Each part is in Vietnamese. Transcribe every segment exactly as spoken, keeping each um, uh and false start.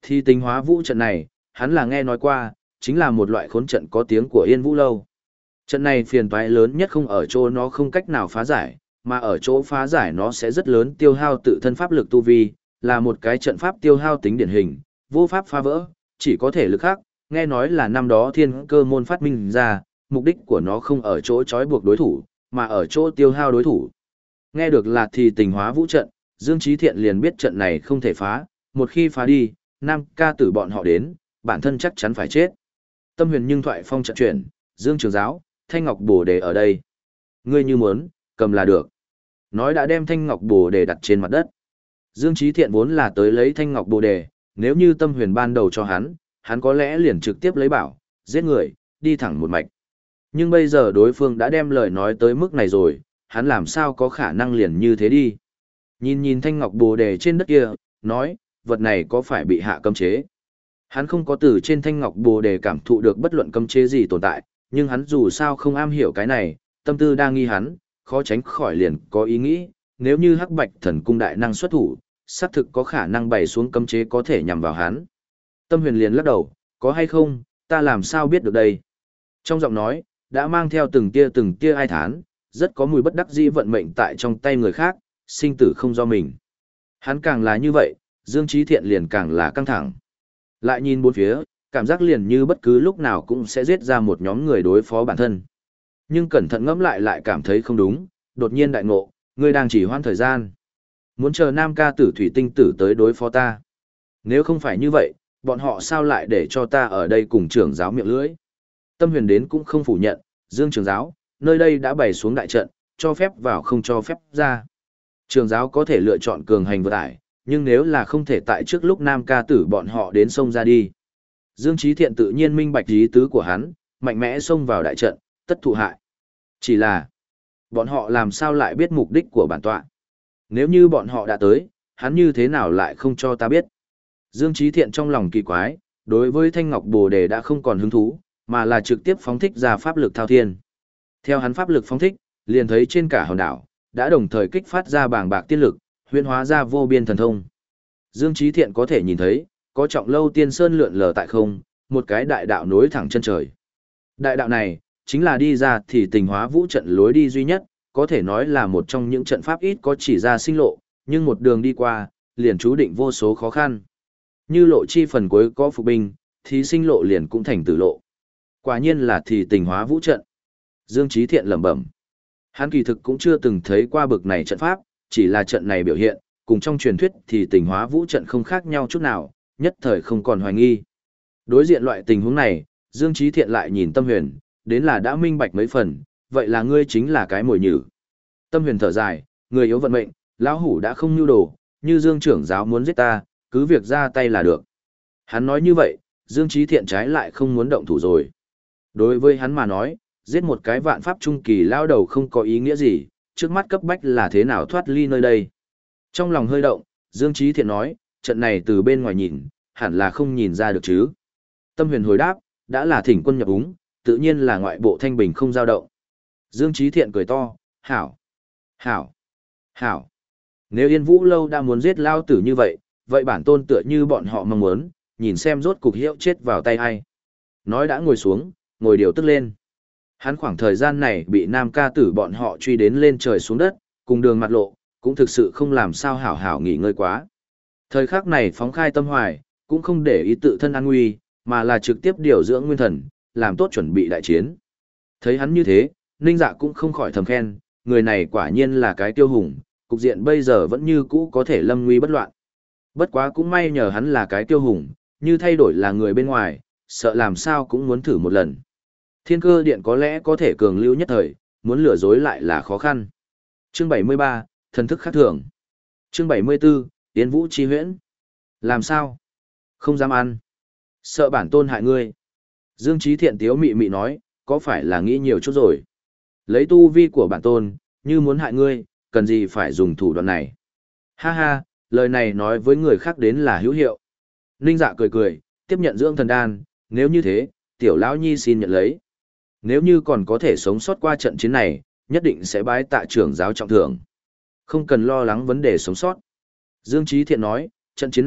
Thì tình hóa vũ trận này, hắn là nghe nói qua, chính là một loại khốn trận có tiếng của Yên Vũ Lâu. Trận này phiền toái lớn nhất không ở chỗ nó không cách nào phá giải, mà ở chỗ phá giải nó sẽ rất lớn tiêu hao tự thân pháp lực tu vi, là một cái trận pháp tiêu hao tính điển hình, vô pháp phá vỡ, chỉ có thể lực khác, nghe nói là năm đó thiên cơ môn phát minh ra, mục đích của nó không ở chỗ trói buộc đối thủ, mà ở chỗ tiêu hao đối thủ. Nghe được là thì tình hóa vũ trận, Dương Chí Thiện liền biết trận này không thể phá, một khi phá đi, Nam ca tử bọn họ đến, bản thân chắc chắn phải chết. Tâm huyền nhưng thoại phong trận chuyển, Dương Trường Giáo, Thanh Ngọc Bồ Đề ở đây. Ngươi như muốn, cầm là được. Nói đã đem Thanh Ngọc Bồ Đề đặt trên mặt đất. Dương Chí Thiện vốn là tới lấy Thanh Ngọc Bồ Đề, nếu như Tâm huyền ban đầu cho hắn, hắn có lẽ liền trực tiếp lấy bảo, giết người, đi thẳng một mạch. Nhưng bây giờ đối phương đã đem lời nói tới mức này rồi, hắn làm sao có khả năng liền như thế đi. Nhìn nhìn Thanh Ngọc Bồ Đề trên đất kia, nói, vật này có phải bị hạ cấm chế? Hắn không có từ trên Thanh Ngọc Bồ Đề cảm thụ được bất luận cấm chế gì tồn tại, nhưng hắn dù sao không am hiểu cái này, tâm tư đang nghi hắn, khó tránh khỏi liền có ý nghĩ, nếu như Hắc Bạch Thần Cung đại năng xuất thủ, xác thực có khả năng bày xuống cấm chế có thể nhằm vào hắn. Tâm huyền liền lắc đầu, có hay không, ta làm sao biết được đây? Trong giọng nói, đã mang theo từng tia từng tia ai thán, rất có mùi bất đắc dĩ vận mệnh tại trong tay người khác, sinh tử không do mình. Hắn càng là như vậy, Dương Chí Thiện liền càng là căng thẳng. Lại nhìn bốn phía, cảm giác liền như bất cứ lúc nào cũng sẽ giết ra một nhóm người đối phó bản thân. Nhưng cẩn thận ngẫm lại lại cảm thấy không đúng, đột nhiên đại ngộ, ngươi đang chỉ hoãn thời gian. Muốn chờ Nam ca tử thủy tinh tử tới đối phó ta. Nếu không phải như vậy, bọn họ sao lại để cho ta ở đây cùng trưởng giáo miệng lưỡi. Tâm huyền đến cũng không phủ nhận, Dương trưởng giáo, nơi đây đã bày xuống đại trận, cho phép vào không cho phép ra. Trưởng giáo có thể lựa chọn cường hành vượt ải, nhưng nếu là không thể tại trước lúc Nam ca tử bọn họ đến sông ra đi. Dương Chí Thiện tự nhiên minh bạch ý tứ của hắn, mạnh mẽ xông vào đại trận, tất thụ hại. Chỉ là, bọn họ làm sao lại biết mục đích của bản tọa? Nếu như bọn họ đã tới, hắn như thế nào lại không cho ta biết? Dương Chí Thiện trong lòng kỳ quái, đối với Thanh Ngọc Bồ Đề đã không còn hứng thú, mà là trực tiếp phóng thích ra pháp lực thao thiên. Theo hắn pháp lực phóng thích, liền thấy trên cả hòn đảo, đã đồng thời kích phát ra bàng bạc tiên lực, huyễn hóa ra vô biên thần thông. Dương Chí Thiện có thể nhìn thấy, có trọng lâu tiên sơn lượn lờ tại không, một cái đại đạo nối thẳng chân trời. Đại đạo này, chính là đi ra thì tình hóa vũ trận lối đi duy nhất, có thể nói là một trong những trận pháp ít có chỉ ra sinh lộ, nhưng một đường đi qua, liền chú định vô số khó khăn. Như lộ chi phần cuối có phục binh, thì sinh lộ liền cũng thành tử lộ. Quả nhiên là thì tình hóa vũ trận. Dương Chí Thiện lẩm bẩm. Hắn kỳ thực cũng chưa từng thấy qua bực này trận pháp, chỉ là trận này biểu hiện, cùng trong truyền thuyết thì tình hóa vũ trận không khác nhau chút nào, nhất thời không còn hoài nghi. Đối diện loại tình huống này, Dương Chí Thiện lại nhìn Tâm Huyền, đến là đã minh bạch mấy phần, vậy là ngươi chính là cái mồi nhử. Tâm Huyền thở dài, người yếu vận mệnh, lão hủ đã không nhu đồ, như Dương trưởng giáo muốn giết ta, cứ việc ra tay là được. Hắn nói như vậy, Dương Chí Thiện trái lại không muốn động thủ rồi. Đối với hắn mà nói, giết một cái vạn pháp trung kỳ lao đầu không có ý nghĩa gì, trước mắt cấp bách là thế nào thoát ly nơi đây. Trong lòng hơi động, Dương Chí Thiện nói, trận này từ bên ngoài nhìn, hẳn là không nhìn ra được chứ. Tâm Huyền hồi đáp, đã là thỉnh quân nhập úng, tự nhiên là ngoại bộ thanh bình không dao động. Dương Chí Thiện cười to, hảo, hảo, hảo. Nếu Yên Vũ Lâu đã muốn giết lao tử như vậy, vậy bản tôn tựa như bọn họ mong muốn, nhìn xem rốt cục hiệu chết vào tay ai. Nói đã ngồi xuống, ngồi điều tức lên. Hắn khoảng thời gian này bị Nam ca tử bọn họ truy đến lên trời xuống đất, cùng đường mặt lộ, cũng thực sự không làm sao hảo hảo nghỉ ngơi quá. Thời khắc này phóng khai tâm hoài, cũng không để ý tự thân an nguy, mà là trực tiếp điều dưỡng nguyên thần, làm tốt chuẩn bị đại chiến. Thấy hắn như thế, Ninh Dạ cũng không khỏi thầm khen, người này quả nhiên là cái tiêu hùng, cục diện bây giờ vẫn như cũ có thể lâm nguy bất loạn. Bất quá cũng may nhờ hắn là cái tiêu hùng, như thay đổi là người bên ngoài, sợ làm sao cũng muốn thử một lần. Thiên cơ điện có lẽ có thể cường lưu nhất thời, muốn lừa dối lại là khó khăn. Chương bảy mươi ba, thần thức khác thường. Chương bảy mươi bốn, Yến Vũ chi huyễn. Làm sao? Không dám ăn. Sợ bản tôn hại ngươi. Dương Chí Thiện tiếu mị mị nói, có phải là nghĩ nhiều chút rồi? Lấy tu vi của bản tôn, như muốn hại ngươi, cần gì phải dùng thủ đoạn này? Ha ha, lời này nói với người khác đến là hữu hiệu. Ninh Dạ cười cười, tiếp nhận dưỡng thần đan, nếu như thế, tiểu lão nhi xin nhận lấy. Nếu như còn có thể sống sót qua trận chiến này, nhất định sẽ bái tạ trưởng giáo trọng thưởng. Không cần lo lắng vấn đề sống sót. Dương Chí Thiện nói, trận chiến này,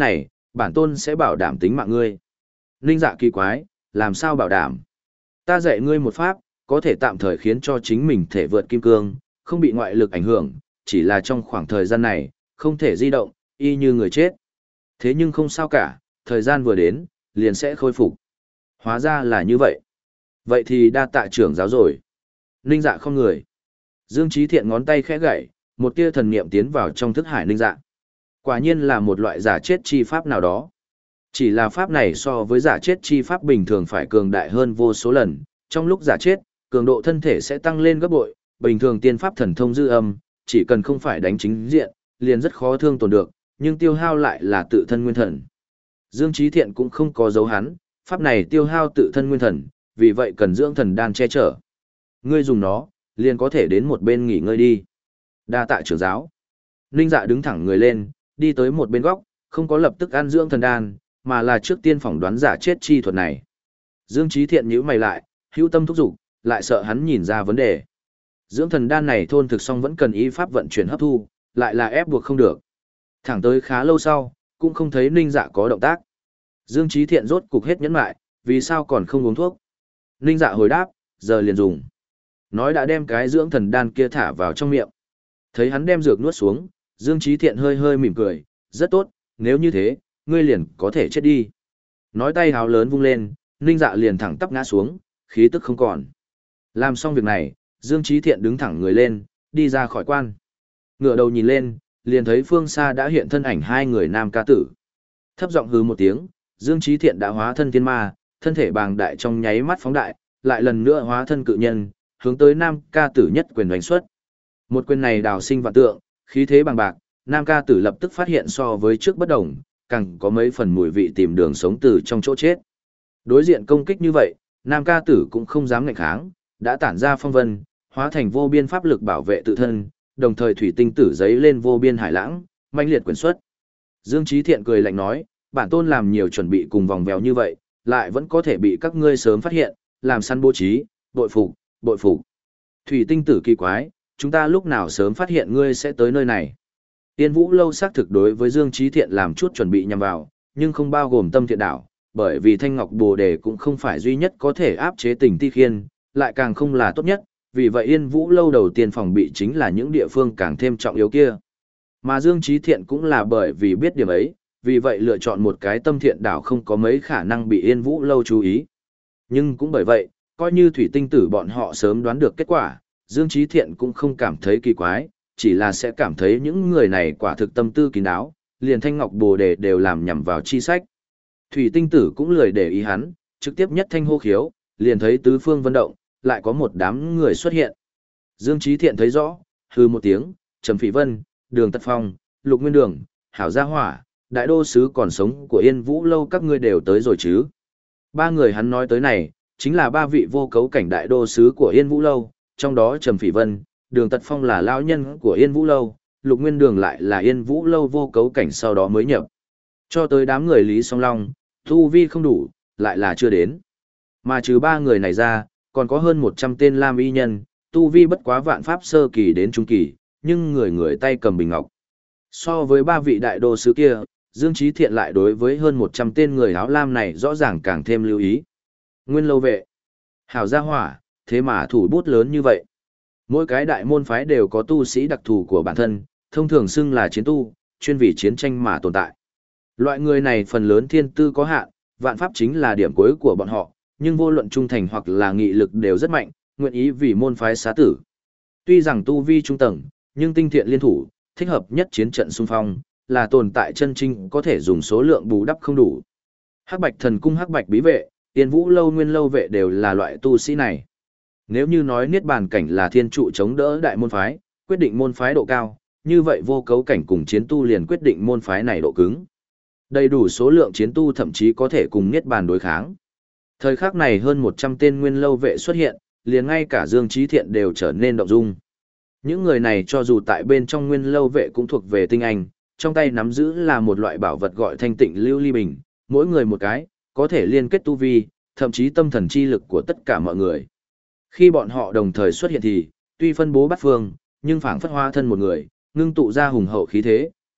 bản tôn sẽ bảo đảm tính mạng ngươi. Ninh Dạ kỳ quái, làm sao bảo đảm? Ta dạy ngươi một pháp, có thể tạm thời khiến cho chính mình thể vượt kim cương, không bị ngoại lực ảnh hưởng, chỉ là trong khoảng thời gian này, không thể di động, y như người chết. Thế nhưng không sao cả, thời gian vừa đến, liền sẽ khôi phục. Hóa ra là như vậy. Vậy thì đa tạ trưởng giáo rồi. Ninh Dạ không người. Dương Chí Thiện ngón tay khẽ gảy, một tia thần niệm tiến vào trong thức hải Ninh Dạ. Quả nhiên là một loại giả chết chi pháp nào đó. Chỉ là pháp này so với giả chết chi pháp bình thường phải cường đại hơn vô số lần, trong lúc giả chết, cường độ thân thể sẽ tăng lên gấp bội, bình thường tiên pháp thần thông dư âm, chỉ cần không phải đánh chính diện, liền rất khó thương tổn được, nhưng tiêu hao lại là tự thân nguyên thần. Dương Chí Thiện cũng không có dấu hắn, pháp này tiêu hao tự thân nguyên thần, vì vậy cần dưỡng thần đan che chở. Ngươi dùng nó, liền có thể đến một bên nghỉ ngơi đi. Đa tạ trưởng giáo. Ninh Dạ đứng thẳng người lên, đi tới một bên góc, không có lập tức ăn dưỡng thần đan, mà là trước tiên phỏng đoán giả chết chi thuật này. Dương Chí Thiện nhíu mày lại, hữu tâm thúc giục, lại sợ hắn nhìn ra vấn đề. Dưỡng thần đan này thôn thực xong vẫn cần y pháp vận chuyển hấp thu, lại là ép buộc không được. Thẳng tới khá lâu sau, cũng không thấy Ninh Dạ có động tác. Dương Chí Thiện rốt cục hết nhẫn lại, vì sao còn không uống thuốc? Ninh Dạ hồi đáp, giờ liền dùng. Nói đã đem cái dưỡng thần đan kia thả vào trong miệng. Thấy hắn đem dược nuốt xuống, Dương Chí Thiện hơi hơi mỉm cười, rất tốt, nếu như thế, ngươi liền có thể chết đi. Nói tay háo lớn vung lên, Ninh Dạ liền thẳng tắp ngã xuống, khí tức không còn. Làm xong việc này, Dương Chí Thiện đứng thẳng người lên, đi ra khỏi quan. Ngửa đầu nhìn lên, liền thấy phương xa đã hiện thân ảnh hai người nam ca tử. Thấp giọng hừ một tiếng, Dương Chí Thiện đã hóa thân thiên ma, thân thể bàng đại trong nháy mắt phóng đại, lại lần nữa hóa thân cự nhân, hướng tới nam ca tử nhất quyền đánh xuất. Một quyền này đào sinh vạn tượng, khí thế bằng bạc, nam ca tử lập tức phát hiện so với trước bất đồng, càng có mấy phần mùi vị tìm đường sống từ trong chỗ chết. Đối diện công kích như vậy, nam ca tử cũng không dám ngạnh kháng, đã tản ra phong vân, hóa thành vô biên pháp lực bảo vệ tự thân, đồng thời thủy tinh tử giấy lên vô biên hải lãng, mãnh liệt quyền xuất. Dương Chí Thiện cười lạnh nói, bản tôn làm nhiều chuẩn bị cùng vòng vèo như vậy, lại vẫn có thể bị các ngươi sớm phát hiện, làm săn bố trí, bội phục, bội phục. Thủy tinh tử kỳ quái, chúng ta lúc nào sớm phát hiện ngươi sẽ tới nơi này. Tiên Vũ lâu xác thực đối với Dương Chí Thiện làm chút chuẩn bị nhằm vào, nhưng không bao gồm tâm thiện đảo, bởi vì Thanh Ngọc Bồ Đề cũng không phải duy nhất có thể áp chế tình ti khiên, lại càng không là tốt nhất, vì vậy Yên Vũ lâu đầu tiên phòng bị chính là những địa phương càng thêm trọng yếu kia. Mà Dương Chí Thiện cũng là bởi vì biết điểm ấy, vì vậy lựa chọn một cái tâm thiện đảo không có mấy khả năng bị Yên Vũ lâu chú ý. Nhưng cũng bởi vậy, coi như thủy tinh tử bọn họ sớm đoán được kết quả, Dương Chí Thiện cũng không cảm thấy kỳ quái, chỉ là sẽ cảm thấy những người này quả thực tâm tư kín đáo, liền Thanh Ngọc Bồ Đề đều làm nhằm vào chi sách. Thủy tinh tử cũng lười để ý hắn, trực tiếp nhất thanh hô khiếu, liền thấy tứ phương vận động, lại có một đám người xuất hiện. Dương Chí Thiện thấy rõ, hừ một tiếng, Trầm Phỉ Vân, Đường Tật Phong, Lục Nguyên Đường, Hảo Gia Hỏa, đại đô sứ còn sống của Yên Vũ lâu các ngươi đều tới rồi chứ. Ba người hắn nói tới này, chính là ba vị vô cấu cảnh đại đô sứ của Yên Vũ lâu, trong đó Trầm Phỉ Vân, Đường Tật Phong là lão nhân của Yên Vũ lâu, Lục Nguyên Đường lại là Yên Vũ lâu vô cấu cảnh sau đó mới nhập. Cho tới đám người Lý Song Long, tu vi không đủ, lại là chưa đến. Mà trừ ba người này ra, còn có hơn một trăm tên lam y nhân, tu vi bất quá vạn pháp sơ kỳ đến trung kỳ, nhưng người người tay cầm bình ngọc. So với ba vị đại đô sứ kia, Dương Chí Thiện lại đối với hơn một trăm tên người áo lam này rõ ràng càng thêm lưu ý. Nguyên lâu vệ, Hảo Gia Hỏa, thế mà thủ bút lớn như vậy. Mỗi cái đại môn phái đều có tu sĩ đặc thù của bản thân, thông thường xưng là chiến tu, chuyên vì chiến tranh mà tồn tại. Loại người này phần lớn thiên tư có hạn, vạn pháp chính là điểm cuối của bọn họ, nhưng vô luận trung thành hoặc là nghị lực đều rất mạnh, nguyện ý vì môn phái xá tử. Tuy rằng tu vi trung tầng, nhưng tinh thiện liên thủ, thích hợp nhất chiến trận xung phong, là tồn tại chân chính có thể dùng số lượng bù đắp không đủ. Hắc Bạch Thần Cung, Hắc Bạch Bí Vệ, Tiên Vũ lâu, Nguyên lâu vệ đều là loại tu sĩ này. Nếu như nói niết bàn cảnh là thiên trụ chống đỡ đại môn phái, quyết định môn phái độ cao, như vậy vô cấu cảnh cùng chiến tu liền quyết định môn phái này độ cứng. Đầy đủ số lượng chiến tu thậm chí có thể cùng niết bàn đối kháng. Thời khắc này hơn một trăm tên Nguyên lâu vệ xuất hiện, liền ngay cả Dương Chí Thiện đều trở nên động dung. Những người này cho dù tại bên trong Nguyên lâu vệ cũng thuộc về tinh anh, trong tay nắm giữ là một loại bảo vật gọi thanh tịnh lưu ly bình, mỗi người một cái, có thể liên kết tu vi, thậm chí tâm thần chi lực của tất cả mọi người. Khi bọn họ đồng thời xuất hiện thì, tuy phân bố bát phương, nhưng phảng phất hóa thân một người, ngưng tụ ra hùng hậu khí thế,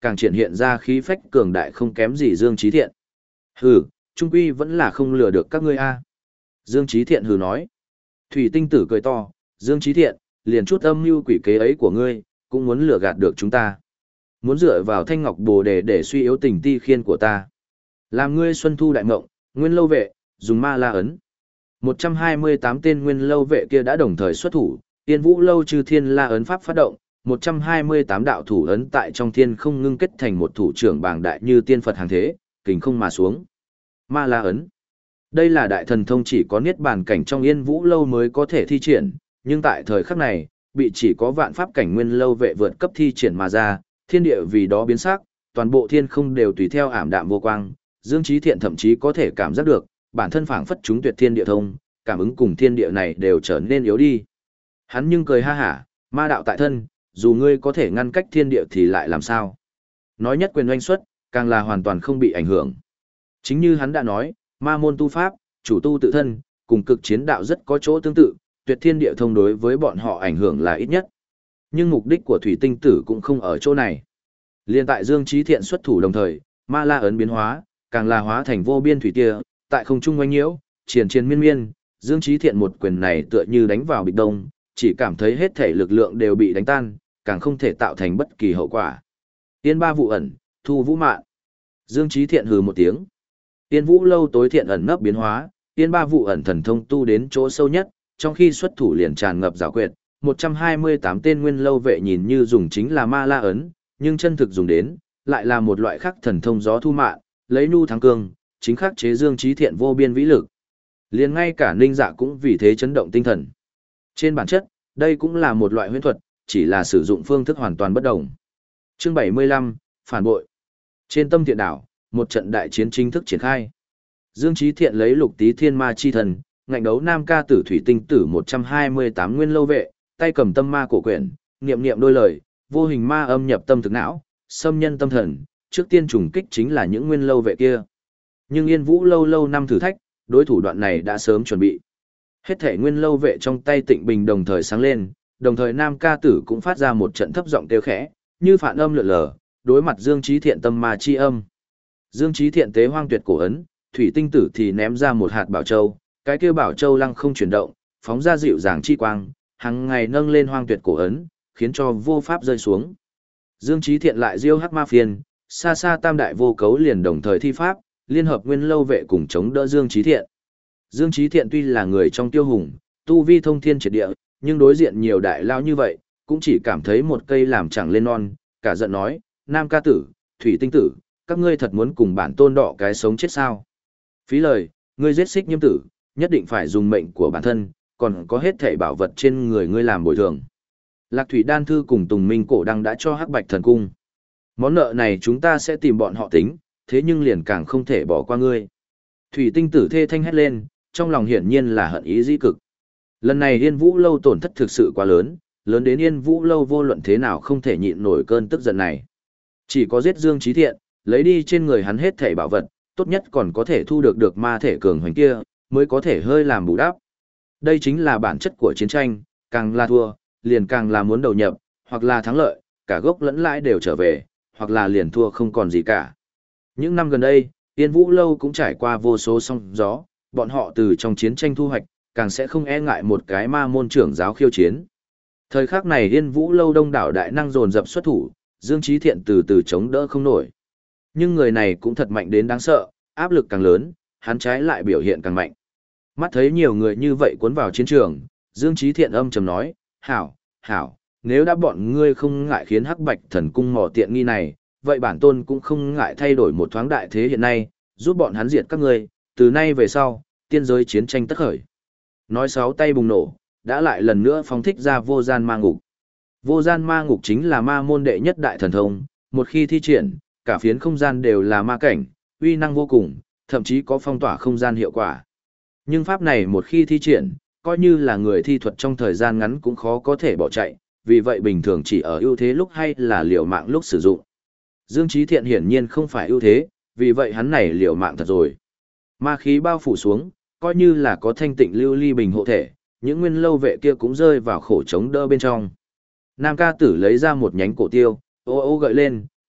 càng triển hiện ra khí phách cường đại không kém gì Dương Chí Thiện. Hừ, trung quy vẫn là không lừa được các ngươi a. Dương Chí Thiện hừ nói. Thủy Tinh Tử cười to, Dương Chí Thiện, liền chút âm mưu quỷ kế ấy của ngươi, cũng muốn lừa gạt được chúng ta. Muốn dựa vào thanh ngọc bồ đề để suy yếu tình ti khiên của ta. Làm ngươi xuân thu đại mộng, nguyên lâu vệ, dùng ma la ấn. một trăm hai mươi tám tên nguyên lâu vệ kia đã đồng thời xuất thủ, Tiên Vũ lâu chư thiên la ấn pháp phát động, một trăm hai mươi tám đạo thủ ấn tại trong thiên không ngưng kết thành một thủ trưởng bàng đại như tiên Phật hàng thế, kình không mà xuống. Ma la ấn. Đây là đại thần thông chỉ có niết bàn cảnh trong Yên Vũ lâu mới có thể thi triển, nhưng tại thời khắc này, bị chỉ có vạn pháp cảnh nguyên lâu vệ vượt cấp thi triển mà ra, thiên địa vì đó biến sắc, toàn bộ thiên không đều tùy theo ảm đạm vô quang, Dương Chí Thiện thậm chí có thể cảm giác được, bản thân phảng phất chúng tuyệt thiên địa thông, cảm ứng cùng thiên địa này đều trở nên yếu đi. Hắn nhưng cười ha hả, ma đạo tại thân, dù ngươi có thể ngăn cách thiên địa thì lại làm sao? Nói nhất quyền oanh xuất, càng là hoàn toàn không bị ảnh hưởng. Chính như hắn đã nói, ma môn tu pháp, chủ tu tự thân, cùng cực chiến đạo rất có chỗ tương tự, tuyệt thiên địa thông đối với bọn họ ảnh hưởng là ít nhất. Nhưng mục đích của Thủy Tinh Tử cũng không ở chỗ này. Liên tại Dương Chí Thiện xuất thủ đồng thời, ma la ấn biến hóa, càng là hóa thành vô biên thủy tia, tại không trung oanh nhiễu, triền triền miên miên, Dương Chí Thiện một quyền này tựa như đánh vào bịch đông, chỉ cảm thấy hết thể lực lượng đều bị đánh tan, càng không thể tạo thành bất kỳ hậu quả. Tiên ba vụ ẩn, thu vũ mạn. Dương Chí Thiện hừ một tiếng. Tiên Vũ lâu tối thiện ẩn nấp biến hóa, tiên ba vụ ẩn thần thông tu đến chỗ sâu nhất, trong khi xuất thủ liền tràn ngập giảo quyệt, một trăm hai mươi tám tên nguyên lâu vệ nhìn như dùng chính là ma la ấn, nhưng chân thực dùng đến, lại là một loại khác thần thông gió thu mạn, lấy nhu thắng cương, chính khắc chế Dương Chí Thiện vô biên vĩ lực. Liền ngay cả Ninh Dạ cũng vì thế chấn động tinh thần. Trên bản chất, đây cũng là một loại huyễn thuật, chỉ là sử dụng phương thức hoàn toàn bất đồng. Chương bảy mươi lăm, phản bội. Trên Tâm Thiện đảo, một trận đại chiến chính thức triển khai. Dương Chí Thiện lấy Lục Tý Thiên Ma chi thần, ngạnh đấu Nam Ca Tử Thủy Tinh Tử một trăm hai mươi tám nguyên lâu vệ, tay cầm tâm ma cổ quyển, niệm niệm đôi lời, vô hình ma âm nhập tâm thực não, xâm nhân tâm thần, trước tiên trùng kích chính là những nguyên lâu vệ kia. Nhưng Yên Vũ lâu lâu năm thử thách, đối thủ đoạn này đã sớm chuẩn bị. Hết thể nguyên lâu vệ trong tay Tịnh Bình đồng thời sáng lên, đồng thời Nam Ca Tử cũng phát ra một trận thấp giọng kêu khẽ, như phản âm lượn lờ, đối mặt Dương Chí Thiện tâm ma chi âm. Dương Chí Thiện tế hoang tuyệt cổ ấn, Thủy Tinh Tử thì ném ra một hạt bảo châu, cái kia bảo châu lăng không chuyển động, phóng ra dịu dàng chi quang, hàng ngày nâng lên hoang tuyệt cổ ấn, khiến cho vô pháp rơi xuống. Dương Chí Thiện lại diêu hắc ma phiền, xa xa tam đại vô cấu liền đồng thời thi pháp, liên hợp nguyên lâu vệ cùng chống đỡ Dương Chí Thiện. Dương Chí Thiện tuy là người trong tiêu hùng, tu vi thông thiên triệt địa, nhưng đối diện nhiều đại lao như vậy, cũng chỉ cảm thấy một cây làm chẳng lên non, cả giận nói, Nam Ca Tử, Thủy Tinh Tử, các ngươi thật muốn cùng bản tôn đọ cái sống chết sao? Phí lời, ngươi giết Xích Nhiễm Tử, nhất định phải dùng mệnh của bản thân, còn có hết thảy bảo vật trên người ngươi làm bồi thường. Lạc Thủy Đan Thư cùng Tùng Minh Cổ Đăng đã cho Hắc Bạch Thần Cung. Món nợ này chúng ta sẽ tìm bọn họ tính, thế nhưng liền càng không thể bỏ qua ngươi. Thủy Tinh Tử thê thanh hét lên, trong lòng hiển nhiên là hận ý dĩ cực. Lần này Yên Vũ lâu tổn thất thực sự quá lớn, lớn đến Yên Vũ lâu vô luận thế nào không thể nhịn nổi cơn tức giận này. Chỉ có giết Dương Chí Thiện, lấy đi trên người hắn hết thảy bảo vật, tốt nhất còn có thể thu được được ma thể cường hoành kia, mới có thể hơi làm bù đắp. Đây chính là bản chất của chiến tranh, càng là thua, liền càng là muốn đầu nhập, hoặc là thắng lợi, cả gốc lẫn lãi đều trở về, hoặc là liền thua không còn gì cả. Những năm gần đây, Yên Vũ lâu cũng trải qua vô số sóng gió, bọn họ từ trong chiến tranh thu hoạch, càng sẽ không e ngại một cái ma môn trưởng giáo khiêu chiến. Thời khắc này Yên Vũ lâu đông đảo đại năng dồn dập xuất thủ, Dương Chí Thiện từ từ chống đỡ không nổi. Nhưng người này cũng thật mạnh đến đáng sợ, áp lực càng lớn, hắn trái lại biểu hiện càng mạnh. Mắt thấy nhiều người như vậy cuốn vào chiến trường, Dương Chí Thiện âm trầm nói, hảo, hảo, nếu đã bọn ngươi không ngại khiến Hắc Bạch Thần Cung mò tiện nghi này, vậy bản tôn cũng không ngại thay đổi một thoáng đại thế hiện nay, giúp bọn hắn diệt các ngươi, từ nay về sau, tiên giới chiến tranh tất khởi. Nói sáu tay bùng nổ, đã lại lần nữa phóng thích ra vô gian ma ngục. Vô gian ma ngục chính là ma môn đệ nhất đại thần thông, một khi thi triển, cả phiến không gian đều là ma cảnh, uy năng vô cùng, thậm chí có phong tỏa không gian hiệu quả. Nhưng pháp này một khi thi triển, coi như là người thi thuật trong thời gian ngắn cũng khó có thể bỏ chạy, vì vậy bình thường chỉ ở ưu thế lúc hay là liều mạng lúc sử dụng. Dương Chí Thiện hiển nhiên không phải ưu thế, vì vậy hắn này liều mạng thật rồi. Ma khí bao phủ xuống, coi như là có thanh tịnh lưu ly bình hộ thể, những nguyên lâu vệ kia cũng rơi vào khổ chống đỡ bên trong. Nam Ca Tử lấy ra một nhánh cổ tiêu, ô ô gợi lên,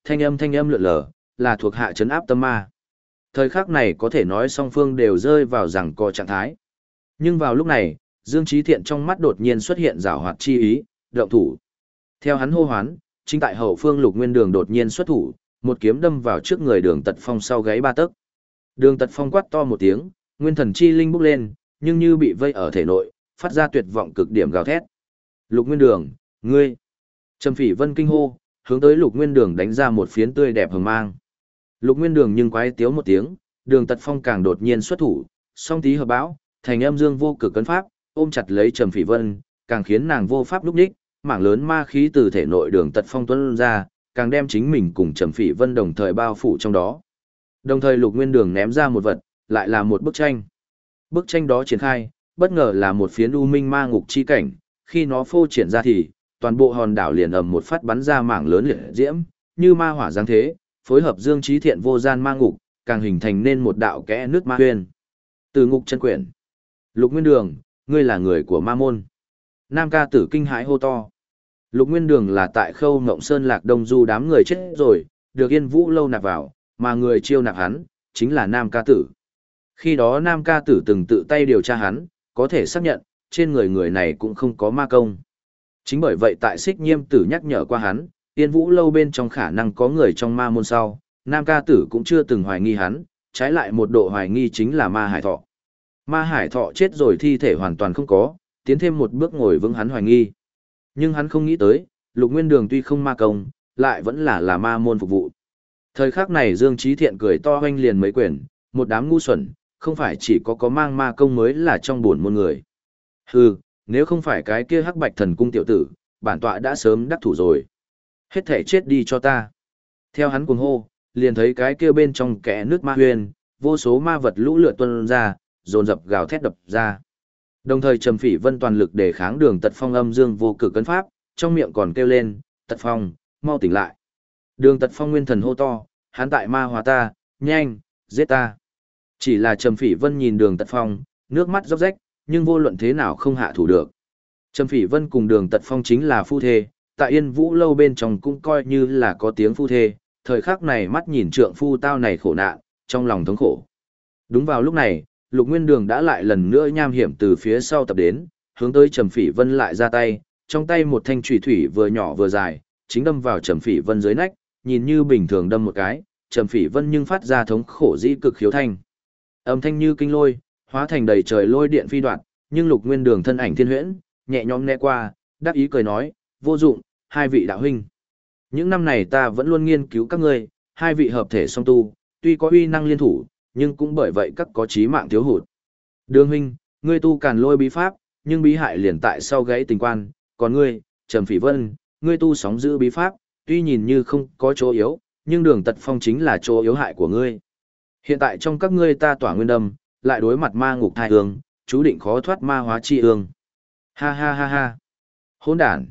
thanh âm thanh âm lượn lờ, là thuộc hạ trấn áp tâm ma. Thời khắc này có thể nói song phương đều rơi vào giằng co trạng thái. Nhưng vào lúc này, Dương Chí Thiện trong mắt đột nhiên xuất hiện giảo hoạt chi ý, động thủ. Theo hắn hô hoán, chính tại hậu phương Lục Nguyên Đường đột nhiên xuất thủ, một kiếm đâm vào trước người Đường Tật Phong sau gáy ba tấc. Đường Tật Phong quát to một tiếng, nguyên thần chi linh bốc lên, nhưng như bị vây ở thể nội, phát ra tuyệt vọng cực điểm gào thét. Lục Nguyên Đường, ngươi! Trầm Phỉ Vân kinh hô, hướng tới Lục Nguyên Đường đánh ra một phiến tươi đẹp hừng mang. Lục Nguyên Đường nhưng quái tiếu một tiếng, Đường Tật Phong càng đột nhiên xuất thủ, song tí hợp bão, thành âm dương vô cực cấn pháp, ôm chặt lấy Trầm Phỉ Vân, càng khiến nàng vô pháp lúc đích, mảng lớn ma khí từ thể nội Đường Tật Phong tuôn ra, càng đem chính mình cùng Trầm Phỉ Vân đồng thời bao phủ trong đó. Đồng thời Lục Nguyên Đường ném ra một vật, lại là một bức tranh. Bức tranh đó triển khai, bất ngờ là một phiến u minh ma ngục chi cảnh, khi nó phô triển ra thì, toàn bộ hòn đảo liền ầm một phát bắn ra mảng lớn liệt diễm, như ma hỏa giáng thế, phối hợp Dương Chí Thiện vô gian ma ngục, càng hình thành nên một đạo kẽ nước ma huyền. Từ ngục chân quyển. Lục Nguyên Đường, ngươi là người của ma môn. Nam ca tử kinh hãi hô to. Lục Nguyên Đường là tại Khâu Ngộng Sơn Lạc Đông Du đám người chết rồi, được Yên Vũ lâu nạp vào, mà người chiêu nạp hắn, chính là Nam ca tử. Khi đó Nam ca tử từng tự tay điều tra hắn, có thể xác nhận, trên người người này cũng không có ma công. Chính bởi vậy tại Xích Nhiêm tử nhắc nhở qua hắn, Yên Vũ lâu bên trong khả năng có người trong ma môn sau, Nam ca tử cũng chưa từng hoài nghi hắn, trái lại một độ hoài nghi chính là ma hải thọ. Ma hải thọ chết rồi thi thể hoàn toàn không có, tiến thêm một bước ngồi vững hắn hoài nghi. Nhưng hắn không nghĩ tới, Lục Nguyên Đường tuy không ma công, lại vẫn là là ma môn phục vụ. Thời khắc này Dương Chí Thiện cười to hoanh liền mấy quyển, một đám ngu xuẩn, không phải chỉ có có mang ma công mới là trong buồn môn người. Hừ, nếu không phải cái kia Hắc Bạch Thần Cung tiểu tử, bản tọa đã sớm đắc thủ rồi. Hết thể chết đi cho ta. Theo hắn cuồng hô, liền thấy cái kia bên trong kẽ nước ma huyền, vô số ma vật lũ lượt tuôn ra, dồn dập gào thét đập ra. Đồng thời Trầm Phỉ Vân toàn lực để kháng Đường Tật Phong âm dương vô cực cấn pháp, trong miệng còn kêu lên, "Tật Phong, mau tỉnh lại." Đường Tật Phong nguyên thần hô to, hắn tại ma hóa ta, nhanh, giết ta. Chỉ là Trầm Phỉ Vân nhìn Đường Tật Phong, nước mắt róc rách, nhưng vô luận thế nào không hạ thủ được. Trầm Phỉ Vân cùng Đường Tật Phong chính là phu thê, tại Yên Vũ lâu bên trong cũng coi như là có tiếng phu thê, thời khắc này mắt nhìn trượng phu tao này khổ nạn, trong lòng thống khổ. Đúng vào lúc này, Lục Nguyên Đường đã lại lần nữa nham hiểm từ phía sau tập đến, hướng tới Trầm Phỉ Vân lại ra tay, trong tay một thanh chùy thủy vừa nhỏ vừa dài, chính đâm vào Trầm Phỉ Vân dưới nách, nhìn như bình thường đâm một cái, Trầm Phỉ Vân nhưng phát ra thống khổ dĩ cực khiếu thanh. Âm thanh như kinh lôi, hóa thành đầy trời lôi điện phi đoạn, nhưng Lục Nguyên Đường thân ảnh thiên huyễn, nhẹ nhõm né qua, đáp ý cười nói, vô dụng, hai vị đạo huynh. Những năm này ta vẫn luôn nghiên cứu các ngươi, hai vị hợp thể song tu, tuy có uy năng liên thủ, nhưng cũng bởi vậy các có chí mạng thiếu hụt. Đường huynh, ngươi tu càn lôi bí pháp, nhưng bí hại liền tại sau gãy tình quan, còn ngươi, Trầm Phỉ Vân, ngươi tu sóng giữ bí pháp, tuy nhìn như không có chỗ yếu, nhưng Đường Tật Phong chính là chỗ yếu hại của ngươi. Hiện tại trong các ngươi ta tỏa nguyên đâm, lại đối mặt ma ngục thai hương, chú định khó thoát ma hóa chi ương. Ha ha ha ha. Hỗn đản.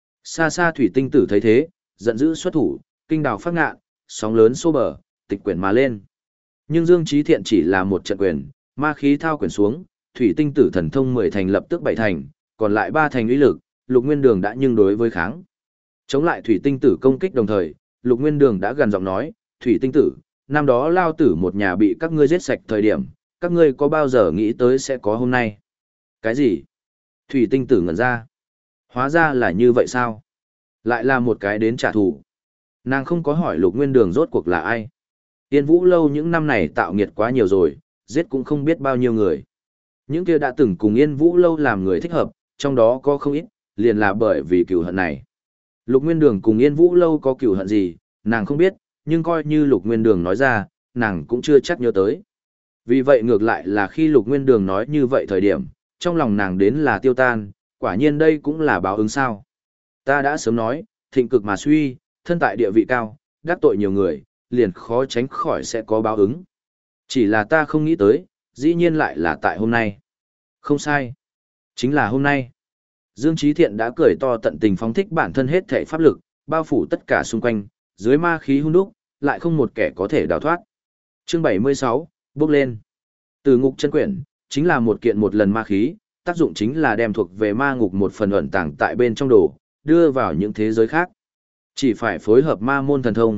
Xa xa thủy tinh tử thấy thế, giận dữ xuất thủ, kinh đào phát ngạn, sóng lớn xô bờ, tịch quyển mà lên. Nhưng Dương Chí Thiện chỉ là một trận quyền, ma khí thao quyển xuống, thủy tinh tử thần thông mười thành lập tức bảy thành, còn lại ba thành uy lực, Lục Nguyên Đường đã nhưng đối với kháng. Chống lại thủy tinh tử công kích đồng thời, Lục Nguyên Đường đã gần giọng nói, thủy tinh tử, năm đó lao tử một nhà bị các ngươi giết sạch thời điểm, các ngươi có bao giờ nghĩ tới sẽ có hôm nay? Cái gì? Thủy tinh tử ngẩn ra. Hóa ra là như vậy sao? Lại là một cái đến trả thù. Nàng không có hỏi Lục Nguyên Đường rốt cuộc là ai. Yên Vũ lâu những năm này tạo nghiệt quá nhiều rồi, giết cũng không biết bao nhiêu người. Những kia đã từng cùng Yên Vũ lâu làm người thích hợp, trong đó có không ít, liền là bởi vì cừu hận này. Lục Nguyên Đường cùng Yên Vũ lâu có cừu hận gì, nàng không biết, nhưng coi như Lục Nguyên Đường nói ra, nàng cũng chưa chắc nhớ tới. Vì vậy ngược lại là khi Lục Nguyên Đường nói như vậy thời điểm, trong lòng nàng đến là tiêu tan, quả nhiên đây cũng là báo ứng sao. Ta đã sớm nói, thịnh cực mà suy, thân tại địa vị cao, đắc tội nhiều người, liền khó tránh khỏi sẽ có báo ứng. Chỉ là ta không nghĩ tới, dĩ nhiên lại là tại hôm nay. Không sai. Chính là hôm nay. Dương Chí Thiện đã cười to tận tình phóng thích bản thân hết thể pháp lực, bao phủ tất cả xung quanh, dưới ma khí hun đúc, lại không một kẻ có thể đào thoát. Chương bảy mươi sáu, bước lên. Từ ngục chân quyển, chính là một kiện một lần ma khí, tác dụng chính là đem thuộc về ma ngục một phần ẩn tàng tại bên trong đồ, đưa vào những thế giới khác. Chỉ phải phối hợp ma môn thần thông,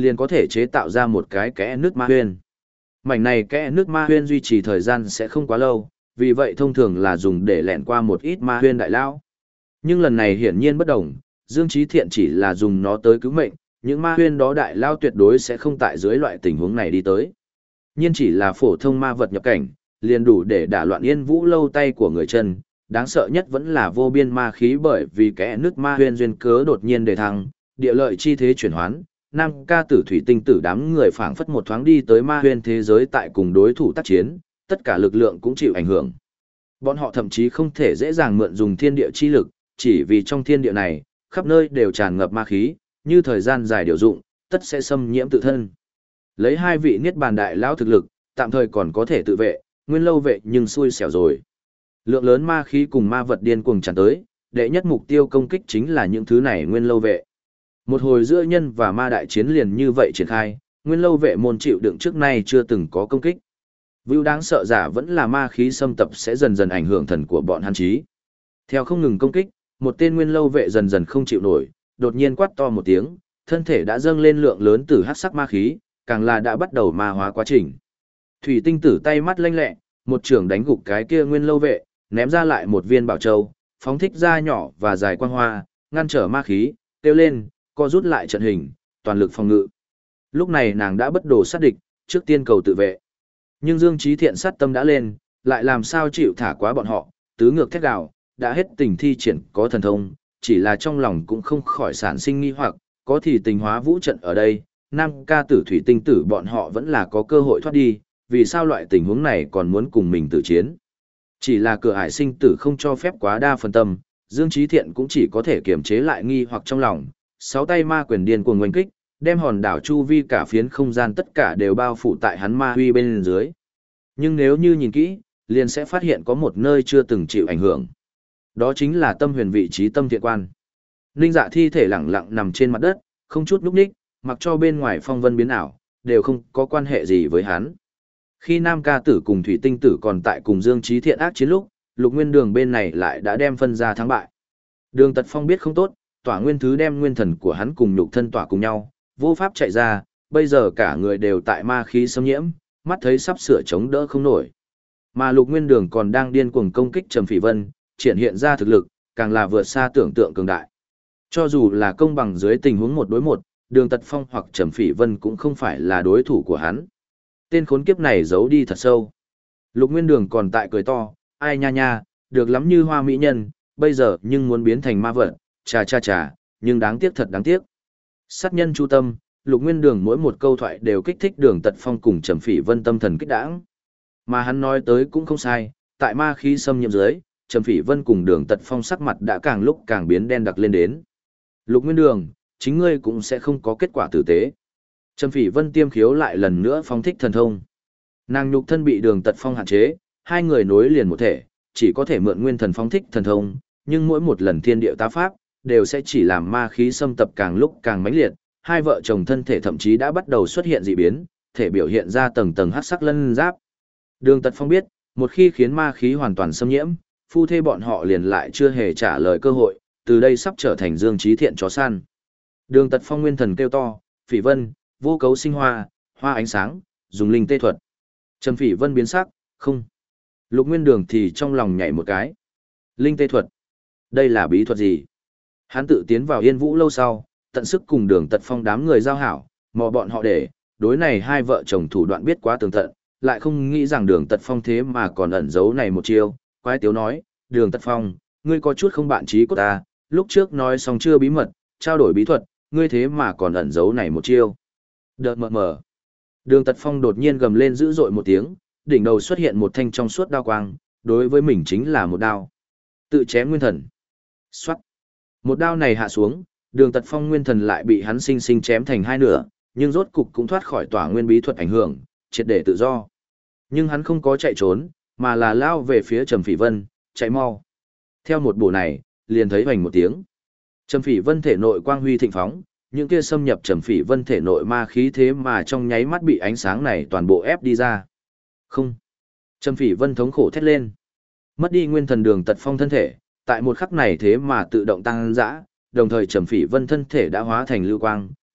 liền có thể chế tạo ra một cái kẽ nước ma huyên. Mảnh này kẽ nước ma huyên duy trì thời gian sẽ không quá lâu, vì vậy thông thường là dùng để lẻn qua một ít ma huyên đại lao. Nhưng lần này hiển nhiên bất đồng, Dương Chí Thiện chỉ là dùng nó tới cứu mệnh, những ma huyên đó đại lao tuyệt đối sẽ không tại dưới loại tình huống này đi tới. Nhưng chỉ là phổ thông ma vật nhập cảnh, liền đủ để đả loạn Yên Vũ lâu tay của người chân, đáng sợ nhất vẫn là vô biên ma khí, bởi vì kẽ nước ma huyên duyên cớ đột nhiên đề thăng, địa lợi chi thế chuyển hoán, nam ca tử thủy tinh tử đám người phảng phất một thoáng đi tới ma huyên thế giới tại cùng đối thủ tác chiến, tất cả lực lượng cũng chịu ảnh hưởng. Bọn họ thậm chí không thể dễ dàng mượn dùng thiên địa chi lực, chỉ vì trong thiên địa này, khắp nơi đều tràn ngập ma khí, như thời gian dài điều dụng, tất sẽ xâm nhiễm tự thân. Lấy hai vị niết bàn đại lão thực lực, tạm thời còn có thể tự vệ, Nguyên Lâu vệ nhưng xui xẻo rồi. Lượng lớn ma khí cùng ma vật điên cuồng tràn tới, đệ nhất mục tiêu công kích chính là những thứ này Nguyên Lâu vệ. Một hồi giữa nhân và ma đại chiến liền như vậy triển khai, Nguyên Lâu vệ môn chịu đựng trước nay chưa từng có công kích. Vưu đáng sợ giả vẫn là ma khí xâm tập sẽ dần dần ảnh hưởng thần của bọn hắn trí. Theo không ngừng công kích, một tên Nguyên Lâu vệ dần dần không chịu nổi, đột nhiên quát to một tiếng, thân thể đã dâng lên lượng lớn từ hắc sắc ma khí, càng là đã bắt đầu ma hóa quá trình. Thủy tinh tử tay mắt lanh lẹ, một trường đánh gục cái kia Nguyên Lâu vệ, ném ra lại một viên bảo châu, phóng thích ra nhỏ và dài quang hoa, ngăn trở ma khí, tiêu lên, co rút lại trận hình, toàn lực phòng ngự. Lúc này nàng đã bất đồ sát địch, trước tiên cầu tự vệ. Nhưng Dương Chí Thiện sát tâm đã lên, lại làm sao chịu thả quá bọn họ, tứ ngược thét gào, đã hết tình thi triển có thần thông, chỉ là trong lòng cũng không khỏi sản sinh nghi hoặc, có thì tình hóa vũ trận ở đây, nam ca tử thủy tinh tử bọn họ vẫn là có cơ hội thoát đi, vì sao loại tình huống này còn muốn cùng mình tử chiến. Chỉ là cửa ải sinh tử không cho phép quá đa phần tâm, Dương Chí Thiện cũng chỉ có thể kiềm chế lại nghi hoặc trong lòng, sáu tay ma quyền điên cuồng oanh kích, đem hòn đảo chu vi cả phiến không gian tất cả đều bao phủ tại hắn ma huy bên dưới. Nhưng nếu như nhìn kỹ, liền sẽ phát hiện có một nơi chưa từng chịu ảnh hưởng. Đó chính là tâm huyền vị trí tâm thiện quan. Ninh Dạ thi thể lẳng lặng nằm trên mặt đất, không chút núp ních, mặc cho bên ngoài phong vân biến ảo, đều không có quan hệ gì với hắn. Khi Nam ca tử cùng Thủy tinh tử còn tại cùng Dương Chí Thiện ác chiến lúc, Lục Nguyên Đường bên này lại đã đem phân ra thắng bại. Đường Tật Phong biết không tốt, tỏa nguyên thứ đem nguyên thần của hắn cùng nhục thân tỏa cùng nhau, vô pháp chạy ra, bây giờ cả người đều tại ma khí xâm nhiễm, mắt thấy sắp sửa chống đỡ không nổi. Mà Lục Nguyên Đường còn đang điên cuồng công kích Trầm Phỉ Vân, triển hiện ra thực lực, càng là vượt xa tưởng tượng cường đại. Cho dù là công bằng dưới tình huống một đối một, Đường Tật Phong hoặc Trầm Phỉ Vân cũng không phải là đối thủ của hắn. Tên khốn kiếp này giấu đi thật sâu. Lục Nguyên Đường còn tại cười to, ai nha nha, được lắm như hoa mỹ nhân, bây giờ nhưng muốn biến thành ma vật, chà chà chà, nhưng đáng tiếc thật đáng tiếc. Sát nhân chu tâm, Lục Nguyên Đường mỗi một câu thoại đều kích thích Đường Tật Phong cùng Trầm Phỉ Vân tâm thần kích đãng. Mà hắn nói tới cũng không sai, tại ma khí xâm nhiễm dưới, Trầm Phỉ Vân cùng Đường Tật Phong sắc mặt đã càng lúc càng biến đen đặc lên đến. Lục Nguyên Đường, chính ngươi cũng sẽ không có kết quả tử tế. Trầm Phỉ Vân tiêm khiếu lại lần nữa phóng thích thần thông. Nàng nhục thân bị Đường Tật Phong hạn chế, hai người nối liền một thể, chỉ có thể mượn nguyên thần phóng thích thần thông, nhưng mỗi một lần thiên địa tá pháp, đều sẽ chỉ làm ma khí xâm tập càng lúc càng mãnh liệt, hai vợ chồng thân thể thậm chí đã bắt đầu xuất hiện dị biến, thể biểu hiện ra tầng tầng hắc sắc lân giáp. Đường Tật Phong biết, một khi khiến ma khí hoàn toàn xâm nhiễm, phu thê bọn họ liền lại chưa hề trả lời cơ hội, từ đây sắp trở thành Dương Chí Thiện chó săn. Đường Tật Phong nguyên thần kêu to, Phỉ Vân, vô cấu sinh hoa, hoa ánh sáng, dùng linh tê thuật. Trầm Phỉ Vân biến sắc, không. Lục Nguyên Đường thì trong lòng nhảy một cái. Linh tê thuật. Đây là bí thuật gì? Hắn tự tiến vào Yên Vũ lâu sau, tận sức cùng Đường Tật Phong đám người giao hảo, mò bọn họ để, đối này hai vợ chồng thủ đoạn biết quá tường tận, lại không nghĩ rằng Đường Tật Phong thế mà còn ẩn giấu này một chiêu. Quái tiếu nói, Đường Tật Phong, ngươi có chút không bạn trí của ta, lúc trước nói xong chưa bí mật, trao đổi bí thuật, ngươi thế mà còn ẩn giấu này một chiêu. Đợt mờ mờ. Đường Tật Phong đột nhiên gầm lên dữ dội một tiếng, đỉnh đầu xuất hiện một thanh trong suốt đao quang, đối với mình chính là một đao. Tự chém nguyên thần. Xoát. Một đao này hạ xuống, Đường Tật Phong nguyên thần lại bị hắn sinh sinh chém thành hai nửa, nhưng rốt cục cũng thoát khỏi tỏa nguyên bí thuật ảnh hưởng, triệt để tự do. Nhưng hắn không có chạy trốn, mà là lao về phía Trầm Phỉ Vân, chạy mau. Theo một bổ này, liền thấy vành một tiếng. Trầm Phỉ Vân thể nội quang huy thịnh phóng, những kia xâm nhập Trầm Phỉ Vân thể nội ma khí thế mà trong nháy mắt bị ánh sáng này toàn bộ ép đi ra. Không. Trầm Phỉ Vân thống khổ thét lên. Mất đi nguyên thần Đường Tật Phong thân thể, tại một khắc này thế mà tự động tăng dã, đồng thời Trầm Phỉ Vân thân thể đã hóa thành lưu quang,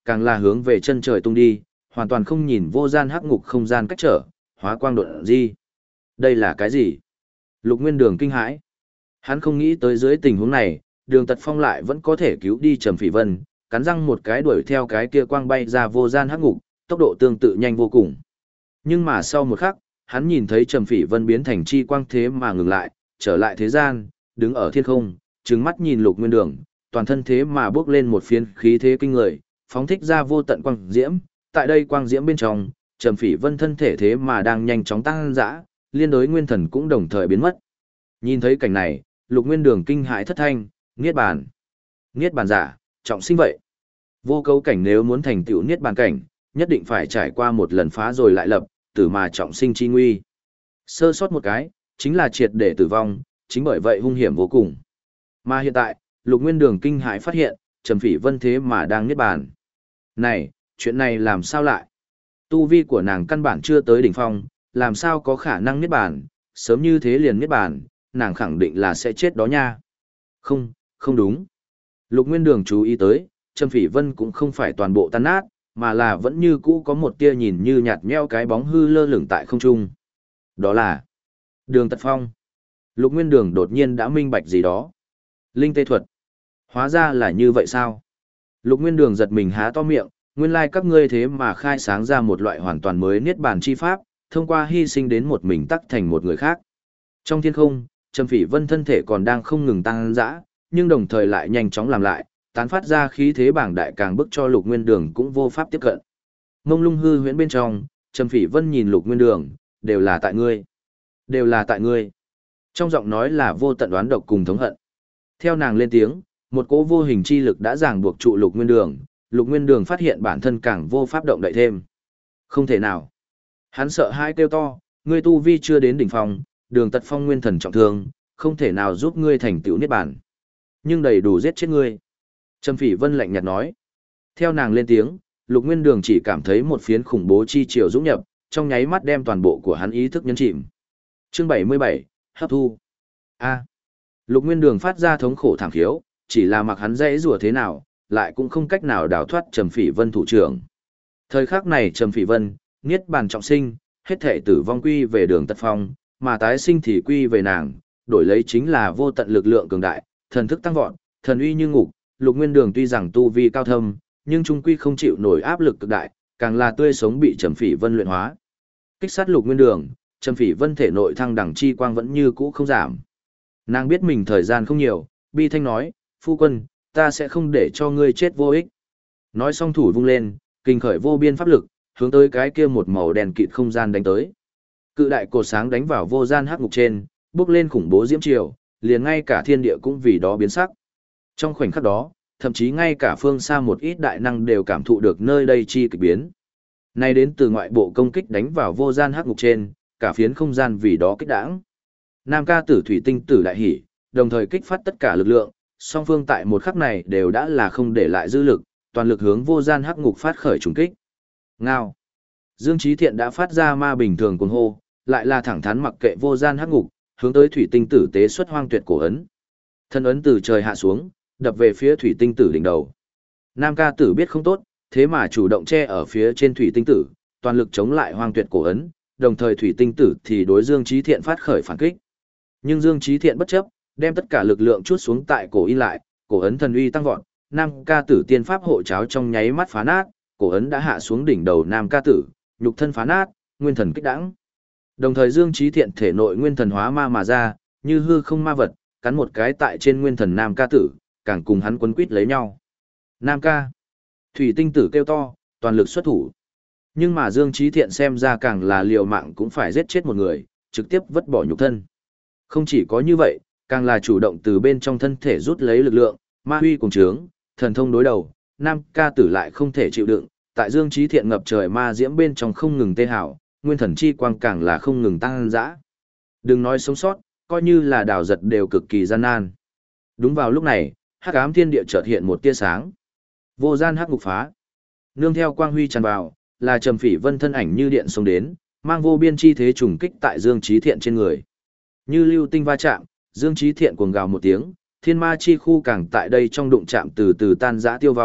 càng là hướng về chân trời tung đi, hoàn toàn không nhìn vô gian hắc ngục không gian cách trở, hóa quang độn di. Đây là cái gì? Lục Nguyên Đường kinh hãi. Hắn không nghĩ tới dưới tình huống này, Đường Tật Phong lại vẫn có thể cứu đi Trầm Phỉ Vân, cắn răng một cái đuổi theo cái kia quang bay ra vô gian hắc ngục, tốc độ tương tự nhanh vô cùng. Nhưng mà sau một khắc, hắn nhìn thấy Trầm Phỉ Vân biến thành chi quang thế mà ngừng lại, trở lại thế gian, đứng ở thiên không, trừng mắt nhìn Lục Nguyên Đường, toàn thân thế mà bước lên một phiến khí thế kinh người, phóng thích ra vô tận quang diễm, tại đây quang diễm bên trong, Trầm Phỉ Vân thân thể thế mà đang nhanh chóng tăng dã, liên đối nguyên thần cũng đồng thời biến mất. Nhìn thấy cảnh này, Lục Nguyên Đường kinh hãi thất thanh, niết bàn. Niết bàn giả, trọng sinh vậy. Vô cấu cảnh nếu muốn thành tựu niết bàn cảnh, nhất định phải trải qua một lần phá rồi lại lập, tử mà trọng sinh chi nguy. Sơ sót một cái, chính là triệt để tử vong, chính bởi vậy hung hiểm vô cùng. Mà hiện tại, Lục Nguyên Đường kinh hãi phát hiện, Trầm Phỉ Vân thế mà đang niết bàn. Này, chuyện này làm sao lại? Tu vi của nàng căn bản chưa tới đỉnh phong, làm sao có khả năng niết bàn, sớm như thế liền niết bàn, nàng khẳng định là sẽ chết đó nha. Không, không đúng. Lục Nguyên Đường chú ý tới, Trầm Phỉ Vân cũng không phải toàn bộ tan nát, mà là vẫn như cũ có một tia nhìn như nhạt nhẽo cái bóng hư lơ lửng tại không trung. Đó là Đường Tật Phong. Lục Nguyên Đường đột nhiên đã minh bạch gì đó. Linh tê thuật. Hóa ra là như vậy sao? Lục Nguyên Đường giật mình há to miệng, nguyên lai các ngươi thế mà khai sáng ra một loại hoàn toàn mới niết bàn chi pháp, thông qua hy sinh đến một mình tắc thành một người khác. Trong thiên không, Trầm Phỉ Vân thân thể còn đang không ngừng tăng dã, nhưng đồng thời lại nhanh chóng làm lại, tán phát ra khí thế bảng đại càng bức cho Lục Nguyên Đường cũng vô pháp tiếp cận. Mông lung hư huyễn bên trong, Trầm Phỉ Vân nhìn Lục Nguyên Đường, đều là tại ngươi. Đều là tại ngươi. Trong giọng nói là vô tận đoán độc cùng thống hận. Theo nàng lên tiếng, một cỗ vô hình chi lực đã ràng buộc trụ Lục Nguyên Đường, Lục Nguyên Đường phát hiện bản thân càng vô pháp động đậy thêm. Không thể nào. Hắn sợ hãi kêu to, ngươi tu vi chưa đến đỉnh phong, Đường Tật Phong nguyên thần trọng thương, không thể nào giúp ngươi thành tựu niết bàn. Nhưng đầy đủ giết chết ngươi. Trầm Phỉ Vân lạnh nhạt nói. Theo nàng lên tiếng, Lục Nguyên Đường chỉ cảm thấy một phiến khủng bố chi triều dũng nhập, trong nháy mắt đem toàn bộ của hắn ý thức nhấn chìm. Chương bảy mươi bảy, hấp thu. A. Lục Nguyên Đường phát ra thống khổ thảm khiếu, chỉ là mặc hắn dễ rủa thế nào, lại cũng không cách nào đào thoát Trầm Phỉ Vân thủ trưởng. Thời khắc này Trầm Phỉ Vân, niết bàn trọng sinh, hết thể tử vong quy về Đường Tật Phong, mà tái sinh thì quy về nàng, đổi lấy chính là vô tận lực lượng cường đại, thần thức tăng vọt, thần uy như ngục. Lục Nguyên Đường tuy rằng tu vi cao thâm, nhưng trung quy không chịu nổi áp lực cực đại, càng là tươi sống bị Trầm Phỉ Vân luyện hóa. Kích sát Lục Nguyên Đường, Trầm Phỉ Vân thể nội thăng đẳng chi quang vẫn như cũ không giảm. Nàng biết mình thời gian không nhiều, bi thanh nói, phu quân, ta sẽ không để cho ngươi chết vô ích. Nói xong thủ vung lên, kinh khởi vô biên pháp lực, hướng tới cái kia một màu đen kịt không gian đánh tới. Cự đại cột sáng đánh vào vô gian hắc ngục trên, bước lên khủng bố diễm triều, liền ngay cả thiên địa cũng vì đó biến sắc. Trong khoảnh khắc đó, thậm chí ngay cả phương xa một ít đại năng đều cảm thụ được nơi đây chi kịch biến. Nay đến từ ngoại bộ công kích đánh vào vô gian hắc ngục trên, cả phiến không gian vì đó kích đãng. Nam ca tử thủy tinh tử đại hỉ, đồng thời kích phát tất cả lực lượng, song phương tại một khắc này đều đã là không để lại dư lực, toàn lực hướng vô gian hắc ngục phát khởi trùng kích. Ngao. Dương Chí Thiện đã phát ra ma bình thường cuồng hô, lại là thẳng thắn mặc kệ vô gian hắc ngục, hướng tới thủy tinh tử tế xuất hoang tuyệt cổ ấn. Thân ấn từ trời hạ xuống, đập về phía thủy tinh tử đỉnh đầu. Nam ca tử biết không tốt, thế mà chủ động che ở phía trên thủy tinh tử, toàn lực chống lại hoang tuyệt cổ ấn, đồng thời thủy tinh tử thì đối Dương Chí Thiện phát khởi phản kích. Nhưng Dương Chí Thiện bất chấp, đem tất cả lực lượng chút xuống tại cổ in lại, cổ ấn thần uy tăng vọt, Nam ca tử tiên pháp hộ cháo trong nháy mắt phá nát, cổ ấn đã hạ xuống đỉnh đầu Nam ca tử, nhục thân phá nát, nguyên thần kích đãng. Đồng thời Dương Chí Thiện thể nội nguyên thần hóa ma mà ra, như hư không ma vật, cắn một cái tại trên nguyên thần Nam ca tử, càng cùng hắn quấn quýt lấy nhau. Nam ca. Thủy tinh tử kêu to, toàn lực xuất thủ. Nhưng mà Dương Chí Thiện xem ra càng là liều mạng cũng phải giết chết một người, trực tiếp vứt bỏ nhục thân. Không chỉ có như vậy, càng là chủ động từ bên trong thân thể rút lấy lực lượng, ma huy cùng trướng, thần thông đối đầu, Nam ca tử lại không thể chịu đựng, tại Dương Chí Thiện ngập trời ma diễm bên trong không ngừng tê hào, nguyên thần chi quang càng là không ngừng tăng dã. Đừng nói sống sót, coi như là đào giật đều cực kỳ gian nan. Đúng vào lúc này, hắc ám thiên địa chợt hiện một tia sáng. Vô gian hắc ngục phá. Nương theo quang huy tràn vào, là Trầm Phỉ Vân thân ảnh như điện xông đến, mang vô biên chi thế trùng kích tại Dương Chí Thiện trên người. Như lưu tinh va chạm, Dương Chí Thiện cuồng gào một tiếng, thiên ma chi khu càng tại đây trong đụng chạm từ từ tan rã tiêu vong,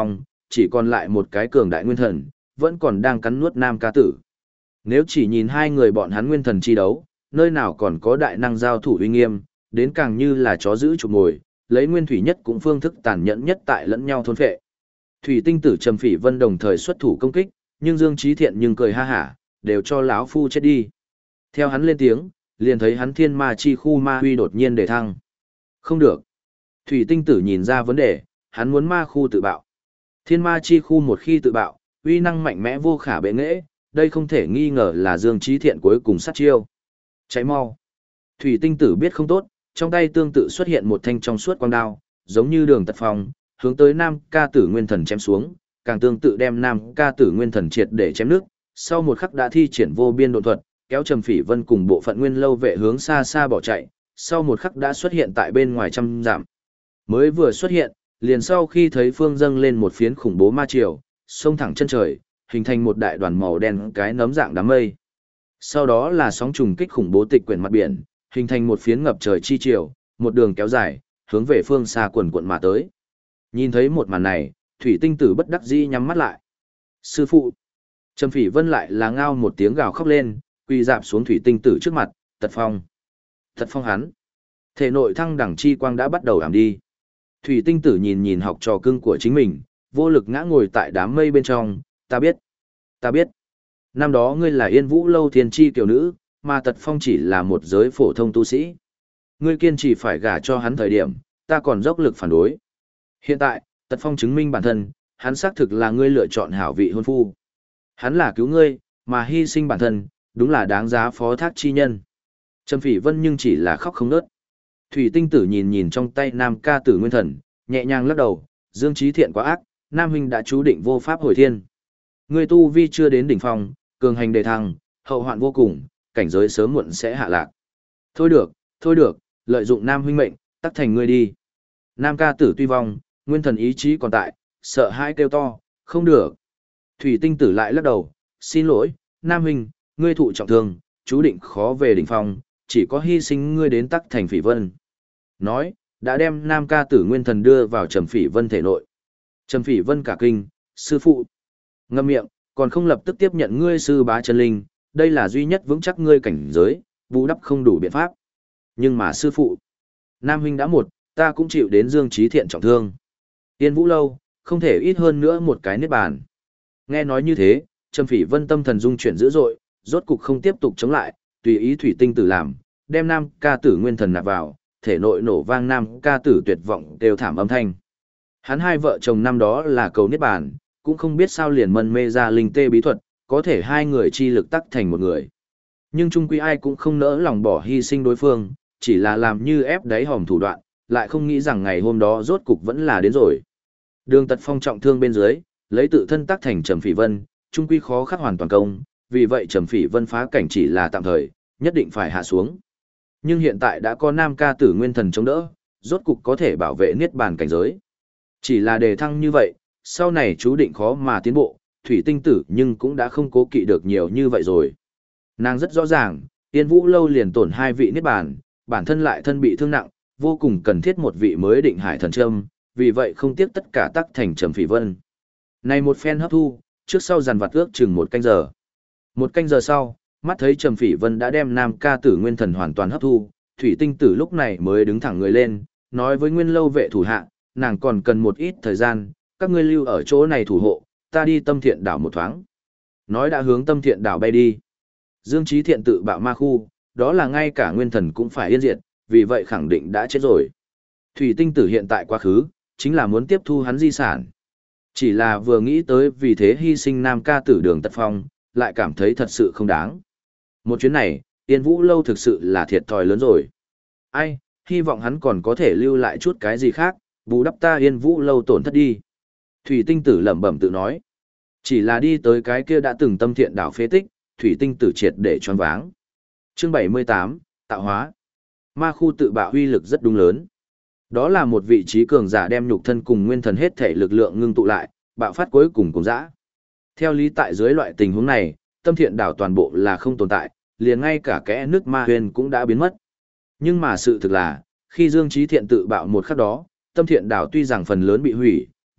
chỉ còn lại một cái cường đại nguyên thần, vẫn còn đang cắn nuốt nam ca tử. Nếu chỉ nhìn hai người bọn hắn nguyên thần chi đấu, nơi nào còn có đại năng giao thủ uy nghiêm, đến càng như là chó giữ chuột ngồi, lấy nguyên thủy nhất cũng phương thức tàn nhẫn nhất tại lẫn nhau thôn phệ. Thủy tinh tử Trầm Phỉ Vân đồng thời xuất thủ công kích, nhưng Dương Chí Thiện nhưng cười ha hả, đều cho lão phu chết đi. Theo hắn lên tiếng, liền thấy hắn thiên ma chi khu ma huy đột nhiên để thăng. Không được. Thủy tinh tử nhìn ra vấn đề, hắn muốn ma khu tự bạo. Thiên ma chi khu một khi tự bạo, uy năng mạnh mẽ vô khả bệ nghệ, đây không thể nghi ngờ là Dương Chí Thiện cuối cùng sát chiêu. Cháy mau. Thủy tinh tử biết không tốt, trong tay tương tự xuất hiện một thanh trong suốt quang đao, giống như đường tật phong, hướng tới nam ca tử nguyên thần chém xuống, càng tương tự đem nam ca tử nguyên thần triệt để chém nước. Sau một khắc đã thi triển vô biên độn thuật, kéo Trầm Phỉ Vân cùng bộ phận nguyên lâu vệ hướng xa xa bỏ chạy, sau một khắc đã xuất hiện tại bên ngoài trăm dặm. Mới vừa xuất hiện, liền sau khi thấy phương dâng lên một phiến khủng bố ma triều, xông thẳng chân trời, hình thành một đại đoàn màu đen cái nấm dạng đám mây. Sau đó là sóng trùng kích khủng bố tịch quyển mặt biển, hình thành một phiến ngập trời chi triều, một đường kéo dài, hướng về phương xa quần quận mà tới. Nhìn thấy một màn này, Thủy tinh tử bất đắc dĩ nhắm mắt lại. Sư phụ! Trầm Phỉ Vân lại là ngao một tiếng gào khóc lên, quỳ dạp xuống thủy tinh tử trước mặt, tật phong. Tật phong hắn. Thể nội thăng đẳng chi quang đã bắt đầu ảm đi. Thủy tinh tử nhìn nhìn học trò cưng của chính mình, vô lực ngã ngồi tại đám mây bên trong, ta biết. Ta biết. Năm đó ngươi là Yên Vũ Lâu thiên chi tiểu nữ, mà tật phong chỉ là một giới phổ thông tu sĩ. Ngươi kiên trì phải gả cho hắn thời điểm, ta còn dốc lực phản đối. Hiện tại, tật phong chứng minh bản thân, hắn xác thực là ngươi lựa chọn hảo vị hôn phu. Hắn là cứu ngươi, mà hy sinh bản thân, đúng là đáng giá phó thác chi nhân. Trầm Phỉ Vân nhưng chỉ là khóc không nớt. Thủy tinh tử nhìn nhìn trong tay nam ca tử nguyên thần, nhẹ nhàng lắc đầu, Dương Chí Thiện quá ác, nam huynh đã chú định vô pháp hồi thiên. Ngươi tu vi chưa đến đỉnh phong, cường hành đề thăng, hậu hoạn vô cùng, cảnh giới sớm muộn sẽ hạ lạc. Thôi được, thôi được, lợi dụng nam huynh mệnh, tắc thành ngươi đi. Nam ca tử tuy vong, nguyên thần ý chí còn tại, sợ hãi kêu to, không được. Thủy tinh tử lại lắc đầu, xin lỗi, nam huynh, ngươi thụ trọng thương, chú định khó về đỉnh phong, chỉ có hy sinh ngươi đến tắc thành Phỉ Vân. Nói, đã đem nam ca tử nguyên thần đưa vào Trầm Phỉ Vân thể nội. Trầm Phỉ Vân cả kinh, sư phụ. Ngậm miệng, còn không lập tức tiếp nhận ngươi sư bá chân linh, đây là duy nhất vững chắc ngươi cảnh giới, bù đắp không đủ biện pháp. Nhưng mà sư phụ, nam huynh đã một, ta cũng chịu đến Dương Chí Thiện trọng thương. Yên Vũ Lâu, không thể ít hơn nữa một cái niết bàn. Nghe nói như thế, Trầm Phỉ Vân tâm thần dung chuyển dữ dội, rốt cục không tiếp tục chống lại, tùy ý thủy tinh tử làm, đem nam ca tử nguyên thần nạp vào, thể nội nổ vang nam ca tử tuyệt vọng đều thảm âm thanh. Hắn hai vợ chồng năm đó là cầu niết bàn, cũng không biết sao liền mân mê ra linh tê bí thuật, có thể hai người chi lực tắc thành một người. Nhưng chung quy ai cũng không nỡ lòng bỏ hy sinh đối phương, chỉ là làm như ép đáy hòm thủ đoạn, lại không nghĩ rằng ngày hôm đó rốt cục vẫn là đến rồi. Đường Tật Phong trọng thương bên dưới, lấy tự thân tác thành Trầm Phỉ Vân, chung quy khó khắc hoàn toàn công, vì vậy Trầm Phỉ Vân phá cảnh chỉ là tạm thời, nhất định phải hạ xuống. Nhưng hiện tại đã có nam ca tử nguyên thần chống đỡ, rốt cục có thể bảo vệ niết bàn cảnh giới. Chỉ là đề thăng như vậy, sau này chú định khó mà tiến bộ, thủy tinh tử nhưng cũng đã không cố kỵ được nhiều như vậy rồi. Nàng rất rõ ràng, Yên Vũ Lâu liền tổn hai vị niết bàn, bản thân lại thân bị thương nặng, vô cùng cần thiết một vị mới định hải thần châm, vì vậy không tiếc tất cả tắc thành Trầm Phỉ Vân. Này một phen hấp thu, trước sau dàn vặt ước chừng một canh giờ. Một canh giờ sau, mắt thấy Trầm Phỉ Vân đã đem nam ca tử nguyên thần hoàn toàn hấp thu, thủy tinh tử lúc này mới đứng thẳng người lên, nói với nguyên lâu vệ thủ hạ, nàng còn cần một ít thời gian, các ngươi lưu ở chỗ này thủ hộ, ta đi Tâm Thiện đảo một thoáng. Nói đã hướng Tâm Thiện đảo bay đi. Dương Chí Thiện tự bạo ma khu, đó là ngay cả nguyên thần cũng phải yên diệt, vì vậy khẳng định đã chết rồi. Thủy tinh tử hiện tại quá khứ, chính là muốn tiếp thu hắn di sản. Chỉ là vừa nghĩ tới vì thế hy sinh nam ca tử Đường Tật Phong, lại cảm thấy thật sự không đáng. Một chuyến này, Yên Vũ Lâu thực sự là thiệt thòi lớn rồi. Ai, hy vọng hắn còn có thể lưu lại chút cái gì khác, bù đắp ta Yên Vũ Lâu tổn thất đi. Thủy tinh tử lẩm bẩm tự nói. Chỉ là đi tới cái kia đã từng Tâm Thiện đảo phế tích, thủy tinh tử triệt để choáng váng. Chương bảy mươi tám, tạo hóa. Ma khu tự bạo uy lực rất đúng lớn. Đó là một vị trí cường giả đem nhục thân cùng nguyên thần hết thể lực lượng ngưng tụ lại, bạo phát cuối cùng cùng dã. Theo lý tại dưới loại tình huống này, Tâm Thiện đảo toàn bộ là không tồn tại, liền ngay cả kẽ nước ma huyền cũng đã biến mất. Nhưng mà sự thực là, khi Dương Chí Thiện tự bạo một khắc đó, Tâm Thiện đảo tuy rằng phần lớn bị hủy,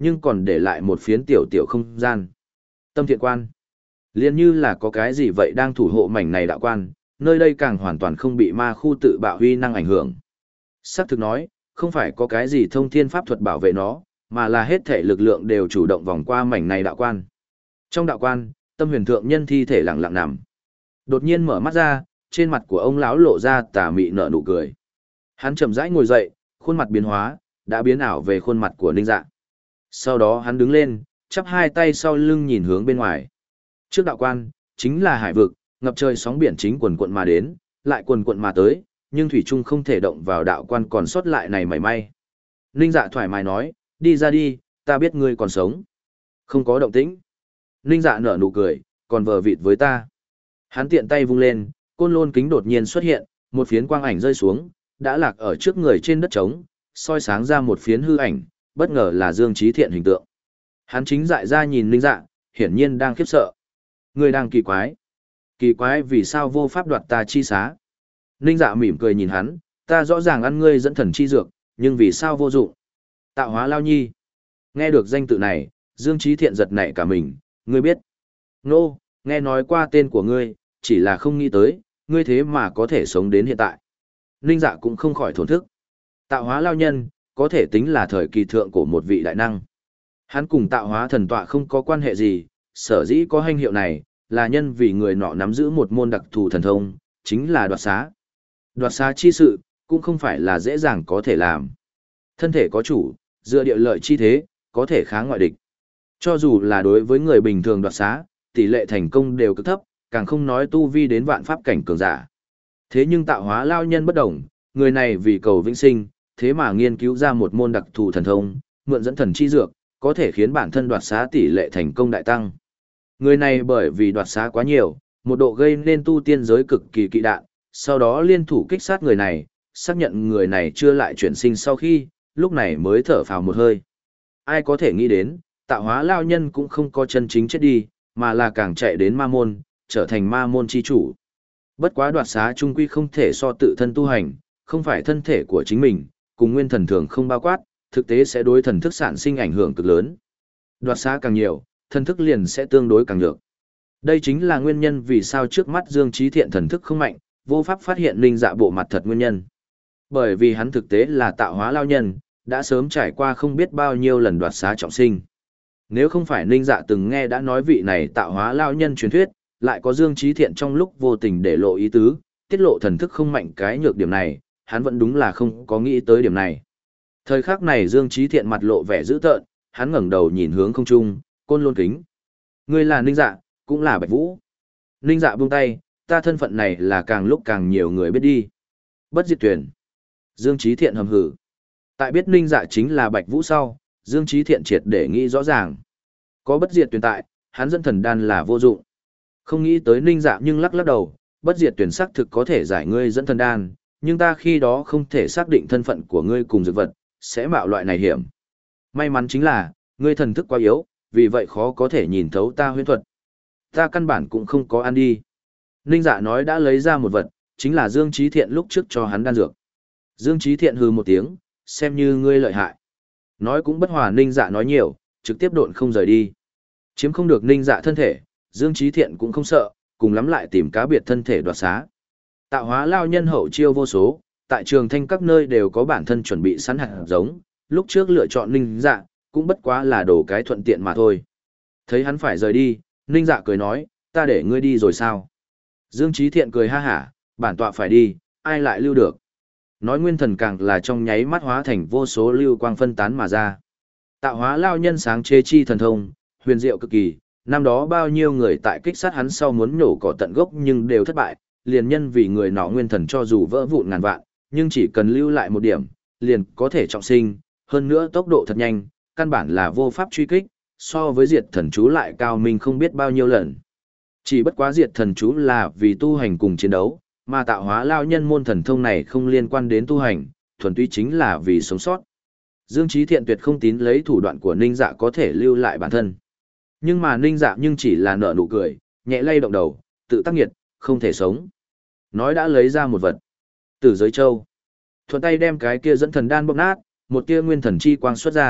nhưng còn để lại một phiến tiểu tiểu không gian. Tâm thiện quan. Liên như là có cái gì vậy đang thủ hộ mảnh này đạo quan, nơi đây càng hoàn toàn không bị ma khu tự bạo huy năng ảnh hưởng. Sắc thực nói, không phải có cái gì thông thiên pháp thuật bảo vệ nó, mà là hết thể lực lượng đều chủ động vòng qua mảnh này đạo quan. Trong đạo quan, Tâm Huyền thượng nhân thi thể lặng lặng nằm. Đột nhiên mở mắt ra, trên mặt của ông lão lộ ra tà mị nở nụ cười. Hắn chậm rãi ngồi dậy, khuôn mặt biến hóa, đã biến ảo về khuôn mặt của Ninh Dạ. Sau đó hắn đứng lên, chắp hai tay sau lưng nhìn hướng bên ngoài. Trước đạo quan, chính là hải vực, ngập trời sóng biển chính quần quận mà đến, lại quần quận mà tới, nhưng thủy trung không thể động vào đạo quan còn sót lại này mảy may. Ninh Dạ thoải mái nói, đi ra đi, ta biết ngươi còn sống. Không có động tĩnh. Ninh Dạ nở nụ cười, còn vờ vịt với ta. Hắn tiện tay vung lên, côn lôn kính đột nhiên xuất hiện, một phiến quang ảnh rơi xuống, đã lạc ở trước người trên đất trống, soi sáng ra một phiến hư ảnh, bất ngờ là Dương Chí Thiện hình tượng. Hắn chính dại ra nhìn Ninh Dạ, hiển nhiên đang khiếp sợ. Người đang kỳ quái. Kỳ quái vì sao vô pháp đoạt ta chi xá? Ninh Dạ mỉm cười nhìn hắn, ta rõ ràng ăn ngươi dẫn thần chi dược, nhưng vì sao vô dụng? Tạo hóa lao nhi. Nghe được danh tự này, Dương Chí Thiện giật nảy cả mình, ngươi biết. Nô, nghe nói qua tên của ngươi, chỉ là không nghĩ tới, ngươi thế mà có thể sống đến hiện tại. Ninh Dạ cũng không khỏi thổn thức. Tạo hóa lao nhân, có thể tính là thời kỳ thượng của một vị đại năng. Hắn cùng tạo hóa thần tọa không có quan hệ gì, sở dĩ có danh hiệu này, là nhân vì người nọ nắm giữ một môn đặc thù thần thông, chính là đoạt xá. Đoạt xá chi sự, cũng không phải là dễ dàng có thể làm. Thân thể có chủ, dựa địa lợi chi thế, có thể kháng ngoại địch. Cho dù là đối với người bình thường đoạt xá, tỷ lệ thành công đều cực thấp, càng không nói tu vi đến vạn pháp cảnh cường giả. Thế nhưng tạo hóa lao nhân bất đồng, người này vì cầu vĩnh sinh, thế mà nghiên cứu ra một môn đặc thù thần thông, mượn dẫn thần chi dược, có thể khiến bản thân đoạt xá tỷ lệ thành công đại tăng. Người này bởi vì đoạt xá quá nhiều, một độ gây nên tu tiên giới cực kỳ kỵ đạn, sau đó liên thủ kích sát người này, xác nhận người này chưa lại chuyển sinh sau khi, lúc này mới thở phào một hơi. Ai có thể nghĩ đến, tạo hóa lao nhân cũng không có chân chính chết đi, mà là càng chạy đến ma môn, trở thành ma môn chi chủ. Bất quá đoạt xá trung quy không thể so tự thân tu hành, không phải thân thể của chính mình, cùng nguyên thần thường không bao quát, thực tế sẽ đối thần thức sản sinh ảnh hưởng cực lớn. Đoạt xá càng nhiều, thần thức liền sẽ tương đối càng nhược. Đây chính là nguyên nhân vì sao trước mắt Dương Chí Thiện thần thức không mạnh, vô pháp phát hiện Ninh Dạ bộ mặt thật nguyên nhân. Bởi vì hắn thực tế là tạo hóa lao nhân, đã sớm trải qua không biết bao nhiêu lần đoạt xá trọng sinh. Nếu không phải Ninh Dạ từng nghe đã nói vị này tạo hóa lao nhân truyền thuyết, lại có Dương Chí Thiện trong lúc vô tình để lộ ý tứ, tiết lộ thần thức không mạnh cái nhược điểm này, hắn vẫn đúng là không có nghĩ tới điểm này. Thời khắc này Dương Chí Thiện mặt lộ vẻ dữ tợn, hắn ngẩng đầu nhìn hướng không trung, côn lôn kính. Ngươi là Ninh Dạ, cũng là Bạch Vũ. Ninh Dạ buông tay, ta thân phận này là càng lúc càng nhiều người biết đi. Bất diệt tuyển. Dương Chí Thiện hầm hử. Tại biết Ninh Dạ chính là Bạch Vũ sau, Dương Chí Thiện triệt để nghĩ rõ ràng. Có bất diệt tuyển tại, hắn dẫn thần đan là vô dụng. Không nghĩ tới Ninh Dạ nhưng lắc lắc đầu, bất diệt tuyển xác thực có thể giải ngươi dẫn thần đan, nhưng ta khi đó không thể xác định thân phận của ngươi cùng dược vật, sẽ mạo loại này hiểm. May mắn chính là, ngươi thần thức quá yếu, vì vậy khó có thể nhìn thấu ta huyễn thuật. Ta căn bản cũng không có ăn đi. Ninh Dạ nói đã lấy ra một vật, chính là Dương Chí Thiện lúc trước cho hắn đan dược. Dương Chí Thiện hừ một tiếng, xem như ngươi lợi hại. Nói cũng bất hòa Ninh Dạ nói nhiều, trực tiếp độn không rời đi. Chiếm không được Ninh Dạ thân thể, Dương Chí Thiện cũng không sợ, cùng lắm lại tìm cá biệt thân thể đoạt xá. Tạo hóa lao nhân hậu chiêu vô số, tại trường thanh các nơi đều có bản thân chuẩn bị sẵn hạt giống, lúc trước lựa chọn Ninh Dạ, cũng bất quá là đổ cái thuận tiện mà thôi. Thấy hắn phải rời đi, Ninh Dạ cười nói, ta để ngươi đi rồi sao? Dương Chí Thiện cười ha hả, bản tọa phải đi, ai lại lưu được? Nói nguyên thần càng là trong nháy mắt hóa thành vô số lưu quang phân tán mà ra. Tạo hóa lao nhân sáng chế chi thần thông, huyền diệu cực kỳ, năm đó bao nhiêu người tại kích sát hắn sau muốn nhổ cỏ tận gốc nhưng đều thất bại, liền nhân vì người nọ nguyên thần cho dù vỡ vụn ngàn vạn, nhưng chỉ cần lưu lại một điểm, liền có thể trọng sinh, hơn nữa tốc độ thật nhanh, căn bản là vô pháp truy kích, so với diệt thần chú lại cao minh không biết bao nhiêu lần. Chỉ bất quá diệt thần chú là vì tu hành cùng chiến đấu, mà tạo hóa lao nhân môn thần thông này không liên quan đến tu hành, thuần túy chính là vì sống sót. Dương Chí Thiện tuyệt không tín lấy thủ đoạn của Ninh Dạ có thể lưu lại bản thân. Nhưng mà Ninh Dạ nhưng chỉ là nở nụ cười, nhẹ lay động đầu, tự tác nghiệt, không thể sống. Nói đã lấy ra một vật. Tử giới châu. Thuận tay đem cái kia dẫn thần đan bóp nát, một tia nguyên thần chi quang xuất ra,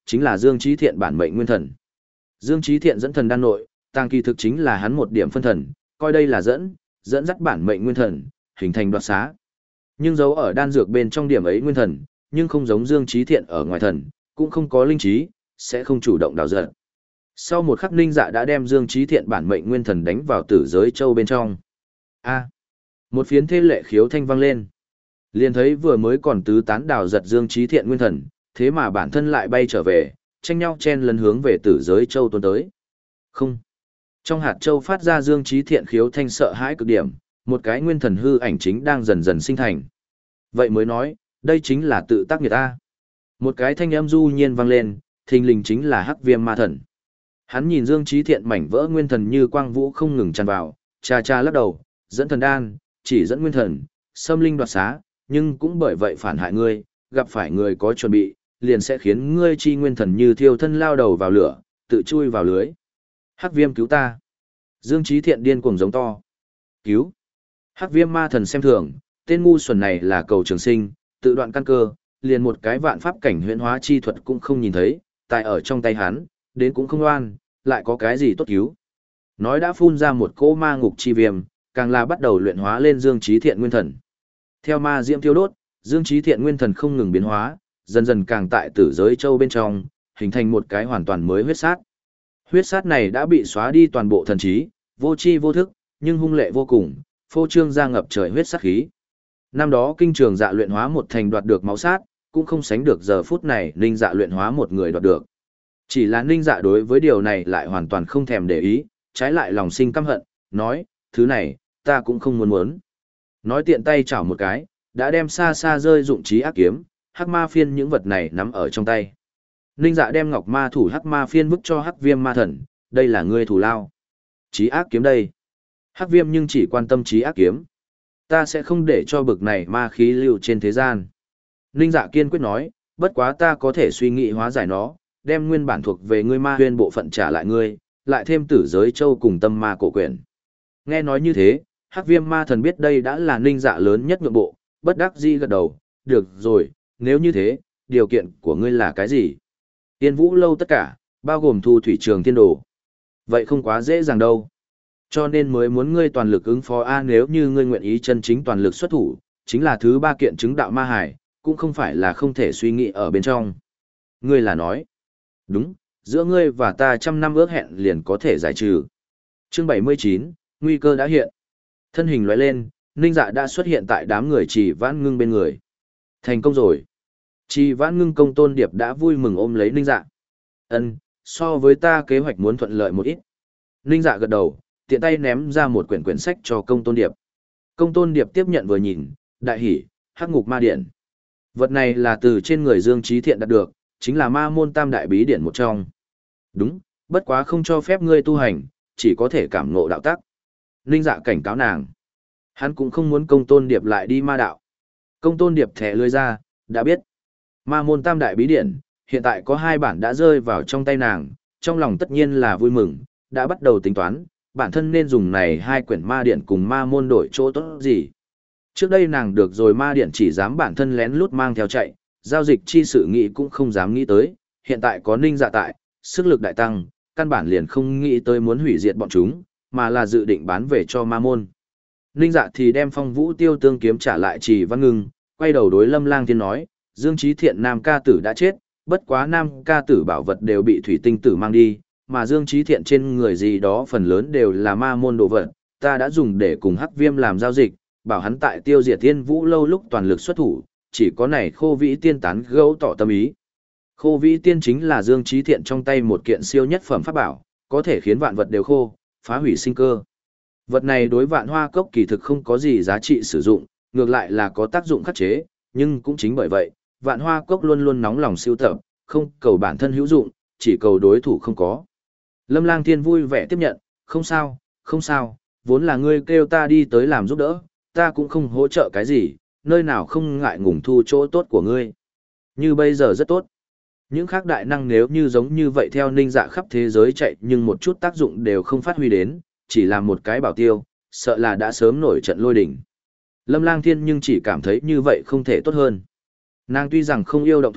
chính là Dương Chí Thiện bản mệnh nguyên thần. Dương Chí Thiện dẫn thần đan nội, tàng kỳ thực chính là hắn một điểm phân thần, coi đây là dẫn, dẫn dắt bản mệnh nguyên thần, hình thành đoạt xá. Nhưng dấu ở đan dược bên trong điểm ấy nguyên thần, nhưng không giống Dương Chí Thiện ở ngoài thần, cũng không có linh trí, sẽ không chủ động đào giật. Sau một khắc Ninh Dạ đã đem Dương Chí Thiện bản mệnh nguyên thần đánh vào tử giới châu bên trong. A, một phiến thê lệ khiếu thanh vang lên. Liền thấy vừa mới còn tứ tán đào giật Dương Chí Thiện nguyên thần, thế mà bản thân lại bay trở về, tranh nhau chen lấn hướng về tử giới châu tuôn tới. Không. Trong hạt châu phát ra Dương Chí Thiện khiếu thanh sợ hãi cực điểm, một cái nguyên thần hư ảnh chính đang dần dần sinh thành. Vậy mới nói, đây chính là tự tác nghiệt ta. Một cái thanh âm du nhiên vang lên, thình lình chính là Hắc Viêm Ma Thần. Hắn nhìn Dương Chí Thiện mảnh vỡ nguyên thần như quang vũ không ngừng tràn vào, cha cha lắc đầu, dẫn thần đan, chỉ dẫn nguyên thần, xâm linh đoạt xá, nhưng cũng bởi vậy phản hại ngươi, gặp phải người có chuẩn bị, liền sẽ khiến ngươi chi nguyên thần như thiêu thân lao đầu vào lửa, tự chui vào lưới. Hắc Viêm cứu ta. Dương Chí Thiện điên cuồng giống to. Cứu. Hắc Viêm Ma Thần xem thường, tên ngu xuẩn này là cầu trường sinh, tự đoạn căn cơ, liền một cái vạn pháp cảnh huyễn hóa chi thuật cũng không nhìn thấy, tại ở trong tay hắn, đến cũng không oan, lại có cái gì tốt cứu. Nói đã phun ra một cỗ ma ngục chi viêm, càng là bắt đầu luyện hóa lên Dương Chí Thiện nguyên thần. Theo ma diễm thiêu đốt, Dương Chí Thiện nguyên thần không ngừng biến hóa, dần dần càng tại tử giới châu bên trong, hình thành một cái hoàn toàn mới huyết sát. Huyết sát này đã bị xóa đi toàn bộ thần trí, vô chi vô thức, nhưng hung lệ vô cùng, phô trương ra ngập trời huyết sát khí. Năm đó kinh trường dạ luyện hóa một thành đoạt được máu sát, cũng không sánh được giờ phút này Ninh Dạ luyện hóa một người đoạt được. Chỉ là Ninh Dạ đối với điều này lại hoàn toàn không thèm để ý, trái lại lòng sinh căm hận, nói, thứ này, ta cũng không muốn muốn. Nói tiện tay chảo một cái, đã đem xa xa rơi dụng trí ác kiếm, hắc ma phiên những vật này nắm ở trong tay. Ninh Dạ đem ngọc ma thủ hắc ma phiên vứt cho Hắc Viêm Ma Thần, đây là ngươi thủ lao. Trí ác kiếm đây. Hắc Viêm nhưng chỉ quan tâm trí ác kiếm. Ta sẽ không để cho bực này ma khí lưu trên thế gian. Ninh Dạ kiên quyết nói, bất quá ta có thể suy nghĩ hóa giải nó, đem nguyên bản thuộc về ngươi ma huyên bộ phận trả lại ngươi, lại thêm tử giới châu cùng tâm ma cổ quyển. Nghe nói như thế, Hắc Viêm Ma Thần biết đây đã là Ninh Dạ lớn nhất nhượng bộ, bất đắc dĩ gật đầu, được rồi, nếu như thế, điều kiện của ngươi là cái gì? Tiên Vũ lâu tất cả, bao gồm thu thủy trường thiên đồ. Vậy không quá dễ dàng đâu. Cho nên mới muốn ngươi toàn lực ứng phó A, nếu như ngươi nguyện ý chân chính toàn lực xuất thủ, chính là thứ ba kiện chứng đạo ma hải, cũng không phải là không thể suy nghĩ ở bên trong. Ngươi là nói. Đúng, giữa ngươi và ta trăm năm ước hẹn liền có thể giải trừ. Chương bảy mươi chín, nguy cơ đã hiện. Thân hình lóe lên, Ninh Dạ đã xuất hiện tại đám người Trì Vãn Ngưng bên người. Thành công rồi. Trì Vãn Ngưng Công Tôn Điệp đã vui mừng ôm lấy Ninh Dạ. Ân, so với ta kế hoạch muốn thuận lợi một ít. Ninh Dạ gật đầu, tiện tay ném ra một quyển quyển sách cho Công Tôn Điệp. Công Tôn Điệp tiếp nhận vừa nhìn, đại hỉ, Hắc Ngục Ma Điển. Vật này là từ trên người Dương Chí Thiện đạt được, chính là ma môn tam đại bí điển một trong. Đúng, bất quá không cho phép ngươi tu hành, chỉ có thể cảm ngộ đạo tắc. Ninh Dạ cảnh cáo nàng. Hắn cũng không muốn Công Tôn Điệp lại đi ma đạo. Công Tôn Điệp thẻ lưỡi ra, đã biết. Ma môn tam đại bí điển, hiện tại có hai bản đã rơi vào trong tay nàng, trong lòng tất nhiên là vui mừng, đã bắt đầu tính toán, bản thân nên dùng này hai quyển ma điển cùng ma môn đổi chỗ tốt gì. Trước đây nàng được rồi ma điển chỉ dám bản thân lén lút mang theo chạy, giao dịch chi sự nghĩ cũng không dám nghĩ tới, hiện tại có Ninh Dạ tại, sức lực đại tăng, căn bản liền không nghĩ tới muốn hủy diệt bọn chúng, mà là dự định bán về cho ma môn. Ninh Dạ thì đem Phong Vũ Tiêu Tương kiếm trả lại Trì Văn Ngưng, quay đầu đối Lâm Lang Thiên nói, Dương Chí Thiện nam ca tử đã chết, bất quá nam ca tử bảo vật đều bị thủy tinh tử mang đi, mà Dương Chí Thiện trên người gì đó phần lớn đều là ma môn đồ vật, ta đã dùng để cùng Hắc Viêm làm giao dịch, bảo hắn tại tiêu diệt Tiên Vũ lâu lúc toàn lực xuất thủ, chỉ có này Khô Vĩ Tiên tán gẫu tỏ tâm ý. Khô Vĩ Tiên chính là Dương Chí Thiện trong tay một kiện siêu nhất phẩm pháp bảo, có thể khiến vạn vật đều khô, phá hủy sinh cơ. Vật này đối Vạn Hoa Cốc kỳ thực không có gì giá trị sử dụng, ngược lại là có tác dụng khắc chế, nhưng cũng chính bởi vậy, Vạn Hoa Cốc luôn luôn nóng lòng siêu tập, không cầu bản thân hữu dụng, chỉ cầu đối thủ không có. Lâm Lang Thiên vui vẻ tiếp nhận, không sao, không sao, vốn là ngươi kêu ta đi tới làm giúp đỡ, ta cũng không hỗ trợ cái gì, nơi nào không ngại ngùng thu chỗ tốt của ngươi. Như bây giờ rất tốt. Những khác đại năng nếu như giống như vậy theo Ninh Dạ khắp thế giới chạy nhưng một chút tác dụng đều không phát huy đến, chỉ là một cái bảo tiêu, sợ là đã sớm nổi trận lôi đỉnh. Lâm Lang Thiên nhưng chỉ cảm thấy như vậy không thể tốt hơn. Nàng tuy rằng không yêu động thủ,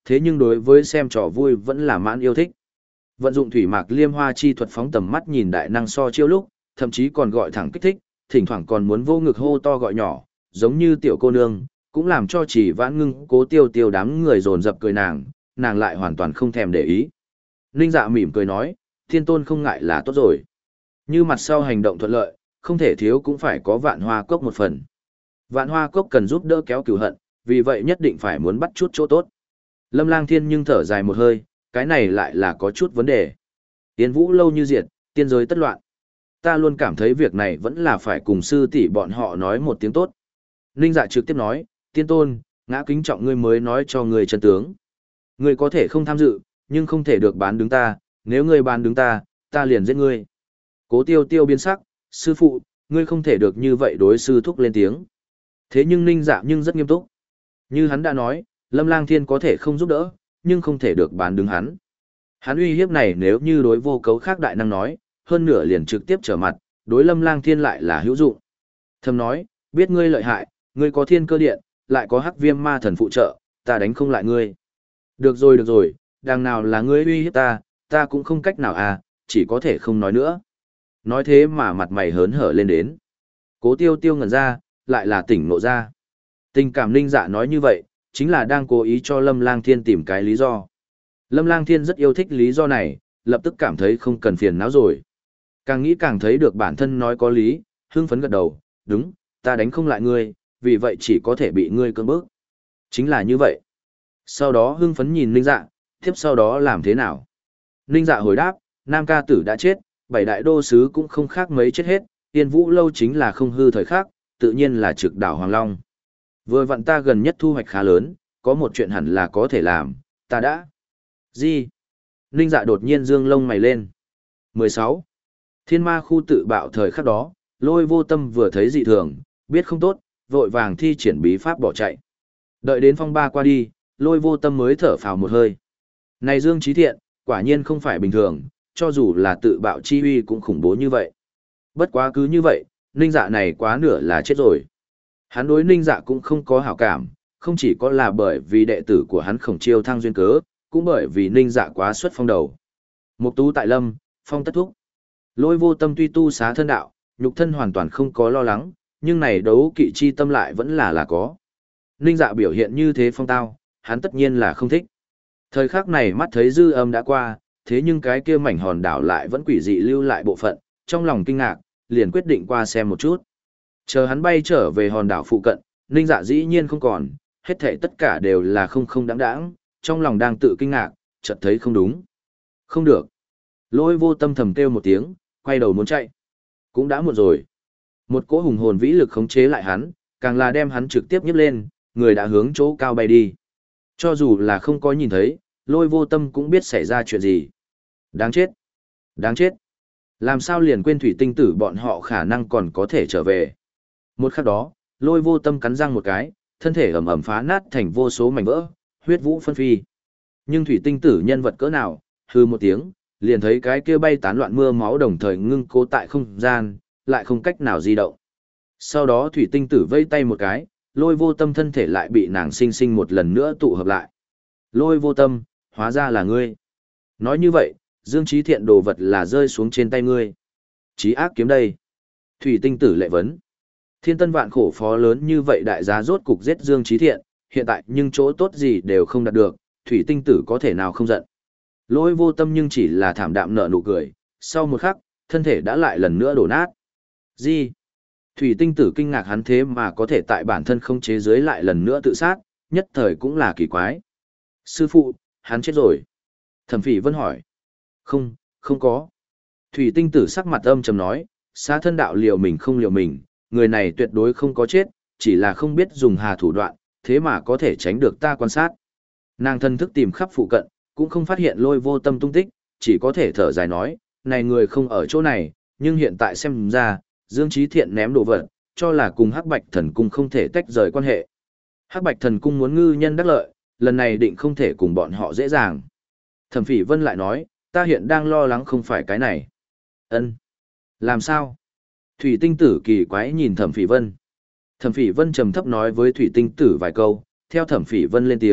thế nhưng đối với xem trò vui vẫn là mãn yêu thích. Vận dụng thủy mạc liêm hoa chi thuật phóng tầm mắt nhìn đại năng so chiêu lúc, thậm chí còn gọi thẳng kích thích, thỉnh thoảng còn muốn vô ngực hô to gọi nhỏ, giống như tiểu cô nương, cũng làm cho chỉ vãn ngưng cố tiêu tiêu đám người dồn dập cười nàng, nàng lại hoàn toàn không thèm để ý. Ninh Dạ mỉm cười nói, thiên tôn không ngại là tốt rồi. Như mặt sau hành động thuận lợi, không thể thiếu cũng phải có vạn hoa cốc một phần. Vạn hoa cốc cần giúp đỡ kéo cửu hận, vì vậy nhất định phải muốn bắt chút chỗ tốt. Lâm Lang Thiên nhưng thở dài một hơi, cái này lại là có chút vấn đề. Tiên vũ lâu như diệt, tiên giới tất loạn. Ta luôn cảm thấy việc này vẫn là phải cùng sư tỷ bọn họ nói một tiếng tốt. Ninh Dạ trực tiếp nói, tiên tôn, ngã kính trọng ngươi mới nói cho ngươi chân tướng. Ngươi có thể không tham dự, nhưng không thể được bán đứng ta, nếu ngươi bán đứng ta, ta liền giết ngươi. Cố tiêu tiêu biến sắc, sư phụ, ngươi không thể được như vậy đối sư thúc lên tiếng. Thế nhưng Ninh Dạ nhưng rất nghiêm túc. Như hắn đã nói, Lâm Lang Thiên có thể không giúp đỡ, nhưng không thể được bán đứng hắn. Hắn uy hiếp này nếu như đối vô cấu khác đại năng nói, hơn nửa liền trực tiếp trở mặt, đối Lâm Lang Thiên lại là hữu dụng. Thầm nói, biết ngươi lợi hại, ngươi có thiên cơ điện, lại có hắc viêm ma thần phụ trợ, ta đánh không lại ngươi. Được rồi được rồi, đằng nào là ngươi uy hiếp ta, ta cũng không cách nào à, chỉ có thể không nói nữa. Nói thế mà mặt mày hớn hở lên đến. Cố tiêu tiêu ngẩn ra, lại là tỉnh nộ ra. Tình cảm Ninh Dạ nói như vậy, chính là đang cố ý cho Lâm Lang Thiên tìm cái lý do. Lâm Lang Thiên rất yêu thích lý do này, lập tức cảm thấy không cần phiền não rồi. Càng nghĩ càng thấy được bản thân nói có lý, hưng phấn gật đầu, đúng, ta đánh không lại ngươi, vì vậy chỉ có thể bị ngươi cưỡng bức. Chính là như vậy. Sau đó hưng phấn nhìn Ninh Dạ, tiếp sau đó làm thế nào? Ninh Dạ hồi đáp, Nam ca tử đã chết, bảy đại đô sứ cũng không khác mấy chết hết, Tiên Vũ lâu chính là không hư thời khắc, tự nhiên là trực đảo Hoàng Long. Vừa vặn ta gần nhất thu hoạch khá lớn, có một chuyện hẳn là có thể làm, ta đã. Gì? Ninh Dạ đột nhiên dương lông mày lên. mười sáu. Thiên ma khu tự bạo thời khắc đó, Lôi Vô Tâm vừa thấy dị thường, biết không tốt, vội vàng thi triển bí pháp bỏ chạy. Đợi đến phong ba qua đi, Lôi Vô Tâm mới thở phào một hơi. Này Dương Chí Thiện, quả nhiên không phải bình thường, cho dù là tự bạo chi uy cũng khủng bố như vậy. Bất quá cứ như vậy, Ninh Dạ này quá nửa là chết rồi. Hắn đối Ninh Dạ cũng không có hảo cảm, không chỉ có là bởi vì đệ tử của hắn Khổng Chiêu thăng duyên cớ, cũng bởi vì Ninh Dạ quá xuất phong đầu. Mục tú tại lâm, phong tất thúc. Lôi Vô Tâm tuy tu xá thân đạo, nhục thân hoàn toàn không có lo lắng, nhưng này đấu kỵ chi tâm lại vẫn là là có. Ninh Dạ biểu hiện như thế phong tao, hắn tất nhiên là không thích. Thời khắc này mắt thấy dư âm đã qua, thế nhưng cái kia mảnh hòn đảo lại vẫn quỷ dị lưu lại bộ phận, trong lòng kinh ngạc, liền quyết định qua xem một chút. Chờ hắn bay trở về hòn đảo phụ cận, Ninh Dạ dĩ nhiên không còn, hết thảy tất cả đều là không không đáng đáng, trong lòng đang tự kinh ngạc, chợt thấy không đúng. Không được. Lôi Vô Tâm thầm kêu một tiếng, quay đầu muốn chạy. Cũng đã muộn rồi. Một cỗ hùng hồn vĩ lực khống chế lại hắn, càng là đem hắn trực tiếp nhấc lên, người đã hướng chỗ cao bay đi. Cho dù là không có nhìn thấy, Lôi Vô Tâm cũng biết xảy ra chuyện gì. Đáng chết. Đáng chết. Làm sao liền quên thủy tinh tử bọn họ khả năng còn có thể trở về. Một khắc đó, Lôi Vô Tâm cắn răng một cái, thân thể ầm ầm phá nát thành vô số mảnh vỡ, huyết vũ phân phi. Nhưng thủy tinh tử nhân vật cỡ nào, hư một tiếng, liền thấy cái kia bay tán loạn mưa máu đồng thời ngưng cố tại không gian, lại không cách nào di động. Sau đó thủy tinh tử vây tay một cái, Lôi Vô Tâm thân thể lại bị nàng sinh sinh một lần nữa tụ hợp lại. Lôi Vô Tâm, hóa ra là ngươi. Nói như vậy, Dương Chí Thiện đồ vật là rơi xuống trên tay ngươi. Chí ác kiếm đây. Thủy tinh tử lệ vấn. Thiên tân vạn khổ phó lớn như vậy đại giá rốt cục giết Dương Chí Thiện, hiện tại nhưng chỗ tốt gì đều không đạt được, thủy tinh tử có thể nào không giận. Lôi Vô Tâm nhưng chỉ là thảm đạm nở nụ cười, sau một khắc, thân thể đã lại lần nữa đổ nát. Gì? Thủy tinh tử kinh ngạc hắn thế mà có thể tại bản thân không chế giới lại lần nữa tự sát, nhất thời cũng là kỳ quái. Sư phụ, hắn chết rồi. Thẩm Phỉ Vân hỏi. Không, không có. Thủy tinh tử sắc mặt âm trầm nói, xá thân đạo liều mình không liều mình, người này tuyệt đối không có chết, chỉ là không biết dùng hà thủ đoạn, thế mà có thể tránh được ta quan sát. Nàng thân thức tìm khắp phụ cận, cũng không phát hiện Lôi Vô Tâm tung tích, chỉ có thể thở dài nói, này người không ở chỗ này, nhưng hiện tại xem ra, Dương Chí Thiện ném đồ vật, cho là cùng Hắc Bạch Thần Cung không thể tách rời quan hệ. Hắc Bạch Thần Cung muốn ngư nhân đắc lợi, lần này định không thể cùng bọn họ dễ dàng. Thẩm Phỉ Vân lại nói, ta hiện đang lo lắng không phải cái này. Ân, làm sao? Thủy tinh tử kỳ quái nhìn Thẩm Phỉ Vân. Thẩm Phỉ Vân trầm thấp nói với Thủy tinh tử vài câu, theo Thẩm Phỉ Vân lên tiếng,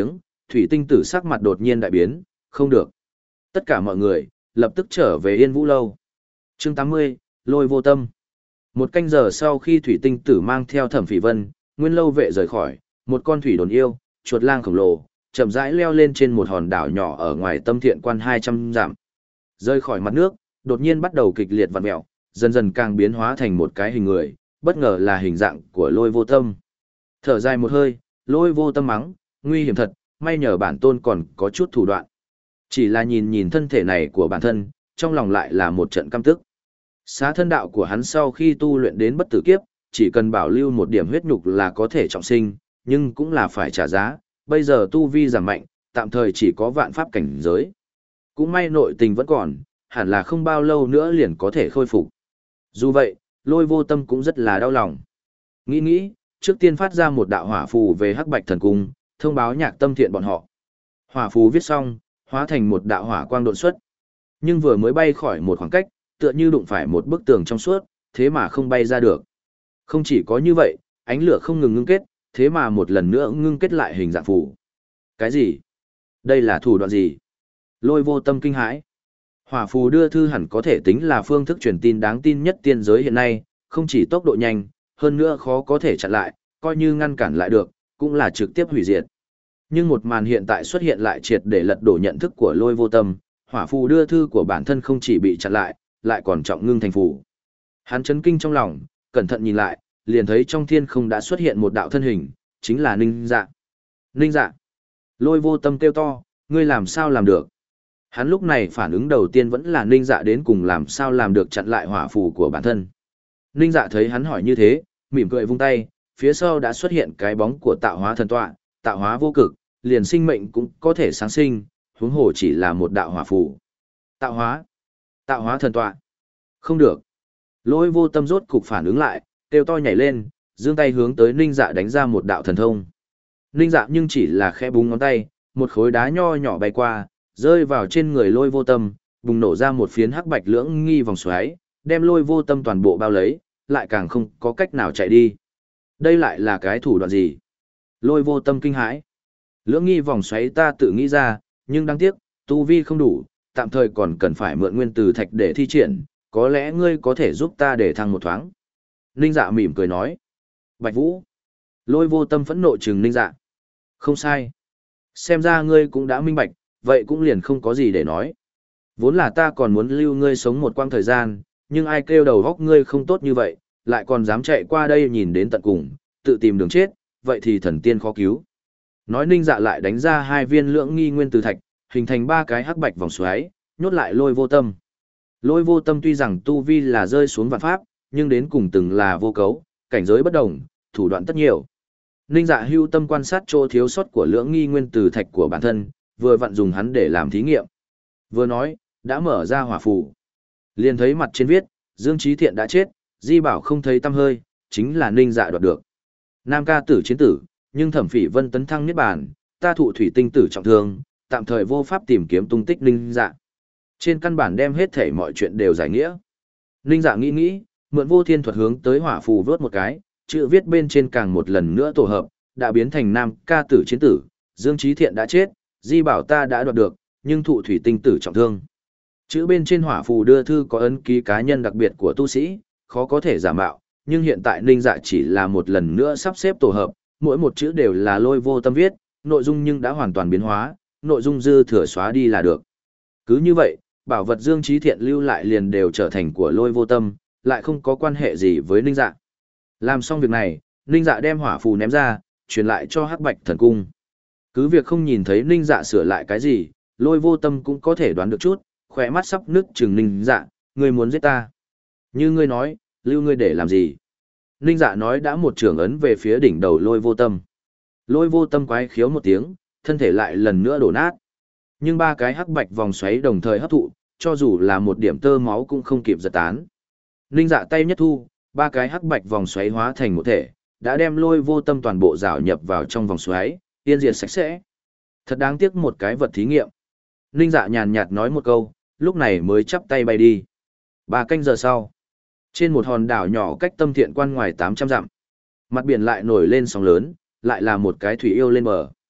thủy tinh tử sắc mặt đột nhiên đại biến, không được. Tất cả mọi người, lập tức trở về Yên Vũ Lâu. Chương tám mươi, Lôi Vô Tâm. Một canh giờ sau khi thủy tinh tử mang theo Thẩm Phỉ Vân, Nguyên Lâu vệ rời khỏi, một con thủy đồn yêu, chuột lang khổng lồ, chậm rãi leo lên trên một hòn đảo nhỏ ở ngoài Tâm Thiện Quan hai trăm dặm. Rơi khỏi mặt nước, đột nhiên bắt đầu kịch liệt vặn mèo, dần dần càng biến hóa thành một cái hình người, bất ngờ là hình dạng của Lôi Vô Tâm. Thở dài một hơi, Lôi Vô Tâm mắng, nguy hiểm thật, may nhờ bản tôn còn có chút thủ đoạn. Chỉ là nhìn nhìn thân thể này của bản thân, trong lòng lại là một trận căm tức. Xá thân đạo của hắn sau khi tu luyện đến bất tử kiếp, chỉ cần bảo lưu một điểm huyết nhục là có thể trọng sinh, nhưng cũng là phải trả giá, bây giờ tu vi giảm mạnh, tạm thời chỉ có vạn pháp cảnh giới. Cũng may nội tình vẫn còn, hẳn là không bao lâu nữa liền có thể khôi phục. Dù vậy, Lôi Vô Tâm cũng rất là đau lòng. Nghĩ nghĩ, trước tiên phát ra một đạo hỏa phù về Hắc Bạch Thần Cung, thông báo Nhạc Tâm Thiện bọn họ. Hỏa phù viết xong, hóa thành một đạo hỏa quang độn xuất. Nhưng vừa mới bay khỏi một khoảng cách, tựa như đụng phải một bức tường trong suốt, thế mà không bay ra được. Không chỉ có như vậy, ánh lửa không ngừng ngưng kết, thế mà một lần nữa ngưng kết lại hình dạng phù. Cái gì? Đây là thủ đoạn gì? Lôi Vô Tâm kinh hãi. Hỏa phù đưa thư hẳn có thể tính là phương thức truyền tin đáng tin nhất tiên giới hiện nay, không chỉ tốc độ nhanh, hơn nữa khó có thể chặn lại, coi như ngăn cản lại được, cũng là trực tiếp hủy diệt. Nhưng một màn hiện tại xuất hiện lại triệt để lật đổ nhận thức của Lôi Vô Tâm, hỏa phù đưa thư của bản thân không chỉ bị chặn lại, lại còn trọng ngưng thành phù. Hắn chấn kinh trong lòng, cẩn thận nhìn lại, liền thấy trong thiên không đã xuất hiện một đạo thân hình, chính là Ninh Dạ. Ninh Dạ. Lôi Vô Tâm kêu to, ngươi làm sao làm được? Hắn lúc này phản ứng đầu tiên vẫn là Ninh Dạ đến cùng làm sao làm được chặn lại hỏa phù của bản thân. Ninh Dạ thấy hắn hỏi như thế, mỉm cười vung tay, phía sau đã xuất hiện cái bóng của tạo hóa thần tọa, tạo hóa vô cực, liền sinh mệnh cũng có thể sáng sinh, huống hồ chỉ là một đạo hỏa phù. Tạo hóa, tạo hóa thần tọa. Không được. Lôi Vô Tâm rốt cục phản ứng lại, kêu to nhảy lên, giương tay hướng tới Ninh Dạ đánh ra một đạo thần thông. Ninh Dạ nhưng chỉ là khẽ búng ngón tay, một khối đá nho nhỏ bay qua, rơi vào trên người Lôi Vô Tâm, bùng nổ ra một phiến hắc bạch lưỡng nghi vòng xoáy, đem Lôi Vô Tâm toàn bộ bao lấy, lại càng không có cách nào chạy đi. Đây lại là cái thủ đoạn gì? Lôi Vô Tâm kinh hãi. Lưỡng nghi vòng xoáy ta tự nghĩ ra, nhưng đáng tiếc, tu vi không đủ, tạm thời còn cần phải mượn nguyên từ thạch để thi triển, có lẽ ngươi có thể giúp ta để thăng một thoáng. Ninh Dạ mỉm cười nói. Bạch Vũ. Lôi Vô Tâm phẫn nộ trừng Ninh Dạ. Không sai. Xem ra ngươi cũng đã minh bạch, vậy cũng liền không có gì để nói. Vốn là ta còn muốn lưu ngươi sống một quãng thời gian, nhưng ai kêu đầu góc ngươi không tốt như vậy, lại còn dám chạy qua đây nhìn đến tận cùng, tự tìm đường chết, vậy thì thần tiên khó cứu. Nói Ninh Dạ lại đánh ra hai viên lưỡng nghi nguyên từ thạch, hình thành ba cái hắc bạch vòng xoáy, nhốt lại Lôi Vô Tâm. Lôi Vô Tâm tuy rằng tu vi là rơi xuống vạn pháp, nhưng đến cùng từng là vô cấu, cảnh giới bất đồng, thủ đoạn tất nhiều. Ninh Dạ hưu tâm quan sát chỗ thiếu sót của lưỡng nghi nguyên từ thạch của bản thân, vừa vặn dùng hắn để làm thí nghiệm. Vừa nói, đã mở ra hỏa phù. Liền thấy mặt trên viết, Dương Chí Thiện đã chết, Di Bảo không thấy tăm hơi, chính là Ninh Dạ đoạt được. Nam ca tử chiến tử, nhưng Thẩm Phỉ Vân tấn thăng niết bàn, ta thụ thủy tinh tử trọng thương, tạm thời vô pháp tìm kiếm tung tích Ninh Dạ. Trên căn bản đem hết thảy mọi chuyện đều giải nghĩa. Ninh Dạ nghĩ nghĩ, mượn vô thiên thuật hướng tới hỏa phù vớt một cái, chữ viết bên trên càng một lần nữa tổ hợp, đã biến thành Nam ca tử chiến tử, Dương Chí Thiện đã chết, Di Bảo ta đã đoạt được, nhưng thụ thủy tinh tử trọng thương. Chữ bên trên hỏa phù đưa thư có ấn ký cá nhân đặc biệt của tu sĩ, khó có thể giả mạo, nhưng hiện tại Ninh Dạ chỉ là một lần nữa sắp xếp tổ hợp, mỗi một chữ đều là Lôi Vô Tâm viết, nội dung nhưng đã hoàn toàn biến hóa, nội dung dư thừa xóa đi là được. Cứ như vậy, bảo vật Dương Chí Thiện lưu lại liền đều trở thành của Lôi Vô Tâm, lại không có quan hệ gì với Ninh Dạ. Làm xong việc này, Ninh Dạ đem hỏa phù ném ra, truyền lại cho Hắc Bạch Thần Cung. Cứ việc không nhìn thấy Ninh Dạ sửa lại cái gì, Lôi Vô Tâm cũng có thể đoán được chút, khỏe mắt sắp nứt chừng Ninh Dạ, ngươi muốn giết ta. Như ngươi nói, lưu ngươi để làm gì? Ninh Dạ nói đã một trường ấn về phía đỉnh đầu Lôi Vô Tâm. Lôi Vô Tâm quái khiếu một tiếng, thân thể lại lần nữa đổ nát. Nhưng ba cái hắc bạch vòng xoáy đồng thời hấp thụ, cho dù là một điểm tơ máu cũng không kịp giật tán. Ninh Dạ tay nhất thu, ba cái hắc bạch vòng xoáy hóa thành một thể, đã đem Lôi Vô Tâm toàn bộ rảo nhập vào trong vòng xoáy, tiên diệt sạch sẽ. Thật đáng tiếc một cái vật thí nghiệm. Ninh Dạ nhàn nhạt nói một câu, lúc này mới chắp tay bay đi. Ba canh giờ sau, trên một hòn đảo nhỏ cách Tâm Thiện Quan ngoài tám trăm dặm, mặt biển lại nổi lên sóng lớn, lại là một cái thủy yêu lên bờ.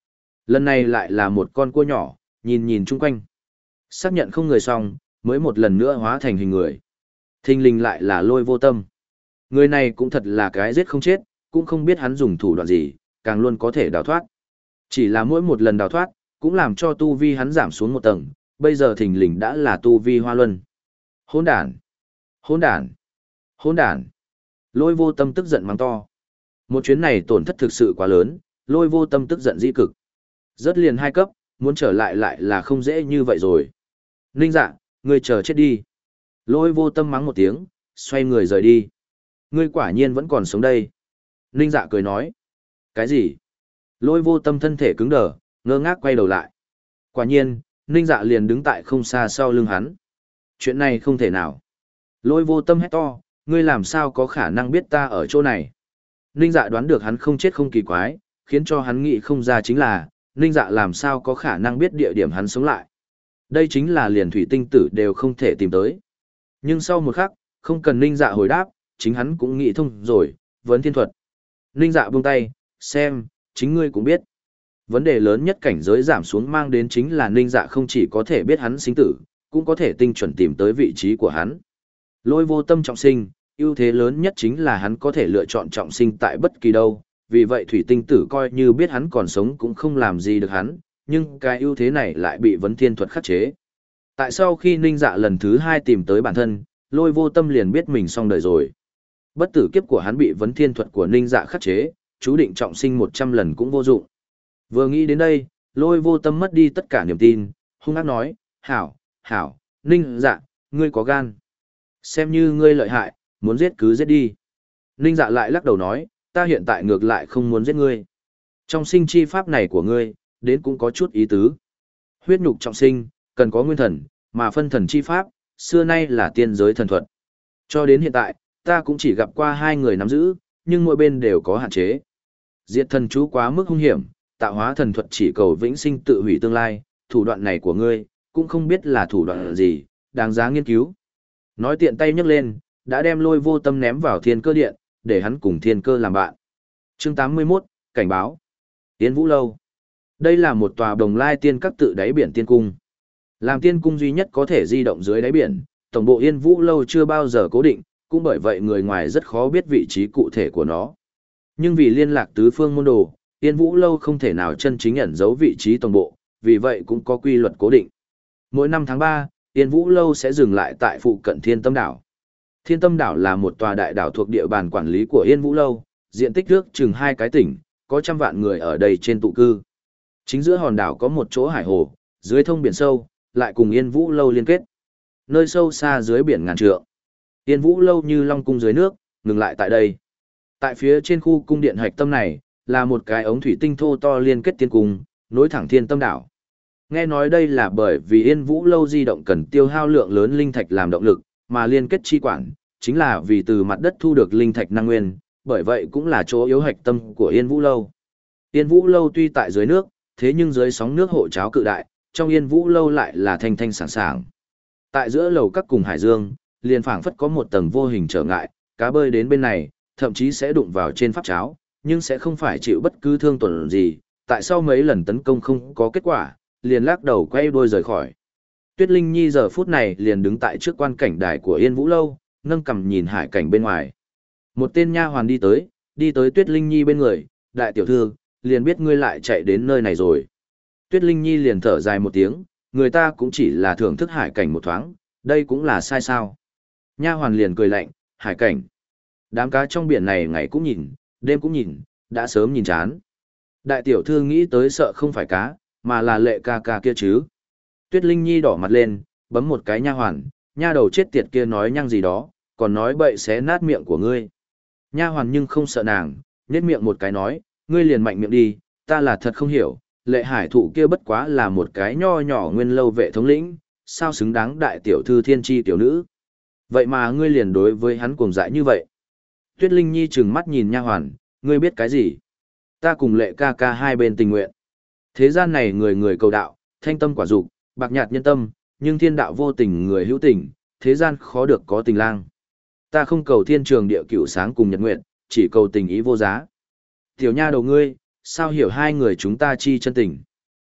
Lần này lại là một con cua nhỏ, nhìn nhìn chung quanh. Xác nhận không người xong, mới một lần nữa hóa thành hình người. Thình lình lại là Lôi Vô Tâm. Người này cũng thật là cái giết không chết, cũng không biết hắn dùng thủ đoạn gì, càng luôn có thể đào thoát. Chỉ là mỗi một lần đào thoát, cũng làm cho tu vi hắn giảm xuống một tầng, bây giờ thình lình đã là tu vi hoa luân. Hỗn đản! Hỗn đản! Hỗn đản! Lôi Vô Tâm tức giận mắng to. Một chuyến này tổn thất thực sự quá lớn, Lôi Vô Tâm tức giận dĩ cực. Rất liền hai cấp, muốn trở lại lại là không dễ như vậy rồi. Ninh Dạ, ngươi chờ chết đi. Lôi Vô Tâm mắng một tiếng, xoay người rời đi. Ngươi quả nhiên vẫn còn sống đây. Ninh Dạ cười nói. Cái gì? Lôi Vô Tâm thân thể cứng đờ, ngơ ngác quay đầu lại. Quả nhiên, Ninh Dạ liền đứng tại không xa sau lưng hắn. Chuyện này không thể nào. Lôi Vô Tâm hét to, ngươi làm sao có khả năng biết ta ở chỗ này? Ninh Dạ đoán được hắn không chết không kỳ quái, khiến cho hắn nghĩ không ra chính là, Ninh Dạ làm sao có khả năng biết địa điểm hắn sống lại. Đây chính là liền thủy tinh tử đều không thể tìm tới. Nhưng sau một khắc, không cần Ninh Dạ hồi đáp, chính hắn cũng nghĩ thông rồi, vấn thiên thuật. Ninh Dạ buông tay, xem, chính ngươi cũng biết. Vấn đề lớn nhất cảnh giới giảm xuống mang đến chính là Ninh Dạ không chỉ có thể biết hắn sinh tử, cũng có thể tinh chuẩn tìm tới vị trí của hắn. Lôi Vô Tâm trọng sinh, ưu thế lớn nhất chính là hắn có thể lựa chọn trọng sinh tại bất kỳ đâu, vì vậy thủy tinh tử coi như biết hắn còn sống cũng không làm gì được hắn, nhưng cái ưu thế này lại bị vấn thiên thuật khắc chế. Tại sau khi Ninh Dạ lần thứ hai tìm tới bản thân, Lôi Vô Tâm liền biết mình xong đời rồi. Bất tử kiếp của hắn bị vấn thiên thuật của Ninh Dạ khắc chế, chú định trọng sinh một trăm lần cũng vô dụng. Vừa nghĩ đến đây, Lôi Vô Tâm mất đi tất cả niềm tin, hung ác nói, hảo, hảo, Ninh Dạ, ngươi có gan. Xem như ngươi lợi hại, muốn giết cứ giết đi. Ninh Dạ lại lắc đầu nói, ta hiện tại ngược lại không muốn giết ngươi. Trong sinh chi pháp này của ngươi, đến cũng có chút ý tứ. Huyết nhục trọng sinh, cần có nguyên thần, mà phân thần chi pháp, xưa nay là tiên giới thần thuật. Cho đến hiện tại, ta cũng chỉ gặp qua hai người nắm giữ, nhưng mỗi bên đều có hạn chế. Diệt thần chú quá mức hung hiểm, tạo hóa thần thuật chỉ cầu vĩnh sinh tự hủy tương lai, thủ đoạn này của ngươi, cũng không biết là thủ đoạn gì, đáng giá nghiên cứu. Nói tiện tay nhấc lên, đã đem Lôi Vô Tâm ném vào thiên cơ điện, để hắn cùng thiên cơ làm bạn. Chương tám mươi mốt, cảnh báo. Yên Vũ Lâu. Đây là một tòa đồng lai tiên các tự đáy biển tiên cung. Làm tiên cung duy nhất có thể di động dưới đáy biển, tổng bộ Yên Vũ Lâu chưa bao giờ cố định, cũng bởi vậy người ngoài rất khó biết vị trí cụ thể của nó. Nhưng vì liên lạc tứ phương môn đồ, Yên Vũ Lâu không thể nào chân chính ẩn giấu vị trí tổng bộ, vì vậy cũng có quy luật cố định. Mỗi năm tháng ba, Yên Vũ Lâu sẽ dừng lại tại phụ cận Thiên Tâm Đảo. Thiên Tâm Đảo là một tòa đại đảo thuộc địa bàn quản lý của Yên Vũ Lâu, diện tích nước chừng hai cái tỉnh, có trăm vạn người ở đây trên tụ cư. Chính giữa hòn đảo có một chỗ hải hồ, dưới thông biển sâu, lại cùng Yên Vũ Lâu liên kết. Nơi sâu xa dưới biển ngàn trượng. Yên Vũ Lâu như long cung dưới nước, ngừng lại tại đây. Tại phía trên khu cung điện hạch tâm này, là một cái ống thủy tinh thô to liên kết tiên cung, nối thẳng Thiên Tâm Đảo. Nghe nói đây là bởi vì Yên Vũ Lâu di động cần tiêu hao lượng lớn linh thạch làm động lực, mà liên kết chi quản, chính là vì từ mặt đất thu được linh thạch năng nguyên, bởi vậy cũng là chỗ yếu hạch tâm của Yên Vũ Lâu. Yên Vũ Lâu tuy tại dưới nước, thế nhưng dưới sóng nước hộ cháo cự đại, trong Yên Vũ Lâu lại là thanh thanh sảng sảng. Tại giữa lầu các cùng hải dương, liền phảng phất có một tầng vô hình trở ngại, cá bơi đến bên này, thậm chí sẽ đụng vào trên pháp cháo, nhưng sẽ không phải chịu bất cứ thương tổn gì, tại sao mấy lần tấn công không có kết quả, liền lắc đầu quay đuôi rời khỏi. Tuyết Linh Nhi giờ phút này liền đứng tại trước quan cảnh đài của Yên Vũ Lâu, nâng cằm nhìn hải cảnh bên ngoài. Một tên nha hoàn đi tới, đi tới Tuyết Linh Nhi bên người, đại tiểu thư, liền biết ngươi lại chạy đến nơi này rồi. Tuyết Linh Nhi liền thở dài một tiếng, người ta cũng chỉ là thưởng thức hải cảnh một thoáng, đây cũng là sai sao. Nha hoàn liền cười lạnh, hải cảnh. Đám cá trong biển này ngày cũng nhìn, đêm cũng nhìn, đã sớm nhìn chán. Đại tiểu thư nghĩ tới sợ không phải cá, mà là lệ ca ca kia chứ. Tuyết Linh Nhi đỏ mặt lên, bấm một cái nha hoàn, nha đầu chết tiệt kia nói nhăng gì đó, còn nói bậy xé nát miệng của ngươi. Nha hoàn nhưng không sợ nàng, nhếch miệng một cái nói, ngươi liền mạnh miệng đi, ta là thật không hiểu, lệ hải thụ kia bất quá là một cái nho nhỏ nguyên lâu vệ thống lĩnh, sao xứng đáng đại tiểu thư thiên tri tiểu nữ. Vậy mà ngươi liền đối với hắn cuồng dại như vậy. Tuyết Linh Nhi trừng mắt nhìn nha hoàn, ngươi biết cái gì? Ta cùng lệ ca ca hai bên tình nguyện. Thế gian này người người cầu đạo, thanh tâm quả dục, bạc nhạt nhân tâm, nhưng thiên đạo vô tình người hữu tình, thế gian khó được có tình lang. Ta không cầu thiên trường địa cửu sáng cùng nhật nguyện, chỉ cầu tình ý vô giá. Tiểu nha đầu ngươi, sao hiểu hai người chúng ta chi chân tình?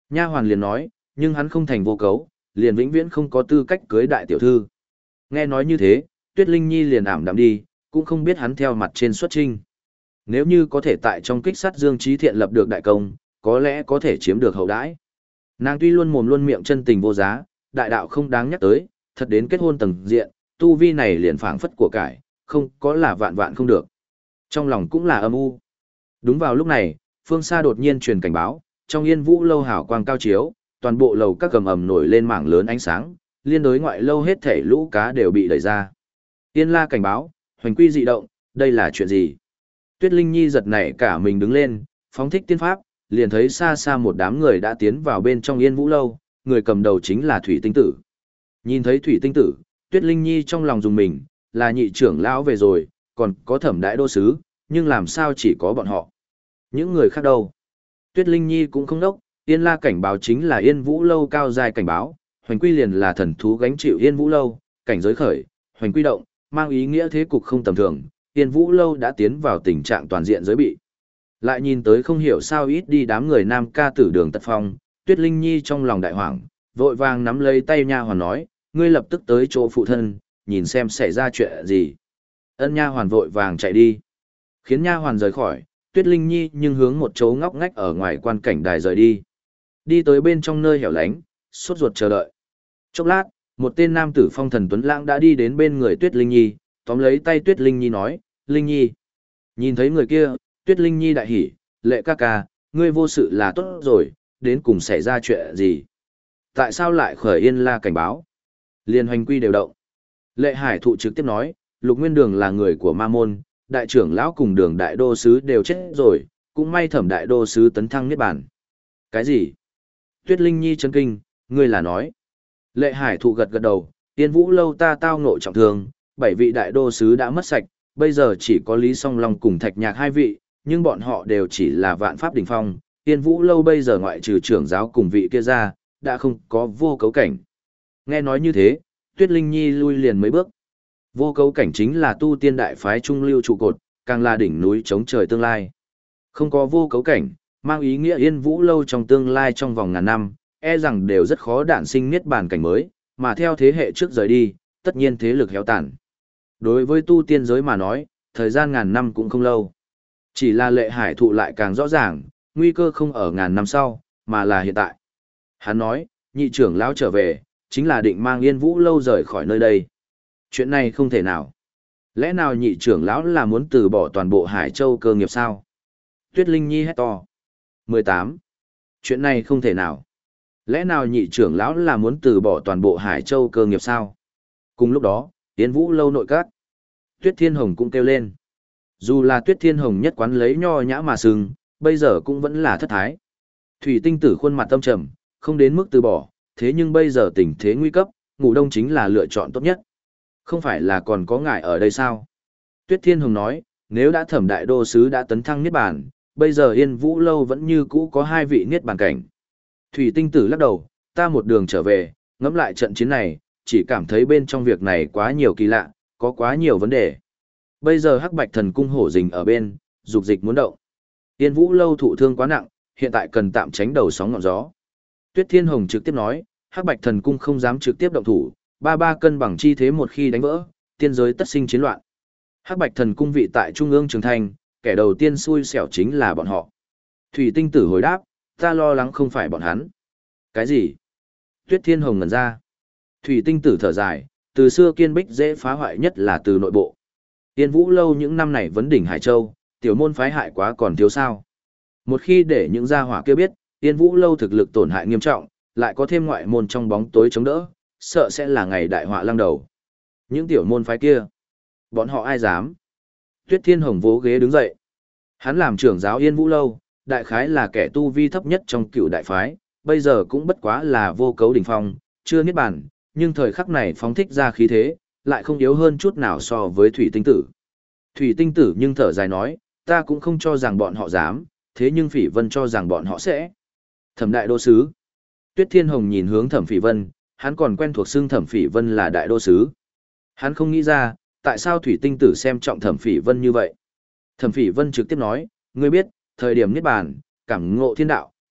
Nha hoàn liền nói, nhưng hắn không thành vô cấu, liền vĩnh viễn không có tư cách cưới đại tiểu thư. Nghe nói như thế, Tuyết Linh Nhi liền ảm đạm đi, cũng không biết hắn theo mặt trên xuất trinh. Nếu như có thể tại trong kích sát Dương Chí Thiện lập được đại công, có lẽ có thể chiếm được hậu đãi. Nàng tuy luôn mồm luôn miệng chân tình vô giá, đại đạo không đáng nhắc tới, thật đến kết hôn tầng diện, tu vi này liền phảng phất của cải, không có là vạn vạn không được. Trong lòng cũng là âm u. Đúng vào lúc này, phương xa đột nhiên truyền cảnh báo, trong Yên Vũ lâu hào quang cao chiếu, toàn bộ lầu các cầm ầm nổi lên mảng lớn ánh sáng, liên đối ngoại lâu hết thể lũ cá đều bị đẩy ra. Yên La cảnh báo, hoành quy dị động, đây là chuyện gì? Tuyết Linh Nhi giật nảy cả mình đứng lên, phóng thích tiên pháp, liền thấy xa xa một đám người đã tiến vào bên trong Yên Vũ lâu, người cầm đầu chính là Thủy Tinh Tử. Nhìn thấy Thủy Tinh Tử, Tuyết Linh Nhi trong lòng dùng mình, là nhị trưởng lão về rồi, còn có Thẩm đại đô sứ, nhưng làm sao chỉ có bọn họ? Những người khác đâu? Tuyết Linh Nhi cũng không đốc, Yên La cảnh báo chính là Yên Vũ lâu cao dài cảnh báo, hoành quy liền là thần thú gánh chịu Yên Vũ lâu, cảnh giới khởi, hoành quy động, mang ý nghĩa thế cục không tầm thường, Yên Vũ lâu đã tiến vào tình trạng toàn diện giới bị. Lại nhìn tới không hiểu sao ít đi đám người nam ca tử đường tật phong, Tuyết Linh Nhi trong lòng đại hoảng, vội vàng nắm lấy tay nha hoàn nói, ngươi lập tức tới chỗ phụ thân, nhìn xem xảy ra chuyện gì. Ân nha hoàn vội vàng chạy đi, khiến nha hoàn rời khỏi, Tuyết Linh Nhi nhưng hướng một chỗ ngóc ngách ở ngoài quan cảnh đài rời đi. Đi tới bên trong nơi hẻo lánh, sốt ruột chờ đợi. Chốc lát, một tên nam tử phong thần tuấn lãng đã đi đến bên người Tuyết Linh Nhi, tóm lấy tay Tuyết Linh Nhi nói, Linh Nhi. Nhìn thấy người kia, Tuyết Linh Nhi đại hỉ, lệ ca ca, ngươi vô sự là tốt rồi, đến cùng xảy ra chuyện gì? Tại sao lại khởi Yên La cảnh báo? Liên hoành quy đều động. Lệ Hải thụ trực tiếp nói, Lục Nguyên Đường là người của Ma Môn, đại trưởng lão cùng đường đại đô sứ đều chết rồi, cũng may Thẩm đại đô sứ tấn thăng niết bàn. Cái gì? Tuyết Linh Nhi chấn kinh, ngươi là nói. Lệ Hải thụ gật gật đầu, Yên Vũ lâu ta tao ngộ trọng thương, bảy vị đại đô sứ đã mất sạch, bây giờ chỉ có Lý Song Long cùng Thạch Nhạc hai vị, nhưng bọn họ đều chỉ là vạn pháp đỉnh phong. Yên Vũ lâu bây giờ ngoại trừ trưởng giáo cùng vị kia ra, đã không có vô cấu cảnh. Nghe nói như thế, Tuyết Linh Nhi lui liền mấy bước. Vô cấu cảnh chính là tu tiên đại phái trung lưu trụ cột, càng là đỉnh núi chống trời tương lai. Không có vô cấu cảnh, mang ý nghĩa Yên Vũ lâu trong tương lai trong vòng ngàn năm, e rằng đều rất khó đản sinh niết bàn cảnh mới, mà theo thế hệ trước rời đi, tất nhiên thế lực héo tàn. Đối với tu tiên giới mà nói, thời gian ngàn năm cũng không lâu. Chỉ là Lệ Hải thụ lại càng rõ ràng, nguy cơ không ở ngàn năm sau, mà là hiện tại. Hắn nói, nhị trưởng lão trở về, chính là định mang Yên Vũ lâu rời khỏi nơi đây. Chuyện này không thể nào. Lẽ nào nhị trưởng lão là muốn từ bỏ toàn bộ Hải Châu cơ nghiệp sao? Tuyết Linh Nhi hét to. mười tám. Chuyện này không thể nào. Lẽ nào nhị trưởng lão là muốn từ bỏ toàn bộ Hải Châu cơ nghiệp sao? Cùng lúc đó, Yên Vũ lâu nội các. Tuyết Thiên Hồng cũng kêu lên. Dù là Tuyết Thiên Hồng nhất quán lấy nho nhã mà sừng, bây giờ cũng vẫn là thất thái. Thủy Tinh Tử khuôn mặt tâm trầm, không đến mức từ bỏ, thế nhưng bây giờ tình thế nguy cấp, ngủ đông chính là lựa chọn tốt nhất. Không phải là còn có ngài ở đây sao? Tuyết Thiên Hồng nói, nếu đã Thẩm đại đô sứ đã tấn thăng niết bàn, bây giờ Yên Vũ lâu vẫn như cũ có hai vị niết bàn cảnh. Thủy Tinh Tử lắc đầu, ta một đường trở về, ngẫm lại trận chiến này, chỉ cảm thấy bên trong việc này quá nhiều kỳ lạ, có quá nhiều vấn đề. Bây giờ Hắc Bạch Thần cung hổ rình ở bên, dục dịch muốn động. Yên Vũ lâu thụ thương quá nặng, hiện tại cần tạm tránh đầu sóng ngọn gió. Tuyết Thiên Hồng trực tiếp nói, Hắc Bạch Thần cung không dám trực tiếp động thủ, ba ba cân bằng chi thế một khi đánh vỡ, tiên giới tất sinh chiến loạn. Hắc Bạch Thần cung vị tại trung ương Trường Thành, kẻ đầu tiên xui xẻo chính là bọn họ. Thủy Tinh Tử hồi đáp, ta lo lắng không phải bọn hắn. Cái gì? Tuyết Thiên Hồng ngẩn ra. Thủy Tinh Tử thở dài, từ xưa kiên bích dễ phá hoại nhất là từ nội bộ. Yên Vũ lâu những năm này vấn đỉnh Hải Châu, tiểu môn phái hại quá còn thiếu sao. Một khi để những gia hỏa kia biết, Yên Vũ lâu thực lực tổn hại nghiêm trọng, lại có thêm ngoại môn trong bóng tối chống đỡ, sợ sẽ là ngày đại họa lăng đầu. Những tiểu môn phái kia, bọn họ ai dám? Tuyết Thiên Hồng vỗ ghế đứng dậy. Hắn làm trưởng giáo Yên Vũ lâu, đại khái là kẻ tu vi thấp nhất trong cựu đại phái, bây giờ cũng bất quá là vô cấu đỉnh phong, chưa niết bàn, nhưng thời khắc này phóng thích ra khí thế, lại không yếu hơn chút nào so với Thủy Tinh Tử. Thủy Tinh Tử nhưng thở dài nói, ta cũng không cho rằng bọn họ dám, thế nhưng Phỉ Vân cho rằng bọn họ sẽ. Thẩm đại đô sứ. Tuyết Thiên Hồng nhìn hướng Thẩm Phỉ Vân, hắn còn quen thuộc xưng Thẩm Phỉ Vân là đại đô sứ. Hắn không nghĩ ra, tại sao Thủy Tinh Tử xem trọng Thẩm Phỉ Vân như vậy. Thẩm Phỉ Vân trực tiếp nói, ngươi biết, thời điểm niết bàn, cảm ngộ thiên đạo,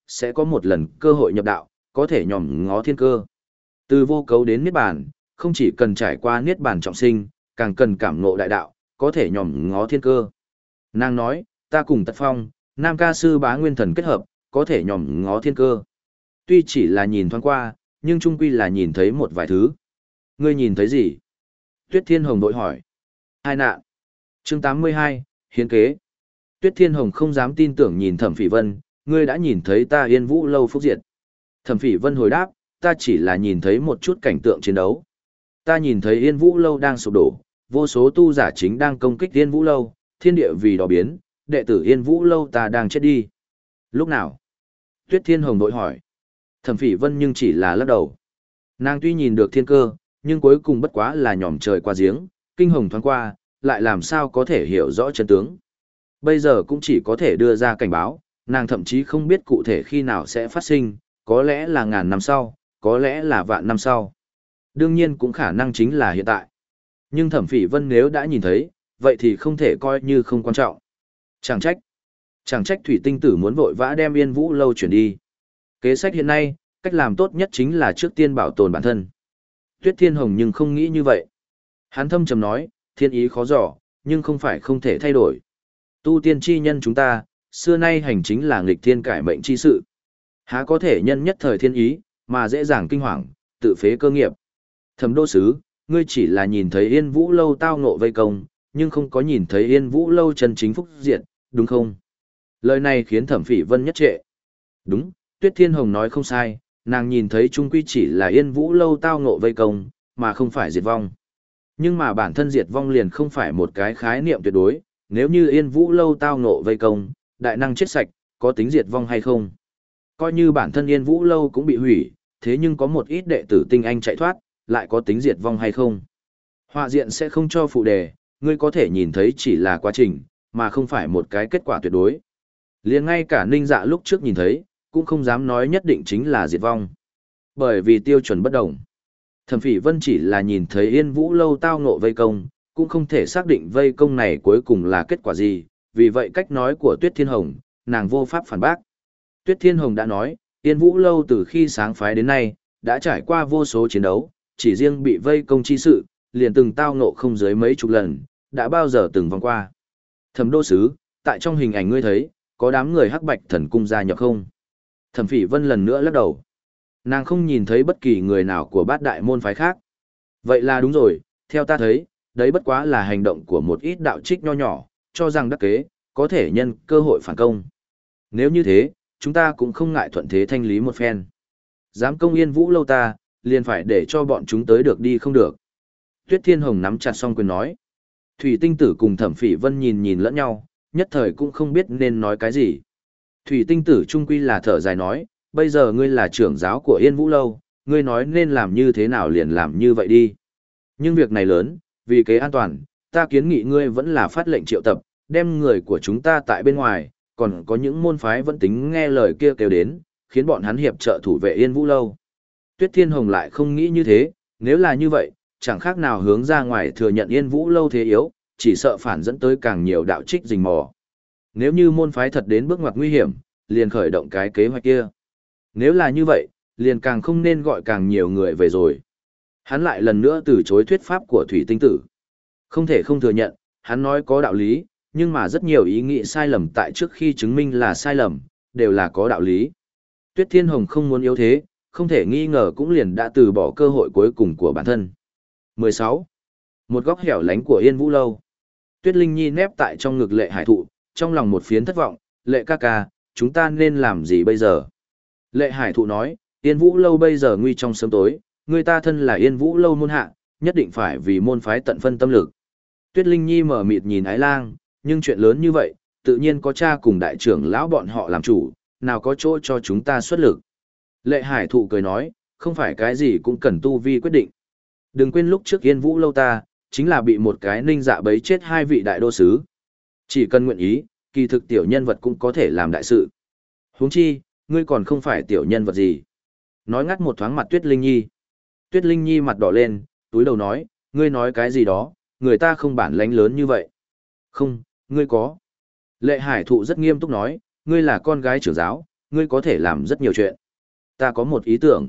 sẽ có một lần cơ hội nhập đạo, có thể nhòm ngó thiên cơ. Từ vô cấu đến niết bàn, không chỉ cần trải qua niết bàn trọng sinh, càng cần cảm ngộ đại đạo, có thể nhòm ngó thiên cơ. Nàng nói, ta cùng Tật Phong, Nam ca sư bá nguyên thần kết hợp, có thể nhòm ngó thiên cơ. Tuy chỉ là nhìn thoáng qua, nhưng chung quy là nhìn thấy một vài thứ. Ngươi nhìn thấy gì? Tuyết Thiên Hồng đội hỏi. Hai nạn. Chương tám mươi hai, hiến kế. Tuyết Thiên Hồng không dám tin tưởng nhìn Thẩm Phỉ Vân, ngươi đã nhìn thấy ta Yên Vũ lâu phúc diệt. Thẩm Phỉ Vân hồi đáp, ta chỉ là nhìn thấy một chút cảnh tượng chiến đấu. Ta nhìn thấy Yên Vũ lâu đang sụp đổ, vô số tu giả chính đang công kích Yên Vũ lâu, thiên địa vì đó biến, đệ tử Yên Vũ lâu ta đang chết đi. Lúc nào? Tuyết Thiên Hồng đội hỏi. Thẩm Phỉ Vân nhưng chỉ là lắc đầu. Nàng tuy nhìn được thiên cơ, nhưng cuối cùng bất quá là nhòm trời qua giếng, kinh hồng thoáng qua, lại làm sao có thể hiểu rõ chân tướng. Bây giờ cũng chỉ có thể đưa ra cảnh báo, nàng thậm chí không biết cụ thể khi nào sẽ phát sinh, có lẽ là ngàn năm sau, có lẽ là vạn năm sau. Đương nhiên cũng khả năng chính là hiện tại. Nhưng Thẩm Phỉ Vân nếu đã nhìn thấy, vậy thì không thể coi như không quan trọng. Chẳng trách. Chẳng trách Thủy Tinh Tử muốn vội vã đem Yên Vũ lâu chuyển đi. Kế sách hiện nay, cách làm tốt nhất chính là trước tiên bảo tồn bản thân. Tuyết Thiên Hồng nhưng không nghĩ như vậy. Hắn thâm trầm nói, thiên ý khó dò, nhưng không phải không thể thay đổi. Tu tiên chi nhân chúng ta, xưa nay hành chính là nghịch thiên cải mệnh chi sự. Há có thể nhân nhất thời thiên ý, mà dễ dàng kinh hoàng, tự phế cơ nghiệp. Thẩm đô sứ, ngươi chỉ là nhìn thấy Yên Vũ lâu tao ngộ vây công, nhưng không có nhìn thấy Yên Vũ lâu chân chính phúc diện, đúng không? Lời này khiến Thẩm Phỉ Vân nhất trệ. Đúng, Tuyết Thiên Hồng nói không sai, nàng nhìn thấy trung quy chỉ là Yên Vũ lâu tao ngộ vây công, mà không phải diệt vong. Nhưng mà bản thân diệt vong liền không phải một cái khái niệm tuyệt đối, nếu như Yên Vũ lâu tao ngộ vây công, đại năng chết sạch, có tính diệt vong hay không? Coi như bản thân Yên Vũ lâu cũng bị hủy, thế nhưng có một ít đệ tử tinh anh chạy thoát, lại có tính diệt vong hay không? Họa diện sẽ không cho phụ đề, ngươi có thể nhìn thấy chỉ là quá trình, mà không phải một cái kết quả tuyệt đối. Liền ngay cả Ninh Dạ lúc trước nhìn thấy, cũng không dám nói nhất định chính là diệt vong. Bởi vì tiêu chuẩn bất đồng. Thẩm Phỉ Vân chỉ là nhìn thấy Yên Vũ lâu tao ngộ vây công, cũng không thể xác định vây công này cuối cùng là kết quả gì, vì vậy cách nói của Tuyết Thiên Hồng, nàng vô pháp phản bác. Tuyết Thiên Hồng đã nói, Yên Vũ lâu từ khi sáng phái đến nay, đã trải qua vô số chiến đấu, chỉ riêng bị vây công chi sự, liền từng tao ngộ không dưới mấy chục lần, đã bao giờ từng vòng qua. Thẩm đô sứ, tại trong hình ảnh ngươi thấy, có đám người hắc bạch thần cung gia nhập không? Thẩm Phỉ Vân lần nữa lắc đầu. Nàng không nhìn thấy bất kỳ người nào của bát đại môn phái khác. Vậy là đúng rồi, theo ta thấy, đấy bất quá là hành động của một ít đạo trích nho nhỏ, cho rằng đắc kế, có thể nhân cơ hội phản công. Nếu như thế, chúng ta cũng không ngại thuận thế thanh lý một phen. Dám công Yên Vũ lâu ta, liền phải để cho bọn chúng tới được đi không được. Tuyết Thiên Hồng nắm chặt song quyền nói. Thủy Tinh Tử cùng Thẩm Phỉ Vân nhìn nhìn lẫn nhau, nhất thời cũng không biết nên nói cái gì. Thủy Tinh Tử trung quy là thở dài nói, bây giờ ngươi là trưởng giáo của Yên Vũ lâu, ngươi nói nên làm như thế nào liền làm như vậy đi. Nhưng việc này lớn, vì kế an toàn, ta kiến nghị ngươi vẫn là phát lệnh triệu tập, đem người của chúng ta tại bên ngoài, còn có những môn phái vẫn tính nghe lời kia kêu đến, khiến bọn hắn hiệp trợ thủ vệ Yên Vũ lâu. Tuyết Thiên Hồng lại không nghĩ như thế, nếu là như vậy, chẳng khác nào hướng ra ngoài thừa nhận Yên Vũ lâu thế yếu, chỉ sợ phản dẫn tới càng nhiều đạo trích rình mò. Nếu như môn phái thật đến bước ngoặt nguy hiểm, liền khởi động cái kế hoạch kia. Nếu là như vậy, liền càng không nên gọi càng nhiều người về rồi. Hắn lại lần nữa từ chối thuyết pháp của Thủy Tinh Tử. Không thể không thừa nhận, hắn nói có đạo lý, nhưng mà rất nhiều ý nghĩ sai lầm tại trước khi chứng minh là sai lầm, đều là có đạo lý. Tuyết Thiên Hồng không muốn yếu thế, không thể nghi ngờ cũng liền đã từ bỏ cơ hội cuối cùng của bản thân. mười sáu. Một góc hẻo lánh của Yên Vũ lâu. Tuyết Linh Nhi nép tại trong ngực Lệ Hải Thụ, trong lòng một phiến thất vọng, Lệ ca ca, chúng ta nên làm gì bây giờ? Lệ Hải Thụ nói, Yên Vũ lâu bây giờ nguy trong sớm tối, người ta thân là Yên Vũ lâu môn hạ, nhất định phải vì môn phái tận phân tâm lực. Tuyết Linh Nhi mở mịt nhìn Ái Lang, nhưng chuyện lớn như vậy, tự nhiên có cha cùng đại trưởng lão bọn họ làm chủ, nào có chỗ cho chúng ta xuất lực. Lệ Hải Thụ cười nói, không phải cái gì cũng cần tu vi quyết định. Đừng quên lúc trước Yên Vũ lâu ta, chính là bị một cái ninh dạ bấy chết hai vị đại đô sứ. Chỉ cần nguyện ý, kỳ thực tiểu nhân vật cũng có thể làm đại sự. Huống chi, ngươi còn không phải tiểu nhân vật gì. Nói ngắt một thoáng mặt Tuyết Linh Nhi. Tuyết Linh Nhi mặt đỏ lên, túi đầu nói, ngươi nói cái gì đó, người ta không bản lánh lớn như vậy. Không, ngươi có. Lệ Hải Thụ rất nghiêm túc nói, ngươi là con gái trưởng giáo, ngươi có thể làm rất nhiều chuyện. Ta có một ý tưởng.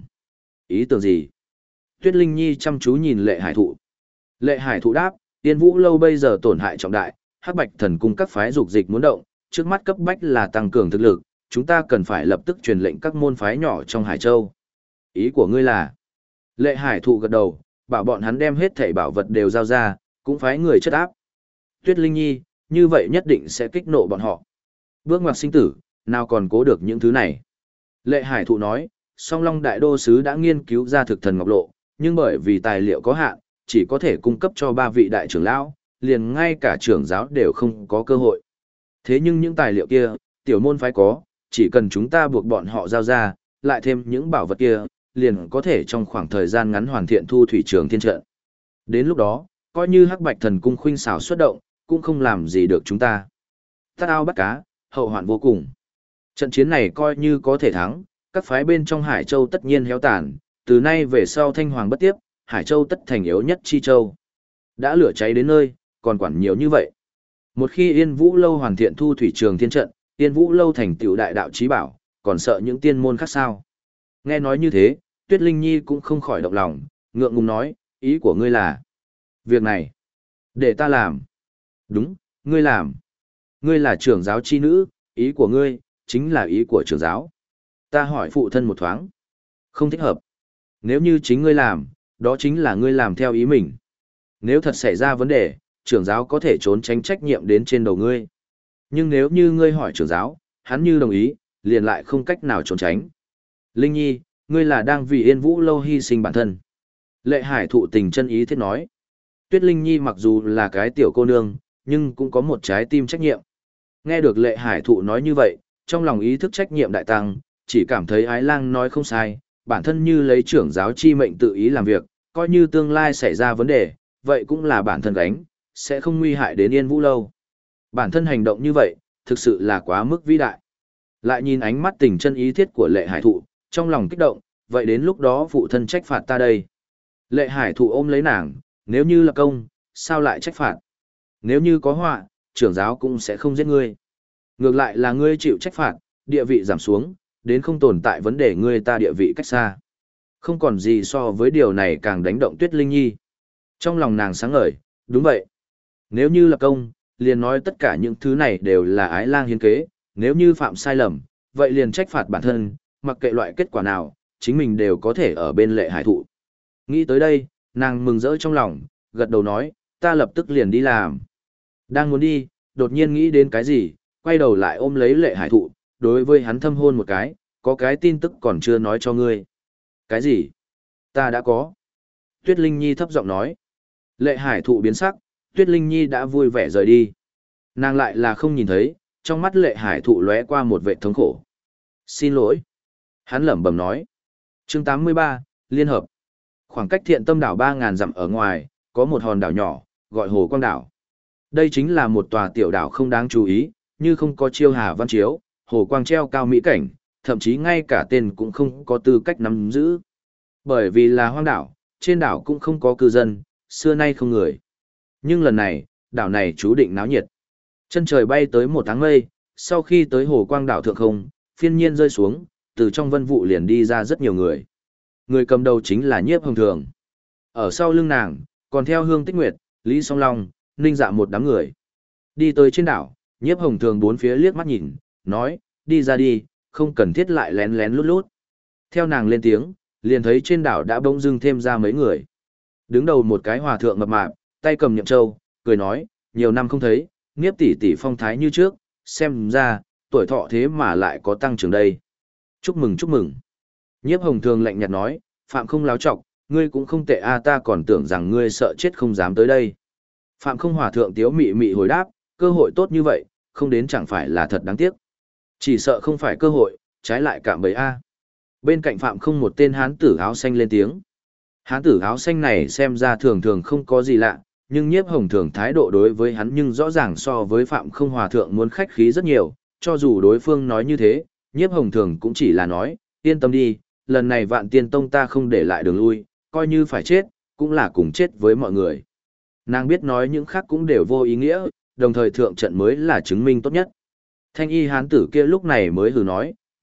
Ý tưởng gì? Tuyết Linh Nhi chăm chú nhìn Lệ Hải Thụ. Lệ Hải Thụ đáp, Yên Vũ Lâu bây giờ tổn hại trọng đại, Hắc Bạch Thần Cung các phái dục dịch muốn động, trước mắt cấp bách là tăng cường thực lực, chúng ta cần phải lập tức truyền lệnh các môn phái nhỏ trong Hải Châu. Ý của ngươi là? Lệ Hải Thụ gật đầu, bảo bọn hắn đem hết thảy bảo vật đều giao ra, cũng phái người chất áp. Tuyết Linh Nhi, như vậy nhất định sẽ kích nộ bọn họ. Bước ngoặt sinh tử, nào còn cố được những thứ này. Lệ Hải Thụ nói, Song Long Đại Đô Sứ đã nghiên cứu ra thực thần ngọc lộ, nhưng bởi vì tài liệu có hạn, chỉ có thể cung cấp cho ba vị đại trưởng lão, liền ngay cả trưởng giáo đều không có cơ hội. Thế nhưng những tài liệu kia, tiểu môn phái có, chỉ cần chúng ta buộc bọn họ giao ra, lại thêm những bảo vật kia, liền có thể trong khoảng thời gian ngắn hoàn thiện thu thủy trường thiên trận. Đến lúc đó, coi như Hắc Bạch Thần Cung khuynh xảo xuất động, cũng không làm gì được chúng ta. Tát ao bắt cá, hậu hoạn vô cùng. Trận chiến này coi như có thể thắng, các phái bên trong Hải Châu tất nhiên héo tàn, từ nay về sau Thanh Hoàng bất tiếp, Hải Châu tất thành yếu nhất chi châu. Đã lửa cháy đến nơi, còn quản nhiều như vậy. Một khi Yên Vũ Lâu hoàn thiện thu thủy trường thiên trận, Yên Vũ Lâu thành tựu đại đạo chí bảo, còn sợ những tiên môn khác sao? Nghe nói như thế, Tuyết Linh Nhi cũng không khỏi động lòng, ngượng ngùng nói, ý của ngươi là? Việc này, để ta làm. Đúng, ngươi làm. Ngươi là trưởng giáo chi nữ, ý của ngươi, chính là ý của trưởng giáo. Ta hỏi phụ thân một thoáng. Không thích hợp. Nếu như chính ngươi làm, đó chính là ngươi làm theo ý mình. Nếu thật xảy ra vấn đề, trưởng giáo có thể trốn tránh trách nhiệm đến trên đầu ngươi. Nhưng nếu như ngươi hỏi trưởng giáo, hắn như đồng ý, liền lại không cách nào trốn tránh. Linh Nhi, ngươi là đang vì Yên Vũ Lâu hy sinh bản thân. Lệ Hải Thụ tình chân ý thiết nói. Tuyết Linh Nhi mặc dù là cái tiểu cô nương, nhưng cũng có một trái tim trách nhiệm. Nghe được Lệ Hải Thụ nói như vậy, trong lòng ý thức trách nhiệm đại tăng, chỉ cảm thấy Ái Lang nói không sai, bản thân như lấy trưởng giáo chi mệnh tự ý làm việc, coi như tương lai xảy ra vấn đề, vậy cũng là bản thân gánh, sẽ không nguy hại đến Yên Vũ Lâu. Bản thân hành động như vậy, thực sự là quá mức vĩ đại. Lại nhìn ánh mắt tình chân ý thiết của Lệ Hải Thụ, trong lòng kích động, vậy đến lúc đó phụ thân trách phạt ta đây. Lệ Hải Thụ ôm lấy nàng, nếu như là công, sao lại trách phạt? Nếu như có họa, trưởng giáo cũng sẽ không giết ngươi. Ngược lại là ngươi chịu trách phạt, địa vị giảm xuống, đến không tồn tại vấn đề ngươi ta địa vị cách xa. Không còn gì so với điều này càng đánh động Tuyết Linh Nhi. Trong lòng nàng sáng ngời, đúng vậy. Nếu như là công, liền nói tất cả những thứ này đều là Ái Lang hiến kế, nếu như phạm sai lầm, vậy liền trách phạt bản thân, mặc kệ loại kết quả nào, chính mình đều có thể ở bên Lệ Hải Thụ. Nghĩ tới đây, nàng mừng rỡ trong lòng, gật đầu nói, ta lập tức liền đi làm. Đang muốn đi, đột nhiên nghĩ đến cái gì, quay đầu lại ôm lấy Lệ Hải Thụ, đối với hắn thâm hôn một cái, có cái tin tức còn chưa nói cho ngươi. Cái gì? Ta đã có. Tuyết Linh Nhi thấp giọng nói. Lệ Hải Thụ biến sắc, Tuyết Linh Nhi đã vui vẻ rời đi. Nàng lại là không nhìn thấy, trong mắt Lệ Hải Thụ lóe qua một vệ thống khổ. Xin lỗi. Hắn lẩm bẩm nói. Chương tám mươi ba, Liên Hợp. Khoảng cách Thiện Tâm đảo ba ngàn dặm ở ngoài, có một hòn đảo nhỏ, gọi Hồ Quang đảo. Đây chính là một tòa tiểu đảo không đáng chú ý, như không có chiêu hà văn chiếu, Hồ Quang treo cao mỹ cảnh, thậm chí ngay cả tên cũng không có tư cách nắm giữ. Bởi vì là hoang đảo, trên đảo cũng không có cư dân, xưa nay không người. Nhưng lần này, đảo này chú định náo nhiệt. Chân trời bay tới một tháng mây, sau khi tới Hồ Quang đảo thượng không, phiên nhiên rơi xuống, từ trong vân vụ liền đi ra rất nhiều người. Người cầm đầu chính là Nhiếp Hồng Thường. Ở sau lưng nàng, còn theo Hương Tích Nguyệt, Lý Song Long, Ninh Dạ một đám người. Đi tới trên đảo, Nhiếp Hồng Thường bốn phía liếc mắt nhìn, nói, đi ra đi, không cần thiết lại lén lén lút lút. Theo nàng lên tiếng, liền thấy trên đảo đã bỗng dưng thêm ra mấy người. Đứng đầu một cái hòa thượng mập mạp, tay cầm nhậm châu, cười nói, nhiều năm không thấy, Nhiếp tỷ tỷ phong thái như trước, xem ra, tuổi thọ thế mà lại có tăng trưởng đây. Chúc mừng chúc mừng. Nhiếp Hồng Thường lạnh nhạt nói, Phạm không láo trọc, ngươi cũng không tệ a, ta còn tưởng rằng ngươi sợ chết không dám tới đây. Phạm không hòa thượng tiếu mị mị hồi đáp, cơ hội tốt như vậy, không đến chẳng phải là thật đáng tiếc. Chỉ sợ không phải cơ hội, trái lại cạm bẫy a. Bên cạnh Phạm không một tên hán tử áo xanh lên tiếng. Hán tử áo xanh này xem ra thường thường không có gì lạ, nhưng Nhiếp Hồng Thường thái độ đối với hắn nhưng rõ ràng so với Phạm không hòa thượng muốn khách khí rất nhiều, cho dù đối phương nói như thế, Nhiếp Hồng Thường cũng chỉ là nói, yên tâm đi, lần này Vạn Tiên Tông ta không để lại đường lui, coi như phải chết, cũng là cùng chết với mọi người. Nàng biết nói những khác cũng đều vô ý nghĩa, đồng thời thượng trận mới là chứng minh tốt nhất. Thanh y hán tử kia lúc này mới hừ nói,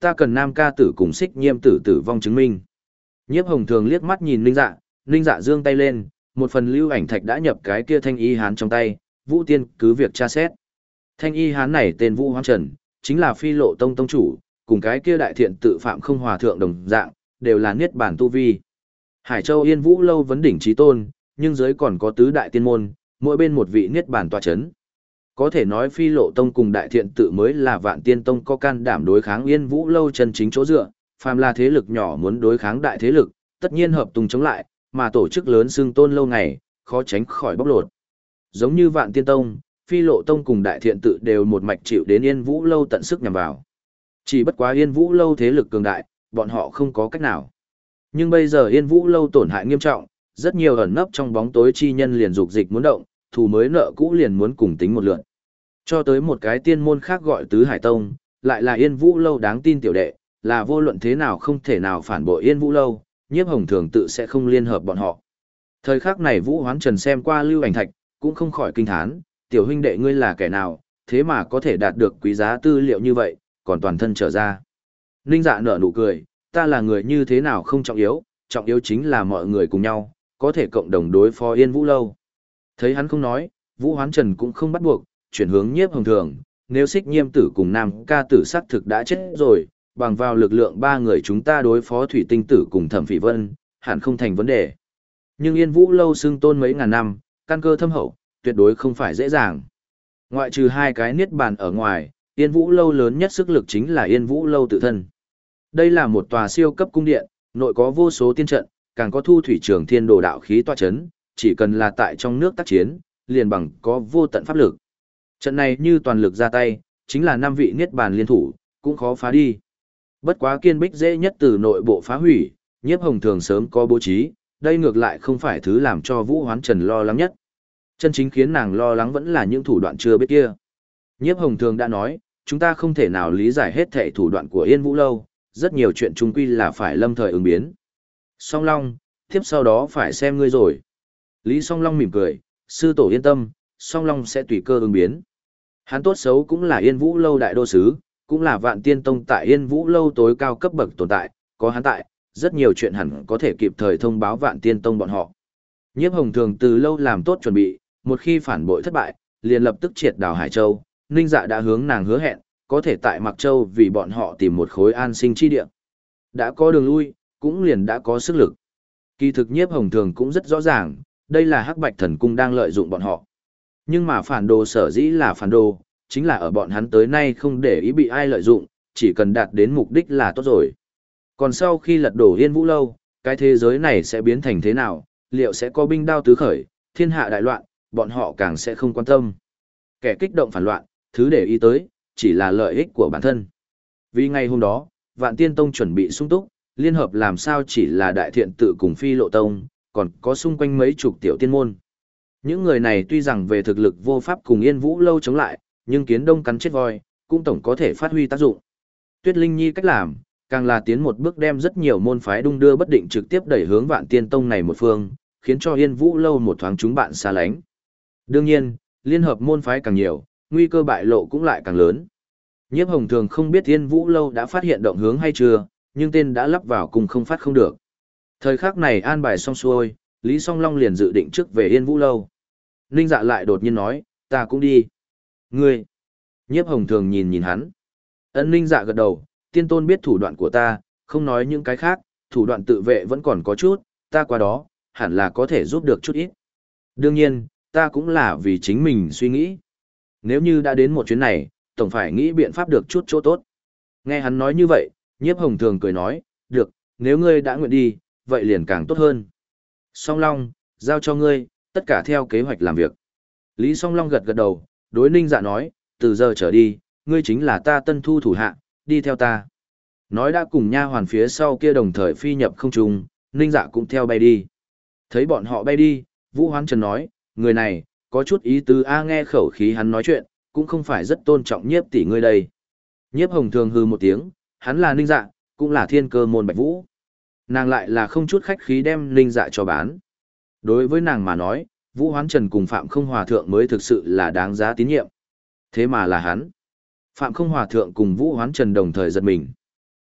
ta cần nam ca tử cùng xích nhiêm tử tử vong chứng minh. Nhiếp hồng thường liếc mắt nhìn Ninh Dạ, Ninh Dạ giương tay lên, một phần lưu ảnh thạch đã nhập cái kia thanh y hán trong tay, Vũ Tiên cứ việc tra xét. Thanh y hán này tên Vũ Hoán Trần, chính là Phi Lộ Tông tông chủ, cùng cái kia đại thiện tự phạm không hòa thượng đồng dạng, đều là niết bàn tu vi. Hải Châu Yên Vũ lâu vấn đỉnh chí tôn, nhưng dưới còn có tứ đại tiên môn, mỗi bên một vị niết bàn tọa chấn. Có thể nói Phi Lộ Tông cùng đại thiện tự mới là Vạn Tiên Tông có can đảm đối kháng Yên Vũ lâu chân chính chỗ dựa, phàm là thế lực nhỏ muốn đối kháng đại thế lực, tất nhiên hợp tung chống lại, mà tổ chức lớn xưng tôn lâu ngày, khó tránh khỏi bóc lột. Giống như Vạn Tiên Tông, Phi Lộ Tông cùng đại thiện tự đều một mạch chịu đến Yên Vũ lâu tận sức nhằm vào. Chỉ bất quá Yên Vũ lâu thế lực cường đại, bọn họ không có cách nào. Nhưng bây giờ Yên Vũ lâu tổn hại nghiêm trọng, rất nhiều ẩn nấp trong bóng tối chi nhân liền dục dịch muốn động, thù mới nợ cũ liền muốn cùng tính một lượt. Cho tới một cái tiên môn khác gọi Tứ Hải Tông, lại là Yên Vũ lâu đáng tin tiểu đệ, là vô luận thế nào không thể nào phản bội Yên Vũ lâu, Nhiếp Hồng Thường tự sẽ không liên hợp bọn họ. Thời khắc này Vũ Hoán Trần xem qua lưu ảnh thạch, cũng không khỏi kinh thán, tiểu huynh đệ ngươi là kẻ nào, thế mà có thể đạt được quý giá tư liệu như vậy, còn toàn thân trở ra. Ninh Dạ nở nụ cười, ta là người như thế nào không trọng yếu, trọng yếu chính là mọi người cùng nhau, có thể cộng đồng đối phó Yên Vũ lâu. Thấy hắn không nói, Vũ Hoán Trần cũng không bắt buộc, chuyển hướng Nhiếp Hồng Thường, nếu Xích Nhiêm tử cùng Nam ca tử xác thực đã chết rồi, bằng vào lực lượng ba người chúng ta đối phó Thủy Tinh tử cùng Thẩm Phỉ Vân, hẳn không thành vấn đề. Nhưng Yên Vũ lâu xưng tôn mấy ngàn năm, căn cơ thâm hậu, tuyệt đối không phải dễ dàng. Ngoại trừ hai cái niết bàn ở ngoài, Yên Vũ lâu lớn nhất sức lực chính là Yên Vũ lâu tự thân. Đây là một tòa siêu cấp cung điện, nội có vô số tiên trận, càng có thu thủy trường thiên đồ đạo khí tọa chấn, chỉ cần là tại trong nước tác chiến, liền bằng có vô tận pháp lực. Trận này như toàn lực ra tay, chính là năm vị niết bàn liên thủ, cũng khó phá đi. Bất quá kiên bích dễ nhất từ nội bộ phá hủy, Nhiếp Hồng Thường sớm có bố trí, đây ngược lại không phải thứ làm cho Vũ Hoán Trần lo lắng nhất. Chân chính khiến nàng lo lắng vẫn là những thủ đoạn chưa biết kia. Nhiếp Hồng Thường đã nói, chúng ta không thể nào lý giải hết thảy thủ đoạn của Yên Vũ lâu, rất nhiều chuyện chung quy là phải lâm thời ứng biến. Song Long, tiếp sau đó phải xem ngươi rồi. Lý Song Long mỉm cười, sư tổ yên tâm, Song Long sẽ tùy cơ ứng biến. Hắn tốt xấu cũng là Yên Vũ lâu đại đô sứ, cũng là Vạn Tiên Tông tại Yên Vũ lâu tối cao cấp bậc tồn tại, có hắn tại, rất nhiều chuyện hẳn có thể kịp thời thông báo Vạn Tiên Tông bọn họ. Nhiếp Hồng Thường từ lâu làm tốt chuẩn bị, một khi phản bội thất bại, liền lập tức triệt đảo Hải Châu, Ninh Dạ đã hướng nàng hứa hẹn, có thể tại Mạc Châu vì bọn họ tìm một khối an sinh chi địa. Đã có đường lui, cũng liền đã có sức lực. Kỳ thực Nhiếp Hồng Thường cũng rất rõ ràng, đây là Hắc Bạch Thần Cung đang lợi dụng bọn họ. Nhưng mà phản đồ sở dĩ là phản đồ, chính là ở bọn hắn tới nay không để ý bị ai lợi dụng, chỉ cần đạt đến mục đích là tốt rồi. Còn sau khi lật đổ Yên Vũ lâu, cái thế giới này sẽ biến thành thế nào, liệu sẽ có binh đao tứ khởi, thiên hạ đại loạn, bọn họ càng sẽ không quan tâm. Kẻ kích động phản loạn, thứ để ý tới, chỉ là lợi ích của bản thân. Vì ngày hôm đó, Vạn Tiên Tông chuẩn bị sung túc, liên hợp làm sao chỉ là đại thiện tự cùng Phi Lộ Tông, còn có xung quanh mấy chục tiểu tiên môn. Những người này tuy rằng về thực lực vô pháp cùng Yên Vũ lâu chống lại, nhưng kiến đông cắn chết voi, cũng tổng có thể phát huy tác dụng. Tuyết Linh Nhi cách làm, càng là tiến một bước đem rất nhiều môn phái đung đưa bất định trực tiếp đẩy hướng Vạn Tiên Tông này một phương, khiến cho Yên Vũ lâu một thoáng chúng bạn xa lánh. Đương nhiên, liên hợp môn phái càng nhiều, nguy cơ bại lộ cũng lại càng lớn. Nhiếp Hồng Thường không biết Yên Vũ lâu đã phát hiện động hướng hay chưa, nhưng tên đã lắp vào cùng không phát không được. Thời khắc này an bài xong xuôi, Lý Song Long liền dự định trước về Yên Vũ lâu. Ninh Dạ lại đột nhiên nói, ta cũng đi. Ngươi! Nhiếp Hồng Thường nhìn nhìn hắn. Ân Ninh Dạ gật đầu, tiên tôn biết thủ đoạn của ta, không nói những cái khác, thủ đoạn tự vệ vẫn còn có chút, ta qua đó, hẳn là có thể giúp được chút ít. Đương nhiên, ta cũng là vì chính mình suy nghĩ. Nếu như đã đến một chuyến này, tổng phải nghĩ biện pháp được chút chỗ tốt. Nghe hắn nói như vậy, Nhiếp Hồng Thường cười nói, được, nếu ngươi đã nguyện đi, vậy liền càng tốt hơn. Song Long, giao cho ngươi, tất cả theo kế hoạch làm việc. Lý Song Long gật gật đầu, đối Ninh Dạ nói, từ giờ trở đi, ngươi chính là ta tân thu thủ hạ, đi theo ta. Nói đã cùng nha hoàn phía sau kia đồng thời phi nhập không trung, Ninh Dạ cũng theo bay đi. Thấy bọn họ bay đi, Vũ Hoán Trần nói, người này, có chút ý tứ a nghe khẩu khí hắn nói chuyện, cũng không phải rất tôn trọng Nhiếp tỷ ngươi đây. Nhiếp Hồng Thường hừ một tiếng, hắn là Ninh Dạ, cũng là thiên cơ môn Bạch Vũ. Nàng lại là không chút khách khí đem Ninh Dạ cho bán. Đối với nàng mà nói, Vũ Hoán Trần cùng Phạm Không Hòa Thượng mới thực sự là đáng giá tín nhiệm. Thế mà là hắn. Phạm Không Hòa Thượng cùng Vũ Hoán Trần đồng thời giật mình.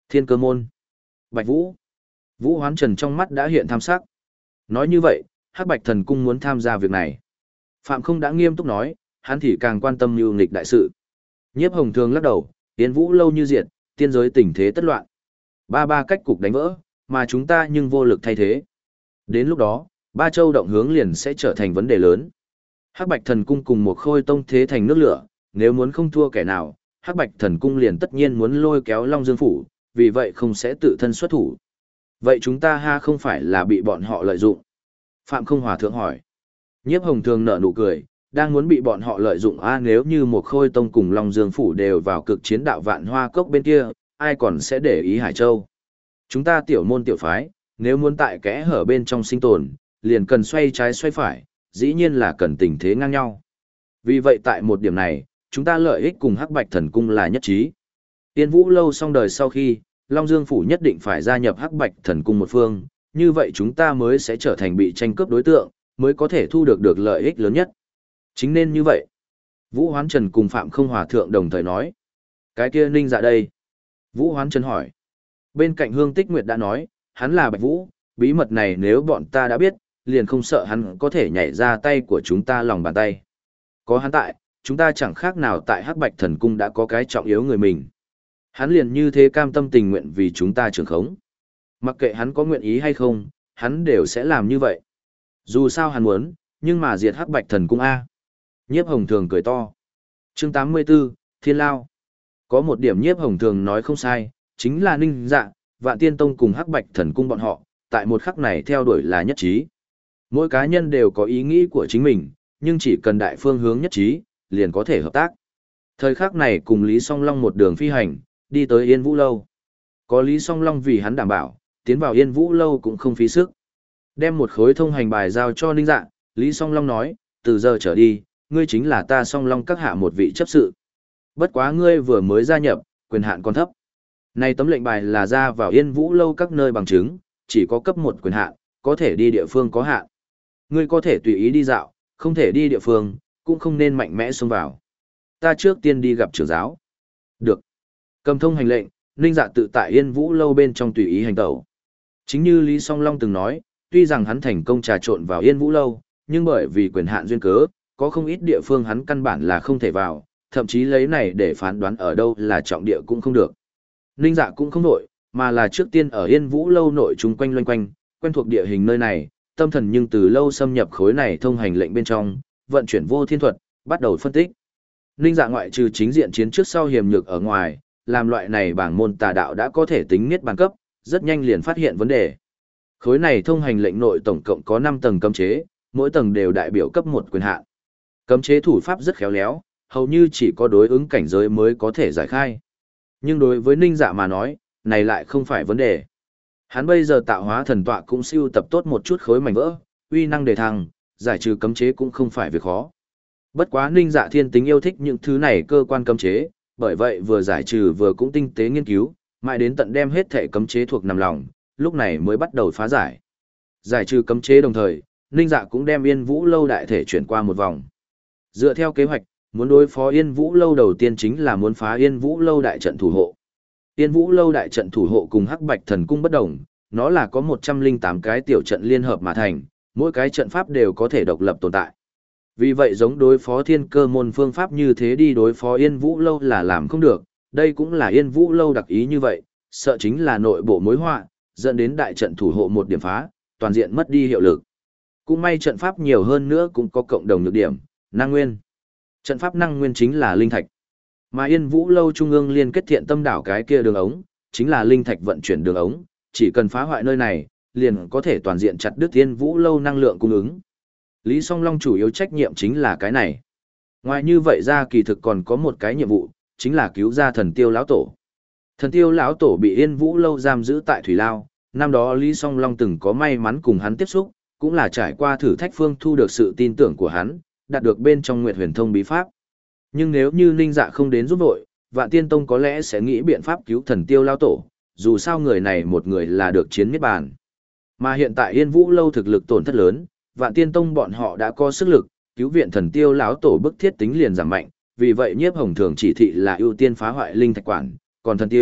Thiên Cơ Môn. Bạch Vũ. Vũ Hoán Trần trong mắt đã hiện tham sắc. Nói như vậy, Hắc Bạch Thần Cung muốn tham gia việc này. Phạm Không đã nghiêm túc nói, hắn thì càng quan tâm mưu nghịch đại sự. Nhiếp Hồng Thường lắc đầu, Yên Vũ lâu như diệt, tiên giới tình thế tất loạn. Ba ba cách cục đánh vỡ, mà chúng ta nhưng vô lực thay thế. Đến lúc đó, ba châu động hướng liền sẽ trở thành vấn đề lớn. Hắc Bạch Thần Cung cùng một khôi tông thế thành nước lửa, nếu muốn không thua kẻ nào, Hắc Bạch Thần Cung liền tất nhiên muốn lôi kéo Long Dương Phủ, vì vậy không sẽ tự thân xuất thủ. Vậy chúng ta ha không phải là bị bọn họ lợi dụng? Phạm Không Hòa Thượng hỏi. Nhiếp Hồng Thường nở nụ cười, đang muốn bị bọn họ lợi dụng a nếu như một khôi tông cùng Long Dương Phủ đều vào cực chiến đạo vạn hoa cốc bên kia, ai còn sẽ để ý Hải Châu? Chúng ta tiểu môn tiểu phái, nếu muốn tại kẽ hở bên trong sinh tồn, liền cần xoay trái xoay phải, dĩ nhiên là cần tình thế ngang nhau. Vì vậy tại một điểm này, chúng ta lợi ích cùng Hắc Bạch Thần Cung là nhất trí. Tiên Vũ lâu xong đời sau khi, Long Dương Phủ nhất định phải gia nhập Hắc Bạch Thần Cung một phương, như vậy chúng ta mới sẽ trở thành bị tranh cướp đối tượng, mới có thể thu được được lợi ích lớn nhất. Chính nên như vậy. Vũ Hoán Trần cùng Phạm Không Hòa Thượng đồng thời nói. Cái kia Ninh Dạ đây? Vũ Hoán Trần hỏi. Bên cạnh Hương Tích Nguyệt đã nói, hắn là Bạch Vũ, bí mật này nếu bọn ta đã biết, liền không sợ hắn có thể nhảy ra tay của chúng ta lòng bàn tay. Có hắn tại, chúng ta chẳng khác nào tại Hắc Bạch Thần Cung đã có cái trọng yếu người mình. Hắn liền như thế cam tâm tình nguyện vì chúng ta trưởng khống. Mặc kệ hắn có nguyện ý hay không, hắn đều sẽ làm như vậy. Dù sao hắn muốn, nhưng mà diệt Hắc Bạch Thần Cung A. Nhiếp Hồng Thường cười to. Chương tám mươi 84, Thiên Lao. Có một điểm Nhiếp Hồng Thường nói không sai, chính là Ninh Dạ, Vạn Tiên Tông cùng Hắc Bạch Thần Cung bọn họ, tại một khắc này theo đuổi là nhất trí. Mỗi cá nhân đều có ý nghĩ của chính mình, nhưng chỉ cần đại phương hướng nhất trí, liền có thể hợp tác. Thời khắc này cùng Lý Song Long một đường phi hành, đi tới Yên Vũ Lâu. Có Lý Song Long vì hắn đảm bảo, tiến vào Yên Vũ Lâu cũng không phí sức. Đem một khối thông hành bài giao cho Ninh Dạ, Lý Song Long nói, từ giờ trở đi, ngươi chính là ta Song Long các hạ một vị chấp sự. Bất quá ngươi vừa mới gia nhập, quyền hạn còn thấp. Này tấm lệnh bài là ra vào Yên Vũ Lâu các nơi bằng chứng, chỉ có cấp một quyền hạn, có thể đi địa phương có hạn. Ngươi có thể tùy ý đi dạo, không thể đi địa phương, cũng không nên mạnh mẽ xông vào. Ta trước tiên đi gặp trưởng giáo. Được. Cầm thông hành lệnh, Ninh Dạ tự tại Yên Vũ Lâu bên trong tùy ý hành tẩu. Chính như Lý Song Long từng nói, tuy rằng hắn thành công trà trộn vào Yên Vũ Lâu, nhưng bởi vì quyền hạn duyên cớ, có không ít địa phương hắn căn bản là không thể vào, thậm chí lấy này để phán đoán ở đâu là trọng địa cũng không được. Ninh Dạ cũng không nội, mà là trước tiên ở Yên Vũ Lâu nội chung quanh loanh quanh, quen thuộc địa hình nơi này, tâm thần nhưng từ lâu xâm nhập khối này thông hành lệnh bên trong, vận chuyển vô thiên thuật, bắt đầu phân tích. Ninh Dạ ngoại trừ chính diện chiến trước sau hiểm nhược ở ngoài, làm loại này bảng môn tà đạo đã có thể tính niết bàn cấp, rất nhanh liền phát hiện vấn đề. Khối này thông hành lệnh nội tổng cộng có năm tầng cấm chế, mỗi tầng đều đại biểu cấp một quyền hạn. Cấm chế thủ pháp rất khéo léo, hầu như chỉ có đối ứng cảnh giới mới có thể giải khai. Nhưng đối với Ninh Dạ mà nói, này lại không phải vấn đề. Hắn bây giờ tạo hóa thần tọa cũng siêu tập tốt một chút khối mảnh vỡ, uy năng đề thăng, giải trừ cấm chế cũng không phải việc khó. Bất quá Ninh Dạ thiên tính yêu thích những thứ này cơ quan cấm chế, bởi vậy vừa giải trừ vừa cũng tinh tế nghiên cứu, mãi đến tận đem hết thể cấm chế thuộc nằm lòng, lúc này mới bắt đầu phá giải. Giải trừ cấm chế đồng thời, Ninh Dạ cũng đem Yên Vũ Lâu đại thể chuyển qua một vòng. Dựa theo kế hoạch, muốn đối phó Yên Vũ Lâu đầu tiên chính là muốn phá Yên Vũ Lâu đại trận thủ hộ. Yên Vũ Lâu đại trận thủ hộ cùng Hắc Bạch Thần Cung bất đồng, nó là có một trăm lẻ tám cái tiểu trận liên hợp mà thành, mỗi cái trận pháp đều có thể độc lập tồn tại. Vì vậy giống đối phó Thiên Cơ môn phương pháp như thế đi đối phó Yên Vũ Lâu là làm không được, đây cũng là Yên Vũ Lâu đặc ý như vậy, sợ chính là nội bộ mối họa, dẫn đến đại trận thủ hộ một điểm phá, toàn diện mất đi hiệu lực. Cũng may trận pháp nhiều hơn nữa cũng có cộng đồng nhược điểm, năng nguyên. Trận pháp năng nguyên chính là linh thạch. Mà Yên Vũ Lâu trung ương liên kết thiện tâm đảo cái kia đường ống, chính là linh thạch vận chuyển đường ống, chỉ cần phá hoại nơi này, liền có thể toàn diện chặt đứt Yên Vũ Lâu năng lượng cung ứng. Lý Song Long chủ yếu trách nhiệm chính là cái này. Ngoài như vậy ra kỳ thực còn có một cái nhiệm vụ, chính là cứu ra Thần Tiêu lão tổ. Thần Tiêu lão tổ bị Yên Vũ Lâu giam giữ tại Thủy Lao, năm đó Lý Song Long từng có may mắn cùng hắn tiếp xúc, cũng là trải qua thử thách phương thu được sự tin tưởng của hắn, đạt được bên trong Nguyệt Huyền Thông bí pháp. Nhưng nếu như Ninh Dạ không đến giúp vội, Vạn Tiên Tông có lẽ sẽ nghĩ biện pháp cứu Thần Tiêu lão tổ, dù sao người này một người là được chiến niết bàn. Mà hiện tại Yên Vũ Lâu thực lực tổn thất lớn, Vạn Tiên Tông bọn họ đã có sức lực, cứu viện Thần Tiêu lão tổ bức thiết tính liền giảm mạnh, vì vậy Nhiếp Hồng Thường chỉ thị là ưu tiên phá hoại linh thạch quản, còn Thần Tiêu,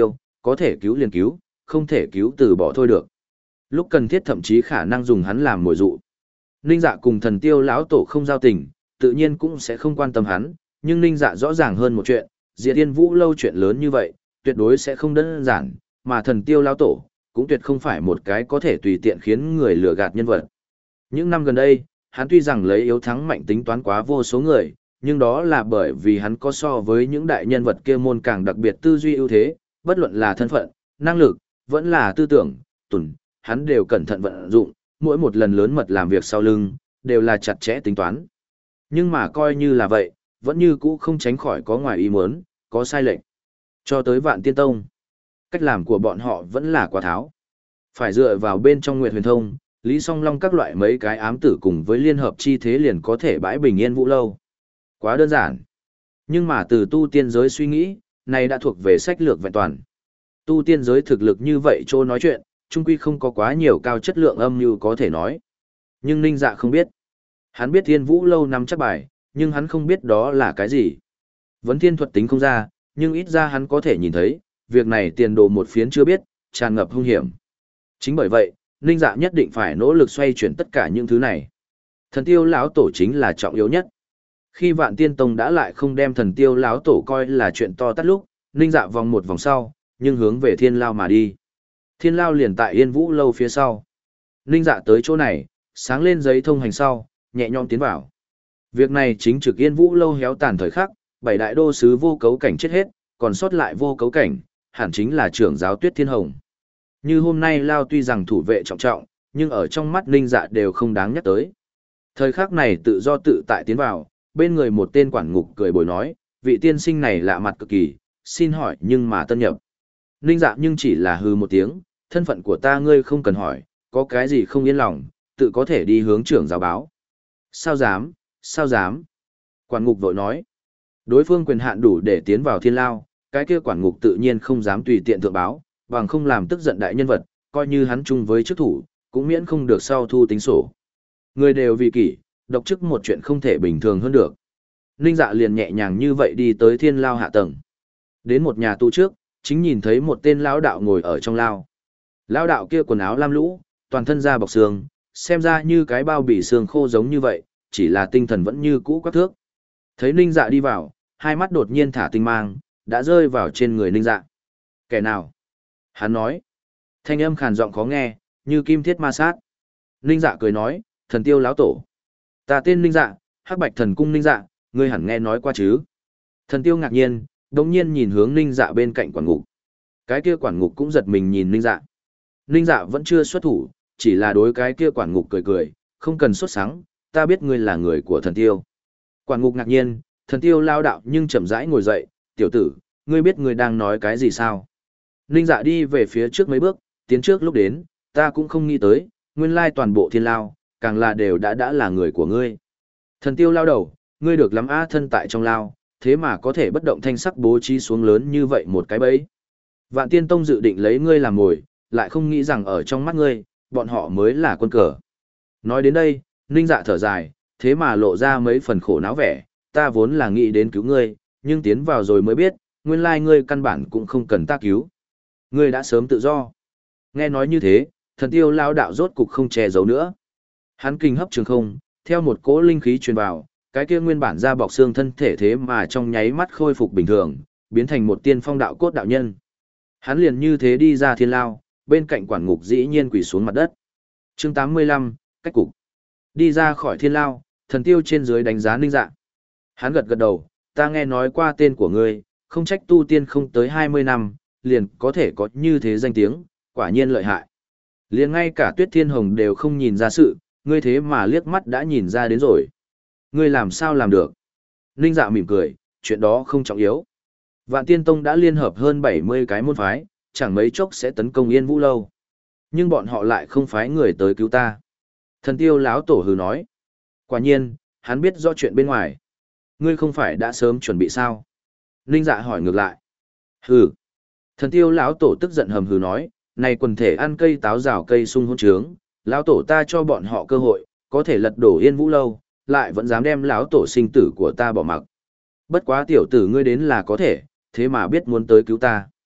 có thể cứu liền cứu, không thể cứu từ bỏ thôi được. Lúc cần thiết thậm chí khả năng dùng hắn làm mồi dụ. Ninh Dạ cùng Thần Tiêu lão tổ không giao tình, tự nhiên cũng sẽ không quan tâm hắn, nhưng Ninh Dạ rõ ràng hơn một chuyện, Diệt Thiên Vũ lâu chuyện lớn như vậy, tuyệt đối sẽ không đơn giản, mà Thần Tiêu lão tổ cũng tuyệt không phải một cái có thể tùy tiện khiến người lừa gạt nhân vật. Những năm gần đây, hắn tuy rằng lấy yếu thắng mạnh tính toán quá vô số người, nhưng đó là bởi vì hắn có so với những đại nhân vật kia môn càng đặc biệt tư duy ưu thế, bất luận là thân phận, năng lực, vẫn là tư tưởng, tuần, hắn đều cẩn thận vận dụng, mỗi một lần lớn mật làm việc sau lưng, đều là chặt chẽ tính toán. Nhưng mà coi như là vậy, vẫn như cũ không tránh khỏi có ngoài ý muốn, có sai lệch. Cho tới Vạn Tiên Tông, cách làm của bọn họ vẫn là quá tháo. Phải dựa vào bên trong Nguyệt Huyền Thông, Lý Song Long các loại mấy cái ám tử cùng với liên hợp chi thế liền có thể bãi bình yên vũ lâu. Quá đơn giản. Nhưng mà từ tu tiên giới suy nghĩ, này đã thuộc về sách lược vẹn toàn. Tu tiên giới thực lực như vậy chỗ nói chuyện, chung quy không có quá nhiều cao chất lượng âm như có thể nói. Nhưng Ninh Dạ không biết. Hắn biết Thiên Vũ lâu nắm chắc bài, nhưng hắn không biết đó là cái gì. Vấn thiên thuật tính không ra, nhưng ít ra hắn có thể nhìn thấy, việc này tiền đồ một phiến chưa biết, tràn ngập hung hiểm. Chính bởi vậy, Ninh Dạ nhất định phải nỗ lực xoay chuyển tất cả những thứ này. Thần Tiêu lão tổ chính là trọng yếu nhất. Khi Vạn Tiên Tông đã lại không đem Thần Tiêu lão tổ coi là chuyện to tát lúc, Ninh Dạ vòng một vòng sau, nhưng hướng về Thiên Lao mà đi. Thiên Lao liền tại Yên Vũ lâu phía sau. Ninh Dạ tới chỗ này, sáng lên giấy thông hành sau, nhẹ nhõm tiến vào. Việc này chính trực Yên Vũ lâu héo tàn thời khắc, bảy đại đô sứ vô cấu cảnh chết hết, còn sót lại vô cấu cảnh, hẳn chính là trưởng giáo Tuyết Thiên Hồng. Như hôm nay Lao tuy rằng thủ vệ trọng trọng, nhưng ở trong mắt Ninh Dạ đều không đáng nhắc tới. Thời khắc này tự do tự tại tiến vào, bên người một tên quản ngục cười bồi nói, vị tiên sinh này lạ mặt cực kỳ, xin hỏi nhưng mà tân nhập. Ninh Dạ nhưng chỉ là hư một tiếng, thân phận của ta ngươi không cần hỏi, có cái gì không yên lòng, tự có thể đi hướng trưởng giáo báo. Sao dám, sao dám. Quản ngục vội nói, đối phương quyền hạn đủ để tiến vào Thiên Lao, cái kia quản ngục tự nhiên không dám tùy tiện thượng báo, bằng không làm tức giận đại nhân vật, coi như hắn chung với chức thủ, cũng miễn không được sau thu tính sổ. Người đều vì kỷ, độc chức một chuyện không thể bình thường hơn được. Ninh Dạ liền nhẹ nhàng như vậy đi tới Thiên Lao hạ tầng. Đến một nhà tu trước, chính nhìn thấy một tên lão đạo ngồi ở trong lao. Lão đạo kia quần áo lam lũ, toàn thân da bọc xương, xem ra như cái bao bì xương khô giống như vậy, chỉ là tinh thần vẫn như cũ quắc thước. Thấy Ninh Dạ đi vào, hai mắt đột nhiên thả tinh mang, đã rơi vào trên người Ninh Dạ. Kẻ nào? Hắn nói. Thanh âm khàn giọng khó nghe, như kim thiết ma sát. Ninh Dạ cười nói, Thần Tiêu lão tổ. Ta tên Ninh Dạ, Hắc Bạch Thần Cung Ninh Dạ, ngươi hẳn nghe nói qua chứ? Thần Tiêu ngạc nhiên, đột nhiên nhìn hướng Ninh Dạ bên cạnh quản ngục. Cái kia quản ngục cũng giật mình nhìn Ninh Dạ. Ninh Dạ vẫn chưa xuất thủ, chỉ là đối cái kia quản ngục cười cười, không cần xuất sáng, ta biết ngươi là người của Thần Tiêu. Quản ngục ngạc nhiên, Thần Tiêu lao đạo nhưng chậm rãi ngồi dậy, tiểu tử, ngươi biết ngươi đang nói cái gì sao? Ninh Dạ đi về phía trước mấy bước, tiến trước lúc đến, ta cũng không nghĩ tới, nguyên lai toàn bộ Thiên Lao, càng là đều đã đã là người của ngươi. Thần Tiêu lao đầu, ngươi được lắm a thân tại trong lao, thế mà có thể bất động thanh sắc bố trí xuống lớn như vậy một cái bẫy. Vạn Tiên Tông dự định lấy ngươi làm mồi, lại không nghĩ rằng ở trong mắt ngươi, bọn họ mới là quân cờ. Nói đến đây, Ninh Dạ thở dài, thế mà lộ ra mấy phần khổ não vẻ, ta vốn là nghĩ đến cứu ngươi, nhưng tiến vào rồi mới biết, nguyên lai ngươi căn bản cũng không cần ta cứu. Ngươi đã sớm tự do. Nghe nói như thế, Thần Tiêu lao đạo rốt cục không che giấu nữa. Hắn kinh hấp trường không, theo một cỗ linh khí truyền vào, cái kia nguyên bản da bọc xương thân thể thế mà trong nháy mắt khôi phục bình thường, biến thành một tiên phong đạo cốt đạo nhân. Hắn liền như thế đi ra Thiên Lao, bên cạnh quản ngục dĩ nhiên quỳ xuống mặt đất. Chương tám mươi lăm, cách cục. Đi ra khỏi Thiên Lao, Thần Tiêu trên dưới đánh giá Ninh Dạ. Hắn gật gật đầu, ta nghe nói qua tên của ngươi, không trách tu tiên không tới hai mươi năm, liền có thể có như thế danh tiếng, quả nhiên lợi hại. Liền ngay cả Tuyết Thiên Hồng đều không nhìn ra sự, ngươi thế mà liếc mắt đã nhìn ra đến rồi. Ngươi làm sao làm được? Ninh Dạ mỉm cười, chuyện đó không trọng yếu. Vạn Tiên Tông đã liên hợp hơn bảy mươi cái môn phái, chẳng mấy chốc sẽ tấn công Yên Vũ lâu. Nhưng bọn họ lại không phái người tới cứu ta. Thần Tiêu lão tổ hừ nói. Quả nhiên, hắn biết rõ chuyện bên ngoài. Ngươi không phải đã sớm chuẩn bị sao? Ninh Dạ hỏi ngược lại. Hừ. Thần Tiêu lão tổ tức giận hầm hừ nói, này quần thể ăn cây táo rào cây sung hỗn trướng, lão tổ ta cho bọn họ cơ hội, có thể lật đổ Yên Vũ lâu, lại vẫn dám đem lão tổ sinh tử của ta bỏ mặc. Bất quá tiểu tử ngươi đến là có thể, thế mà biết muốn tới cứu ta.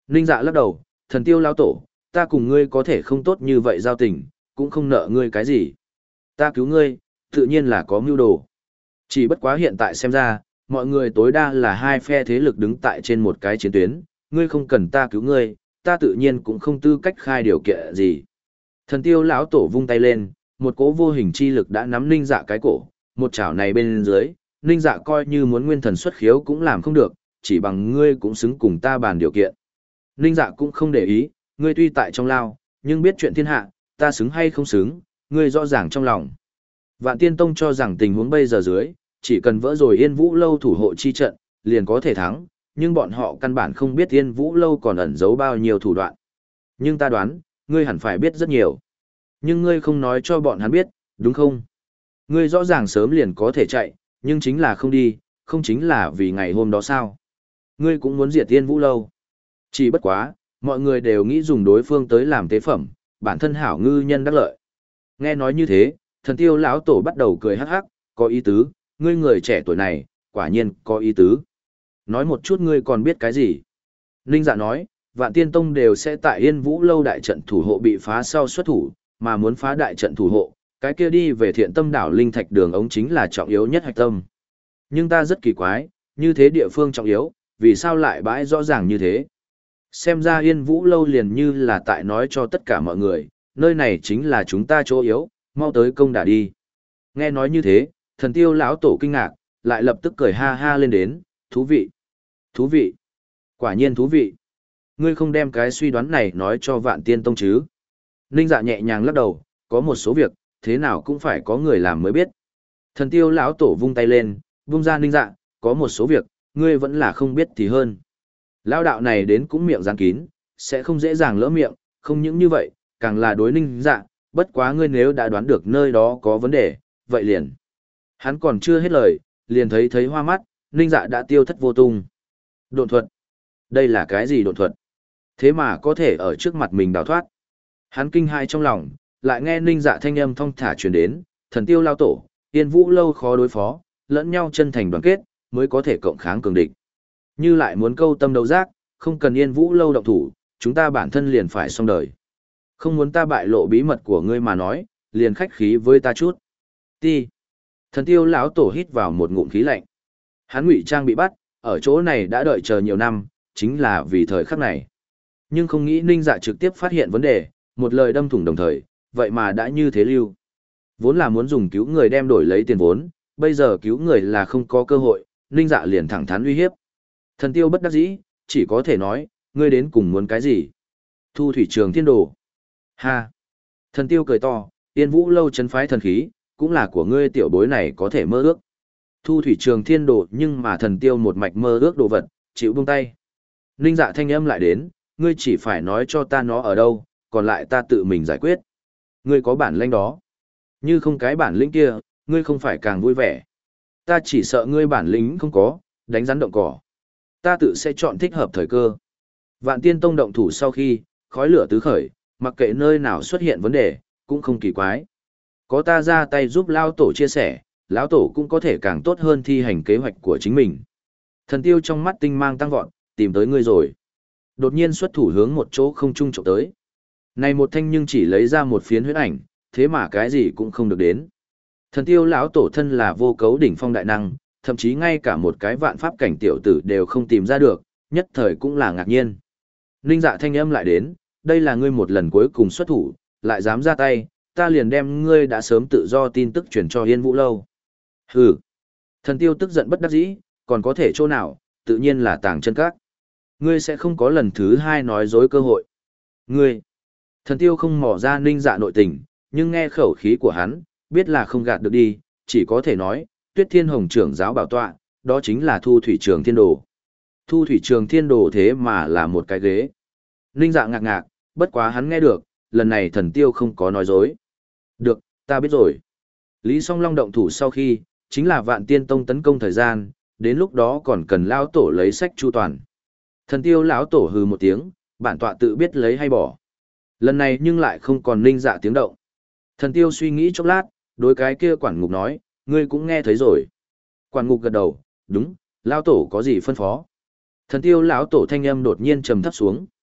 Ninh Dạ lắc đầu, thần tiêu lão tổ, ta cùng ngươi có thể không tốt như vậy giao tình, cũng không nợ ngươi cái gì. Ta cứu ngươi, tự nhiên là có mưu đồ. Chỉ bất quá hiện tại xem ra, mọi người tối đa là hai phe thế lực đứng tại trên một cái chiến tuyến, ngươi không cần ta cứu ngươi, ta tự nhiên cũng không tư cách khai điều kiện gì. Thần tiêu lão tổ vung tay lên, một cỗ vô hình chi lực đã nắm Ninh Dạ cái cổ, một chảo này bên dưới, Ninh Dạ coi như muốn nguyên thần xuất khiếu cũng làm không được, chỉ bằng ngươi cũng xứng cùng ta bàn điều kiện. Ninh Dạ cũng không để ý, ngươi tuy tại trong lao, nhưng biết chuyện thiên hạ, ta xứng hay không xứng, ngươi rõ ràng trong lòng. Vạn Tiên Tông cho rằng tình huống bây giờ dưới, chỉ cần vỡ rồi Yên Vũ Lâu thủ hộ chi trận, liền có thể thắng, nhưng bọn họ căn bản không biết Yên Vũ Lâu còn ẩn giấu bao nhiêu thủ đoạn. Nhưng ta đoán, ngươi hẳn phải biết rất nhiều. Nhưng ngươi không nói cho bọn hắn biết, đúng không? Ngươi rõ ràng sớm liền có thể chạy, nhưng chính là không đi, không chính là vì ngày hôm đó sao? Ngươi cũng muốn diệt Yên Vũ Lâu. Chỉ bất quá, mọi người đều nghĩ dùng đối phương tới làm tế phẩm, bản thân hảo ngư nhân đắc lợi. Nghe nói như thế, thần tiêu lão tổ bắt đầu cười hắc hắc, có ý tứ, ngươi người trẻ tuổi này, quả nhiên có ý tứ. Nói một chút ngươi còn biết cái gì? Ninh Dạ nói, Vạn Tiên Tông đều sẽ tại Yên Vũ Lâu đại trận thủ hộ bị phá sau xuất thủ, mà muốn phá đại trận thủ hộ, cái kia đi về Thiện Tâm đảo linh thạch đường ống chính là trọng yếu nhất hạch tâm. Nhưng ta rất kỳ quái, như thế địa phương trọng yếu, vì sao lại bãi rõ ràng như thế? Xem ra Yên Vũ Lâu liền như là tại nói cho tất cả mọi người, nơi này chính là chúng ta chỗ yếu, mau tới công đả đi. Nghe nói như thế, thần tiêu lão tổ kinh ngạc, lại lập tức cười ha ha lên đến, thú vị, thú vị, quả nhiên thú vị. Ngươi không đem cái suy đoán này nói cho Vạn Tiên Tông chứ? Ninh Dạ nhẹ nhàng lắc đầu, có một số việc, thế nào cũng phải có người làm mới biết. Thần tiêu lão tổ vung tay lên, vung ra Ninh Dạ, có một số việc, ngươi vẫn là không biết thì hơn. Lão đạo này đến cũng miệng giang kín, sẽ không dễ dàng lỡ miệng, không những như vậy, càng là đối Ninh Dạ, bất quá ngươi nếu đã đoán được nơi đó có vấn đề, vậy liền. Hắn còn chưa hết lời, liền thấy thấy hoa mắt, Ninh Dạ đã tiêu thất vô tung. Độn thuật. Đây là cái gì độn thuật? Thế mà có thể ở trước mặt mình đào thoát. Hắn kinh hai trong lòng, lại nghe Ninh Dạ thanh âm thong thả truyền đến, thần tiêu lao tổ, Yên Vũ Lâu khó đối phó, lẫn nhau chân thành đoàn kết, mới có thể cộng kháng cường địch. Như lại muốn câu tâm đấu giác, không cần Yên Vũ Lâu động thủ, chúng ta bản thân liền phải xong đời. Không muốn ta bại lộ bí mật của ngươi mà nói, liền khách khí với ta chút. Ti. Thần tiêu lão tổ hít vào một ngụm khí lạnh. Hắn ngụy trang bị bắt, ở chỗ này đã đợi chờ nhiều năm, chính là vì thời khắc này. Nhưng không nghĩ Ninh Dạ trực tiếp phát hiện vấn đề, một lời đâm thủng đồng thời, vậy mà đã như thế lưu. Vốn là muốn dùng cứu người đem đổi lấy tiền vốn, bây giờ cứu người là không có cơ hội, Ninh Dạ liền thẳng thắn uy hiếp. Thần tiêu bất đắc dĩ, chỉ có thể nói, ngươi đến cùng muốn cái gì? Thu thủy trường thiên đồ. Ha! Thần tiêu cười to, Yên Vũ Lâu chấn phái thần khí, cũng là của ngươi tiểu bối này có thể mơ ước. Thu thủy trường thiên đồ nhưng mà thần tiêu một mạch mơ ước đồ vật, chịu buông tay. Ninh Dạ thanh âm lại đến, ngươi chỉ phải nói cho ta nó ở đâu, còn lại ta tự mình giải quyết. Ngươi có bản lĩnh đó. Như không cái bản lĩnh kia, ngươi không phải càng vui vẻ. Ta chỉ sợ ngươi bản lĩnh không có, đánh rắn động cỏ. Ta tự sẽ chọn thích hợp thời cơ. Vạn Tiên Tông động thủ sau khi, khói lửa tứ khởi, mặc kệ nơi nào xuất hiện vấn đề, cũng không kỳ quái. Có ta ra tay giúp Lao Tổ chia sẻ, Lão Tổ cũng có thể càng tốt hơn thi hành kế hoạch của chính mình. Thần tiêu trong mắt tinh mang tăng vọt, tìm tới ngươi rồi. Đột nhiên xuất thủ hướng một chỗ không trung trộm tới. Này một thanh nhưng chỉ lấy ra một phiến huyết ảnh, thế mà cái gì cũng không được đến. Thần tiêu lão tổ thân là vô cấu đỉnh phong đại năng, thậm chí ngay cả một cái vạn pháp cảnh tiểu tử đều không tìm ra được, nhất thời cũng là ngạc nhiên. Ninh Dạ thanh âm lại đến, đây là ngươi một lần cuối cùng xuất thủ, lại dám ra tay, ta liền đem ngươi đã sớm tự do tin tức truyền cho Yên Vũ Lâu. Hừ. Thần tiêu tức giận bất đắc dĩ, còn có thể chỗ nào, tự nhiên là tàng chân các. Ngươi sẽ không có lần thứ hai nói dối cơ hội. Ngươi. Thần tiêu không mò ra Ninh Dạ nội tình, nhưng nghe khẩu khí của hắn, biết là không gạt được đi, chỉ có thể nói, Tuyết Thiên Hồng trưởng giáo bảo tọa, đó chính là Thu Thủy Trường Thiên Đồ. Thu Thủy Trường Thiên Đồ thế mà là một cái ghế. Ninh Dạ ngạc ngạc, bất quá hắn nghe được, lần này thần tiêu không có nói dối. Được, ta biết rồi. Lý Song Long động thủ sau khi, chính là Vạn Tiên Tông tấn công thời gian, đến lúc đó còn cần lão tổ lấy sách chu toàn. Thần tiêu lão tổ hừ một tiếng, bản tọa tự biết lấy hay bỏ. Lần này nhưng lại không còn Ninh Dạ tiếng động. Thần tiêu suy nghĩ chốc lát, đối cái kia quản ngục nói, ngươi cũng nghe thấy rồi. Quản ngục gật đầu, đúng, lão tổ có gì phân phó. Thần tiêu lão tổ thanh âm đột nhiên trầm thấp xuống.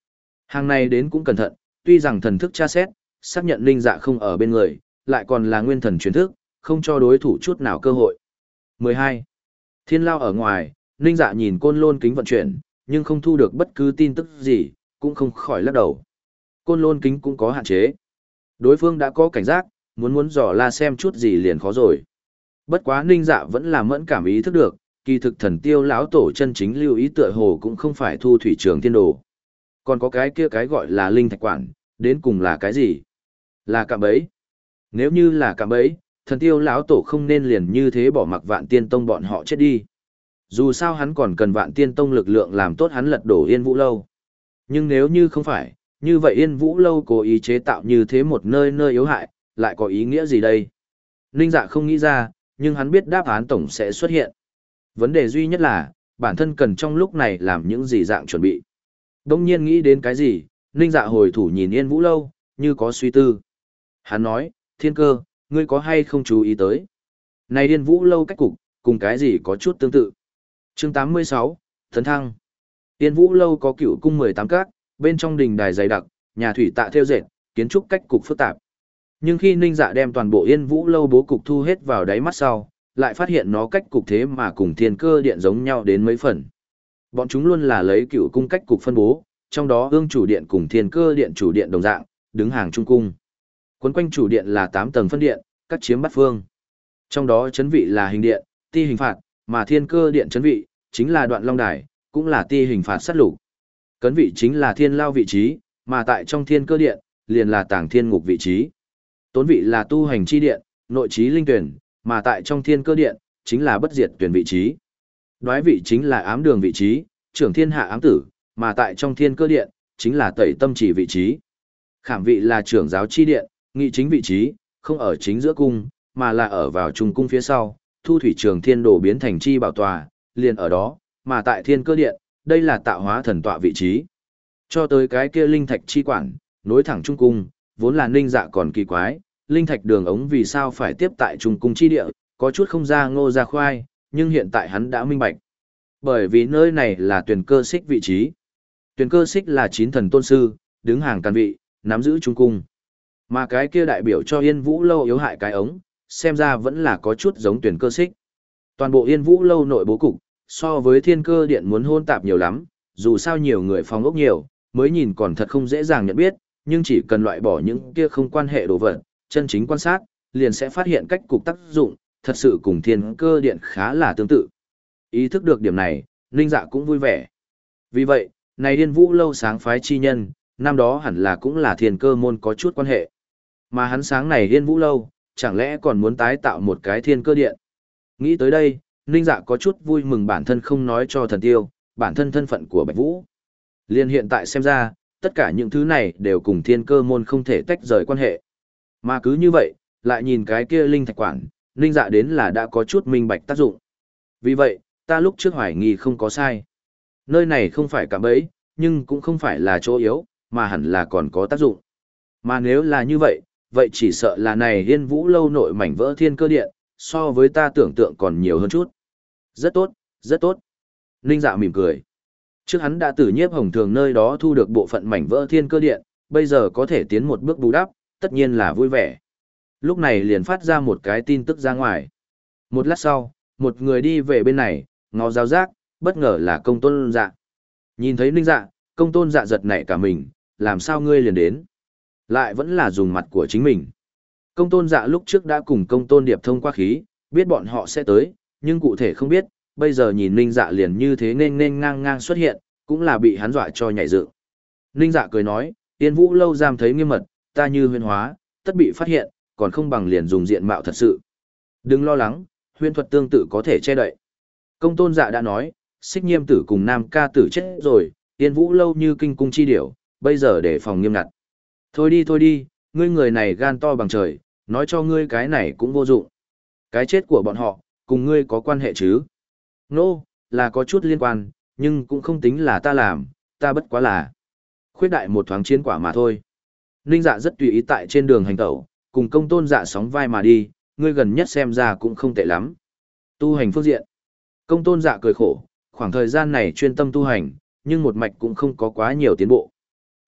Hàng này đến cũng cẩn thận, tuy rằng thần thức tra xét, xác nhận Ninh Dạ không ở bên người, lại còn là nguyên thần truyền thức, không cho đối thủ chút nào cơ hội. mười hai. Thiên lao ở ngoài, Ninh Dạ nhìn côn lôn kính vận chuyển, nhưng không thu được bất cứ tin tức gì, cũng không khỏi lắc đầu. Côn lôn kính cũng có hạn chế. Đối phương đã có cảnh giác, muốn muốn dò la xem chút gì liền khó rồi. Bất quá Ninh Dạ vẫn là mẫn cảm ý thức được, kỳ thực thần tiêu lão tổ chân chính lưu ý tựa hồ cũng không phải thu thủy trường thiên đồ. Còn có cái kia cái gọi là linh thạch quản, đến cùng là cái gì? Là cạm bẫy. Nếu như là cạm bẫy, thần tiêu lão tổ không nên liền như thế bỏ mặc vạn tiên tông bọn họ chết đi. Dù sao hắn còn cần vạn tiên tông lực lượng làm tốt hắn lật đổ Yên Vũ Lâu. Nhưng nếu như không phải, như vậy Yên Vũ Lâu cố ý chế tạo như thế một nơi nơi yếu hại, lại có ý nghĩa gì đây? Ninh Dạ không nghĩ ra, nhưng hắn biết đáp án tổng sẽ xuất hiện. Vấn đề duy nhất là, bản thân cần trong lúc này làm những gì dạng chuẩn bị. Đông nhiên nghĩ đến cái gì, Ninh Dạ hồi thủ nhìn Yên Vũ Lâu, như có suy tư. Hắn nói, Thiên Cơ, ngươi có hay không chú ý tới? Này Yên Vũ Lâu cách cục, cùng cái gì có chút tương tự. Chương tám mươi sáu, Thấn Thăng. Yên Vũ Lâu có cựu cung mười tám các, bên trong đình đài dày đặc, nhà thủy tạ theo dệt, kiến trúc cách cục phức tạp. Nhưng khi Ninh Dạ đem toàn bộ Yên Vũ Lâu bố cục thu hết vào đáy mắt sau, lại phát hiện nó cách cục thế mà cùng Thiên Cơ điện giống nhau đến mấy phần. Bọn chúng luôn là lấy cựu cung cách cục phân bố, trong đó ương chủ điện cùng Thiên Cơ điện chủ điện đồng dạng, đứng hàng trung cung. Quấn quanh chủ điện là tám tầng phân điện, các chiếm bát phương. Trong đó chấn vị là hình điện, ti hình phạt, mà Thiên Cơ điện chấn vị chính là đoạn long đài, cũng là ti hình phạt sát lục. Cấn vị chính là thiên lao vị trí, mà tại trong Thiên Cơ điện liền là tàng thiên ngục vị trí. Tốn vị là tu hành chi điện, nội trí linh tuyển, mà tại trong Thiên Cơ điện chính là bất diệt tuyển vị trí. Đoái vị chính là ám đường vị trí, trưởng thiên hạ ám tử, mà tại trong Thiên Cơ điện chính là tẩy tâm chỉ vị trí. Khảm vị là trưởng giáo chi điện, nghị chính vị trí, không ở chính giữa cung, mà là ở vào trung cung phía sau, thu thủy trường thiên đồ biến thành chi bảo tòa, liền ở đó, mà tại Thiên Cơ điện, đây là tạo hóa thần tọa vị trí. Cho tới cái kia linh thạch chi quản, nối thẳng trung cung, vốn là Ninh Dạ còn kỳ quái, linh thạch đường ống vì sao phải tiếp tại trung cung chi địa, có chút không ra ngô ra khoai, nhưng hiện tại hắn đã minh bạch. Bởi vì nơi này là tuyển cơ xích vị trí. Tuyển cơ xích là chín thần tôn sư, đứng hàng can vị, nắm giữ trung cung. Mà cái kia đại biểu cho Yên Vũ Lâu yếu hại cái ống, xem ra vẫn là có chút giống tuyển cơ xích. Toàn bộ Yên Vũ Lâu nội bố cục, so với Thiên Cơ điện muốn hôn tạp nhiều lắm, dù sao nhiều người phòng ốc nhiều, mới nhìn còn thật không dễ dàng nhận biết, nhưng chỉ cần loại bỏ những kia không quan hệ đồ vật, chân chính quan sát, liền sẽ phát hiện cách cục tác dụng, thật sự cùng Thiên Cơ điện khá là tương tự. Ý thức được điểm này, Ninh Dạ cũng vui vẻ. Vì vậy, này Yên Vũ Lâu sáng phái chi nhân, năm đó hẳn là cũng là Thiên Cơ môn có chút quan hệ. Mà hắn sáng này Yên Vũ Lâu, chẳng lẽ còn muốn tái tạo một cái Thiên Cơ điện. Nghĩ tới đây, Ninh Dạ có chút vui mừng bản thân không nói cho thần tiêu, bản thân thân phận của Bạch Vũ. Liên hiện tại xem ra, tất cả những thứ này đều cùng Thiên Cơ môn không thể tách rời quan hệ. Mà cứ như vậy, lại nhìn cái kia linh thạch quản, Ninh Dạ đến là đã có chút minh bạch tác dụng. Vì vậy, ta lúc trước hoài nghi không có sai. Nơi này không phải cạm bẫy, nhưng cũng không phải là chỗ yếu, mà hẳn là còn có tác dụng. Mà nếu là như vậy, vậy chỉ sợ là này Yên Vũ Lâu nội mảnh vỡ Thiên Cơ điện, so với ta tưởng tượng còn nhiều hơn chút. Rất tốt, rất tốt. Ninh Dạ mỉm cười. Trước hắn đã từ Nhiếp Hồng Thường nơi đó thu được bộ phận mảnh vỡ Thiên Cơ điện, bây giờ có thể tiến một bước bù đắp, tất nhiên là vui vẻ. Lúc này liền phát ra một cái tin tức ra ngoài. Một lát sau, một người đi về bên này, ngó giáo giác, bất ngờ là Công Tôn Dạ. Nhìn thấy Ninh Dạ, Công Tôn Dạ giật nảy cả mình, làm sao ngươi liền đến? Lại vẫn là dùng mặt của chính mình. Công Tôn Dạ lúc trước đã cùng Công Tôn Điệp thông qua khí, biết bọn họ sẽ tới, nhưng cụ thể không biết, bây giờ nhìn Ninh Dạ liền như thế nên nên ngang ngang xuất hiện, cũng là bị hắn dọa cho nhảy dựng. Ninh Dạ cười nói, Yên Vũ Lâu giam thấy nghiêm mật, ta như huyền hóa, tất bị phát hiện, còn không bằng liền dùng diện mạo thật sự. Đừng lo lắng, huyền thuật tương tự có thể che đậy. Công Tôn Dạ đã nói, Xích Nhiêm tử cùng Nam Ca tử chết rồi, Yên Vũ Lâu như kinh cung chi điểu, bây giờ để phòng nghiêm ngặt. Thôi đi thôi đi, ngươi người này gan to bằng trời, nói cho ngươi cái này cũng vô dụng. Cái chết của bọn họ, cùng ngươi có quan hệ chứ? Nô, no, là có chút liên quan, nhưng cũng không tính là ta làm, ta bất quá là khuyết đại một thoáng chiến quả mà thôi. Ninh Dạ rất tùy ý tại trên đường hành tẩu, cùng Công Tôn Dạ sóng vai mà đi, ngươi gần nhất xem ra cũng không tệ lắm. Tu hành phương diện. Công Tôn Dạ cười khổ, khoảng thời gian này chuyên tâm tu hành, nhưng một mạch cũng không có quá nhiều tiến bộ.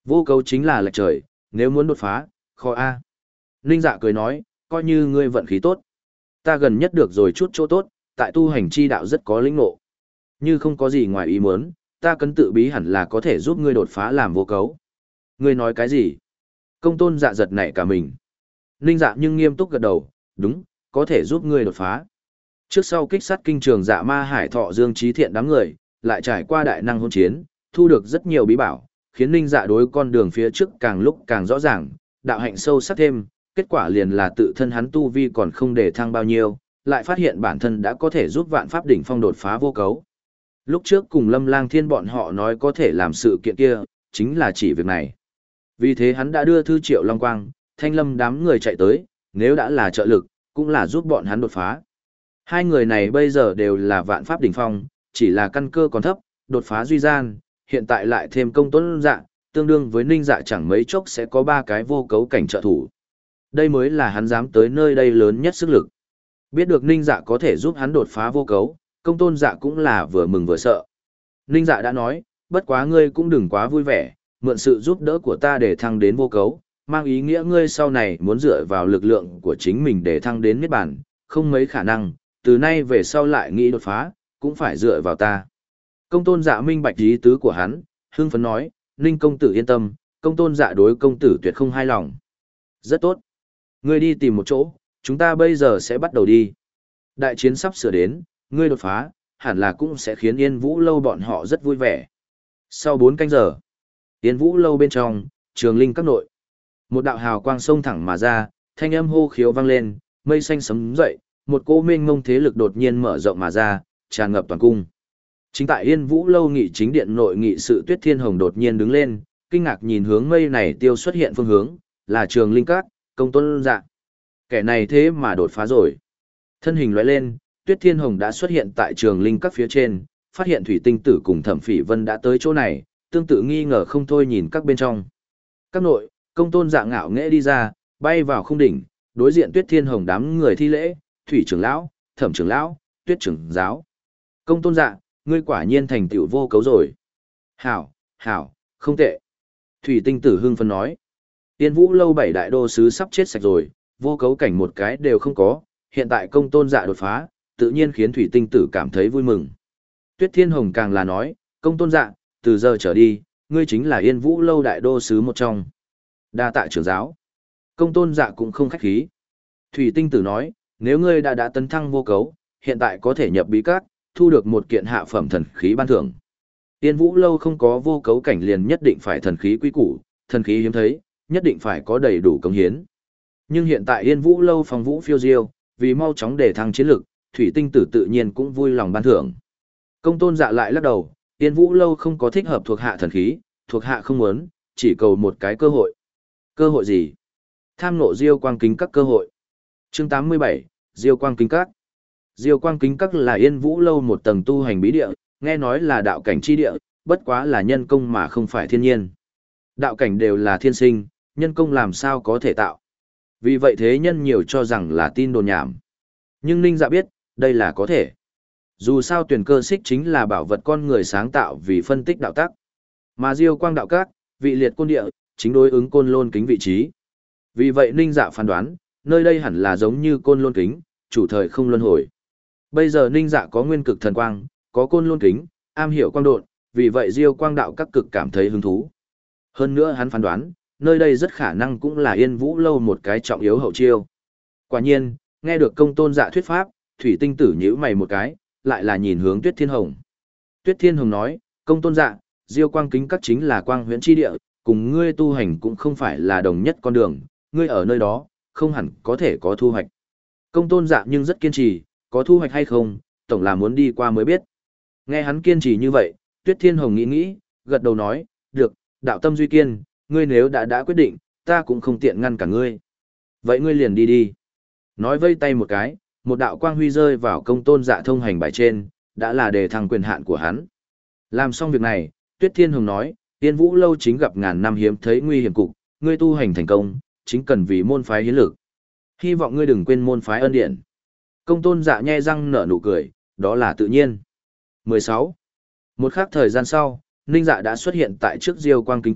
Vô cấu chính là lệch trời, nếu muốn đột phá, khó a. Ninh Dạ cười nói, coi như ngươi vận khí tốt. Ta gần nhất được rồi chút chỗ tốt, tại tu hành chi đạo rất có lĩnh ngộ. Như không có gì ngoài ý muốn, ta cấn tự bí hẳn là có thể giúp ngươi đột phá làm vô cấu. Ngươi nói cái gì? Công tôn dạ giật nảy cả mình. Ninh Dạ nhưng nghiêm túc gật đầu, đúng, có thể giúp ngươi đột phá. Trước sau kích sát kinh trường Dạ Ma Hải Thọ Dương Trí Thiện đám người, lại trải qua đại năng hôn chiến, thu được rất nhiều bí bảo, khiến Ninh Dạ đối con đường phía trước càng lúc càng rõ ràng, đạo hạnh sâu sắc thêm, kết quả liền là tự thân hắn tu vi còn không để thăng bao nhiêu, lại phát hiện bản thân đã có thể giúp vạn pháp đỉnh phong đột phá vô cấu. Lúc trước cùng Lâm Lang Thiên bọn họ nói có thể làm sự kiện kia, chính là chỉ việc này. Vì thế hắn đã đưa thư Triệu Long Quang, Thanh Lâm đám người chạy tới, nếu đã là trợ lực, cũng là giúp bọn hắn đột phá. Hai người này bây giờ đều là vạn pháp đỉnh phong, chỉ là căn cơ còn thấp, đột phá duy gian, hiện tại lại thêm công tuấn dạ, tương đương với Ninh Dạ chẳng mấy chốc sẽ có ba cái vô cấu cảnh trợ thủ. Đây mới là hắn dám tới nơi đây lớn nhất sức lực. Biết được Ninh Dạ có thể giúp hắn đột phá vô cấu, công tôn dạ cũng là vừa mừng vừa sợ. Ninh Dạ đã nói, bất quá ngươi cũng đừng quá vui vẻ, mượn sự giúp đỡ của ta để thăng đến vô cấu, mang ý nghĩa ngươi sau này muốn dựa vào lực lượng của chính mình để thăng đến niết bàn, không mấy khả năng, từ nay về sau lại nghĩ đột phá, cũng phải dựa vào ta. Công tôn dạ minh bạch ý tứ của hắn, hưng phấn nói, Ninh công tử yên tâm, công tôn dạ đối công tử tuyệt không hai lòng. Rất tốt. Ngươi đi tìm một chỗ, chúng ta bây giờ sẽ bắt đầu đi. Đại chiến sắp sửa đến, ngươi đột phá, hẳn là cũng sẽ khiến Yên Vũ Lâu bọn họ rất vui vẻ. Sau bốn canh giờ, Yên Vũ Lâu bên trong, Trường Linh các nội. Một đạo hào quang sông thẳng mà ra, thanh âm hô khiếu vang lên, mây xanh sấm dậy, một cỗ mênh mông thế lực đột nhiên mở rộng mà ra, tràn ngập toàn cung. Chính tại Yên Vũ Lâu nghị chính điện nội nghị sự Tuyết Thiên Hồng đột nhiên đứng lên, kinh ngạc nhìn hướng mây này tiêu xuất hiện phương hướng, là Trường Linh các, công tôn dạ. Kẻ này thế mà đột phá rồi. Thân hình lóe lên, Tuyết Thiên Hồng đã xuất hiện tại Trường Linh các phía trên, phát hiện Thủy Tinh Tử cùng Thẩm Phỉ Vân đã tới chỗ này, tương tự nghi ngờ không thôi nhìn các bên trong. Các nội, công tôn dạ ngạo nghễ đi ra, bay vào khung đỉnh, đối diện Tuyết Thiên Hồng đám người thi lễ, Thủy trưởng lão, Thẩm trưởng lão, Tuyết trưởng giáo. Công tôn dạ, ngươi quả nhiên thành tựu vô cấu rồi. Hảo, hảo, không tệ. Thủy Tinh Tử hưng phấn nói. Tiên Vũ Lâu bảy đại đô sứ sắp chết sạch rồi, vô cấu cảnh một cái đều không có, hiện tại công tôn dạ đột phá, tự nhiên khiến Thủy Tinh Tử cảm thấy vui mừng. Tuyết Thiên Hồng càng là nói, công tôn dạ, từ giờ trở đi, ngươi chính là Yên Vũ Lâu đại đô sứ một trong. Đa tạ trưởng giáo. Công tôn dạ cũng không khách khí. Thủy Tinh Tử nói, nếu ngươi đã đã tấn thăng vô cấu, hiện tại có thể nhập bí các, thu được một kiện hạ phẩm thần khí ban thưởng. Yên Vũ Lâu không có vô cấu cảnh liền nhất định phải thần khí quý củ, thần khí hiếm thấy, nhất định phải có đầy đủ công hiến. Nhưng hiện tại Yên Vũ Lâu phong vũ phiêu diêu, vì mau chóng để thăng chiến lực, Thủy Tinh Tử tự nhiên cũng vui lòng ban thưởng. Công tôn dạ lại lắc đầu, Yên Vũ Lâu không có thích hợp thuộc hạ thần khí, thuộc hạ không muốn, chỉ cầu một cái cơ hội. Cơ hội gì? Tham ngộ Diêu Quang Kính Các cơ hội. Chương tám mươi bảy, Diêu Quang Kính Các. Diêu Quang Kính Các là Yên Vũ Lâu một tầng tu hành bí địa, nghe nói là đạo cảnh chi địa, bất quá là nhân công mà không phải thiên nhiên. Đạo cảnh đều là thiên sinh, nhân công làm sao có thể tạo. Vì vậy thế nhân nhiều cho rằng là tin đồn nhảm. Nhưng Ninh Dạ biết, đây là có thể. Dù sao tuyển cơ xích chính là bảo vật con người sáng tạo vì phân tích đạo tắc. Mà Diêu Quang Đạo Các, vị liệt côn địa, chính đối ứng côn lôn kính vị trí. Vì vậy Ninh Dạ phán đoán, nơi đây hẳn là giống như côn lôn kính, chủ thời không luân hồi. Bây giờ Ninh Dạ có nguyên cực thần quang, có côn lôn kính, am hiểu quang độn, vì vậy Diêu Quang Đạo Các cực cảm thấy hứng thú. Hơn nữa hắn phán đoán, nơi đây rất khả năng cũng là Yên Vũ Lâu một cái trọng yếu hậu chiêu. Quả nhiên, nghe được công tôn dạ thuyết pháp, Thủy Tinh Tử nhíu mày một cái, lại là nhìn hướng Tuyết Thiên Hồng. Tuyết Thiên Hồng nói, công tôn dạ, Diêu Quang Kính Các chính là quang huyễn chi địa, cùng ngươi tu hành cũng không phải là đồng nhất con đường, ngươi ở nơi đó, không hẳn có thể có thu hoạch. Công tôn dạ nhưng rất kiên trì, có thu hoạch hay không, tổng là muốn đi qua mới biết. Nghe hắn kiên trì như vậy, Tuyết Thiên Hồng nghĩ nghĩ, gật đầu nói, được, đạo tâm duy kiên, ngươi nếu đã đã quyết định, ta cũng không tiện ngăn cả ngươi. Vậy ngươi liền đi đi. Nói vây tay một cái, một đạo quang huy rơi vào công tôn dạ thông hành bài trên, đã là đề thăng quyền hạn của hắn. Làm xong việc này, Tuyết Thiên Hồng nói, Tiên Vũ Lâu chính gặp ngàn năm hiếm thấy nguy hiểm cục, ngươi tu hành thành công, chính cần vì môn phái hiến lực. Hy vọng ngươi đừng quên môn phái ân điển. Công tôn dạ nhe răng nở nụ cười, đó là tự nhiên. mười sáu. Một khắc thời gian sau, Ninh Dạ đã xuất hiện tại trước Diêu Quang Kính Các,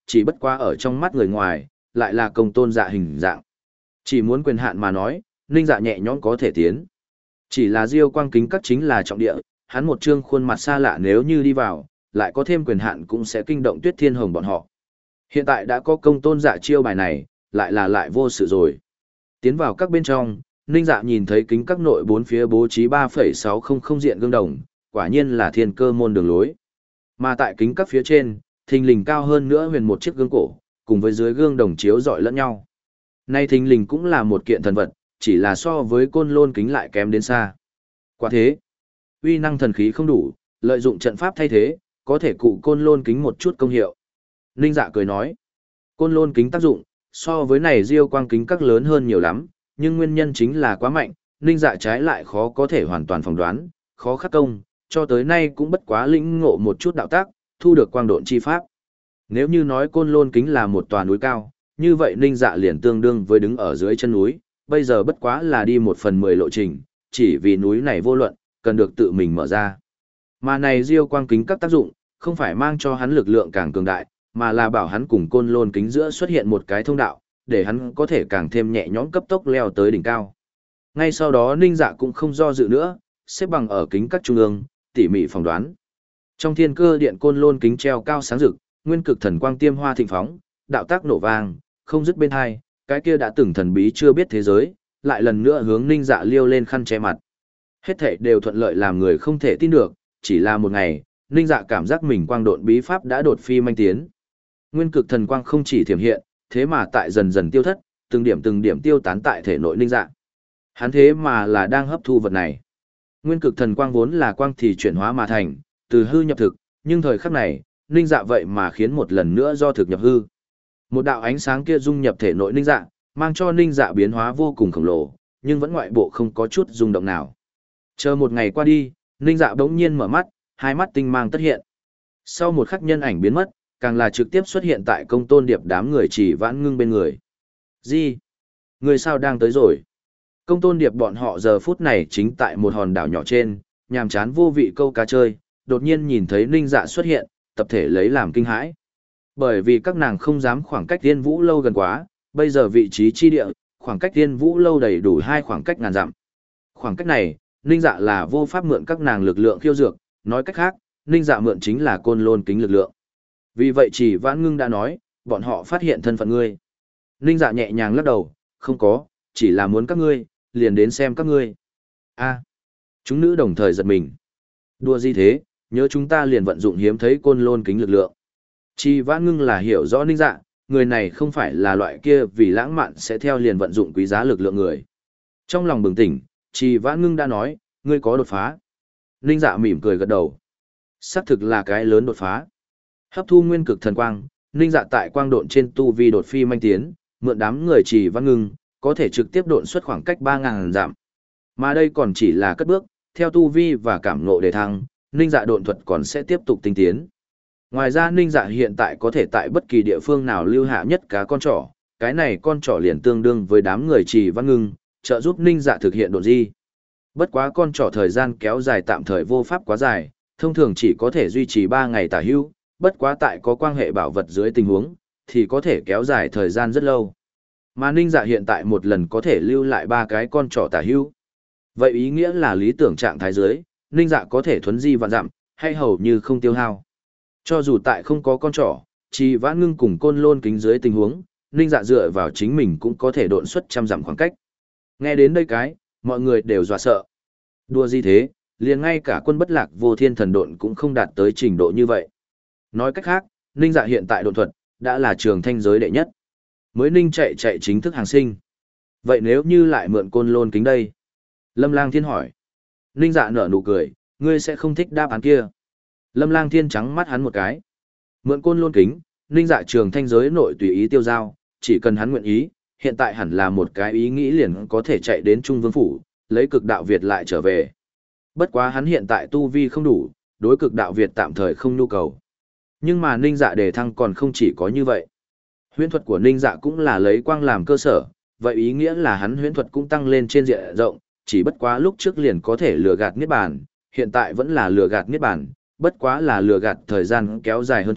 chỉ bất quá ở trong mắt người ngoài, lại là công tôn dạ hình dạng. Chỉ muốn quyền hạn mà nói, Ninh Dạ nhẹ nhõm có thể tiến. Chỉ là Diêu Quang Kính Các chính là trọng địa, hắn một trương khuôn mặt xa lạ nếu như đi vào, lại có thêm quyền hạn cũng sẽ kinh động Tuyết Thiên Hồng bọn họ. Hiện tại đã có công tôn dạ chiêu bài này, lại là lại vô sự rồi. Tiến vào các bên trong, Ninh Dạ nhìn thấy kính các nội bốn phía bố trí ba phẩy sáu không không diện gương đồng, quả nhiên là thiên cơ môn đường lối. Mà tại kính các phía trên, thình lình cao hơn nữa huyền một chiếc gương cổ, cùng với dưới gương đồng chiếu rọi lẫn nhau. Nay thình lình cũng là một kiện thần vật, chỉ là so với côn lôn kính lại kém đến xa. Quả thế, uy năng thần khí không đủ, lợi dụng trận pháp thay thế, có thể cụ côn lôn kính một chút công hiệu. Ninh Dạ cười nói, côn lôn kính tác dụng, so với này Diêu Quang Kính Các lớn hơn nhiều lắm, nhưng nguyên nhân chính là quá mạnh, Ninh Dạ trái lại khó có thể hoàn toàn phỏng đoán, khó khắc công, cho tới nay cũng bất quá lĩnh ngộ một chút đạo tác, thu được quang độn chi pháp. Nếu như nói côn lôn kính là một tòa núi cao, như vậy Ninh Dạ liền tương đương với đứng ở dưới chân núi, bây giờ bất quá là đi một phần mười lộ trình, chỉ vì núi này vô luận, cần được tự mình mở ra. Mà này Diêu Quang Kính Các tác dụng, không phải mang cho hắn lực lượng càng cường đại, mà là bảo hắn cùng côn lôn kính giữa xuất hiện một cái thông đạo, để hắn có thể càng thêm nhẹ nhõm cấp tốc leo tới đỉnh cao. Ngay sau đó Ninh Dạ cũng không do dự nữa, xếp bằng ở kính các trung ương, tỉ mỉ phỏng đoán. Trong thiên cơ điện côn lôn kính treo cao sáng rực, nguyên cực thần quang tiêm hoa thịnh phóng, đạo tác nổ vang, không dứt bên hai, cái kia đã từng thần bí chưa biết thế giới, lại lần nữa hướng Ninh Dạ liêu lên khăn che mặt. Hết thảy đều thuận lợi làm người không thể tin được, chỉ là một ngày, Ninh Dạ cảm giác mình quang độn bí pháp đã đột phi manh tiến. Nguyên cực thần quang không chỉ thiểm hiện, thế mà tại dần dần tiêu thất, từng điểm từng điểm tiêu tán tại thể nội Ninh Dạ. Hắn thế mà là đang hấp thu vật này. Nguyên cực thần quang vốn là quang thì chuyển hóa mà thành, từ hư nhập thực, nhưng thời khắc này, Ninh Dạ vậy mà khiến một lần nữa do thực nhập hư. Một đạo ánh sáng kia dung nhập thể nội Ninh Dạ, mang cho Ninh Dạ biến hóa vô cùng khổng lồ, nhưng vẫn ngoại bộ không có chút rung động nào. Chờ một ngày qua đi, Ninh Dạ bỗng nhiên mở mắt, hai mắt tinh mang tất hiện. Sau một khắc nhân ảnh biến mất, càng là trực tiếp xuất hiện tại công tôn điệp đám người chỉ vãn ngưng bên người. Gì? Người sao đang tới rồi? Công tôn điệp bọn họ giờ phút này chính tại một hòn đảo nhỏ trên, nhàm chán vô vị câu cá chơi, đột nhiên nhìn thấy Ninh Dạ xuất hiện, tập thể lấy làm kinh hãi. Bởi vì các nàng không dám khoảng cách Tiên Vũ lâu gần quá, bây giờ vị trí chi địa, khoảng cách Tiên Vũ lâu đầy đủ hai khoảng cách ngàn dặm. Khoảng cách này, Ninh Dạ là vô pháp mượn các nàng lực lượng khiêu dược, nói cách khác, Ninh Dạ mượn chính là côn lôn kính lực lượng. Vì vậy chỉ Vãn Ngưng đã nói, bọn họ phát hiện thân phận ngươi. Ninh Dạ nhẹ nhàng lắc đầu, không có, chỉ là muốn các ngươi, liền đến xem các ngươi. A, chúng nữ đồng thời giật mình. Đùa gì thế, nhớ chúng ta liền vận dụng hiếm thấy côn lôn kính lực lượng. Chỉ Vãn Ngưng là hiểu rõ Ninh Dạ, người này không phải là loại kia vì lãng mạn sẽ theo liền vận dụng quý giá lực lượng người. Trong lòng bừng tỉnh, Chỉ Vãn Ngưng đã nói, ngươi có đột phá. Ninh Dạ mỉm cười gật đầu. Xác thực là cái lớn đột phá. Hấp thu nguyên cực thần quang, Ninh Dạ tại quang độn trên tu vi đột phi manh tiến, mượn đám người Chỉ Vãn Ngưng, có thể trực tiếp độn xuất khoảng cách ba ngàn dặm. Mà đây còn chỉ là cất bước, theo tu vi và cảm ngộ đề thăng, Ninh Dạ độn thuật còn sẽ tiếp tục tinh tiến. Ngoài ra Ninh Dạ hiện tại có thể tại bất kỳ địa phương nào lưu hạ nhất cá con trỏ, cái này con trỏ liền tương đương với đám người Chỉ Vãn Ngưng, trợ giúp Ninh Dạ thực hiện độn di. Bất quá con trỏ thời gian kéo dài tạm thời vô pháp quá dài, thông thường chỉ có thể duy trì ba ngày tả hữu, bất quá tại có quan hệ bảo vật dưới tình huống, thì có thể kéo dài thời gian rất lâu. Mà Ninh Dạ hiện tại một lần có thể lưu lại ba cái con trỏ tả hữu. Vậy ý nghĩa là lý tưởng trạng thái dưới, Ninh Dạ có thể thuấn di vạn dặm, hay hầu như không tiêu hao. Cho dù tại không có con trỏ, Chỉ Vãn Ngưng cùng côn lôn kính dưới tình huống, Ninh Dạ dựa vào chính mình cũng có thể độn xuất trăm dặm khoảng cách. Nghe đến đây cái, mọi người đều dọa sợ. Đùa gì thế, liền ngay cả quân bất lạc vô thiên thần độn cũng không đạt tới trình độ như vậy. Nói cách khác, Ninh Dạ hiện tại độn thuật, đã là trường thanh giới đệ nhất. Mới Ninh chạy chạy chính thức hàng sinh. Vậy nếu như lại mượn côn lôn kính đây? Lâm Lang Thiên hỏi. Ninh Dạ nở nụ cười, ngươi sẽ không thích đáp án kia. Lâm Lang Thiên trắng mắt hắn một cái. Mượn côn lôn kính, Ninh Dạ trường thanh giới nội tùy ý tiêu giao, chỉ cần hắn nguyện ý, hiện tại hẳn là một cái ý nghĩ liền có thể chạy đến Trung Vương Phủ, lấy cực đạo Việt lại trở về. Bất quá hắn hiện tại tu vi không đủ, đối cực đạo Việt tạm thời không nhu cầu. Nhưng mà Ninh Dạ đề thăng còn không chỉ có như vậy. Huyễn thuật của Ninh Dạ cũng là lấy quang làm cơ sở, vậy ý nghĩa là hắn huyễn thuật cũng tăng lên trên diện rộng, chỉ bất quá lúc trước liền có thể lừa gạt niết bàn, hiện tại vẫn là lừa gạt niết bàn, bất quá là lừa gạt thời gian kéo dài hơn chút,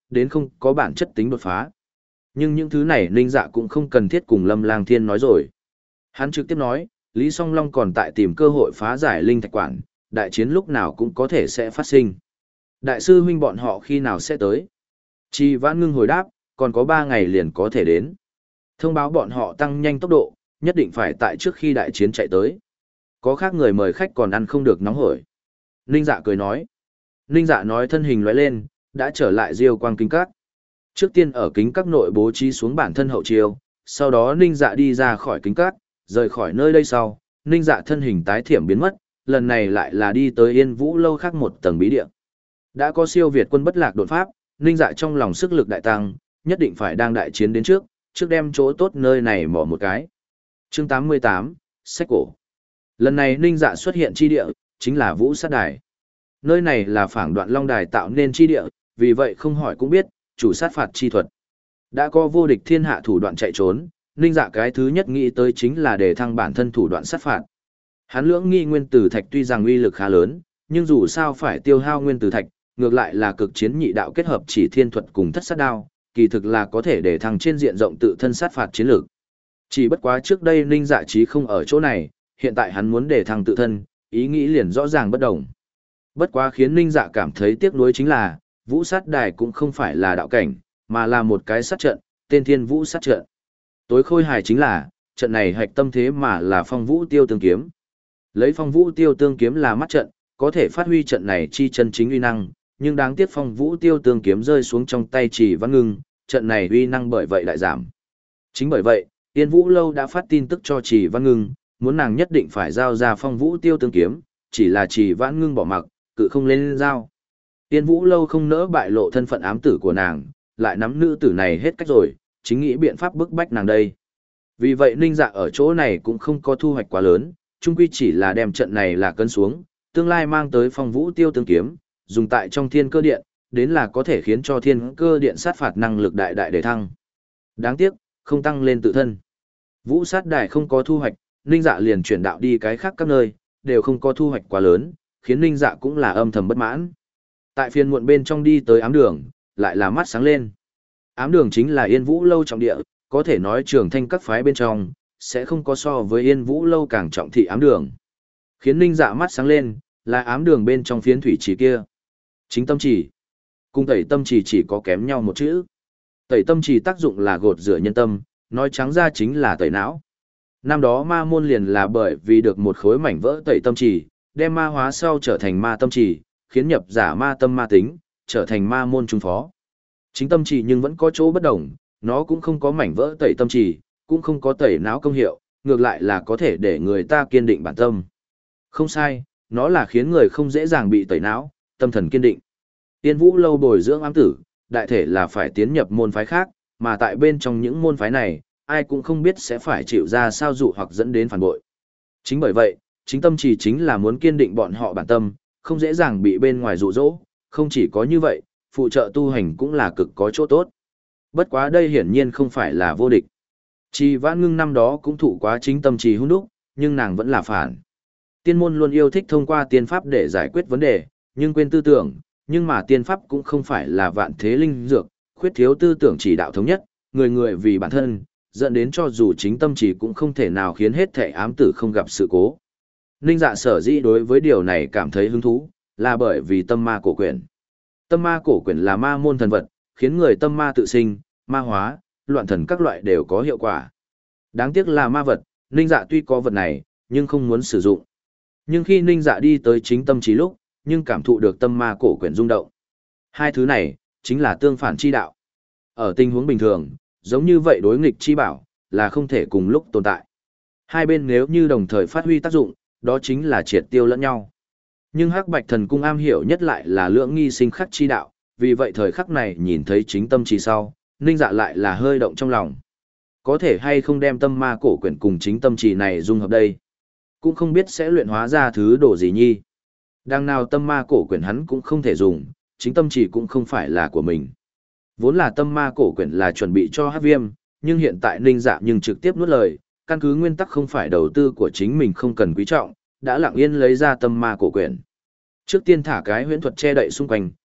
đến không có bản chất tính đột phá. Nhưng những thứ này Ninh Dạ cũng không cần thiết cùng Lâm Lang Thiên nói rồi. Hắn trực tiếp nói, Lý Song Long còn tại tìm cơ hội phá giải linh thạch quản, đại chiến lúc nào cũng có thể sẽ phát sinh. Đại sư huynh bọn họ khi nào sẽ tới? Trì Vãn Ngưng hồi đáp, còn có ba ngày liền có thể đến. Thông báo bọn họ tăng nhanh tốc độ, nhất định phải tại trước khi đại chiến chạy tới. Có khác người mời khách còn ăn không được nóng hổi. Ninh Dạ cười nói. Ninh Dạ nói thân hình lóe lên, đã trở lại Diêu Quang Kính Các. Trước tiên ở kính các nội bố trí xuống bản thân hậu chiêu, sau đó Ninh Dạ đi ra khỏi kính các, rời khỏi nơi đây sau, Ninh Dạ thân hình tái thiểm biến mất, lần này lại là đi tới Yên Vũ lâu khác một tầng bí địa. Đã có siêu việt quân bất lạc đột pháp, Ninh Dạ trong lòng sức lực đại tăng, nhất định phải đang đại chiến đến trước, trước đem chỗ tốt nơi này mỏ một cái. Chương tám mươi tám, sách cổ. Lần này Ninh Dạ xuất hiện chi địa, chính là Vũ Sát Đài. Nơi này là phảng đoạn long đài tạo nên chi địa, vì vậy không hỏi cũng biết, chủ sát phạt chi thuật. Đã có vô địch thiên hạ thủ đoạn chạy trốn, Ninh Dạ cái thứ nhất nghĩ tới chính là để thăng bản thân thủ đoạn sát phạt. Hắn lưỡng nghi nguyên tử thạch tuy rằng uy lực khá lớn, nhưng dù sao phải tiêu hao nguyên tử thạch, ngược lại là cực chiến nhị đạo kết hợp chỉ thiên thuật cùng thất sát đao, kỳ thực là có thể để thăng trên diện rộng tự thân sát phạt chiến lược. Chỉ bất quá trước đây Ninh Dạ trí không ở chỗ này, hiện tại hắn muốn để thăng tự thân, ý nghĩ liền rõ ràng bất đồng. Bất quá khiến Ninh Dạ cảm thấy tiếc nuối chính là, Vũ Sát Đài cũng không phải là đạo cảnh, mà là một cái sát trận, tên Thiên Vũ sát trận. Tối khôi hài chính là, trận này hạch tâm thế mà là Phong Vũ Tiêu Tương Kiếm. Lấy Phong Vũ Tiêu Tương Kiếm là mắt trận, có thể phát huy trận này chi chân chính uy năng, nhưng đáng tiếc Phong Vũ Tiêu Tương Kiếm rơi xuống trong tay Trì Vãn Ngưng, trận này uy năng bởi vậy lại giảm. Chính bởi vậy, Yên Vũ lâu đã phát tin tức cho Trì Vãn Ngưng, muốn nàng nhất định phải giao ra Phong Vũ Tiêu Tương Kiếm, chỉ là Trì Vãn Ngưng bỏ mặc, cự không lên giao. Yên Vũ lâu không nỡ bại lộ thân phận ám tử của nàng, lại nắm nữ tử này hết cách rồi, chính nghĩ biện pháp bức bách nàng đây. Vì vậy Ninh Dạ ở chỗ này cũng không có thu hoạch quá lớn, chung quy chỉ là đem trận này là cân xuống, tương lai mang tới Phong Vũ Tiêu Tương Kiếm, dùng tại trong Thiên Cơ Điện, đến là có thể khiến cho Thiên Cơ Điện sát phạt năng lực đại đại để thăng. Đáng tiếc, không tăng lên tự thân. Vũ Sát Đài không có thu hoạch, Ninh Dạ liền chuyển đạo đi cái khác các nơi, đều không có thu hoạch quá lớn, khiến Ninh Dạ cũng là âm thầm bất mãn. Tại phiên muộn bên trong đi tới ám đường, lại là mắt sáng lên. Ám đường chính là Yên Vũ lâu trọng địa, có thể nói trường thanh các phái bên trong, sẽ không có so với Yên Vũ lâu càng trọng thị ám đường. Khiến Ninh Dạ mắt sáng lên, là ám đường bên trong phiến thủy chỉ kia. Chính tâm chỉ. Cùng tẩy tâm chỉ chỉ có kém nhau một chữ. Tẩy tâm chỉ tác dụng là gột rửa nhân tâm, nói trắng ra chính là tẩy não. Năm đó ma môn liền là bởi vì được một khối mảnh vỡ tẩy tâm chỉ, đem ma hóa sau trở thành ma tâm chỉ, khiến nhập giả ma tâm ma tính, trở thành ma môn trung phó. Chính tâm chỉ nhưng vẫn có chỗ bất đồng, nó cũng không có mảnh vỡ tẩy tâm chỉ, cũng không có tẩy não công hiệu, ngược lại là có thể để người ta kiên định bản tâm. Không sai, nó là khiến người không dễ dàng bị tẩy não, tâm thần kiên định. Tiên Vũ lâu bồi dưỡng ám tử, đại thể là phải tiến nhập môn phái khác, mà tại bên trong những môn phái này, ai cũng không biết sẽ phải chịu ra sao dụ hoặc dẫn đến phản bội. Chính bởi vậy, chính tâm chỉ chính là muốn kiên định bọn họ bản tâm, không dễ dàng bị bên ngoài dụ dỗ, không chỉ có như vậy, phụ trợ tu hành cũng là cực có chỗ tốt. Bất quá đây hiển nhiên không phải là vô địch. Trì Vãn Ngưng năm đó cũng thụ quá chính tâm trì hung đúc, nhưng nàng vẫn là phản. Tiên môn luôn yêu thích thông qua tiên pháp để giải quyết vấn đề, nhưng quên tư tưởng, nhưng mà tiên pháp cũng không phải là vạn thế linh dược, khuyết thiếu tư tưởng chỉ đạo thống nhất, người người vì bản thân, dẫn đến cho dù chính tâm trì cũng không thể nào khiến hết thể ám tử không gặp sự cố. Ninh Dạ sở dĩ đối với điều này cảm thấy hứng thú, là bởi vì tâm ma cổ quyển. Tâm ma cổ quyển là ma môn thần vật, khiến người tâm ma tự sinh, ma hóa, loạn thần các loại đều có hiệu quả. Đáng tiếc là ma vật, Ninh Dạ tuy có vật này, nhưng không muốn sử dụng. Nhưng khi Ninh Dạ đi tới chính tâm trí lúc, nhưng cảm thụ được tâm ma cổ quyển rung động. Hai thứ này, chính là tương phản chi đạo. Ở tình huống bình thường, giống như vậy đối nghịch chi bảo, là không thể cùng lúc tồn tại. Hai bên nếu như đồng thời phát huy tác dụng, đó chính là triệt tiêu lẫn nhau. Nhưng Hắc Bạch Thần Cung am hiểu nhất lại là lưỡng nghi sinh khắc chi đạo, vì vậy thời khắc này nhìn thấy chính tâm trí sau, Ninh Dạ lại là hơi động trong lòng. Có thể hay không đem tâm ma cổ quyển cùng chính tâm trì này dung hợp đây? Cũng không biết sẽ luyện hóa ra thứ đồ gì nhi. Đằng nào tâm ma cổ quyển hắn cũng không thể dùng, chính tâm trì cũng không phải là của mình. Vốn là tâm ma cổ quyển là chuẩn bị cho Hắc Viêm, nhưng hiện tại Ninh Dạ nhưng trực tiếp nuốt lời, căn cứ nguyên tắc không phải đầu tư của chính mình không cần quý trọng, đã lặng yên lấy ra tâm ma cổ quyển. Trước tiên thả cái huyễn thuật che đậy xung quanh,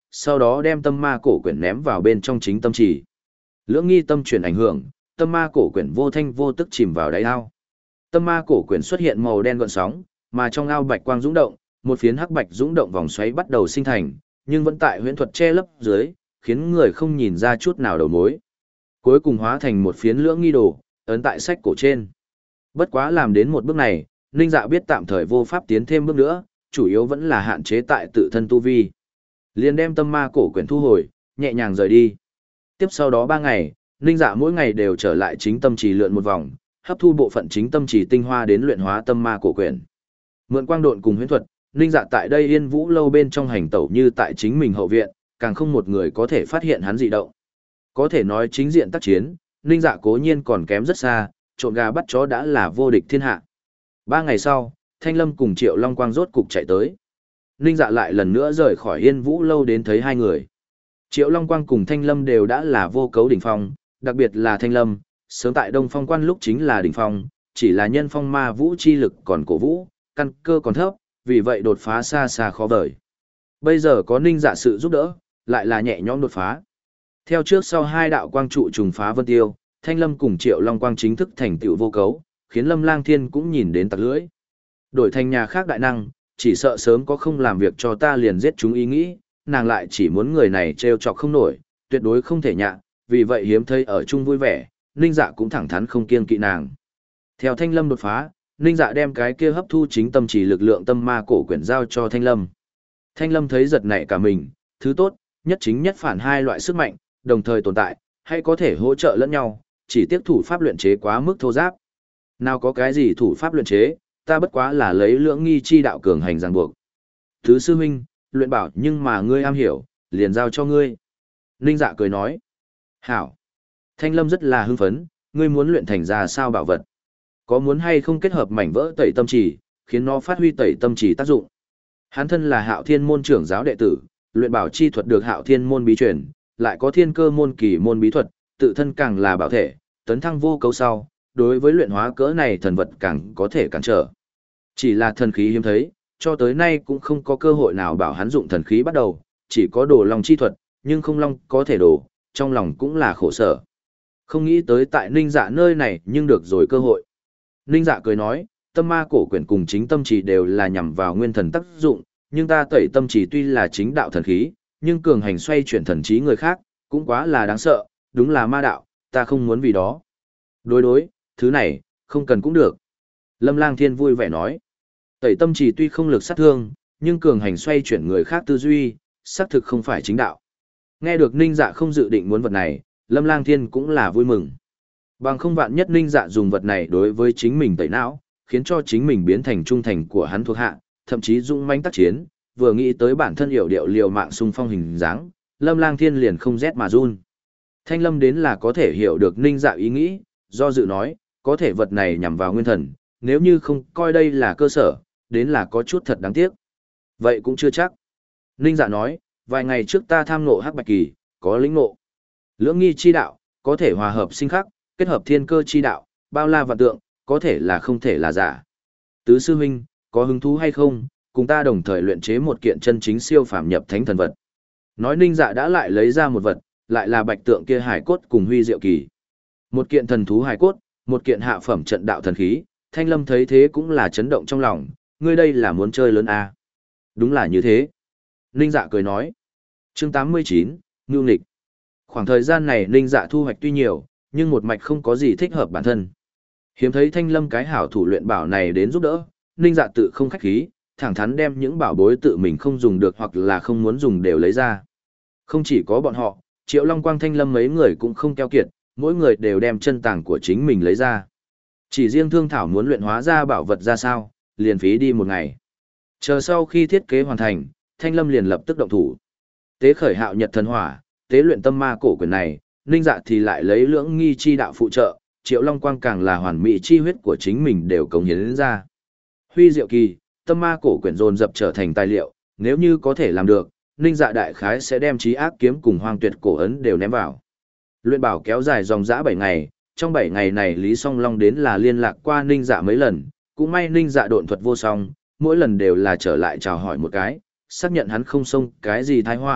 sau đó đem tâm ma cổ quyển ném vào bên trong chính tâm trì. Lưỡng nghi tâm chuyển ảnh hưởng, tâm ma cổ quyển vô thanh vô tức chìm vào đáy ao. Tâm ma cổ quyển xuất hiện màu đen gợn sóng, mà trong ao bạch quang dũng động, một phiến hắc bạch dũng động vòng xoáy bắt đầu sinh thành, nhưng vẫn tại huyễn thuật che lấp dưới, khiến người không nhìn ra chút nào đầu mối. Cuối cùng hóa thành một phiến lưỡng nghi đồ, ấn tại sách cổ trên. Bất quá làm đến một bước này, Ninh Dạ biết tạm thời vô pháp tiến thêm bước nữa, chủ yếu vẫn là hạn chế tại tự thân tu vi. Liền đem tâm ma cổ quyển thu hồi, nhẹ nhàng rời đi. Tiếp sau đó ba ngày, Ninh Dạ mỗi ngày đều trở lại chính tâm trì lượn một vòng, hấp thu bộ phận chính tâm trì tinh hoa đến luyện hóa tâm ma cổ quyển. Mượn quang độn cùng huyễn thuật, Ninh Dạ tại đây Yên Vũ lâu bên trong hành tẩu như tại chính mình hậu viện, càng không một người có thể phát hiện hắn dị động. Có thể nói chính diện tác chiến, Ninh Dạ cố nhiên còn kém rất xa, trộn gà bắt chó đã là vô địch thiên hạ. Ba ngày sau, Thanh Lâm cùng Triệu Long Quang rốt cục chạy tới. Ninh Dạ lại lần nữa rời khỏi Yên Vũ lâu đến thấy hai người. Triệu Long Quang cùng Thanh Lâm đều đã là vô cấu đỉnh phong, đặc biệt là Thanh Lâm, sớm tại Đông Phong Quan lúc chính là đỉnh phong, chỉ là nhân phong ma vũ chi lực còn cổ vũ, căn cơ còn thấp, vì vậy đột phá xa xa khó vời. Bây giờ có Ninh Dạ sự giúp đỡ, lại là nhẹ nhõm đột phá. Theo trước sau hai đạo quang trụ trùng phá vân tiêu, Thanh Lâm cùng Triệu Long Quang chính thức thành tựu vô cấu, khiến Lâm Lang Thiên cũng nhìn đến tặc lưỡi. Đổi thành nhà khác đại năng, chỉ sợ sớm có không làm việc cho ta liền giết chúng ý nghĩ, nàng lại chỉ muốn người này trêu chọc không nổi, tuyệt đối không thể nhạ, vì vậy hiếm thấy ở chung vui vẻ, Ninh Dạ cũng thẳng thắn không kiêng kỵ nàng. Theo Thanh Lâm đột phá, Ninh Dạ đem cái kia hấp thu chính tâm chỉ lực lượng tâm ma cổ quyển giao cho Thanh Lâm. Thanh Lâm thấy giật nảy cả mình, thứ tốt, nhất chính nhất phản hai loại sức mạnh, đồng thời tồn tại, hay có thể hỗ trợ lẫn nhau, chỉ tiếc thủ pháp luyện chế quá mức thô giáp. Nào có cái gì thủ pháp luyện chế, ta bất quá là lấy lưỡng nghi chi đạo cường hành ràng buộc. Thứ sư huynh, luyện bảo nhưng mà ngươi am hiểu, liền giao cho ngươi. Ninh Dạ cười nói. Hảo. Thanh Lâm rất là hưng phấn, ngươi muốn luyện thành ra sao bảo vật. Có muốn hay không kết hợp mảnh vỡ tẩy tâm chỉ, khiến nó phát huy tẩy tâm chỉ tác dụng. Hắn thân là Hạo Thiên môn trưởng giáo đệ tử, luyện bảo chi thuật được Hạo Thiên môn bí truyền, lại có Thiên Cơ môn kỳ môn bí thuật, tự thân càng là bảo thể, tấn thăng vô cấu sau, đối với luyện hóa cỡ này thần vật càng có thể cản trở. Chỉ là thần khí hiếm thấy, cho tới nay cũng không có cơ hội nào bảo hắn dụng thần khí bắt đầu, chỉ có đồ long chi thuật, nhưng không long có thể đổ, trong lòng cũng là khổ sở. Không nghĩ tới tại Ninh Dạ nơi này nhưng được rồi cơ hội. Ninh Dạ cười nói, tâm ma cổ quyển cùng chính tâm trì đều là nhằm vào nguyên thần tác dụng, nhưng ta tẩy tâm trì tuy là chính đạo thần khí, nhưng cường hành xoay chuyển thần trí người khác, cũng quá là đáng sợ, đúng là ma đạo, ta không muốn vì đó. Đối đối, thứ này, không cần cũng được. Lâm Lang Thiên vui vẻ nói, tẩy tâm trì tuy không lực sát thương, nhưng cường hành xoay chuyển người khác tư duy, xác thực không phải chính đạo. Nghe được Ninh Dạ không dự định muốn vật này, Lâm Lang Thiên cũng là vui mừng. Bằng không vạn nhất Ninh Dạ dùng vật này đối với chính mình tẩy não, khiến cho chính mình biến thành trung thành của hắn thuộc hạ, thậm chí dũng mãnh tác chiến, vừa nghĩ tới bản thân hiểu điệu liều mạng xung phong hình dáng, Lâm Lang Thiên liền không rét mà run. Thanh Lâm đến là có thể hiểu được Ninh Dạ ý nghĩ, do dự nói, có thể vật này nhằm vào nguyên thần, nếu như không coi đây là cơ sở, đến là có chút thật đáng tiếc. Vậy cũng chưa chắc. Ninh Dạ nói, vài ngày trước ta tham ngộ hắc bạch kỳ, có lĩnh ngộ. Lưỡng nghi chi đạo, có thể hòa hợp sinh khắc, kết hợp thiên cơ chi đạo, bao la vạn tượng, có thể là không thể là giả. Tứ sư huynh, có hứng thú hay không, cùng ta đồng thời luyện chế một kiện chân chính siêu phàm nhập thánh thần vật. Nói Ninh Dạ đã lại lấy ra một vật, lại là bạch tượng kia hải cốt cùng huy diệu kỳ. Một kiện thần thú hải cốt, một kiện hạ phẩm trận đạo thần khí, Thanh Lâm thấy thế cũng là chấn động trong lòng, ngươi đây là muốn chơi lớn à. Đúng là như thế. Ninh Dạ cười nói. Chương tám mươi chín, Ngưu Nghịch. Khoảng thời gian này Ninh Dạ thu hoạch tuy nhiều, nhưng một mạch không có gì thích hợp bản thân. Hiếm thấy Thanh Lâm cái hảo thủ luyện bảo này đến giúp đỡ, Ninh Dạ tự không khách khí, thẳng thắn đem những bảo bối tự mình không dùng được hoặc là không muốn dùng đều lấy ra. Không chỉ có bọn họ, Triệu Long Quang, Thanh Lâm mấy người cũng không keo kiệt, mỗi người đều đem chân tàng của chính mình lấy ra. Chỉ riêng Thương Thảo muốn luyện hóa ra bảo vật ra sao, liền phí đi một ngày. Chờ sau khi thiết kế hoàn thành, Thanh Lâm liền lập tức động thủ. Tế khởi Hạo Nhật thần hỏa, tế luyện tâm ma cổ quyền này, Ninh Dạ thì lại lấy lưỡng nghi chi đạo phụ trợ, Triệu Long Quang càng là hoàn mỹ chi huyết của chính mình đều cống hiến ra. Huy diệu kỳ, tâm ma cổ quyển dồn dập trở thành tài liệu, nếu như có thể làm được, Ninh Dạ đại khái sẽ đem trí ác kiếm cùng hoang tuyệt cổ ấn đều ném vào. Luyện bảo kéo dài dòng dã bảy ngày, trong bảy ngày này Lý Song Long đến là liên lạc qua Ninh Dạ mấy lần, cũng may Ninh Dạ độn thuật vô song, mỗi lần đều là trở lại chào hỏi một cái, xác nhận hắn không xông cái gì tai họa,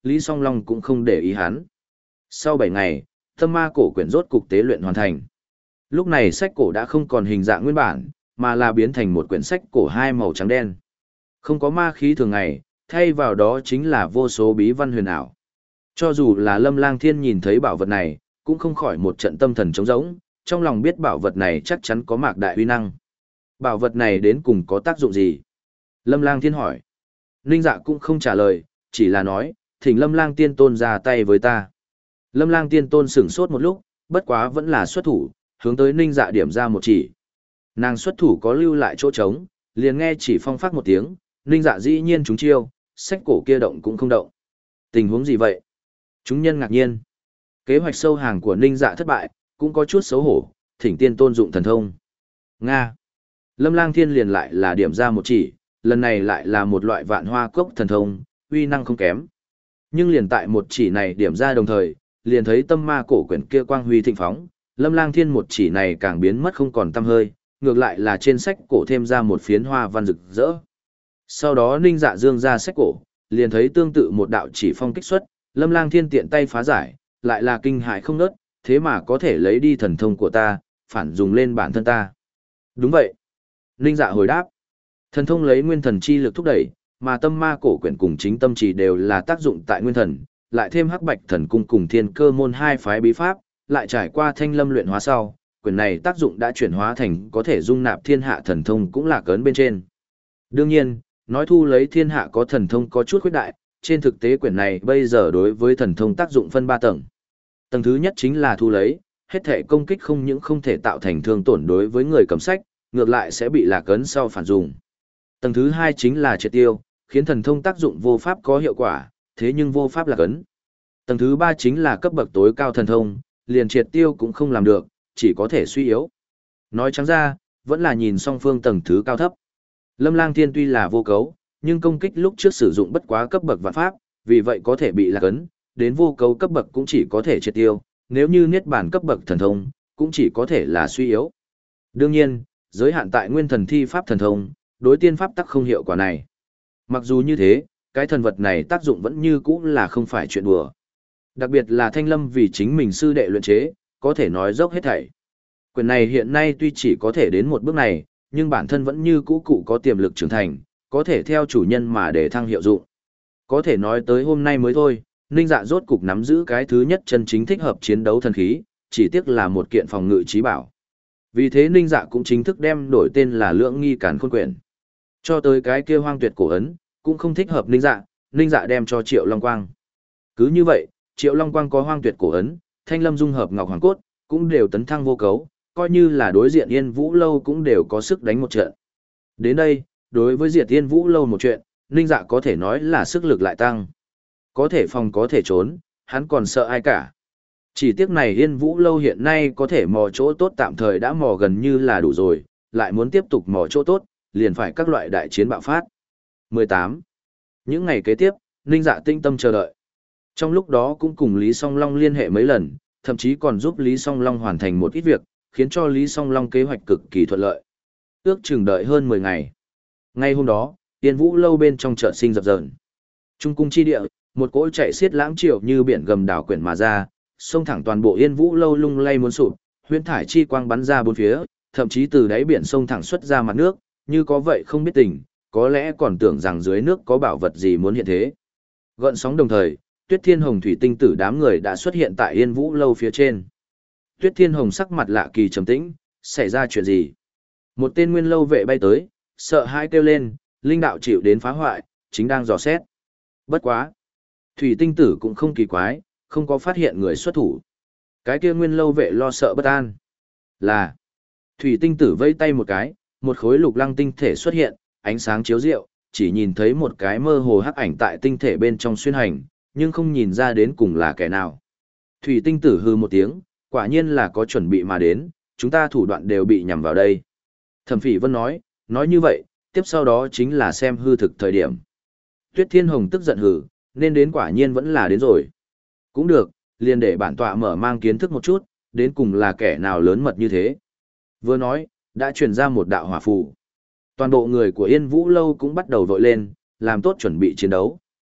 Lý Song Long cũng không để ý hắn. Sau bảy ngày, tâm ma cổ quyển rốt cục tế luyện hoàn thành. Lúc này sách cổ đã không còn hình dạng nguyên bản, mà là biến thành một quyển sách cổ hai màu trắng đen. Không có ma khí thường ngày, thay vào đó chính là vô số bí văn huyền ảo. Cho dù là Lâm Lang Thiên nhìn thấy bảo vật này, cũng không khỏi một trận tâm thần trống rỗng, trong lòng biết bảo vật này chắc chắn có mạc đại uy năng. Bảo vật này đến cùng có tác dụng gì? Lâm Lang Thiên hỏi. Ninh Dạ cũng không trả lời, chỉ là nói, thỉnh Lâm Lang Tiên Tôn ra tay với ta. Lâm Lang Tiên Tôn sửng sốt một lúc, bất quá vẫn là xuất thủ, hướng tới Ninh Dạ điểm ra một chỉ. Nàng xuất thủ có lưu lại chỗ trống, liền nghe chỉ phong phát một tiếng, Ninh Dạ dĩ nhiên trúng chiêu, sách cổ kia động cũng không động. Tình huống gì vậy? Chúng nhân ngạc nhiên. Kế hoạch sâu hàng của Ninh Dạ thất bại, cũng có chút xấu hổ, thỉnh Tiên Tôn dụng thần thông. Nga. Lâm Lang Thiên liền lại là điểm ra một chỉ, lần này lại là một loại vạn hoa cốc thần thông, uy năng không kém. Nhưng liền tại một chỉ này điểm ra đồng thời, liền thấy tâm ma cổ quyển kia quang huy thịnh phóng, Lâm Lang Thiên một chỉ này càng biến mất không còn tăm hơi, ngược lại là trên sách cổ thêm ra một phiến hoa văn rực rỡ. Sau đó Ninh Dạ dương ra sách cổ, liền thấy tương tự một đạo chỉ phong kích xuất, Lâm Lang Thiên tiện tay phá giải, lại là kinh hại không nớt, thế mà có thể lấy đi thần thông của ta, phản dùng lên bản thân ta. Đúng vậy. Ninh Dạ hồi đáp. Thần thông lấy nguyên thần chi lực thúc đẩy, mà tâm ma cổ quyển cùng chính tâm chỉ đều là tác dụng tại nguyên thần, lại thêm hắc bạch thần cung cùng thiên cơ môn hai phái bí pháp, lại trải qua thanh lâm luyện hóa sau, quyển này tác dụng đã chuyển hóa thành có thể dung nạp thiên hạ thần thông cũng là cấn bên trên. Đương nhiên, nói thu lấy thiên hạ có thần thông có chút khuyết đại, trên thực tế quyển này bây giờ đối với thần thông tác dụng phân ba tầng. Tầng thứ nhất chính là thu lấy, hết thể công kích không những không thể tạo thành thương tổn đối với người cầm sách, ngược lại sẽ bị lạc ấn sau phản dùng. Tầng thứ hai chính là triệt tiêu, khiến thần thông tác dụng vô pháp có hiệu quả, thế nhưng vô pháp lạc ấn. Tầng thứ ba chính là cấp bậc tối cao thần thông, liền triệt tiêu cũng không làm được, chỉ có thể suy yếu. Nói trắng ra, vẫn là nhìn song phương tầng thứ cao thấp. Lâm Lang Thiên tuy là vô cấu, nhưng công kích lúc trước sử dụng bất quá cấp bậc vạn pháp, vì vậy có thể bị lạc ấn, đến vô cấu cấp bậc cũng chỉ có thể triệt tiêu, nếu như niết bàn cấp bậc thần thông, cũng chỉ có thể là suy yếu. Đương nhiên, giới hạn tại nguyên thần thi pháp thần thông, đối tiên pháp tắc không hiệu quả này. Mặc dù như thế, cái thần vật này tác dụng vẫn như cũ là không phải chuyện đùa. Đặc biệt là Thanh Lâm vì chính mình sư đệ luyện chế, có thể nói dốc hết thảy. Quyền này hiện nay tuy chỉ có thể đến một bước này, nhưng bản thân vẫn như cũ cụ có tiềm lực trưởng thành, có thể theo chủ nhân mà để thăng hiệu dụng. Có thể nói tới hôm nay mới thôi, Ninh Dạ rốt cục nắm giữ cái thứ nhất chân chính thích hợp chiến đấu thần khí, chỉ tiếc là một kiện phòng ngự trí bảo. Vì thế Ninh Dạ cũng chính thức đem đổi tên là Lưỡng Nghi Càn Khôn Quyển. Cho tới cái kia hoang tuyệt cổ ấn, cũng không thích hợp Ninh Dạ, Ninh Dạ đem cho Triệu Long Quang. Cứ như vậy, Triệu Long Quang có hoang tuyệt cổ ấn, Thanh Lâm dung hợp Ngọc Hoàng Cốt, cũng đều tấn thăng vô cấu, coi như là đối diện Yên Vũ Lâu cũng đều có sức đánh một trận. Đến đây, đối với diệt Yên Vũ Lâu một chuyện, Ninh Dạ có thể nói là sức lực lại tăng. Có thể phòng có thể trốn, hắn còn sợ ai cả. Chỉ tiếc này Yên Vũ Lâu hiện nay có thể mò chỗ tốt tạm thời đã mò gần như là đủ rồi, lại muốn tiếp tục mò chỗ tốt, liền phải các loại đại chiến bạo phát. mười tám. Những ngày kế tiếp, Ninh Dạ tinh tâm chờ đợi. Trong lúc đó cũng cùng Lý Song Long liên hệ mấy lần, thậm chí còn giúp Lý Song Long hoàn thành một ít việc, khiến cho Lý Song Long kế hoạch cực kỳ thuận lợi. Ước chừng đợi hơn mười ngày. Ngay hôm đó, Yên Vũ Lâu bên trong chợ sinh dập dờn. Trung cung chi địa, một cỗ chạy xiết lãng triều như biển gầm đảo quyển mà ra, xông thẳng toàn bộ Yên Vũ Lâu lung lay muốn sụp, huyễn thải chi quang bắn ra bốn phía, thậm chí từ đáy biển sông thẳng xuất ra mặt nước, như có vậy không biết tình, có lẽ còn tưởng rằng dưới nước có bảo vật gì muốn hiện thế. Gợn sóng đồng thời, Tuyết Thiên Hồng thủy tinh tử đám người đã xuất hiện tại Yên Vũ Lâu phía trên. Tuyết Thiên Hồng sắc mặt lạ kỳ trầm tĩnh, xảy ra chuyện gì? Một tên nguyên lâu vệ bay tới, sợ hãi kêu lên, linh đạo chịu đến phá hoại, chính đang dò xét. Bất quá, thủy tinh tử cũng không kỳ quái, không có phát hiện người xuất thủ. Cái kia nguyên lâu vệ lo sợ bất an. Là, thủy tinh tử vẫy tay một cái, một khối lục lăng tinh thể xuất hiện, ánh sáng chiếu rượu, chỉ nhìn thấy một cái mơ hồ hắc ảnh tại tinh thể bên trong xuyên hành, nhưng không nhìn ra đến cùng là kẻ nào. Thủy tinh tử hư một tiếng, quả nhiên là có chuẩn bị mà đến, chúng ta thủ đoạn đều bị nhằm vào đây. Thẩm Phỉ Vân nói, nói như vậy, tiếp sau đó chính là xem hư thực thời điểm. Tuyết Thiên Hồng tức giận hừ, nên đến quả nhiên vẫn là đến rồi. Cũng được, liền để bản tọa mở mang kiến thức một chút, đến cùng là kẻ nào lớn mật như thế. Vừa nói, đã truyền ra một đạo hỏa phù. Toàn bộ người của Yên Vũ Lâu cũng bắt đầu vội lên, làm tốt chuẩn bị chiến đấu.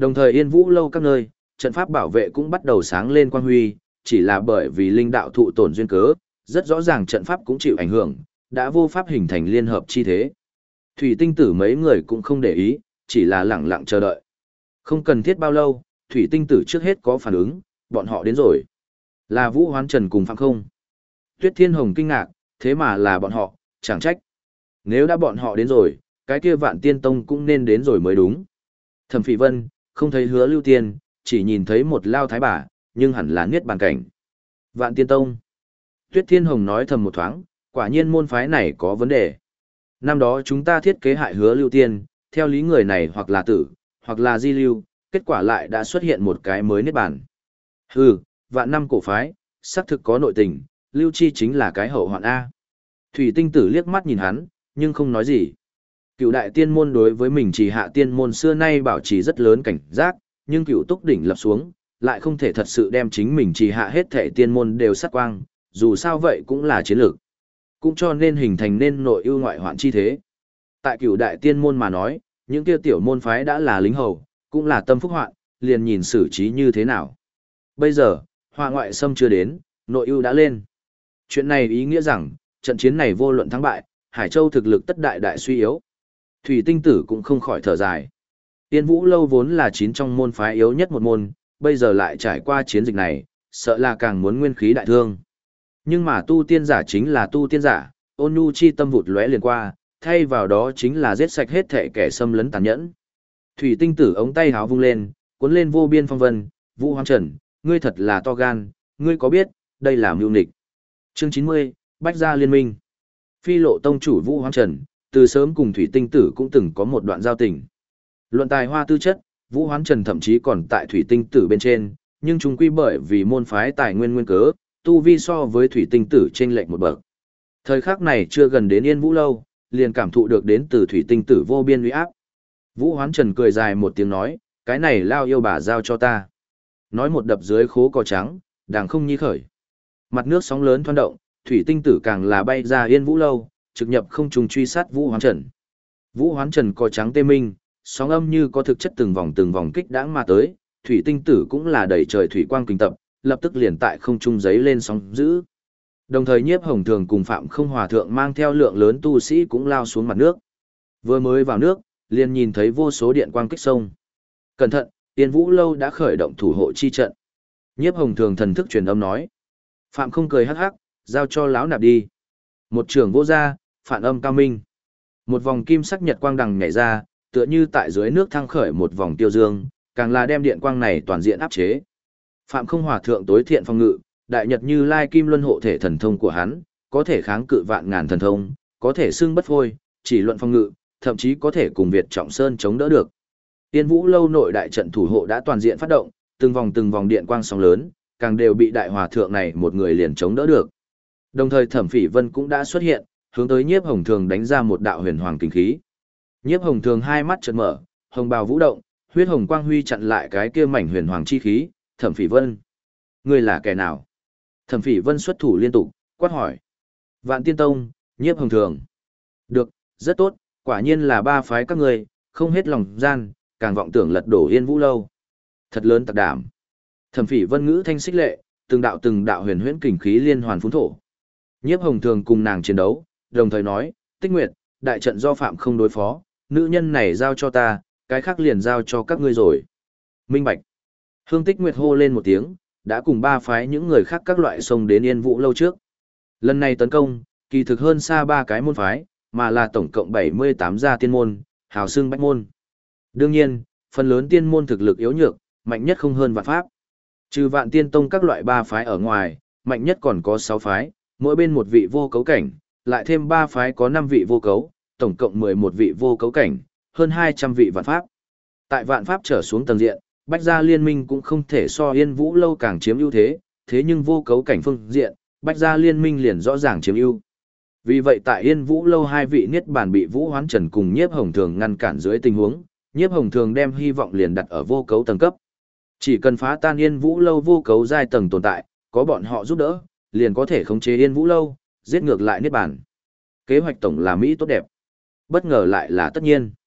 Đồng thời Yên Vũ lâu các nơi, trận pháp bảo vệ cũng bắt đầu sáng lên quang huy, chỉ là bởi vì linh đạo thụ tổn duyên cớ, rất rõ ràng trận pháp cũng chịu ảnh hưởng, đã vô pháp hình thành liên hợp chi thế. Thủy tinh tử mấy người cũng không để ý, chỉ là lặng lặng chờ đợi. Không cần thiết bao lâu, thủy tinh tử trước hết có phản ứng, bọn họ đến rồi. Là Vũ Hoán Trần cùng Phạm Không. Tuyết Thiên Hồng kinh ngạc, thế mà là bọn họ, chẳng trách. Nếu đã bọn họ đến rồi, cái kia Vạn Tiên Tông cũng nên đến rồi mới đúng. Thẩm Phỉ Vân, không thấy Hứa Lưu Tiên, chỉ nhìn thấy một lao thái bà, nhưng hẳn là niết bàn cảnh. Vạn Tiên Tông. Tuyết Thiên Hồng nói thầm một thoáng, quả nhiên môn phái này có vấn đề. Năm đó chúng ta thiết kế hại Hứa Lưu Tiên, theo lý người này hoặc là tử, hoặc là di lưu, kết quả lại đã xuất hiện một cái mới niết bàn. Hừ, vạn năm cổ phái, xác thực có nội tình, Lưu Chi chính là cái hậu hoạn A. Thủy tinh tử liếc mắt nhìn hắn, nhưng không nói gì. Cựu đại tiên môn đối với mình chỉ hạ tiên môn xưa nay bảo trì rất lớn cảnh giác, nhưng cựu túc đỉnh lập xuống, lại không thể thật sự đem chính mình chỉ hạ hết thể tiên môn đều sát quang, dù sao vậy cũng là chiến lược. Cũng cho nên hình thành nên nội ưu ngoại hoạn chi thế. Tại cựu đại tiên môn mà nói, những kia tiểu môn phái đã là lính hầu, cũng là tâm phúc hoạn, liền nhìn xử trí như thế nào. Bây giờ, họa ngoại xâm chưa đến, nội ưu đã lên. Chuyện này ý nghĩa rằng, trận chiến này vô luận thắng bại, Hải Châu thực lực tất đại đại suy yếu. Thủy tinh tử cũng không khỏi thở dài. Tiên Vũ lâu vốn là chín trong môn phái yếu nhất một môn, bây giờ lại trải qua chiến dịch này, sợ là càng muốn nguyên khí đại thương. Nhưng mà tu tiên giả chính là tu tiên giả, ôn nhu chi tâm vụt lóe liền qua, thay vào đó chính là giết sạch hết thể kẻ xâm lấn tàn nhẫn. Thủy tinh tử ống tay háo vung lên, cuốn lên vô biên phong vân, Vũ Hoán Trần, ngươi thật là to gan, ngươi có biết, đây là mưu nghịch. Chương chín mươi, Bách gia liên minh. Phi lộ tông chủ Vũ Hoán Trần, từ sớm cùng Thủy tinh tử cũng từng có một đoạn giao tình. Luận tài hoa tư chất, Vũ Hoán Trần thậm chí còn tại Thủy tinh tử bên trên, nhưng chúng quy bởi vì môn phái tài nguyên nguyên cớ, tu vi so với Thủy tinh tử chênh lệch một bậc. Thời khắc này chưa gần đến Yên Vũ lâu, liền cảm thụ được đến từ Thủy tinh tử vô biên uy áp. Vũ Hoán Trần cười dài một tiếng nói, cái này lao yêu bà giao cho ta. Nói một đập dưới khố cỏ trắng, đàng không nhi khởi. Mặt nước sóng lớn thoăn động, Thủy tinh tử càng là bay ra Yên Vũ lâu, trực nhập không trùng truy sát Vũ Hoán Trần. Vũ Hoán Trần cỏ trắng tê minh, sóng âm như có thực chất từng vòng từng vòng kích đãng mà tới, Thủy tinh tử cũng là đầy trời thủy quang kinh tập, lập tức liền tại không trung giấy lên sóng dữ. Đồng thời Nhiếp Hồng Thường cùng Phạm Không Hòa thượng mang theo lượng lớn tu sĩ cũng lao xuống mặt nước. Vừa mới vào nước, liền nhìn thấy vô số điện quang kích sông. Cẩn thận, Tiên Vũ lâu đã khởi động thủ hộ chi trận. Nhiếp Hồng Thường thần thức truyền âm nói. Phạm Không cười hắc hắc, giao cho lão nạp đi. Một trường vô gia, phản âm cao minh. Một vòng kim sắc nhật quang đằng nhảy ra, tựa như tại dưới nước thăng khởi một vòng tiêu dương, càng là đem điện quang này toàn diện áp chế. Phạm Không Hòa thượng tối thiện phong ngự, đại nhật như lai kim luân hộ thể thần thông của hắn, có thể kháng cự vạn ngàn thần thông, có thể xưng bất phôi, chỉ luận phong ngự, thậm chí có thể cùng Việt Trọng Sơn chống đỡ được. Tiên Vũ lâu nội đại trận thủ hộ đã toàn diện phát động, từng vòng từng vòng điện quang sóng lớn, càng đều bị đại hòa thượng này một người liền chống đỡ được. Đồng thời Thẩm Phỉ Vân cũng đã xuất hiện, hướng tới Nhiếp Hồng Thường đánh ra một đạo huyền hoàng kinh khí. Nhiếp Hồng Thường hai mắt chợt mở, hồng bào vũ động, huyết hồng quang huy chặn lại cái kia mảnh huyền hoàng chi khí, Thẩm Phỉ Vân, ngươi là kẻ nào? Thẩm Phỉ Vân xuất thủ liên tục, quát hỏi. Vạn Tiên Tông, Nhiếp Hồng Thường. Được, rất tốt, quả nhiên là ba phái các ngươi, không hết lòng gian, càng vọng tưởng lật đổ Yên Vũ lâu. Thật lớn tặc đảm. Thẩm Phỉ Vân ngữ thanh xích lệ, từng đạo từng đạo huyền huyễn kình khí liên hoàn phún thổ. Nhiếp Hồng Thường cùng nàng chiến đấu, đồng thời nói, Tích Nguyệt, đại trận do Phạm Không đối phó, nữ nhân này giao cho ta, cái khác liền giao cho các ngươi rồi. Minh bạch. Hương Tích Nguyệt hô lên một tiếng, đã cùng ba phái những người khác các loại xông đến Yên Vũ lâu trước. Lần này tấn công, kỳ thực hơn xa ba cái môn phái, mà là tổng cộng bảy mươi tám gia tiên môn, hào xưng bách môn. Đương nhiên, phần lớn tiên môn thực lực yếu nhược, mạnh nhất không hơn vạn pháp. Trừ Vạn Tiên Tông các loại ba phái ở ngoài, mạnh nhất còn có sáu phái, mỗi bên một vị vô cấu cảnh, lại thêm ba phái có năm vị vô cấu, tổng cộng mười một vị vô cấu cảnh, hơn hai trăm vị vạn pháp. Tại vạn pháp trở xuống tầng diện, Bách gia liên minh cũng không thể so Yên Vũ lâu càng chiếm ưu thế, thế nhưng vô cấu cảnh phương diện, Bách gia liên minh liền rõ ràng chiếm ưu. Vì vậy tại Yên Vũ lâu hai vị niết bàn bị Vũ Hoán Trần cùng Nhiếp Hồng Thường ngăn cản dưới tình huống, Nhiếp Hồng Thường đem hy vọng liền đặt ở vô cấu tầng cấp. Chỉ cần phá tan Yên Vũ lâu vô cấu giai tầng tồn tại, có bọn họ giúp đỡ, liền có thể khống chế Yên Vũ lâu, giết ngược lại niết bàn. Kế hoạch tổng là mỹ tốt đẹp. Bất ngờ lại là tất nhiên.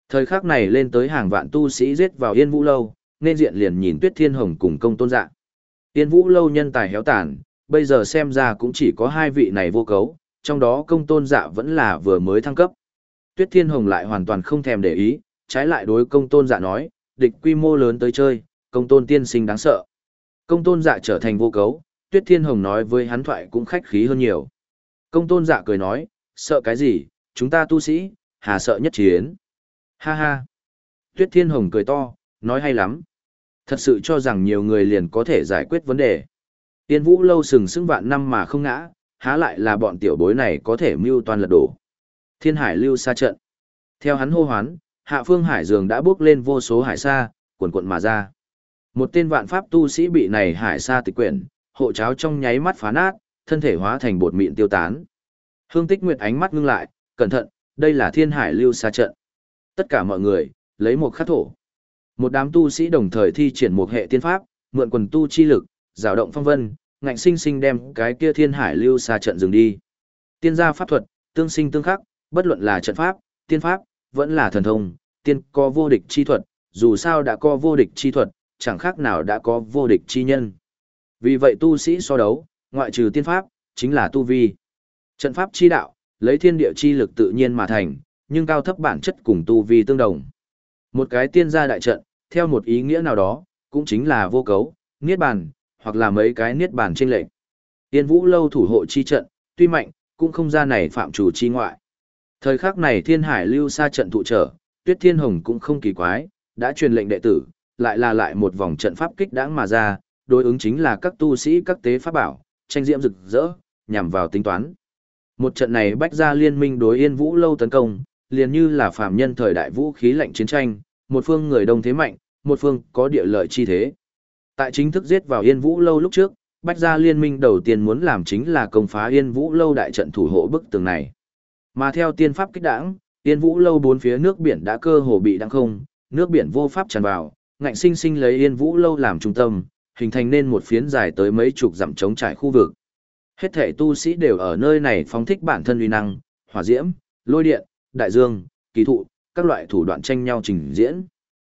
Thời khắc này lên tới hàng vạn tu sĩ giết vào Yên Vũ Lâu, nên diện liền nhìn Tuyết Thiên Hồng cùng Công Tôn Dạ. Yên Vũ Lâu nhân tài héo tàn, bây giờ xem ra cũng chỉ có hai vị này vô cấu, trong đó Công Tôn Dạ vẫn là vừa mới thăng cấp. Tuyết Thiên Hồng lại hoàn toàn không thèm để ý, trái lại đối Công Tôn Dạ nói, địch quy mô lớn tới chơi, Công Tôn tiên sinh đáng sợ. Công Tôn Dạ trở thành vô cấu, Tuyết Thiên Hồng nói với hắn thoại cũng khách khí hơn nhiều. Công Tôn Dạ cười nói, sợ cái gì, chúng ta tu sĩ, hà sợ nhất chiến. Ha ha. Tuyết Thiên Hồng cười to, nói hay lắm. Thật sự cho rằng nhiều người liền có thể giải quyết vấn đề. Tiên Vũ Lâu sừng sững vạn năm mà không ngã, há lại là bọn tiểu bối này có thể mưu toan lật đổ. Thiên Hải lưu sa trận. Theo hắn hô hoán, hạ phương hải dường đã bước lên vô số hải sa, cuồn cuộn mà ra. Một tên vạn pháp tu sĩ bị này hải sa tịch quyển, hộ cháo trong nháy mắt phá nát, thân thể hóa thành bột mịn tiêu tán. Hương Tích Nguyệt ánh mắt ngưng lại, cẩn thận, đây là Thiên Hải lưu sa trận. Tất cả mọi người, lấy một khắc thổ. Một đám tu sĩ đồng thời thi triển một hệ tiên pháp, mượn quần tu chi lực, rào động phong vân, ngạnh sinh sinh đem cái kia Thiên Hải lưu sa trận dừng đi. Tiên gia pháp thuật, tương sinh tương khắc, bất luận là trận pháp, tiên pháp, vẫn là thần thông, tiên có vô địch chi thuật, dù sao đã có vô địch chi thuật, chẳng khác nào đã có vô địch chi nhân. Vì vậy tu sĩ so đấu, ngoại trừ tiên pháp, chính là tu vi. Trận pháp chi đạo, lấy thiên địa chi lực tự nhiên mà thành, nhưng cao thấp bản chất cùng tu vi tương đồng. Một cái tiên gia đại trận, theo một ý nghĩa nào đó, cũng chính là vô cấu, niết bàn, hoặc là mấy cái niết bàn chênh lệch. Tiên Vũ Lâu thủ hộ chi trận, tuy mạnh, cũng không ra này phạm chủ chi ngoại. Thời khắc này Thiên Hải lưu sa trận thụ trở, Tuyết Thiên Hồng cũng không kỳ quái, đã truyền lệnh đệ tử, lại là lại một vòng trận pháp kích đãng mà ra, đối ứng chính là các tu sĩ các tế pháp bảo, tranh diễm rực rỡ, nhằm vào tính toán. Một trận này bách ra liên minh đối Yên Vũ Lâu tấn công, liền như là phàm nhân thời đại vũ khí lạnh chiến tranh, một phương người đông thế mạnh, một phương có địa lợi chi thế. Tại chính thức giết vào Yên Vũ Lâu lúc trước, bách ra liên minh đầu tiên muốn làm chính là công phá Yên Vũ Lâu đại trận thủ hộ bức tường này. Mà theo tiên pháp kích đãng, Yên Vũ Lâu bốn phía nước biển đã cơ hồ bị đăng không, nước biển vô pháp tràn vào, ngạnh sinh sinh lấy Yên Vũ Lâu làm trung tâm, hình thành nên một phiến dài tới mấy chục dặm trống trải khu vực. Hết thể tu sĩ đều ở nơi này phóng thích bản thân uy năng, hỏa diễm, lôi điện, đại dương, kỳ thụ, các loại thủ đoạn tranh nhau trình diễn.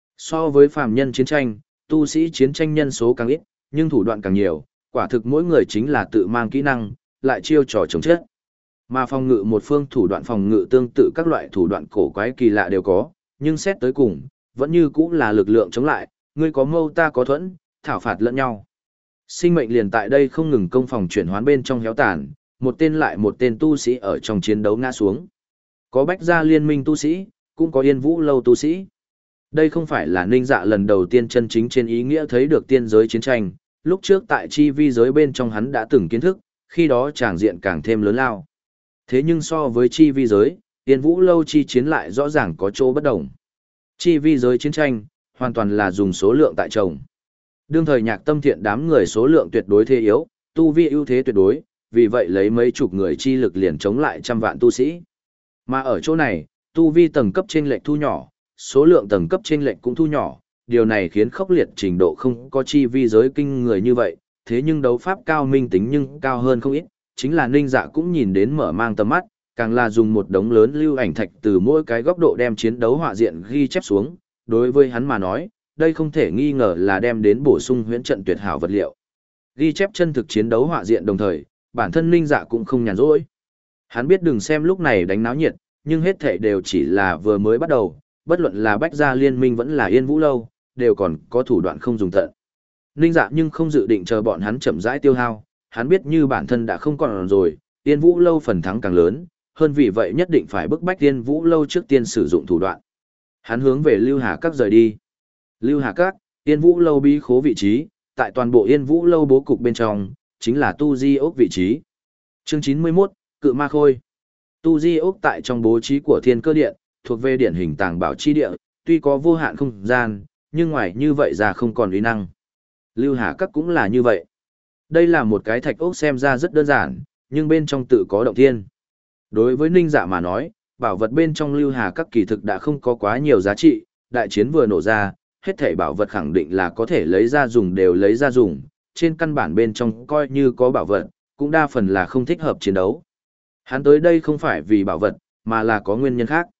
So với phàm nhân chiến tranh, tu sĩ chiến tranh nhân số càng ít, nhưng thủ đoạn càng nhiều, quả thực mỗi người chính là tự mang kỹ năng, lại chiêu trò chống chết. Mà phòng ngự một phương thủ đoạn phòng ngự tương tự các loại thủ đoạn cổ quái kỳ lạ đều có, nhưng xét tới cùng, vẫn như cũng là lực lượng chống lại, ngươi có mâu ta có thuẫn, thảo phạt lẫn nhau. Sinh mệnh liền tại đây không ngừng công phòng chuyển hoán bên trong héo tàn, một tên lại một tên tu sĩ ở trong chiến đấu ngã xuống. Có bách gia liên minh tu sĩ, cũng có Yên Vũ Lâu tu sĩ. Đây không phải là Ninh Dạ lần đầu tiên chân chính trên ý nghĩa thấy được tiên giới chiến tranh, lúc trước tại chi vi giới bên trong hắn đã từng kiến thức, khi đó tràng diện càng thêm lớn lao. Thế nhưng so với chi vi giới, Yên Vũ Lâu chi chiến lại rõ ràng có chỗ bất đồng. Chi vi giới chiến tranh, hoàn toàn là dùng số lượng tại chồng. Đương thời Nhạc Tâm Thiện đám người số lượng tuyệt đối thế yếu, tu vi ưu thế tuyệt đối, vì vậy lấy mấy chục người chi lực liền chống lại trăm vạn tu sĩ. Mà ở chỗ này, tu vi tầng cấp chênh lệch thu nhỏ, số lượng tầng cấp chênh lệch cũng thu nhỏ, điều này khiến khốc liệt trình độ không có chi vi giới kinh người như vậy, thế nhưng đấu pháp cao minh tính nhưng cao hơn không ít, chính là Ninh Dạ cũng nhìn đến mở mang tầm mắt, càng là dùng một đống lớn lưu ảnh thạch từ mỗi cái góc độ đem chiến đấu họa diện ghi chép xuống, đối với hắn mà nói, đây không thể nghi ngờ là đem đến bổ sung huyễn trận tuyệt hảo vật liệu. Ghi chép chân thực chiến đấu họa diện đồng thời, bản thân Ninh Dạ cũng không nhàn rỗi. Hắn biết đừng xem lúc này đánh náo nhiệt, nhưng hết thảy đều chỉ là vừa mới bắt đầu, bất luận là bách gia liên minh vẫn là Yên Vũ Lâu, đều còn có thủ đoạn không dùng tận. Ninh Dạ nhưng không dự định chờ bọn hắn chậm rãi tiêu hao, hắn biết như bản thân đã không còn rồi, Yên Vũ Lâu phần thắng càng lớn, hơn vì vậy nhất định phải bức bách Yên Vũ Lâu trước tiên sử dụng thủ đoạn. Hắn hướng về Lưu Hà Các rời đi. Lưu Hà Các, Yên Vũ Lâu bí khố vị trí, tại toàn bộ Yên Vũ Lâu bố cục bên trong, chính là tu di ốc vị trí. Chương chín mươi mốt, Cự Ma Khôi. Tu di ốc tại trong bố trí của Thiên Cơ Điện, thuộc về điển hình tàng bảo chi địa, tuy có vô hạn không gian, nhưng ngoài như vậy ra không còn uy năng. Lưu Hà Các cũng là như vậy. Đây là một cái thạch ốc xem ra rất đơn giản, nhưng bên trong tự có động thiên. Đối với Ninh Dạ mà nói, bảo vật bên trong Lưu Hà Các kỳ thực đã không có quá nhiều giá trị, đại chiến vừa nổ ra, hết thảy bảo vật khẳng định là có thể lấy ra dùng đều lấy ra dùng, trên căn bản bên trong coi như có bảo vật, cũng đa phần là không thích hợp chiến đấu. Hắn tới đây không phải vì bảo vật, mà là có nguyên nhân khác.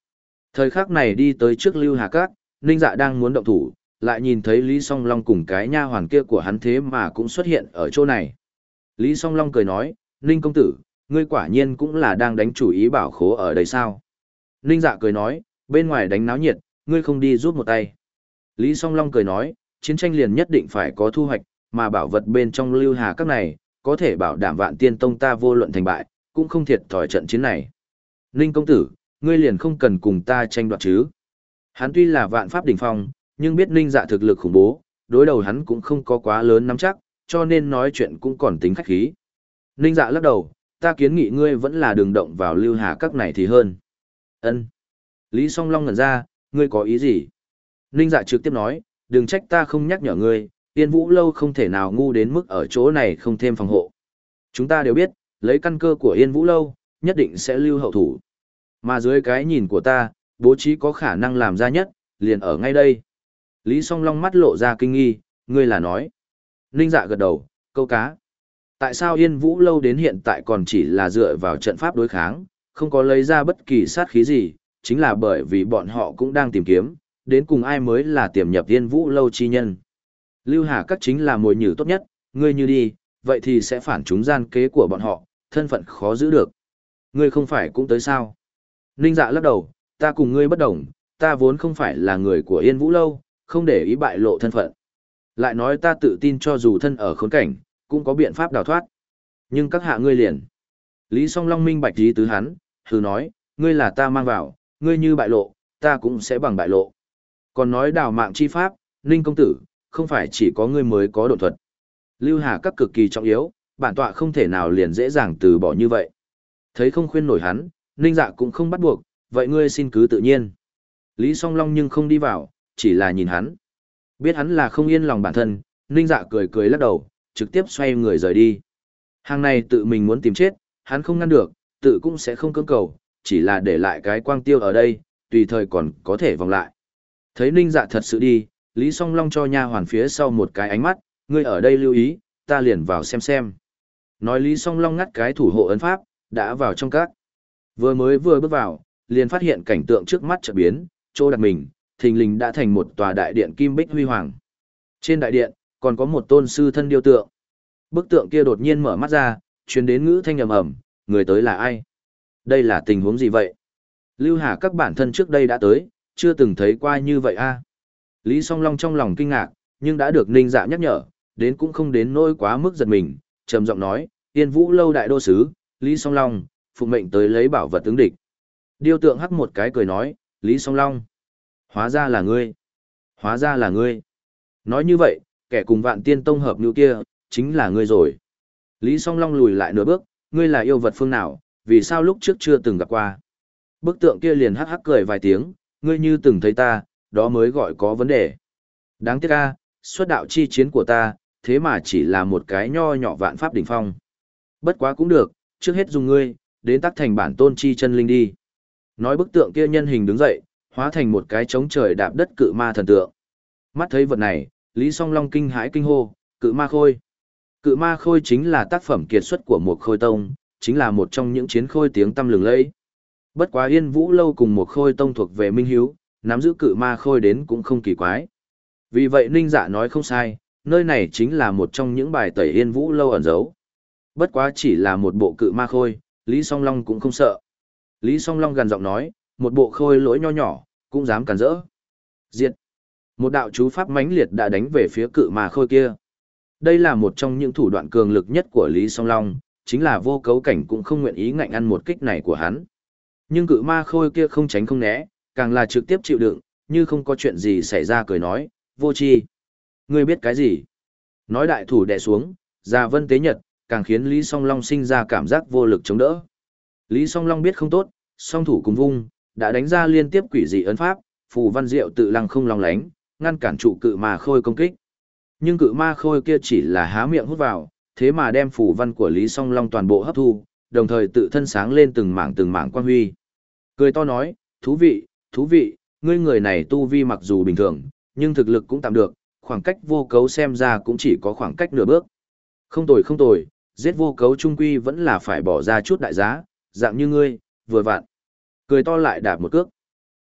Thời khắc này đi tới trước Lưu Hà Các, Ninh Dạ đang muốn động thủ, lại nhìn thấy Lý Song Long cùng cái nha hoàn kia của hắn thế mà cũng xuất hiện ở chỗ này. Lý Song Long cười nói, Ninh công tử, ngươi quả nhiên cũng là đang đánh chủ ý bảo khố ở đây sao? Ninh Dạ cười nói, bên ngoài đánh náo nhiệt, ngươi không đi giúp một tay. Lý Song Long cười nói, chiến tranh liền nhất định phải có thu hoạch, mà bảo vật bên trong Lưu Hà Các này, có thể bảo đảm Vạn Tiên Tông ta vô luận thành bại, cũng không thiệt thòi trận chiến này. Ninh công tử, ngươi liền không cần cùng ta tranh đoạt chứ? Hắn tuy là vạn pháp đỉnh phong, nhưng biết Ninh Dạ thực lực khủng bố, đối đầu hắn cũng không có quá lớn nắm chắc, cho nên nói chuyện cũng còn tính khách khí. Ninh Dạ lắc đầu, ta kiến nghị ngươi vẫn là đường động vào Lưu Hà Các này thì hơn. Ân. Lý Song Long ngẩn ra, ngươi có ý gì? Ninh Dạ trực tiếp nói, đừng trách ta không nhắc nhở ngươi, Yên Vũ Lâu không thể nào ngu đến mức ở chỗ này không thêm phòng hộ. Chúng ta đều biết, lấy căn cơ của Yên Vũ Lâu, nhất định sẽ lưu hậu thủ. Mà dưới cái nhìn của ta, bố trí có khả năng làm ra nhất, liền ở ngay đây. Lý Song Long mắt lộ ra kinh nghi, ngươi là nói. Ninh Dạ gật đầu, câu cá. Tại sao Yên Vũ Lâu đến hiện tại còn chỉ là dựa vào trận pháp đối kháng, không có lấy ra bất kỳ sát khí gì, chính là bởi vì bọn họ cũng đang tìm kiếm, đến cùng ai mới là tiềm nhập Yên Vũ Lâu chi nhân. Lưu Hà Các chính là mồi nhử tốt nhất, ngươi như đi, vậy thì sẽ phản chúng gian kế của bọn họ, thân phận khó giữ được. Ngươi không phải cũng tới sao? Ninh Dạ lắc đầu, ta cùng ngươi bất đồng, ta vốn không phải là người của Yên Vũ Lâu, không để ý bại lộ thân phận. Lại nói ta tự tin cho dù thân ở khốn cảnh, cũng có biện pháp đào thoát. Nhưng các hạ ngươi liền. Lý Song Long minh bạch ý tứ hắn, hừ nói, ngươi là ta mang vào, ngươi như bại lộ, ta cũng sẽ bằng bại lộ. Còn nói đào mạng chi pháp, Ninh công tử, không phải chỉ có ngươi mới có độn thuật. Lưu Hà Các cực kỳ trọng yếu, bản tọa không thể nào liền dễ dàng từ bỏ như vậy. Thấy không khuyên nổi hắn, Ninh Dạ cũng không bắt buộc, vậy ngươi xin cứ tự nhiên. Lý Song Long nhưng không đi vào, chỉ là nhìn hắn. Biết hắn là không yên lòng bản thân, Ninh Dạ cười cười lắc đầu, trực tiếp xoay người rời đi. Hàng này tự mình muốn tìm chết, hắn không ngăn được, tự cũng sẽ không cưỡng cầu, chỉ là để lại cái quang tiêu ở đây, tùy thời còn có thể vòng lại. Thấy Ninh Dạ thật sự đi, Lý Song Long cho nha hoàn phía sau một cái ánh mắt, ngươi ở đây lưu ý, ta liền vào xem xem. Nói Lý Song Long ngắt cái thủ hộ ấn pháp, đã vào trong các. Vừa mới vừa bước vào, liền phát hiện cảnh tượng trước mắt chợt biến, chỗ đặt mình, thình lình đã thành một tòa đại điện kim bích huy hoàng. Trên đại điện, còn có một tôn sư thân điêu tượng. Bức tượng kia đột nhiên mở mắt ra, truyền đến ngữ thanh ầm ầm, người tới là ai? Đây là tình huống gì vậy? Lưu Hà Các bản thân trước đây đã tới, chưa từng thấy qua như vậy a. Lý Song Long trong lòng kinh ngạc, nhưng đã được Ninh Dạ nhắc nhở, đến cũng không đến nỗi quá mức giật mình, trầm giọng nói, Yên Vũ Lâu đại đô sứ, Lý Song Long, phụng mệnh tới lấy bảo vật ứng địch. Điêu tượng hắc một cái cười nói, Lý Song Long, hóa ra là ngươi, hóa ra là ngươi. Nói như vậy, kẻ cùng Vạn Tiên Tông hợp như kia, chính là ngươi rồi. Lý Song Long lùi lại nửa bước, ngươi là yêu vật phương nào, vì sao lúc trước chưa từng gặp qua. Bức tượng kia liền hắc hắc cười vài tiếng, ngươi như từng thấy ta, đó mới gọi có vấn đề. Đáng tiếc a, xuất đạo chi chiến của ta, thế mà chỉ là một cái nho nhỏ vạn pháp đỉnh phong. Bất quá cũng được, trước hết dùng ngươi, đến tác thành bản tôn chi chân linh đi. Nói bức tượng kia nhân hình đứng dậy, hóa thành một cái trống trời đạp đất cự ma thần tượng. Mắt thấy vật này, Lý Song Long kinh hãi kinh hô, cự ma khôi. Cự ma khôi chính là tác phẩm kiệt xuất của một khôi tông, chính là một trong những chiến khôi tiếng tăm lừng lẫy. Bất quá Yên Vũ Lâu cùng một khôi tông thuộc về Minh Hiếu, nắm giữ cự ma khôi đến cũng không kỳ quái. Vì vậy Ninh Dạ nói không sai, nơi này chính là một trong những bài tẩy Yên Vũ Lâu ẩn giấu. Bất quá chỉ là một bộ cự ma khôi, Lý Song Long cũng không sợ. Lý Song Long gằn giọng nói, một bộ khôi lỗi nho nhỏ, cũng dám cản rỡ. Diệt! Một đạo chú pháp mãnh liệt đã đánh về phía cự ma khôi kia. Đây là một trong những thủ đoạn cường lực nhất của Lý Song Long, chính là vô cấu cảnh cũng không nguyện ý ngạnh ăn một kích này của hắn. Nhưng cự ma khôi kia không tránh không né, càng là trực tiếp chịu đựng, như không có chuyện gì xảy ra cười nói, vô tri. Ngươi biết cái gì? Nói đại thủ đè xuống, Già Vân Tế Nhật, càng khiến Lý Song Long sinh ra cảm giác vô lực chống đỡ. Lý Song Long biết không tốt, song thủ cùng vung, đã đánh ra liên tiếp quỷ dị ấn pháp, phù văn diệu tự lăng không long lánh, ngăn cản trụ cự ma khôi công kích. Nhưng cự ma khôi kia chỉ là há miệng hút vào, thế mà đem phù văn của Lý Song Long toàn bộ hấp thu, đồng thời tự thân sáng lên từng mảng từng mảng quang huy. Cười to nói, thú vị, thú vị, ngươi người này tu vi mặc dù bình thường, nhưng thực lực cũng tạm được, khoảng cách vô cấu xem ra cũng chỉ có khoảng cách nửa bước. Không tồi không tồi, giết vô cấu trung quy vẫn là phải bỏ ra chút đại giá, dạng như ngươi, vừa vặn. Cười to lại đạp một cước.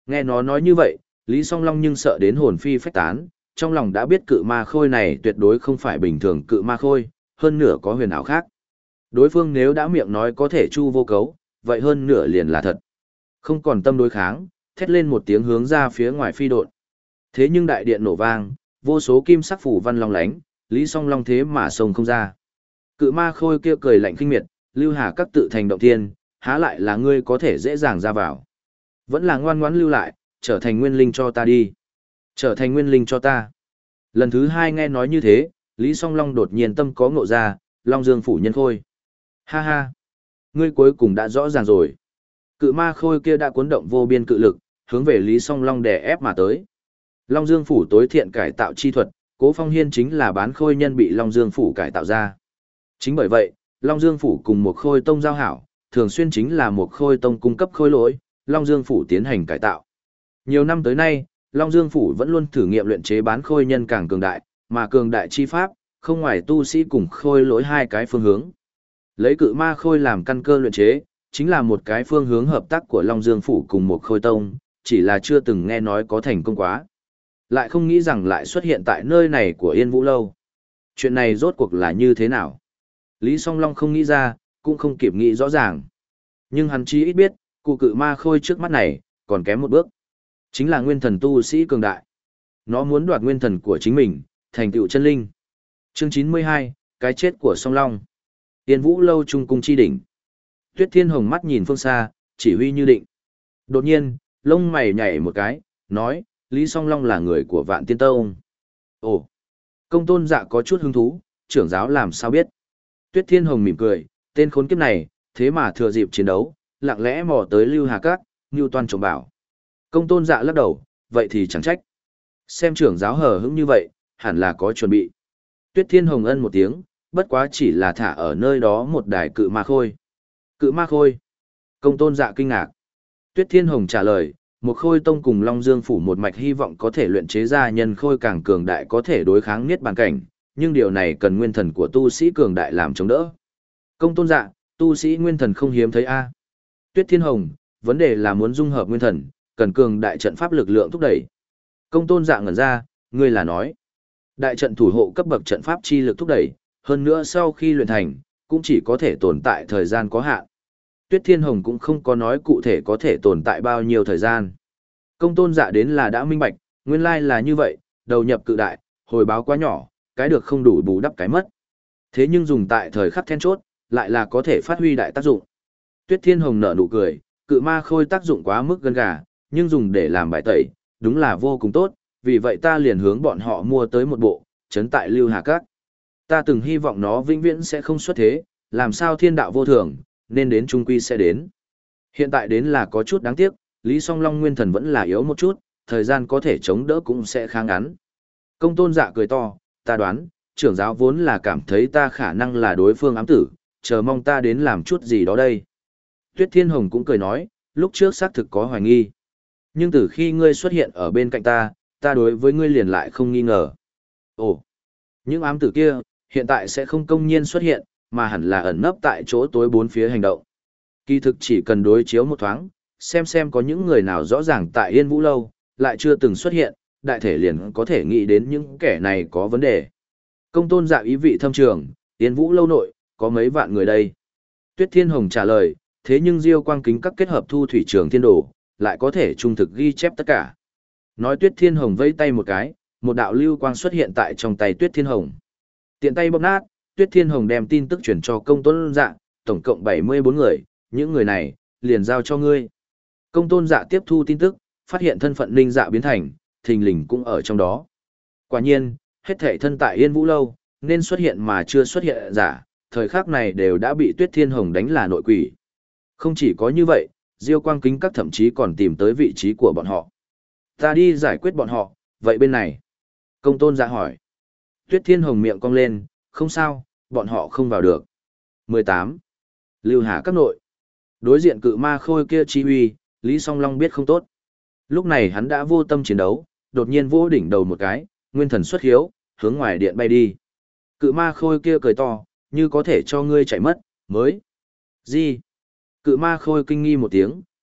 Nghe nó nói như vậy, Lý Song Long nhưng sợ đến hồn phi phách tán, trong lòng đã biết cự ma khôi này tuyệt đối không phải bình thường cự ma khôi, hơn nửa có huyền ảo khác. Đối phương nếu đã miệng nói có thể chu vô cấu, vậy hơn nửa liền là thật. Không còn tâm đối kháng, thét lên một tiếng hướng ra phía ngoài phi độn. Thế nhưng đại điện nổ vang, vô số kim sắc phủ văn long lánh, Lý Song Long thế mà sông không ra. Cự ma khôi kia cười lạnh khinh miệt, Lưu Hà các tự thành động thiên, há lại là ngươi có thể dễ dàng ra vào. Vẫn là ngoan ngoãn lưu lại, trở thành nguyên linh cho ta đi. Trở thành nguyên linh cho ta. Lần thứ hai nghe nói như thế, Lý Song Long đột nhiên tâm có ngộ ra, Long Dương phủ nhân khôi. Ha ha, ngươi cuối cùng đã rõ ràng rồi. Cự ma khôi kia đã cuốn động vô biên cự lực, hướng về Lý Song Long đè ép mà tới. Long Dương phủ tối thiện cải tạo chi thuật, Cố Phong Hiên chính là bán khôi nhân bị Long Dương phủ cải tạo ra. Chính bởi vậy, Long Dương phủ cùng một khôi tông giao hảo, thường xuyên chính là một khôi tông cung cấp khôi lỗi, Long Dương phủ tiến hành cải tạo. Nhiều năm tới nay, Long Dương phủ vẫn luôn thử nghiệm luyện chế bán khôi nhân càng cường đại, mà cường đại chi pháp, không ngoài tu sĩ cùng khôi lỗi hai cái phương hướng. Lấy cự ma khôi làm căn cơ luyện chế, chính là một cái phương hướng hợp tác của Long Dương phủ cùng một khôi tông, chỉ là chưa từng nghe nói có thành công quá. Lại không nghĩ rằng lại xuất hiện tại nơi này của Yên Vũ Lâu. Chuyện này rốt cuộc là như thế nào? Lý Song Long không nghĩ ra, cũng không kịp nghĩ rõ ràng. Nhưng hắn chí ít biết, cụ cự ma khôi trước mắt này, còn kém một bước. Chính là nguyên thần tu sĩ cường đại. Nó muốn đoạt nguyên thần của chính mình, thành tựu chân linh. Chương chín mươi hai, cái chết của Song Long. Yên Vũ Lâu trung cung chi đỉnh. Tuyết Thiên Hồng mắt nhìn phương xa, chỉ huy như định. Đột nhiên, lông mày nhảy một cái, nói, Lý Song Long là người của Vạn Tiên Tông. Ồ, Công Tôn Dạ có chút hứng thú, trưởng giáo làm sao biết. Tuyết Thiên Hồng mỉm cười, tên khốn kiếp này, thế mà thừa dịp chiến đấu, lặng lẽ mò tới Lưu Hà Các, Ngưu Toan trộm bảo. Công Tôn Dạ lắc đầu, vậy thì chẳng trách. Xem trưởng giáo hờ hững như vậy, hẳn là có chuẩn bị. Tuyết Thiên Hồng ân một tiếng, bất quá chỉ là thả ở nơi đó một đài cự ma khôi. Cự ma khôi. Công Tôn Dạ kinh ngạc. Tuyết Thiên Hồng trả lời, một khôi tông cùng Long Dương phủ một mạch hy vọng có thể luyện chế ra nhân khôi càng cường đại có thể đối kháng niết bàn cảnh, nhưng điều này cần nguyên thần của tu sĩ cường đại làm chống đỡ. Công Tôn Dạ, tu sĩ nguyên thần không hiếm thấy a. Tuyết Thiên Hồng, vấn đề là muốn dung hợp nguyên thần, cần cường đại trận pháp lực lượng thúc đẩy. Công Tôn Dạ ngẩn ra, ngươi là nói, đại trận thủ hộ cấp bậc trận pháp chi lực thúc đẩy, hơn nữa sau khi luyện thành, cũng chỉ có thể tồn tại thời gian có hạn. Tuyết Thiên Hồng cũng không có nói cụ thể có thể tồn tại bao nhiêu thời gian. Công Tôn Dạ đến là đã minh bạch, nguyên lai là như vậy, đầu nhập cự đại, hồi báo quá nhỏ, cái được không đủ bù đắp cái mất. Thế nhưng dùng tại thời khắc then chốt, lại là có thể phát huy đại tác dụng. Tuyết Thiên Hồng nở nụ cười, cự ma khôi tác dụng quá mức gân gà, nhưng dùng để làm bài tẩy, đúng là vô cùng tốt, vì vậy ta liền hướng bọn họ mua tới một bộ, trấn tại Lưu Hà Các. Ta từng hy vọng nó vĩnh viễn sẽ không xuất thế, làm sao thiên đạo vô thường, nên đến trung quy sẽ đến. Hiện tại đến là có chút đáng tiếc, Lý Song Long nguyên thần vẫn là yếu một chút, thời gian có thể chống đỡ cũng sẽ khá ngắn. Công Tôn Dạ cười to, ta đoán, trưởng giáo vốn là cảm thấy ta khả năng là đối phương ám tử, chờ mong ta đến làm chút gì đó đây. Tuyết Thiên Hồng cũng cười nói, lúc trước xác thực có hoài nghi. Nhưng từ khi ngươi xuất hiện ở bên cạnh ta, ta đối với ngươi liền lại không nghi ngờ. Ồ, những ám tử kia, hiện tại sẽ không công nhiên xuất hiện, mà hẳn là ẩn nấp tại chỗ tối bốn phía hành động. Kỳ thực chỉ cần đối chiếu một thoáng, xem xem có những người nào rõ ràng tại Yên Vũ Lâu, lại chưa từng xuất hiện, đại thể liền có thể nghĩ đến những kẻ này có vấn đề. Công Tôn Dạ ý vị thâm trường, Yên Vũ Lâu nội, có mấy vạn người đây. Tuyết Thiên Hồng trả lời, thế nhưng Diêu Quang Kính các kết hợp thu thủy trường thiên đồ, lại có thể trung thực ghi chép tất cả. Nói Tuyết Thiên Hồng vây tay một cái, một đạo lưu quang xuất hiện tại trong tay Tuyết Thiên Hồng. Tiện tay bóp nát, Tuyết Thiên Hồng đem tin tức chuyển cho Công Tôn Dạ, tổng cộng bảy mươi bốn người, những người này, liền giao cho ngươi. Công Tôn Dạ tiếp thu tin tức, phát hiện thân phận Ninh Dạ biến thành, thình lình cũng ở trong đó. Quả nhiên, hết thảy thân tại Yên Vũ Lâu, nên xuất hiện mà chưa xuất hiện giả, thời khắc này đều đã bị Tuyết Thiên Hồng đánh là nội quỷ. Không chỉ có như vậy, Diêu Quang Kính các thậm chí còn tìm tới vị trí của bọn họ. Ta đi giải quyết bọn họ, vậy bên này. Công Tôn Dạ hỏi. Tuyết Thiên Hồng miệng cong lên, không sao, bọn họ không vào được. mười tám. Lưu Hà các nội. Đối diện cự ma khôi kia chi uy, Lý Song Long biết không tốt. Lúc này hắn đã vô tâm chiến đấu, đột nhiên vô đỉnh đầu một cái, nguyên thần xuất hiếu, hướng ngoài điện bay đi. Cự ma khôi kia cười to, như có thể cho ngươi chạy mất, mới. Gì? Cự ma khôi kinh nghi một tiếng,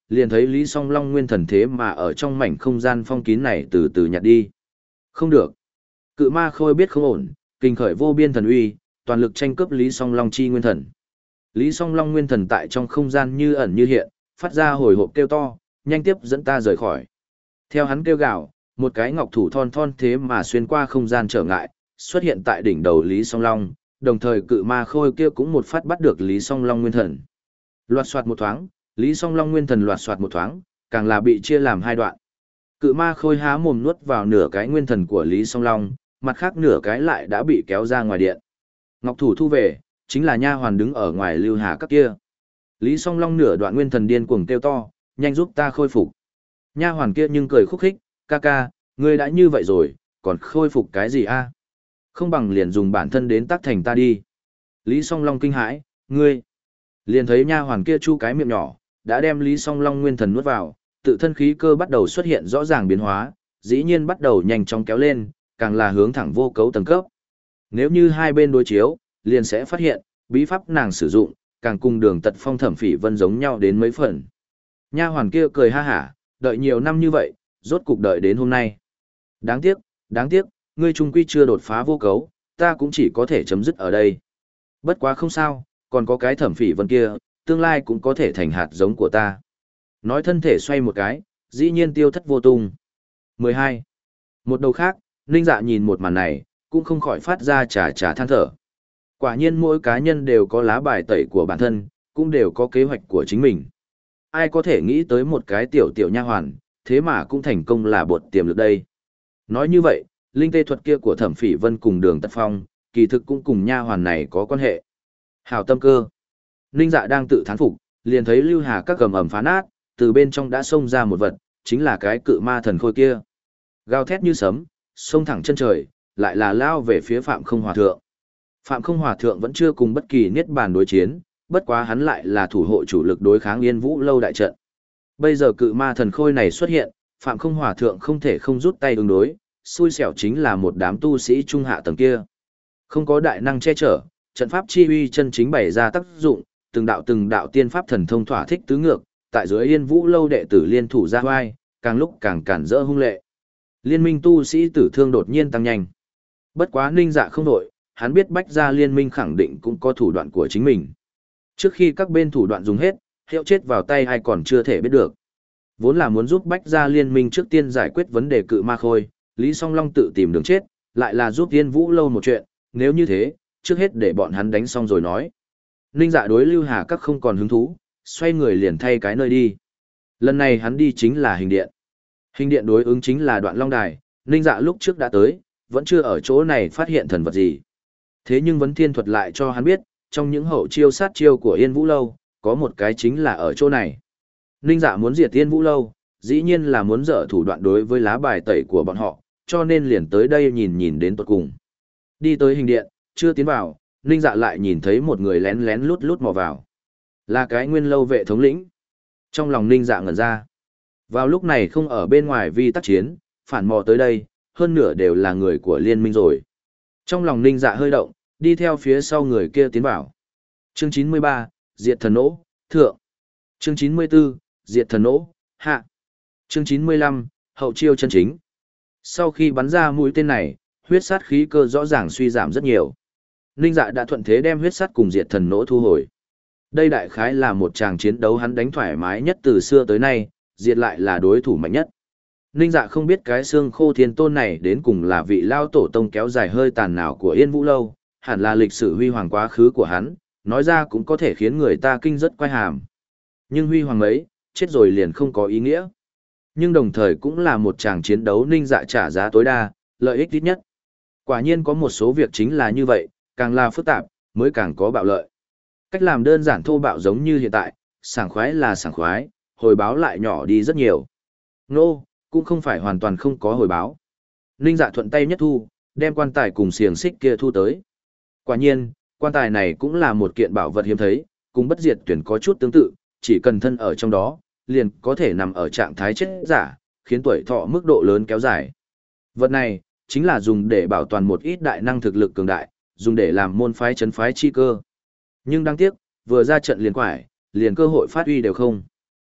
liền thấy Lý Song Long nguyên thần thế mà ở trong mảnh không gian phong kín này từ từ nhạt đi. Không được. Cự ma khôi biết không ổn, kinh khởi vô biên thần uy, toàn lực tranh cướp Lý Song Long chi nguyên thần. Lý Song Long nguyên thần tại trong không gian như ẩn như hiện, phát ra hồi hộp kêu to, nhanh tiếp dẫn ta rời khỏi. Theo hắn kêu gào, một cái ngọc thủ thon thon thế mà xuyên qua không gian trở ngại, xuất hiện tại đỉnh đầu Lý Song Long, đồng thời cự ma khôi kia cũng một phát bắt được Lý Song Long nguyên thần. Loạt soạt một thoáng, Lý Song Long nguyên thần loạt soạt một thoáng, càng là bị chia làm hai đoạn. Cự ma khôi há mồm nuốt vào nửa cái nguyên thần của Lý Song Long, mặt khác nửa cái lại đã bị kéo ra ngoài điện. Ngọc thủ thu về, chính là nha hoàn đứng ở ngoài lưu hà các kia. Lý Song Long nửa đoạn nguyên thần điên cuồng kêu to, nhanh giúp ta khôi phục. Nha hoàn kia nhưng cười khúc khích, ca ca, ngươi đã như vậy rồi, còn khôi phục cái gì a? Không bằng liền dùng bản thân đến tác thành ta đi. Lý Song Long kinh hãi, ngươi. Liền thấy nha hoàn kia chu cái miệng nhỏ, đã đem Lý Song Long nguyên thần nuốt vào, tự thân khí cơ bắt đầu xuất hiện rõ ràng biến hóa, dĩ nhiên bắt đầu nhanh chóng kéo lên, càng là hướng thẳng vô cấu tầng cấp. Nếu như hai bên đối chiếu, liền sẽ phát hiện, bí pháp nàng sử dụng, càng cùng Đường Tật Phong Thẩm Phỉ Vân giống nhau đến mấy phần. Nha hoàn kia cười ha hả, đợi nhiều năm như vậy, rốt cục đợi đến hôm nay. Đáng tiếc, đáng tiếc, ngươi trung quy chưa đột phá vô cấu, ta cũng chỉ có thể chấm dứt ở đây. Bất quá không sao, còn có cái Thẩm Phỉ Vân kia, tương lai cũng có thể thành hạt giống của ta. Nói thân thể xoay một cái, dĩ nhiên tiêu thất vô tung. mười hai. Một đầu khác, Ninh Dạ nhìn một màn này, cũng không khỏi phát ra trà trà than thở. Quả nhiên mỗi cá nhân đều có lá bài tẩy của bản thân, cũng đều có kế hoạch của chính mình. Ai có thể nghĩ tới một cái tiểu tiểu nha hoàn, thế mà cũng thành công là bột tiềm lực đây. Nói như vậy, linh tê thuật kia của Thẩm Phỉ Vân cùng Đường Tật Phong, kỳ thực cũng cùng nha hoàn này có quan hệ. Hảo tâm cơ. Ninh Dạ đang tự thán phục, liền thấy Lưu Hà các gầm ẩm phá nát, từ bên trong đã xông ra một vật, chính là cái cự ma thần khôi kia. Gào thét như sấm, xông thẳng chân trời, lại là lao về phía Phạm Không Hòa Thượng. Phạm Không Hòa Thượng vẫn chưa cùng bất kỳ niết bàn đối chiến, bất quá hắn lại là thủ hộ chủ lực đối kháng Yên Vũ lâu đại trận. Bây giờ cự ma thần khôi này xuất hiện, Phạm Không Hòa Thượng không thể không rút tay ứng đối, xui xẻo chính là một đám tu sĩ trung hạ tầng kia. Không có đại năng che chở, trận pháp chi uy chân chính bày ra tác dụng, từng đạo từng đạo tiên pháp thần thông thỏa thích tứ ngược, tại dưới Yên Vũ lâu đệ tử liên thủ ra vai, càng lúc càng cản rỡ hung lệ. Liên minh tu sĩ tử thương đột nhiên tăng nhanh. Bất quá Ninh Dạ không đổi, hắn biết bách gia liên minh khẳng định cũng có thủ đoạn của chính mình. Trước khi các bên thủ đoạn dùng hết, hiệu chết vào tay ai còn chưa thể biết được. Vốn là muốn giúp bách gia liên minh trước tiên giải quyết vấn đề cự ma khôi, Lý Song Long tự tìm đường chết, lại là giúp Yên Vũ lâu một chuyện, nếu như thế, trước hết để bọn hắn đánh xong rồi nói. Ninh Dạ đối Lưu Hà các không còn hứng thú, xoay người liền thay cái nơi đi. Lần này hắn đi chính là hình điện. Hình điện đối ứng chính là Đoạn Long Đài, Ninh Dạ lúc trước đã tới, vẫn chưa ở chỗ này phát hiện thần vật gì. Thế nhưng Vấn Thiên thuật lại cho hắn biết, trong những hậu chiêu sát chiêu của Yên Vũ lâu, có một cái chính là ở chỗ này. Ninh Dạ muốn diệt Yên Vũ lâu, dĩ nhiên là muốn dở thủ đoạn đối với lá bài tẩy của bọn họ, cho nên liền tới đây nhìn nhìn đến tuột cùng. Đi tới hình điện, chưa tiến vào, Ninh Dạ lại nhìn thấy một người lén lén lút lút mò vào. Là cái Nguyên lâu vệ thống lĩnh. Trong lòng Ninh Dạ ngẩn ra. Vào lúc này không ở bên ngoài vì tác chiến, phản mò tới đây, hơn nửa đều là người của liên minh rồi. Trong lòng Ninh Dạ hơi động, đi theo phía sau người kia tiến vào. Chương chín mươi ba, Diệt Thần Nỗ, Thượng. Chương chín mươi tư, Diệt Thần Nỗ, Hạ. Chương chín mươi lăm, Hậu chiêu chân chính. Sau khi bắn ra mũi tên này, huyết sát khí cơ rõ ràng suy giảm rất nhiều. Ninh Dạ đã thuận thế đem huyết sát cùng Diệt Thần Nỗ thu hồi. Đây đại khái là một tràng chiến đấu hắn đánh thoải mái nhất từ xưa tới nay, diệt lại là đối thủ mạnh nhất. Ninh Dạ không biết cái xương khô thiên tôn này đến cùng là vị lao tổ tông kéo dài hơi tàn nào của Yên Vũ lâu, hẳn là lịch sử huy hoàng quá khứ của hắn, nói ra cũng có thể khiến người ta kinh rất quay hàm. Nhưng huy hoàng ấy, chết rồi liền không có ý nghĩa. Nhưng đồng thời cũng là một tràng chiến đấu Ninh Dạ trả giá tối đa, lợi ích ít nhất. Quả nhiên có một số việc chính là như vậy, càng là phức tạp, mới càng có bạo lợi. Cách làm đơn giản thô bạo giống như hiện tại, sảng khoái là sảng khoái, hồi báo lại nhỏ đi rất nhiều. Nô, no, cũng không phải hoàn toàn không có hồi báo. Ninh Dạ thuận tay nhất thu, đem quan tài cùng xiềng xích kia thu tới. Quả nhiên, quan tài này cũng là một kiện bảo vật hiếm thấy, cùng bất diệt tuyển có chút tương tự, chỉ cần thân ở trong đó, liền có thể nằm ở trạng thái chết giả, khiến tuổi thọ mức độ lớn kéo dài. Vật này, chính là dùng để bảo toàn một ít đại năng thực lực cường đại, dùng để làm môn phái chấn phái chi cơ. Nhưng đáng tiếc, vừa ra trận liền quải, liền cơ hội phát huy đều không.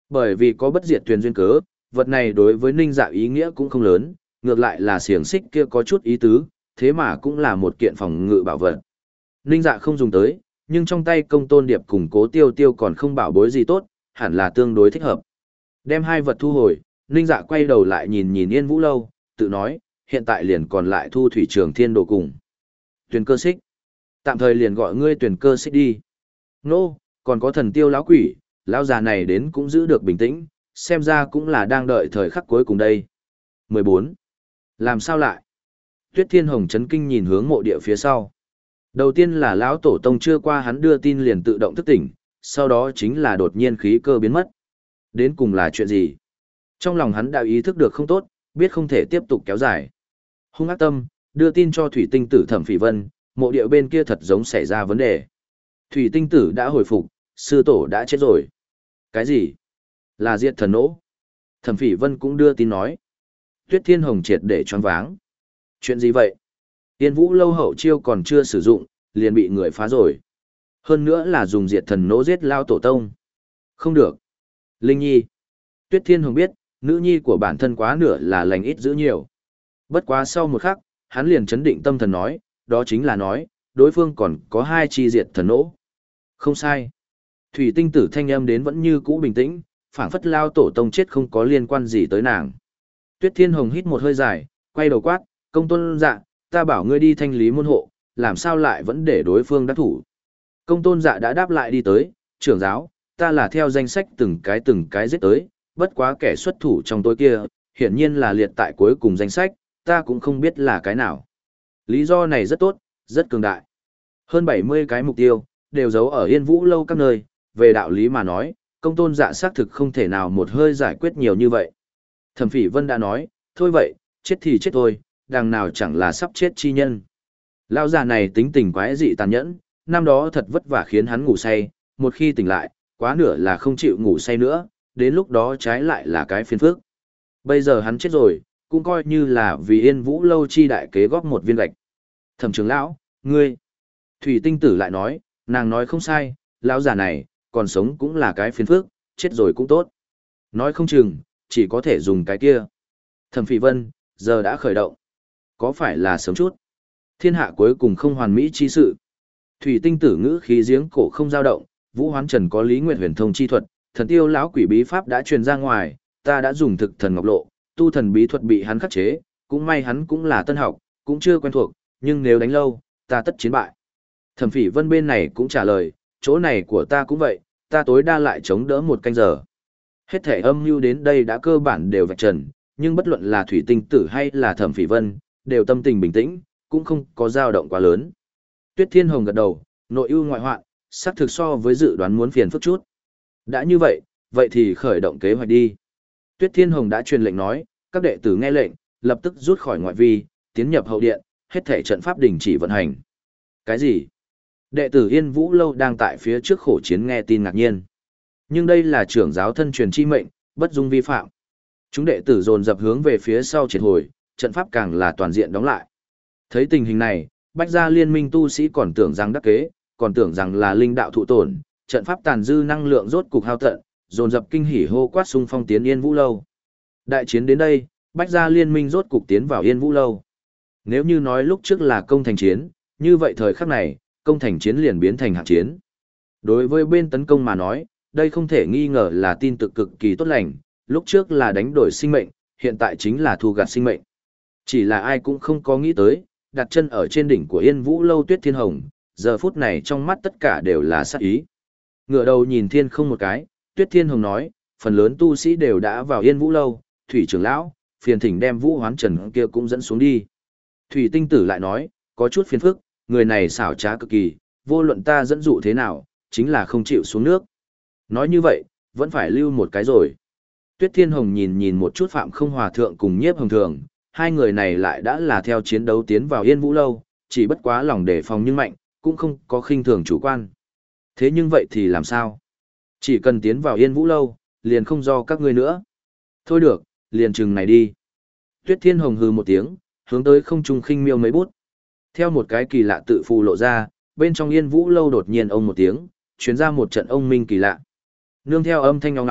Bởi vì có bất diệt thuyền duyên cớ, vật này đối với Ninh Dạ ý nghĩa cũng không lớn, ngược lại là xiềng xích kia có chút ý tứ, thế mà cũng là một kiện phòng ngự bảo vật. Ninh Dạ không dùng tới, nhưng trong tay Công Tôn Điệp cùng Cố Tiêu Tiêu còn không bảo bối gì tốt, hẳn là tương đối thích hợp. Đem hai vật thu hồi, Ninh Dạ quay đầu lại nhìn nhìn Yên Vũ Lâu, tự nói, hiện tại liền còn lại Thu Thủy Trường Thiên Đồ cùng Tuyền Cơ Xích. Tạm thời liền gọi ngươi Tuyền Cơ Xích đi. Nô, còn có Thần Tiêu lão quỷ, lão già này đến cũng giữ được bình tĩnh, xem ra cũng là đang đợi thời khắc cuối cùng đây. mười bốn. Làm sao lại? Tuyết Thiên Hồng chấn kinh nhìn hướng mộ địa phía sau. Đầu tiên là lão tổ tông chưa qua hắn đưa tin liền tự động thức tỉnh, sau đó chính là đột nhiên khí cơ biến mất. Đến cùng là chuyện gì? Trong lòng hắn đã ý thức được không tốt, biết không thể tiếp tục kéo dài. Hung ác tâm, đưa tin cho Thủy Tinh Tử Thẩm Phỉ Vân, mộ địa bên kia thật giống xảy ra vấn đề. Thủy Tinh Tử đã hồi phục, sư tổ đã chết rồi. Cái gì? Là diệt thần nỗ. Thẩm Phỉ Vân cũng đưa tin nói. Tuyết Thiên Hồng triệt để choáng váng. Chuyện gì vậy? Tiên Vũ Lâu hậu chiêu còn chưa sử dụng, liền bị người phá rồi. Hơn nữa là dùng diệt thần nỗ giết lao tổ tông. Không được. Linh Nhi. Tuyết Thiên Hồng biết, nữ nhi của bản thân quá nửa là lành ít giữ nhiều. Bất quá sau một khắc, hắn liền chấn định tâm thần nói, đó chính là nói, đối phương còn có hai chi diệt thần nỗ. Không sai. Thủy Tinh Tử thanh âm đến vẫn như cũ bình tĩnh, phảng phất lao tổ tông chết không có liên quan gì tới nàng. Tuyết Thiên Hồng hít một hơi dài, quay đầu quát, Công Tôn Dạ, ta bảo ngươi đi thanh lý môn hộ, làm sao lại vẫn để đối phương đắc thủ. Công Tôn Dạ đã đáp lại đi tới, trưởng giáo, ta là theo danh sách từng cái từng cái giết tới, bất quá kẻ xuất thủ trong tôi kia, hiển nhiên là liệt tại cuối cùng danh sách, ta cũng không biết là cái nào. Lý do này rất tốt, rất cường đại. Hơn bảy mươi cái mục tiêu, đều giấu ở Yên Vũ Lâu các nơi, về đạo lý mà nói, Công Tôn Dạ xác thực không thể nào một hơi giải quyết nhiều như vậy. Thẩm Phỉ Vân đã nói, thôi vậy, chết thì chết thôi, đằng nào chẳng là sắp chết chi nhân. Lão già này tính tình quái dị tàn nhẫn, năm đó thật vất vả khiến hắn ngủ say, một khi tỉnh lại, quá nửa là không chịu ngủ say nữa, đến lúc đó trái lại là cái phiền phức. Bây giờ hắn chết rồi, cũng coi như là vì Yên Vũ Lâu chi đại kế góp một viên gạch. Thẩm trưởng lão, ngươi. Thủy Tinh Tử lại nói, nàng nói không sai, lão già này, còn sống cũng là cái phiền phức, chết rồi cũng tốt. Nói không chừng, chỉ có thể dùng cái kia. Thẩm Phỉ Vân, giờ đã khởi động. Có phải là sớm chút? Thiên hạ cuối cùng không hoàn mỹ chi sự. Thủy Tinh Tử ngữ khí giếng cổ không dao động, Vũ Hoán Trần có Lý Nguyệt Huyền thông chi thuật, Thần Tiêu lão quỷ bí pháp đã truyền ra ngoài, ta đã dùng thực thần ngọc lộ, tu thần bí thuật bị hắn khắc chế, cũng may hắn cũng là tân học, cũng chưa quen thuộc, nhưng nếu đánh lâu, ta tất chiến bại. Thẩm Phỉ Vân bên này cũng trả lời, chỗ này của ta cũng vậy, ta tối đa lại chống đỡ một canh giờ. Hết thể âm mưu đến đây đã cơ bản đều vạch trần, nhưng bất luận là Thủy Tinh Tử hay là Thẩm Phỉ Vân, đều tâm tình bình tĩnh, cũng không có dao động quá lớn. Tuyết Thiên Hồng gật đầu, nội ưu ngoại hoạn, xác thực so với dự đoán muốn phiền phức chút. Đã như vậy, vậy thì khởi động kế hoạch đi. Tuyết Thiên Hồng đã truyền lệnh nói, các đệ tử nghe lệnh, lập tức rút khỏi ngoại vi, tiến nhập hậu điện, hết thể trận pháp đình chỉ vận hành. Cái gì? Đệ tử Yên Vũ Lâu đang tại phía trước khổ chiến nghe tin ngạc nhiên. Nhưng đây là trưởng giáo thân truyền chi mệnh, bất dung vi phạm. Chúng đệ tử dồn dập hướng về phía sau triệt hồi, trận pháp càng là toàn diện đóng lại. Thấy tình hình này, Bách Gia liên minh tu sĩ còn tưởng rằng đắc kế, còn tưởng rằng là linh đạo thụ tổn, trận pháp tàn dư năng lượng rốt cục hao tận, dồn dập kinh hỉ hô quát xung phong tiến Yên Vũ Lâu. Đại chiến đến đây, Bách Gia liên minh rốt cục tiến vào Yên Vũ Lâu. Nếu như nói lúc trước là công thành chiến, như vậy thời khắc này, công thành chiến liền biến thành hạng chiến. Đối với bên tấn công mà nói, đây không thể nghi ngờ là tin tức cực kỳ tốt lành, lúc trước là đánh đổi sinh mệnh, hiện tại chính là thu gặt sinh mệnh. Chỉ là ai cũng không có nghĩ tới, đặt chân ở trên đỉnh của Yên Vũ Lâu Tuyết Thiên Hồng, giờ phút này trong mắt tất cả đều là sát ý. Ngửa đầu nhìn thiên không một cái, Tuyết Thiên Hồng nói, phần lớn tu sĩ đều đã vào Yên Vũ Lâu, Thủy trưởng lão, phiền thỉnh đem Vũ Hoán Trần kia cũng dẫn xuống đi. Thủy Tinh Tử lại nói, có chút phiền phức, người này xảo trá cực kỳ, vô luận ta dẫn dụ thế nào, chính là không chịu xuống nước. Nói như vậy, vẫn phải lưu một cái rồi. Tuyết Thiên Hồng nhìn nhìn một chút Phạm Không Hòa Thượng cùng Nhiếp Hồng Thường, hai người này lại đã là theo chiến đấu tiến vào Yên Vũ Lâu, chỉ bất quá lòng đề phòng nhưng mạnh, cũng không có khinh thường chủ quan. Thế nhưng vậy thì làm sao? Chỉ cần tiến vào Yên Vũ Lâu, liền không do các ngươi nữa. Thôi được, liền chừng này đi. Tuyết Thiên Hồng hừ một tiếng, hướng tới không trung khinh miêu mấy bút. Theo một cái kỳ lạ tự phù lộ ra, bên trong Yên Vũ Lâu đột nhiên ông một tiếng, truyền ra một trận ông minh kỳ lạ. Nương theo âm thanh ngọng ngọng,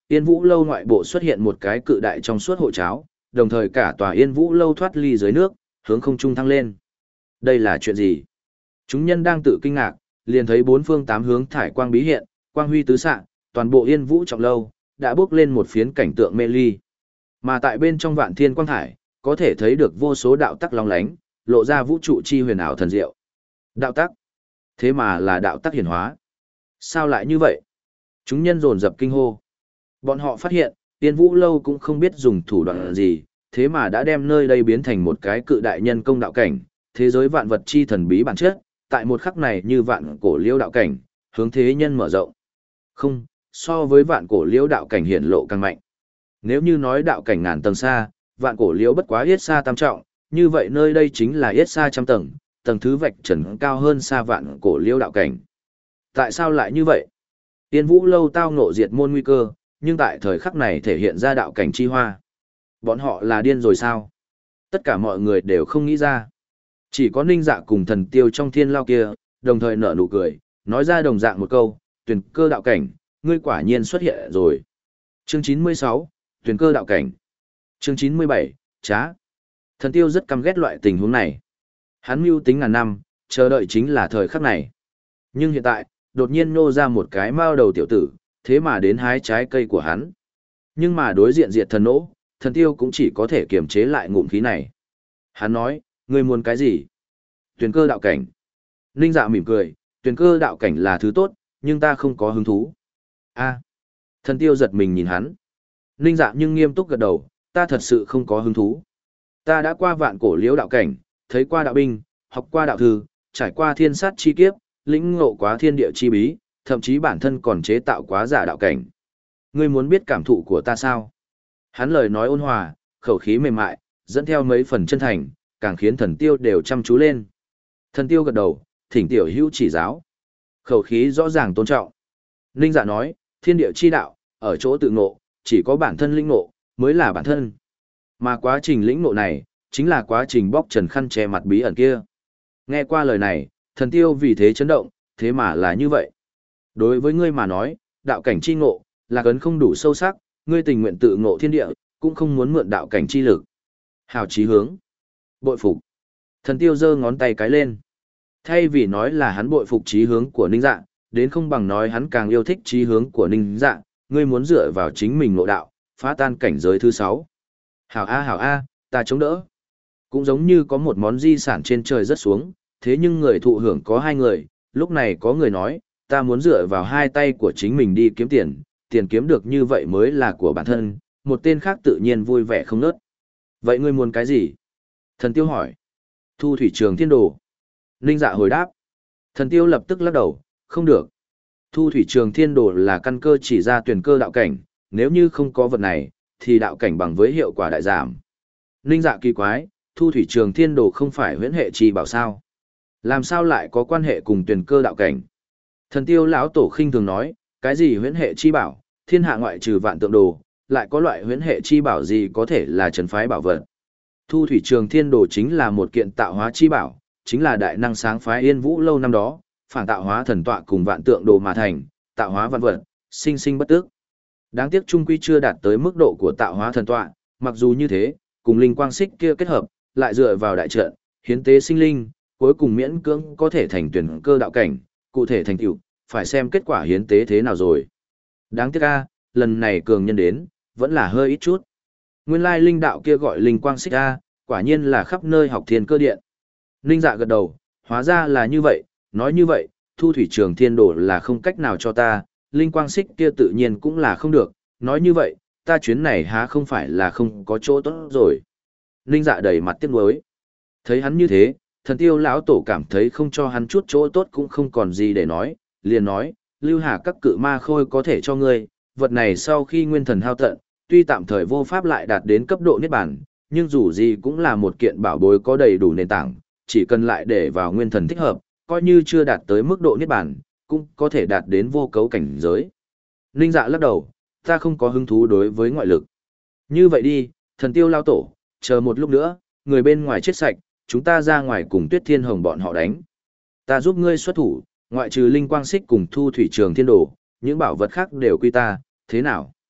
Yên Vũ lâu ngoại bộ xuất hiện một cái cự đại trong suốt hộ cháo, đồng thời cả tòa Yên Vũ lâu thoát ly dưới nước, hướng không trung thăng lên. Đây là chuyện gì? Chúng nhân đang tự kinh ngạc, liền thấy bốn phương tám hướng thải quang bí hiện, quang huy tứ xạ, toàn bộ Yên Vũ trọng lâu đã bước lên một phiến cảnh tượng mê ly. Mà tại bên trong vạn thiên quang thải, có thể thấy được vô số đạo tắc long lánh, lộ ra vũ trụ chi huyền ảo thần diệu. Đạo tắc? Thế mà là đạo tắc hiển hóa. Sao lại như vậy? Chúng nhân dồn dập kinh hô. Bọn họ phát hiện, Yên Vũ lâu cũng không biết dùng thủ đoạn gì, thế mà đã đem nơi đây biến thành một cái cự đại nhân công đạo cảnh, thế giới vạn vật chi thần bí bản chất, tại một khắc này như vạn cổ liêu đạo cảnh, hướng thế nhân mở rộng. Không, so với vạn cổ liêu đạo cảnh hiển lộ càng mạnh. Nếu như nói đạo cảnh ngàn tầng xa, vạn cổ liêu bất quá yết xa tam trọng, như vậy nơi đây chính là yết xa trăm tầng, tầng thứ vạch trần cao hơn xa vạn cổ liêu đạo cảnh. Tại sao lại như vậy? Yên Vũ lâu tao ngộ diệt môn nguy cơ, nhưng tại thời khắc này thể hiện ra đạo cảnh chi hoa. Bọn họ là điên rồi sao? Tất cả mọi người đều không nghĩ ra. Chỉ có Ninh Dạ cùng Thần Tiêu trong thiên lao kia, đồng thời nở nụ cười, nói ra đồng dạng một câu, tuyển cơ đạo cảnh, ngươi quả nhiên xuất hiện rồi. Chương chín mươi sáu, tuyển cơ đạo cảnh. Chương chín mươi bảy, trá. Thần Tiêu rất căm ghét loại tình huống này. Hắn mưu tính ngàn năm, chờ đợi chính là thời khắc này. Nhưng hiện tại, đột nhiên nô ra một cái mao đầu tiểu tử, thế mà đến hái trái cây của hắn. Nhưng mà đối diện diệt thần nỗ, Thần Tiêu cũng chỉ có thể kiềm chế lại ngụm khí này. Hắn nói, ngươi muốn cái gì? Tuyển cơ đạo cảnh. Ninh Dạ mỉm cười, tuyển cơ đạo cảnh là thứ tốt, nhưng ta không có hứng thú. A. Thần Tiêu giật mình nhìn hắn. Ninh Dạ nhưng nghiêm túc gật đầu, ta thật sự không có hứng thú. Ta đã qua vạn cổ liễu đạo cảnh, thấy qua đạo binh, học qua đạo thư, trải qua thiên sát chi kiếp, lĩnh ngộ quá thiên địa chi bí, thậm chí bản thân còn chế tạo quá giả đạo cảnh. Ngươi muốn biết cảm thụ của ta sao? Hắn lời nói ôn hòa, khẩu khí mềm mại, dẫn theo mấy phần chân thành, càng khiến Thần Tiêu đều chăm chú lên. Thần Tiêu gật đầu, thỉnh tiểu hữu chỉ giáo. Khẩu khí rõ ràng tôn trọng. Ninh Dạ nói, thiên địa chi đạo, ở chỗ tự ngộ, chỉ có bản thân lĩnh ngộ, mới là bản thân. Mà quá trình lĩnh ngộ này, chính là quá trình bóc trần khăn che mặt bí ẩn kia. Nghe qua lời này, Thần Tiêu vì thế chấn động, thế mà là như vậy. Đối với ngươi mà nói, đạo cảnh chi ngộ, là cấn không đủ sâu sắc, ngươi tình nguyện tự ngộ thiên địa, cũng không muốn mượn đạo cảnh chi lực. Hào chí hướng. Bội phục. Thần Tiêu giơ ngón tay cái lên. Thay vì nói là hắn bội phục chí hướng của Ninh Dạ, đến không bằng nói hắn càng yêu thích chí hướng của Ninh Dạ, ngươi muốn dựa vào chính mình ngộ đạo, phá tan cảnh giới thứ sáu. Hảo a hảo a, ta chống đỡ. Cũng giống như có một món di sản trên trời rớt xuống, thế nhưng người thụ hưởng có hai người, lúc này có người nói, ta muốn dựa vào hai tay của chính mình đi kiếm tiền, tiền kiếm được như vậy mới là của bản thân, một tên khác tự nhiên vui vẻ không nớt. Vậy ngươi muốn cái gì? Thần Tiêu hỏi. Thu thủy trường thiên đồ. Ninh Dạ hồi đáp. Thần Tiêu lập tức lắc đầu, không được. Thu thủy trường thiên đồ là căn cơ chỉ ra tuyển cơ đạo cảnh, nếu như không có vật này, thì đạo cảnh bằng với hiệu quả đại giảm. Ninh Dạ kỳ quái, thu thủy trường thiên đồ không phải huyễn hệ chi bảo sao? Làm sao lại có quan hệ cùng tuyển cơ đạo cảnh? Thần Tiêu lão tổ khinh thường nói, cái gì huyễn hệ chi bảo, thiên hạ ngoại trừ vạn tượng đồ, lại có loại huyễn hệ chi bảo gì có thể là trấn phái bảo vật. Thu thủy trường thiên đồ chính là một kiện tạo hóa chi bảo, chính là đại năng sáng phái Yên Vũ lâu năm đó, phản tạo hóa thần tọa cùng vạn tượng đồ mà thành, tạo hóa vạn vật, sinh sinh bất tức. Đáng tiếc trung quy chưa đạt tới mức độ của tạo hóa thần tọa, mặc dù như thế, cùng linh quang xích kia kết hợp, lại dựa vào đại trận, hiến tế sinh linh, cuối cùng miễn cưỡng có thể thành tuyển cơ đạo cảnh, cụ thể thành tựu, phải xem kết quả hiến tế thế nào rồi. Đáng tiếc a, lần này cường nhân đến, vẫn là hơi ít chút. Nguyên lai linh đạo kia gọi linh quang xích a, quả nhiên là khắp nơi học thiên cơ điện. Ninh Dạ gật đầu, hóa ra là như vậy, nói như vậy, thu thủy trường thiên đồ là không cách nào cho ta, linh quang xích kia tự nhiên cũng là không được, nói như vậy, ta chuyến này há không phải là không có chỗ tốt rồi. Ninh Dạ đầy mặt tiếc nuối. Thấy hắn như thế, Thần Tiêu lão tổ cảm thấy không cho hắn chút chỗ tốt cũng không còn gì để nói, liền nói, lưu hà các cự ma khôi có thể cho ngươi, vật này sau khi nguyên thần hao tận, tuy tạm thời vô pháp lại đạt đến cấp độ niết bàn, nhưng dù gì cũng là một kiện bảo bối có đầy đủ nền tảng, chỉ cần lại để vào nguyên thần thích hợp, coi như chưa đạt tới mức độ niết bàn, cũng có thể đạt đến vô cấu cảnh giới. Ninh Dạ lắc đầu, ta không có hứng thú đối với ngoại lực. Như vậy đi, Thần Tiêu lao tổ, chờ một lúc nữa, người bên ngoài chết sạch, chúng ta ra ngoài cùng Tuyết Thiên Hồng bọn họ đánh. Ta giúp ngươi xuất thủ, ngoại trừ linh quang xích cùng thu thủy trường thiên đồ, những bảo vật khác đều quy ta, thế nào?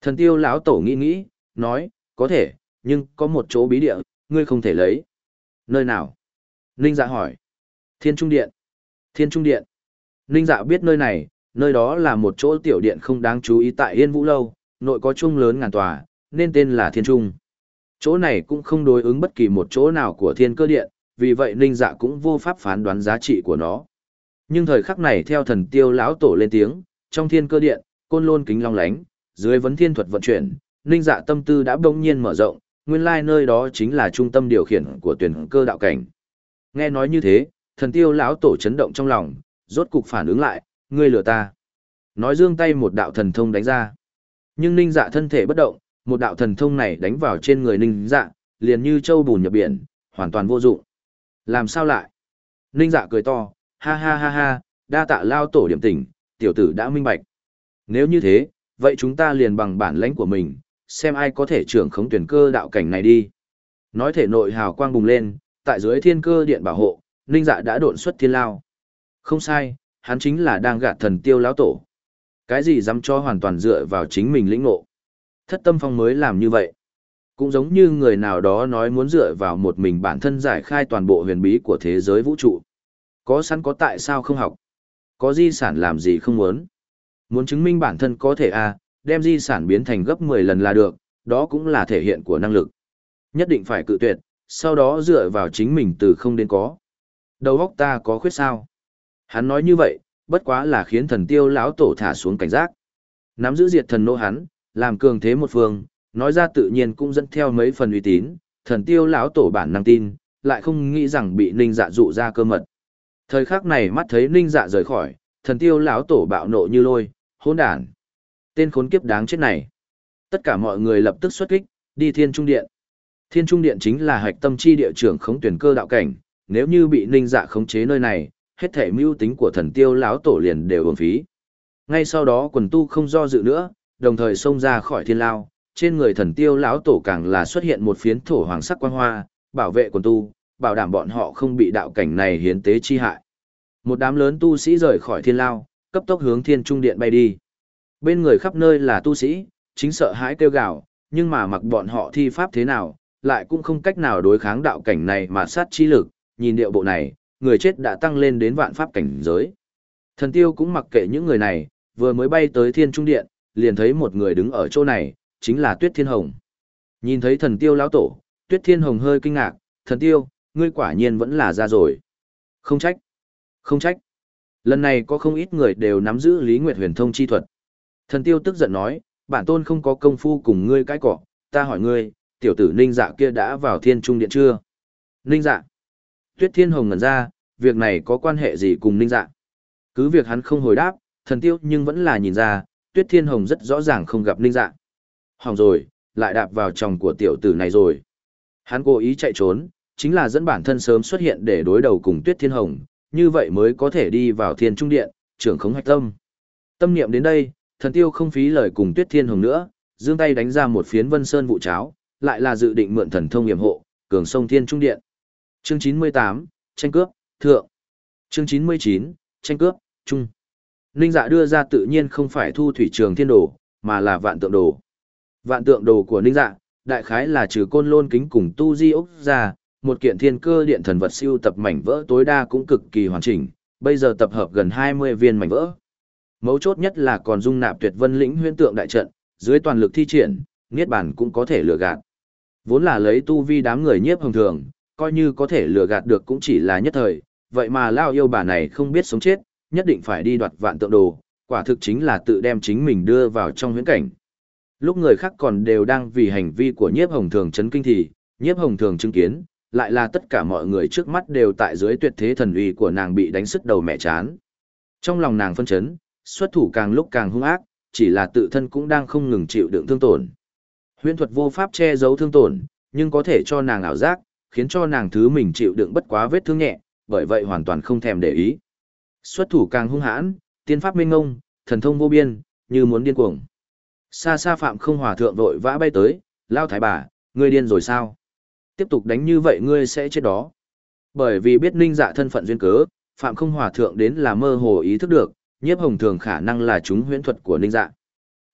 Thần tiêu lão tổ nghĩ nghĩ, nói, có thể, nhưng có một chỗ bí địa, ngươi không thể lấy. Nơi nào? Ninh Dạ hỏi. Thiên Trung Điện. Thiên Trung Điện. Ninh Dạ biết nơi này, nơi đó là một chỗ tiểu điện không đáng chú ý tại Yên Vũ Lâu, nội có chung lớn ngàn tòa, nên tên là Thiên Trung. Chỗ này cũng không đối ứng bất kỳ một chỗ nào của Thiên Cơ Điện, vì vậy Ninh Dạ cũng vô pháp phán đoán giá trị của nó. Nhưng thời khắc này theo thần tiêu lão tổ lên tiếng, trong Thiên Cơ Điện, côn lôn kính long lánh, dưới vấn thiên thuật vận chuyển, Ninh Dạ tâm tư đã bỗng nhiên mở rộng, nguyên lai nơi đó chính là trung tâm điều khiển của tuyển cơ đạo cảnh. Nghe nói như thế, thần tiêu lão tổ chấn động trong lòng, rốt cục phản ứng lại, ngươi lừa ta. Nói giương tay một đạo thần thông đánh ra. Nhưng Ninh Dạ thân thể bất động, một đạo thần thông này đánh vào trên người Ninh Dạ, liền như châu bùn nhập biển, hoàn toàn vô dụng. Làm sao lại? Ninh Dạ cười to, ha ha ha ha, đa tạ lao tổ điểm tỉnh, tiểu tử đã minh bạch. Nếu như thế, vậy chúng ta liền bằng bản lãnh của mình, xem ai có thể trưởng khống tuyển cơ đạo cảnh này đi. Nói thể nội hào quang bùng lên, tại dưới thiên cơ điện bảo hộ, Ninh Dạ đã độn xuất thiên lao. Không sai, hắn chính là đang gạt thần tiêu lão tổ. Cái gì dám cho hoàn toàn dựa vào chính mình lĩnh ngộ. Thất tâm phong mới làm như vậy. Cũng giống như người nào đó nói muốn dựa vào một mình bản thân giải khai toàn bộ huyền bí của thế giới vũ trụ. Có sẵn có tại sao không học? Có di sản làm gì không muốn? Muốn chứng minh bản thân có thể à, đem di sản biến thành gấp mười lần là được, đó cũng là thể hiện của năng lực. Nhất định phải cự tuyệt, sau đó dựa vào chính mình từ không đến có. Đầu óc ta có khuyết sao? Hắn nói như vậy, bất quá là khiến thần tiêu lão tổ thả xuống cảnh giác. Nắm giữ diệt thần nô hắn, làm cường thế một phương, nói ra tự nhiên cũng dẫn theo mấy phần uy tín, thần tiêu lão tổ bản năng tin, lại không nghĩ rằng bị Ninh Dạ dụ ra cơ mật. Thời khắc này mắt thấy Ninh Dạ rời khỏi, thần tiêu lão tổ bạo nộ như lôi, hỗn đản. Tên khốn kiếp đáng chết này. Tất cả mọi người lập tức xuất kích, đi Thiên Trung Điện. Thiên Trung Điện chính là hạch tâm chi địa trưởng khống tuyển cơ đạo cảnh, nếu như bị Ninh Dạ khống chế nơi này, hết thể mưu tính của thần tiêu lão tổ liền đều uổng phí. Ngay sau đó quần tu không do dự nữa, đồng thời xông ra khỏi thiên lao, trên người thần tiêu lão tổ càng là xuất hiện một phiến thổ hoàng sắc quang hoa, bảo vệ quần tu, bảo đảm bọn họ không bị đạo cảnh này hiến tế chi hại. Một đám lớn tu sĩ rời khỏi thiên lao, cấp tốc hướng Thiên Trung Điện bay đi. Bên người khắp nơi là tu sĩ, chính sợ hãi kêu gào, nhưng mà mặc bọn họ thi pháp thế nào, lại cũng không cách nào đối kháng đạo cảnh này mà sát chi lực, nhìn điệu bộ này, người chết đã tăng lên đến vạn pháp cảnh giới. Thần tiêu cũng mặc kệ những người này, vừa mới bay tới Thiên Trung Điện, liền thấy một người đứng ở chỗ này, chính là Tuyết Thiên Hồng. Nhìn thấy thần tiêu lão tổ, Tuyết Thiên Hồng hơi kinh ngạc, thần tiêu, ngươi quả nhiên vẫn là ra rồi. Không trách, không trách. Lần này có không ít người đều nắm giữ Lý Nguyệt huyền thông chi thuật. Thần tiêu tức giận nói, bản tôn không có công phu cùng ngươi cãi cọ, ta hỏi ngươi, tiểu tử Ninh Dạ kia đã vào Thiên Trung Điện chưa? Ninh Dạ. Tuyết Thiên Hồng ngẩn ra, việc này có quan hệ gì cùng Ninh Dạ? Cứ việc hắn không hồi đáp, thần tiêu nhưng vẫn là nhìn ra, Tuyết Thiên Hồng rất rõ ràng không gặp Ninh Dạ. Hỏng rồi, lại đạp vào chồng của tiểu tử này rồi. Hắn cố ý chạy trốn, chính là dẫn bản thân sớm xuất hiện để đối đầu cùng Tuyết Thiên Hồng, như vậy mới có thể đi vào Thiên Trung Điện, trưởng khống hạch tâm. Tâm niệm đến đây, thần tiêu không phí lời cùng Tuyết Thiên Hồng nữa, giương tay đánh ra một phiến Vân Sơn vụ cháo, lại là dự định mượn thần thông yểm hộ, cường sông Thiên Trung Điện. Chương chín mươi tám, tranh cướp, thượng. Chương chín mươi chín, tranh cướp, trung. Ninh Dạ đưa ra tự nhiên không phải Thu Thủy Trường Thiên Đồ, mà là Vạn Tượng Đồ. Vạn Tượng Đồ của Ninh Dạ, đại khái là trừ Côn Lôn kính cùng tu di ốc ra, một kiện thiên cơ điện thần vật siêu tập mảnh vỡ tối đa cũng cực kỳ hoàn chỉnh, bây giờ tập hợp gần hai mươi viên mảnh vỡ. Mấu chốt nhất là còn dung nạp Tuyệt Vân Lĩnh Huyễn Tượng đại trận, dưới toàn lực thi triển, niết bàn cũng có thể lừa gạt. Vốn là lấy tu vi đám người nhiếp hồng thường, coi như có thể lừa gạt được cũng chỉ là nhất thời, vậy mà lao yêu bà này không biết sống chết, nhất định phải đi đoạt Vạn Tượng Đồ, quả thực chính là tự đem chính mình đưa vào trong huyễn cảnh. Lúc người khác còn đều đang vì hành vi của nhiếp hồng thường chấn kinh thì, nhiếp hồng thường chứng kiến, lại là tất cả mọi người trước mắt đều tại dưới tuyệt thế thần uy của nàng bị đánh sức đầu mẹ chán. Trong lòng nàng phân chấn, xuất thủ càng lúc càng hung ác, chỉ là tự thân cũng đang không ngừng chịu đựng thương tổn. Huyễn thuật vô pháp che giấu thương tổn, nhưng có thể cho nàng ảo giác, khiến cho nàng thứ mình chịu đựng bất quá vết thương nhẹ, bởi vậy hoàn toàn không thèm để ý. Xuất thủ càng hung hãn, tiên pháp minh ngông, thần thông vô biên, như muốn điên cuồng. Xa xa Phạm Không Hòa thượng vội vã bay tới, lao thái bà, ngươi điên rồi sao? Tiếp tục đánh như vậy ngươi sẽ chết đó. Bởi vì biết Ninh Dạ thân phận duyên cớ, Phạm Không Hòa thượng đến là mơ hồ ý thức được, nhiếp hồng thường khả năng là chúng huyễn thuật của Ninh Dạ.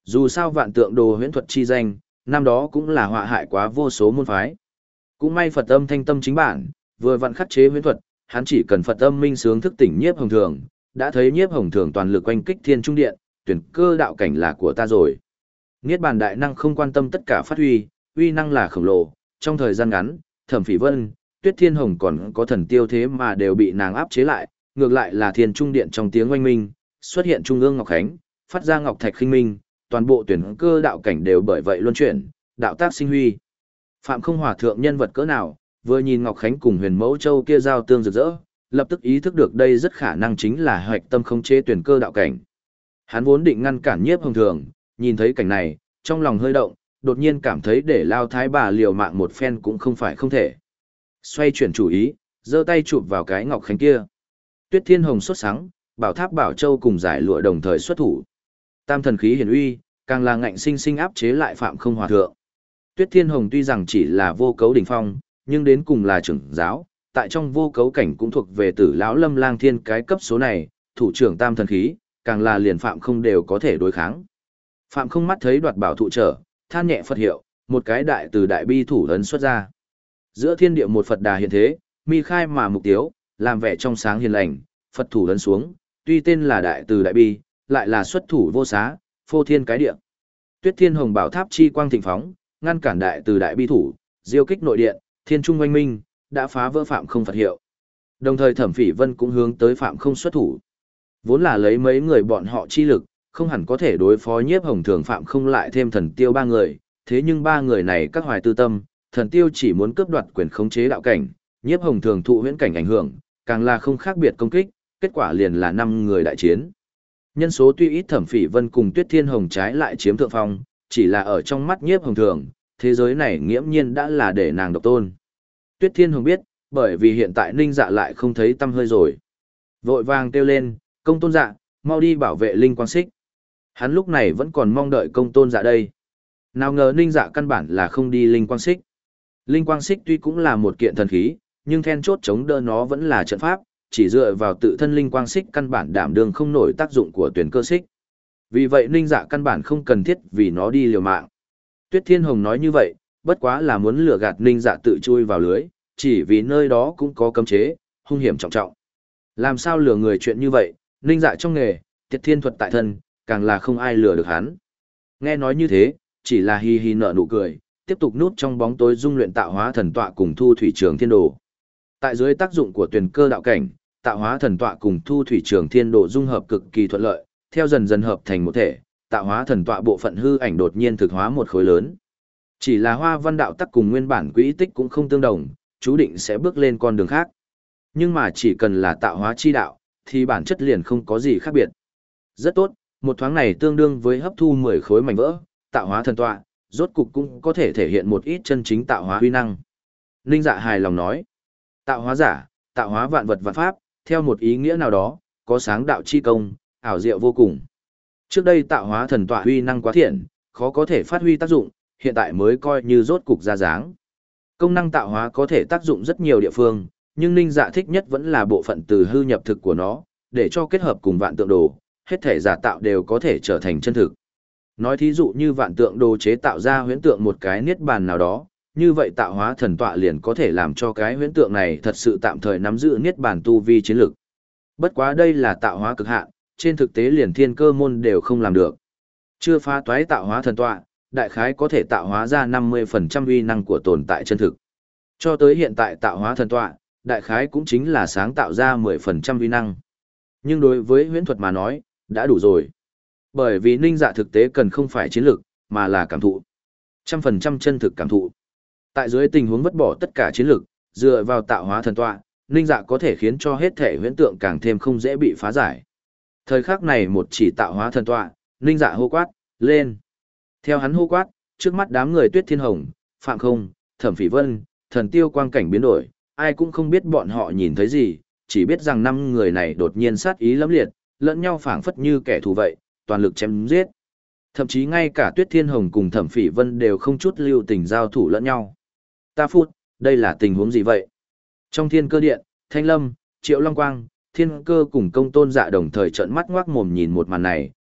Dù sao vạn tượng đồ huyễn thuật chi danh, năm đó cũng là họa hại quá vô số môn phái. Cũng may Phật âm thanh tâm chính bản, vừa vặn khắc chế huyễn thuật, hắn chỉ cần Phật âm minh sướng thức tỉnh nhiếp hồng thường, đã thấy nhiếp hồng thường toàn lực oanh kích thiên trung điện, tuyển cơ đạo cảnh là của ta rồi. Niết bàn đại năng không quan tâm tất cả phát huy, uy năng là khổng lồ, trong thời gian ngắn, Thẩm Phỉ Vân, Tuyết Thiên Hồng còn có thần tiêu thế mà đều bị nàng áp chế lại, ngược lại là thiên trung điện trong tiếng oanh minh, xuất hiện trung ương ngọc khánh, phát ra ngọc thạch khinh minh, toàn bộ tuyển cơ đạo cảnh đều bởi vậy luân chuyển, đạo tác sinh huy. Phạm Không Hòa thượng nhân vật cỡ nào, vừa nhìn Ngọc Khánh cùng Huyền Mẫu Châu kia giao tương rực rỡ, lập tức ý thức được đây rất khả năng chính là hoạch tâm khống chế tuyển cơ đạo cảnh. Hắn vốn định ngăn cản Nhiếp Hồng Thường, nhìn thấy cảnh này, trong lòng hơi động, đột nhiên cảm thấy để lao thái bà liều mạng một phen cũng không phải không thể. Xoay chuyển chủ ý, giơ tay chụp vào cái Ngọc Khánh kia. Tuyết Thiên Hồng xuất sáng, Bảo Tháp Bảo Châu cùng giải lụa đồng thời xuất thủ. Tam thần khí hiển uy, càng là ngạnh sinh sinh áp chế lại Phạm Không Hòa thượng. Tuyết Thiên Hồng tuy rằng chỉ là vô cấu đỉnh phong, nhưng đến cùng là trưởng giáo, tại trong vô cấu cảnh cũng thuộc về Tử lão Lâm Lang Thiên cái cấp số này, thủ trưởng tam thần khí, càng là liền Phạm Không đều có thể đối kháng. Phạm Không mắt thấy đoạt bảo thụ trở, than nhẹ Phật hiệu, một cái đại từ đại bi thủ ấn xuất ra. Giữa thiên địa một Phật đà hiện thế, mi khai mà mục tiếu, làm vẻ trong sáng hiền lành, Phật thủ ấn xuống, tuy tên là đại từ đại bi, lại là xuất thủ vô xá, phô thiên cái địa. Tuyết Thiên Hồng bảo tháp chi quang thịnh phóng, ngăn cản đại từ đại bi thủ, diêu kích nội điện, thiên trung oanh minh, đã phá vỡ Phạm Không Phật hiệu. Đồng thời Thẩm Phỉ Vân cũng hướng tới Phạm Không xuất thủ. Vốn là lấy mấy người bọn họ chi lực, không hẳn có thể đối phó Nhiếp Hồng Thường Phạm Không lại thêm thần tiêu ba người, thế nhưng ba người này các hoài tư tâm, thần tiêu chỉ muốn cướp đoạt quyền khống chế đạo cảnh, Nhiếp Hồng Thường thụ huyễn cảnh ảnh hưởng, càng là không khác biệt công kích, kết quả liền là năm người đại chiến. Nhân số tuy ít, Thẩm Phỉ Vân cùng Tuyết Thiên Hồng trái lại chiếm thượng phong, chỉ là ở trong mắt Nhiếp Hồng Thường, thế giới này nghiễm nhiên đã là để nàng độc tôn. Tuyết Thiên Hồng biết, bởi vì hiện tại Ninh Dạ lại không thấy tâm hơi rồi. Vội vàng kêu lên, Công Tôn Dạ, mau đi bảo vệ Linh Quang Xích. Hắn lúc này vẫn còn mong đợi Công Tôn Dạ đây. Nào ngờ Ninh Dạ căn bản là không đi Linh Quang Xích. Linh Quang Xích tuy cũng là một kiện thần khí, nhưng then chốt chống đỡ nó vẫn là trận pháp, chỉ dựa vào tự thân Linh Quang Xích căn bản đảm đương không nổi tác dụng của tuyển cơ xích. Vì vậy Ninh Dạ căn bản không cần thiết vì nó đi liều mạng. Tuyết Thiên Hồng nói như vậy, bất quá là muốn lừa gạt Ninh Dạ tự chui vào lưới, chỉ vì nơi đó cũng có cấm chế, hung hiểm trọng trọng. Làm sao lừa người chuyện như vậy, Ninh Dạ trong nghề, Tiệt Thiên thuật tại thân, càng là không ai lừa được hắn. Nghe nói như thế, chỉ là hi hi nở nụ cười, tiếp tục núp trong bóng tối dung luyện tạo hóa thần tọa cùng thu thủy trường thiên đồ. Tại dưới tác dụng của tuyển cơ đạo cảnh, tạo hóa thần tọa cùng thu thủy trường thiên đồ dung hợp cực kỳ thuận lợi, theo dần dần hợp thành một thể, tạo hóa thần tọa bộ phận hư ảnh đột nhiên thực hóa một khối lớn. Chỉ là hoa văn đạo tắc cùng nguyên bản quỹ tích cũng không tương đồng, chú định sẽ bước lên con đường khác. Nhưng mà chỉ cần là tạo hóa chi đạo, thì bản chất liền không có gì khác biệt. Rất tốt, một thoáng này tương đương với hấp thu mười khối mảnh vỡ, tạo hóa thần tọa, rốt cục cũng có thể thể hiện một ít chân chính tạo hóa huy năng. Ninh Dạ hài lòng nói, tạo hóa giả, tạo hóa vạn vật vạn pháp, theo một ý nghĩa nào đó, có sáng đạo chi công, ảo diệu vô cùng. Trước đây tạo hóa thần tọa huy năng quá thiện, khó có thể phát huy tác dụng, hiện tại mới coi như rốt cục ra dáng. Công năng tạo hóa có thể tác dụng rất nhiều địa phương, nhưng Ninh Dạ thích nhất vẫn là bộ phận từ hư nhập thực của nó, để cho kết hợp cùng vạn tượng đồ, hết thể giả tạo đều có thể trở thành chân thực. Nói thí dụ như vạn tượng đồ chế tạo ra huyễn tượng một cái niết bàn nào đó, như vậy tạo hóa thần tọa liền có thể làm cho cái huyễn tượng này thật sự tạm thời nắm giữ niết bàn tu vi chiến lực. Bất quá đây là tạo hóa cực hạn, trên thực tế liền thiên cơ môn đều không làm được. Chưa phá toái tạo hóa thần tọa, đại khái có thể tạo hóa ra năm mươi phần trăm uy năng của tồn tại chân thực. Cho tới hiện tại tạo hóa thần tọa, đại khái cũng chính là sáng tạo ra mười phần trăm uy năng. Nhưng đối với huyễn thuật mà nói, đã đủ rồi. Bởi vì Ninh Dạ thực tế cần không phải chiến lược, mà là cảm thụ. Trăm phần trăm chân thực cảm thụ. Tại dưới tình huống vứt bỏ tất cả chiến lược, dựa vào tạo hóa thần tọa, Ninh Dạ có thể khiến cho hết thể huyễn tượng càng thêm không dễ bị phá giải. Thời khắc này một chỉ tạo hóa thần tọa, Ninh Dạ hô quát, lên. Theo hắn hô quát, trước mắt đám người Tuyết Thiên Hồng, Phạm Không, Thẩm Phỉ Vân, thần tiêu quang cảnh biến đổi, ai cũng không biết bọn họ nhìn thấy gì, chỉ biết rằng năm người này đột nhiên sát ý lẫm liệt, lẫn nhau phảng phất như kẻ thù vậy, toàn lực chém giết. Thậm chí ngay cả Tuyết Thiên Hồng cùng Thẩm Phỉ Vân đều không chút lưu tình giao thủ lẫn nhau. Ta phút, đây là tình huống gì vậy? Trong Thiên Cơ Điện, Thanh Lâm, Triệu Long Quang, Thiên Cơ cùng Công Tôn Dạ đồng thời trợn mắt ngoác mồm nhìn một màn này,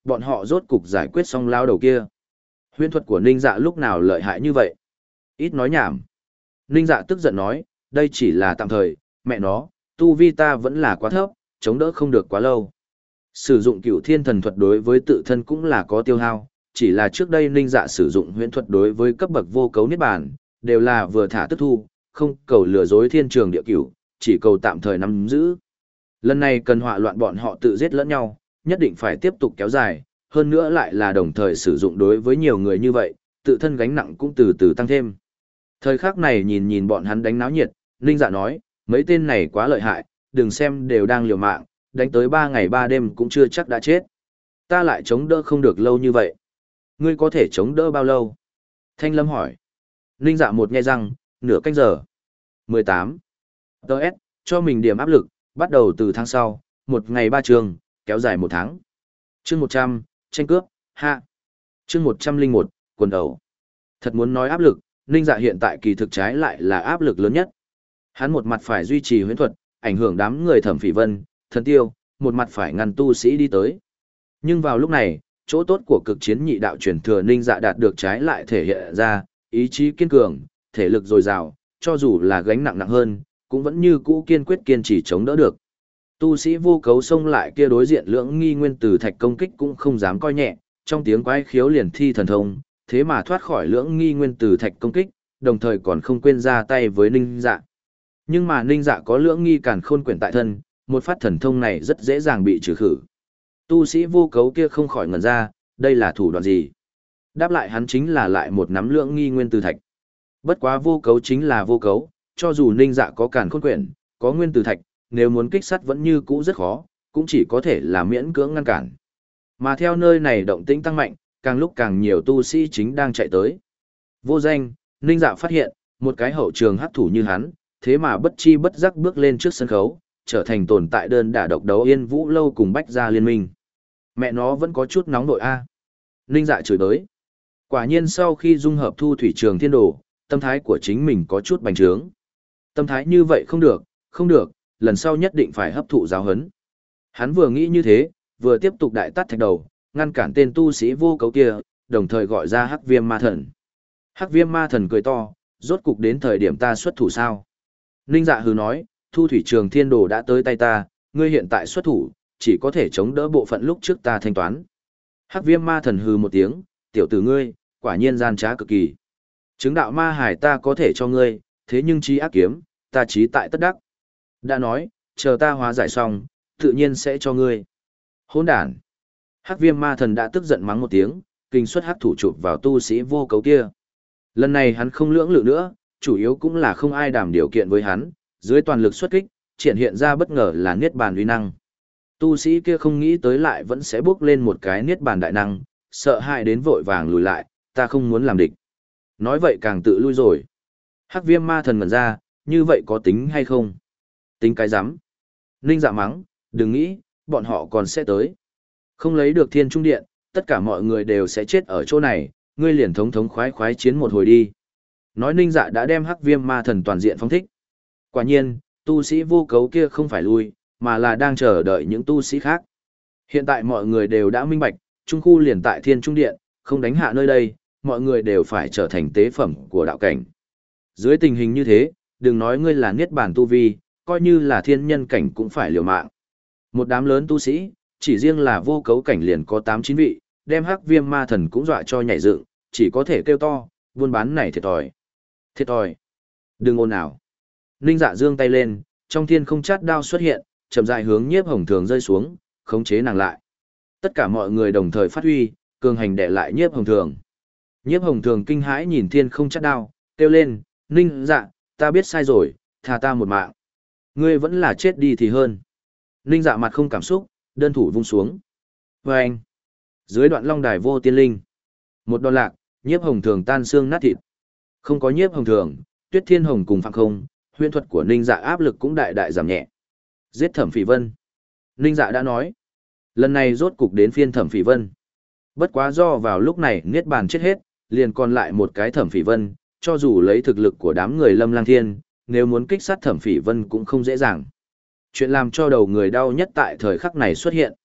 bọn họ rốt cục giải quyết xong lao đầu kia. Huyễn thuật của Ninh Dạ lúc nào lợi hại như vậy? Ít nói nhảm. Ninh Dạ tức giận nói, đây chỉ là tạm thời, mẹ nó, tu vi ta vẫn là quá thấp, chống đỡ không được quá lâu. Sử dụng cửu thiên thần thuật đối với tự thân cũng là có tiêu hao, chỉ là trước đây Ninh Dạ sử dụng huyễn thuật đối với cấp bậc vô cấu niết bàn, đều là vừa thả tức thu, không cầu lừa dối thiên trường địa cửu, chỉ cầu tạm thời nắm giữ. Lần này cần họa loạn bọn họ tự giết lẫn nhau, nhất định phải tiếp tục kéo dài, hơn nữa lại là đồng thời sử dụng đối với nhiều người như vậy, tự thân gánh nặng cũng từ từ tăng thêm. Thời khắc này nhìn nhìn bọn hắn đánh náo nhiệt, Ninh Dạ nói, mấy tên này quá lợi hại, đừng xem đều đang liều mạng, đánh tới ba ngày ba đêm cũng chưa chắc đã chết. Ta lại chống đỡ không được lâu như vậy. Ngươi có thể chống đỡ bao lâu? Thanh Lâm hỏi. Ninh Dạ một nghe răng, nửa canh giờ. mười tám. Đợt, cho mình điểm áp lực, bắt đầu từ tháng sau, một ngày ba trường, kéo dài một tháng. Chương một trăm, tranh cướp, hạ. Chương một trăm linh một, quần đầu. Thật muốn nói áp lực, Ninh Dạ hiện tại kỳ thực trái lại là áp lực lớn nhất. Hắn một mặt phải duy trì huyễn thuật, ảnh hưởng đám người Thẩm Phỉ Vân, Thần Tiêu, một mặt phải ngăn tu sĩ đi tới. Nhưng vào lúc này, chỗ tốt của cực chiến nhị đạo truyền thừa Ninh Dạ đạt được trái lại thể hiện ra, ý chí kiên cường, thể lực dồi dào, cho dù là gánh nặng nặng hơn, cũng vẫn như cũ kiên quyết kiên trì chống đỡ được. Tu sĩ vô cấu xông lại kia đối diện lưỡng nghi nguyên từ thạch công kích cũng không dám coi nhẹ, trong tiếng quái khiếu liền thi thần thông, thế mà thoát khỏi lưỡng nghi nguyên từ thạch công kích, đồng thời còn không quên ra tay với Ninh Dạ. Nhưng mà Ninh Dạ có lưỡng nghi càn khôn quyển tại thân, một phát thần thông này rất dễ dàng bị trừ khử. Tu sĩ vô cấu kia không khỏi ngẩn ra, đây là thủ đoạn gì? Đáp lại hắn chính là lại một nắm lưỡng nghi nguyên từ thạch. Bất quá vô cấu chính là vô cấu, cho dù Ninh Dạ có càn khôn quyển, có nguyên từ thạch, nếu muốn kích sát vẫn như cũ rất khó, cũng chỉ có thể là miễn cưỡng ngăn cản. Mà theo nơi này động tĩnh tăng mạnh, càng lúc càng nhiều tu sĩ chính đang chạy tới. Vô danh, Ninh Dạ phát hiện, một cái hậu trường hắc thủ như hắn, thế mà bất chi bất giác bước lên trước sân khấu, trở thành tồn tại đơn đả độc đấu Yên Vũ Lâu cùng Bách Gia liên minh. Mẹ nó vẫn có chút nóng nội a. Ninh Dạ chửi tới. Quả nhiên sau khi dung hợp thu thủy trường thiên đồ, tâm thái của chính mình có chút bành trướng. Tâm thái như vậy không được, không được, lần sau nhất định phải hấp thụ giáo huấn. Hắn vừa nghĩ như thế, vừa tiếp tục đại tát thạch đầu, ngăn cản tên tu sĩ vô cấu kia, đồng thời gọi ra Hắc Viêm Ma Thần. Hắc Viêm Ma Thần cười to, rốt cục đến thời điểm ta xuất thủ sao? Ninh Dạ hừ nói, thu thủy trường thiên đồ đã tới tay ta, ngươi hiện tại xuất thủ, chỉ có thể chống đỡ bộ phận lúc trước ta thanh toán. Hắc Viêm Ma Thần hừ một tiếng, tiểu tử ngươi, quả nhiên gian trá cực kỳ. Chứng đạo ma hải ta có thể cho ngươi, thế nhưng trí ác kiếm, ta trí tại tất đắc. Đã nói, chờ ta hóa giải xong, tự nhiên sẽ cho ngươi. Hỗn đản. Hắc Viêm Ma Thần đã tức giận mắng một tiếng, kinh xuất hắc thủ chụp vào tu sĩ vô cấu kia. Lần này hắn không lưỡng lự nữa, chủ yếu cũng là không ai đảm điều kiện với hắn, dưới toàn lực xuất kích, triển hiện ra bất ngờ là niết bàn uy năng. Tu sĩ kia không nghĩ tới lại vẫn sẽ bước lên một cái niết bàn đại năng, sợ hãi đến vội vàng lùi lại, ta không muốn làm địch. Nói vậy càng tự lui rồi. Hắc Viêm Ma Thần ngẩn ra, như vậy có tính hay không? Tính cái rắm. Ninh Dạ mắng, đừng nghĩ, bọn họ còn sẽ tới. Không lấy được thiên trung điện, tất cả mọi người đều sẽ chết ở chỗ này, ngươi liền thống thống khoái khoái chiến một hồi đi. Nói Ninh Dạ đã đem Hắc Viêm Ma Thần toàn diện phóng thích. Quả nhiên, tu sĩ vô cấu kia không phải lui, mà là đang chờ đợi những tu sĩ khác. Hiện tại mọi người đều đã minh bạch, trung khu liền tại thiên trung điện, không đánh hạ nơi đây, mọi người đều phải trở thành tế phẩm của đạo cảnh. Dưới tình hình như thế, đừng nói ngươi là niết bàn tu vi, coi như là thiên nhân cảnh cũng phải liều mạng. Một đám lớn tu sĩ, chỉ riêng là vô cấu cảnh liền có tám chín vị, đem Hắc Viêm Ma Thần cũng dọa cho nhảy dựng, chỉ có thể kêu to, buôn bán này thiệt thòi. Thiệt thòi. Đừng ồn ào. Ninh Dạ giương tay lên, trong thiên không chát đao xuất hiện, chậm rãi hướng Nhiếp Hồng Thường rơi xuống, khống chế nàng lại. Tất cả mọi người đồng thời phát huy, cường hành đè lại Nhiếp Hồng Thường. Nhiếp Hồng Thường kinh hãi nhìn thiên không chát đao, kêu lên, Ninh Dạ, ta biết sai rồi, tha ta một mạng. Ngươi vẫn là chết đi thì hơn. Ninh Dạ mặt không cảm xúc, đơn thủ vung xuống. Và anh, dưới đoạn long đài vô tiên linh. Một đòn lạc, Nhiếp Hồng Thường tan xương nát thịt. Không có Nhiếp Hồng Thường, Tuyết Thiên Hồng cùng Phạm Không, huyễn thuật của Ninh Dạ áp lực cũng đại đại giảm nhẹ. Giết Thẩm Phỉ Vân. Ninh Dạ đã nói. Lần này rốt cục đến phiên Thẩm Phỉ Vân. Bất quá do vào lúc này Niết Bàn chết hết, liền còn lại một cái Thẩm Phỉ Vân, cho dù lấy thực lực của đám người Lâm Lang Thiên, nếu muốn kích sát Thẩm Phỉ Vân cũng không dễ dàng. Chuyện làm cho đầu người đau nhất tại thời khắc này xuất hiện.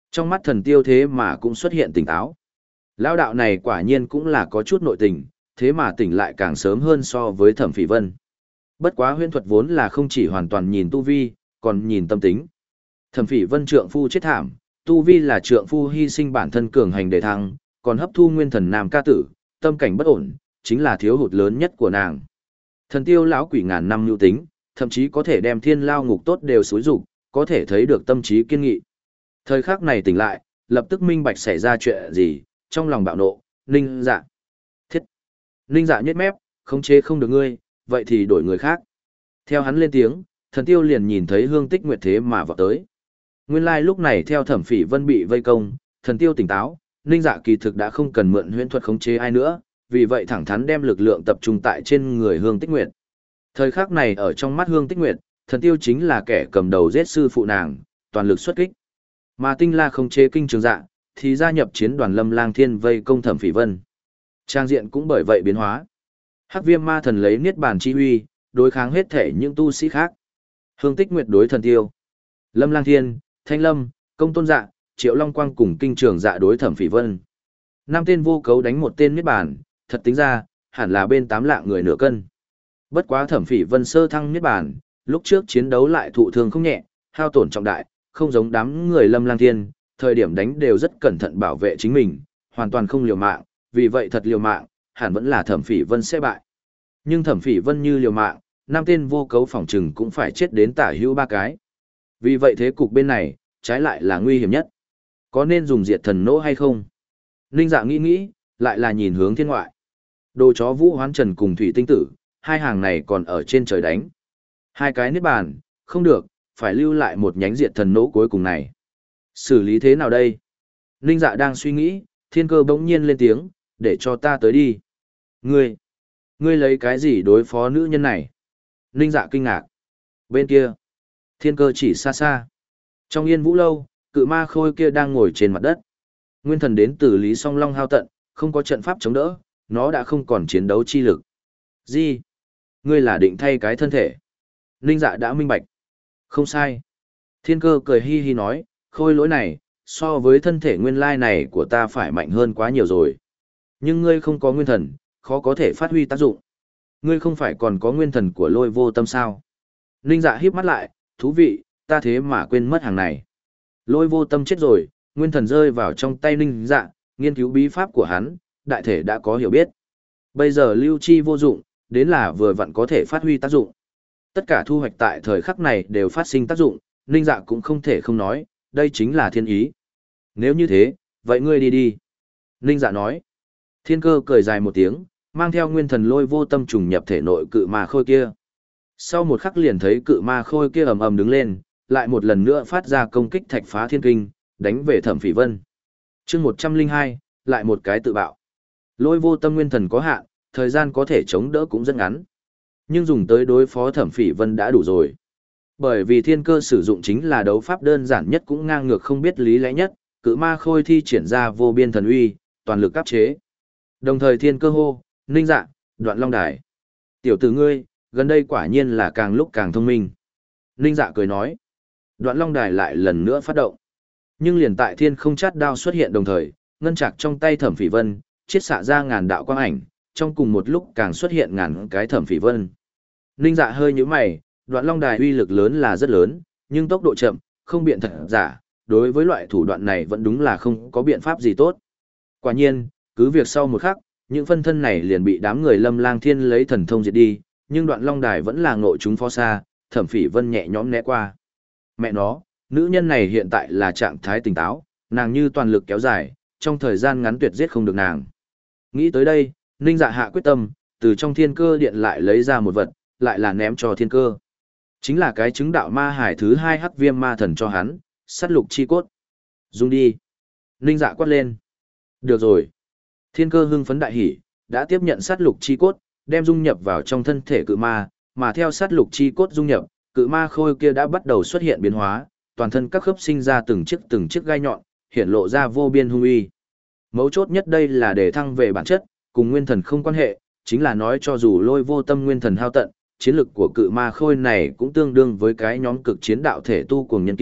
Trong mắt thần tiêu thế mà cũng xuất hiện tỉnh táo. Lão đạo này quả nhiên cũng là có chút nội tình, thế mà tỉnh lại càng sớm hơn so với Thẩm Phỉ Vân. Bất quá huyễn thuật vốn là không chỉ hoàn toàn nhìn tu vi, còn nhìn tâm tính. Thẩm Phỉ Vân trượng phu chết thảm, tu vi là trượng phu hy sinh bản thân cường hành để thăng, còn hấp thu nguyên thần nam ca tử, tâm cảnh bất ổn, chính là thiếu hụt lớn nhất của nàng. Thần tiêu lão quỷ ngàn năm nhu tính, thậm chí có thể đem thiên lao ngục tốt đều xúi dục, có thể thấy được tâm trí kiên nghị. Thời khắc này tỉnh lại, lập tức minh bạch xảy ra chuyện gì, trong lòng bạo nộ, Ninh Dạ. Thiết. Ninh Dạ nhếch mép, khống chế không được ngươi, vậy thì đổi người khác. Theo hắn lên tiếng, thần tiêu liền nhìn thấy Hương Tích Nguyệt thế mà vào tới. Nguyên lai like lúc này theo Thẩm Phỉ Vân bị vây công, thần tiêu tỉnh táo, Ninh Dạ kỳ thực đã không cần mượn huyễn thuật khống chế ai nữa, vì vậy thẳng thắn đem lực lượng tập trung tại trên người Hương Tích Nguyệt. Thời khắc này ở trong mắt Hương Tích Nguyệt, thần tiêu chính là kẻ cầm đầu giết sư phụ nàng, toàn lực xuất kích. Mà Tinh La khống chế kinh trường dạ, thì gia nhập chiến đoàn Lâm Lang Thiên vây công Thẩm Phỉ Vân. Trang diện cũng bởi vậy biến hóa. Hắc Viêm Ma Thần lấy niết bàn chi uy, đối kháng hết thể những tu sĩ khác. Hương Tích Nguyệt đối thần tiêu. Lâm Lang Thiên, Thanh Lâm, Công Tôn Dạ, Triệu Long Quang cùng kinh trường dạ đối Thẩm Phỉ Vân. Năm tên vô cấu đánh một tên niết bàn, thật tính ra, hẳn là bên tám lạng người nửa cân. Bất quá Thẩm Phỉ Vân sơ thăng niết bàn, lúc trước chiến đấu lại thụ thương không nhẹ, hao tổn trọng đại, không giống đám người Lâm Lang Thiên, thời điểm đánh đều rất cẩn thận bảo vệ chính mình, hoàn toàn không liều mạng, vì vậy thật liều mạng, hẳn vẫn là Thẩm Phỉ Vân sẽ bại. Nhưng Thẩm Phỉ Vân như liều mạng, năm tên vô cấu phỏng trừng cũng phải chết đến tả hữu ba cái. Vì vậy thế cục bên này, trái lại là nguy hiểm nhất. Có nên dùng diệt thần nỗ hay không? Ninh Dạ nghĩ nghĩ, lại là nhìn hướng thiên ngoại. Đồ chó Vũ Hoán Trần cùng Thủy Tinh Tử, hai hàng này còn ở trên trời đánh. Hai cái niết bàn, không được, phải lưu lại một nhánh diệt thần nỗ cuối cùng này. Xử lý thế nào đây? Ninh Dạ đang suy nghĩ, Thiên Cơ bỗng nhiên lên tiếng, để cho ta tới đi. Ngươi, ngươi lấy cái gì đối phó nữ nhân này? Ninh Dạ kinh ngạc. Bên kia, Thiên Cơ chỉ xa xa. Trong Yên Vũ Lâu, cự ma khôi kia đang ngồi trên mặt đất. Nguyên thần đến từ Lý Song Long hao tận, không có trận pháp chống đỡ, nó đã không còn chiến đấu chi lực. Gì? Ngươi là định thay cái thân thể? Ninh Dạ đã minh bạch. Không sai. Thiên Cơ cười hi hi nói, khôi lỗi này, so với thân thể nguyên lai này của ta phải mạnh hơn quá nhiều rồi. Nhưng ngươi không có nguyên thần, khó có thể phát huy tác dụng. Ngươi không phải còn có nguyên thần của Lôi Vô Tâm sao? Ninh Dạ híp mắt lại, thú vị, ta thế mà quên mất hàng này. Lôi Vô Tâm chết rồi, nguyên thần rơi vào trong tay Ninh Dạ, nghiên cứu bí pháp của hắn, đại thể đã có hiểu biết. Bây giờ lưu chi vô dụng, đến là vừa vặn có thể phát huy tác dụng. Tất cả thu hoạch tại thời khắc này đều phát sinh tác dụng, Ninh Dạ cũng không thể không nói, đây chính là thiên ý. Nếu như thế, vậy ngươi đi đi. Ninh Dạ nói. Thiên Cơ cười dài một tiếng, mang theo nguyên thần Lôi Vô Tâm trùng nhập thể nội cự ma khôi kia. Sau một khắc liền thấy cự ma khôi kia ầm ầm đứng lên, lại một lần nữa phát ra công kích thạch phá thiên kinh, đánh về Thẩm Phỉ Vân. chương một trăm linh hai, lại một cái tự bạo. Lôi Vô Tâm nguyên thần có hạn, thời gian có thể chống đỡ cũng rất ngắn. Nhưng dùng tới đối phó Thẩm Phỉ Vân đã đủ rồi. Bởi vì Thiên Cơ sử dụng chính là đấu pháp đơn giản nhất cũng ngang ngược không biết lý lẽ nhất, cự ma khôi thi triển ra vô biên thần uy, toàn lực áp chế. Đồng thời Thiên Cơ hô, Ninh Dạ, Đoạn Long Đài. Tiểu tử ngươi, gần đây quả nhiên là càng lúc càng thông minh. Ninh Dạ cười nói. Đoạn Long Đài lại lần nữa phát động. Nhưng liền tại thiên không chát đao xuất hiện đồng thời, ngân trạc trong tay Thẩm Phỉ Vân, chiết xạ ra ngàn đạo quang ảnh, trong cùng một lúc càng xuất hiện ngàn cái Thẩm Phỉ Vân. Ninh Dạ hơi nhíu mày, Đoạn Long Đài uy lực lớn là rất lớn, nhưng tốc độ chậm, không biện thật giả, đối với loại thủ đoạn này vẫn đúng là không có biện pháp gì tốt. Quả nhiên, cứ việc sau một khắc, những phân thân này liền bị đám người Lâm Lang Thiên lấy thần thông diệt đi, nhưng Đoạn Long Đài vẫn là ngộ chúng phó xa, Thẩm Phỉ Vân nhẹ nhõm né qua. Mẹ nó, nữ nhân này hiện tại là trạng thái tỉnh táo, nàng như toàn lực kéo dài, trong thời gian ngắn tuyệt giết không được nàng. Nghĩ tới đây, Ninh Dạ hạ quyết tâm, từ trong Thiên Cơ điện lại lấy ra một vật, lại là ném cho Thiên Cơ. Chính là cái chứng đạo ma hải thứ hai Hắc Viêm Ma Thần cho hắn, sát lục chi cốt. Dùng đi. Ninh Dạ quát lên. Được rồi. Thiên Cơ hưng phấn đại hỉ, đã tiếp nhận sát lục chi cốt, đem dung nhập vào trong thân thể cự ma, mà theo sát lục chi cốt dung nhập, cự ma khôi kia đã bắt đầu xuất hiện biến hóa, toàn thân các khớp sinh ra từng chiếc từng chiếc gai nhọn, hiện lộ ra vô biên hung uy. Mấu chốt nhất đây là để thăng về bản chất, cùng nguyên thần không quan hệ, chính là nói cho dù Lôi Vô Tâm nguyên thần hao tận, chiến lực của cự ma khôi này cũng tương đương với cái nhóm cực chiến đạo thể tu cuồng nhân kia,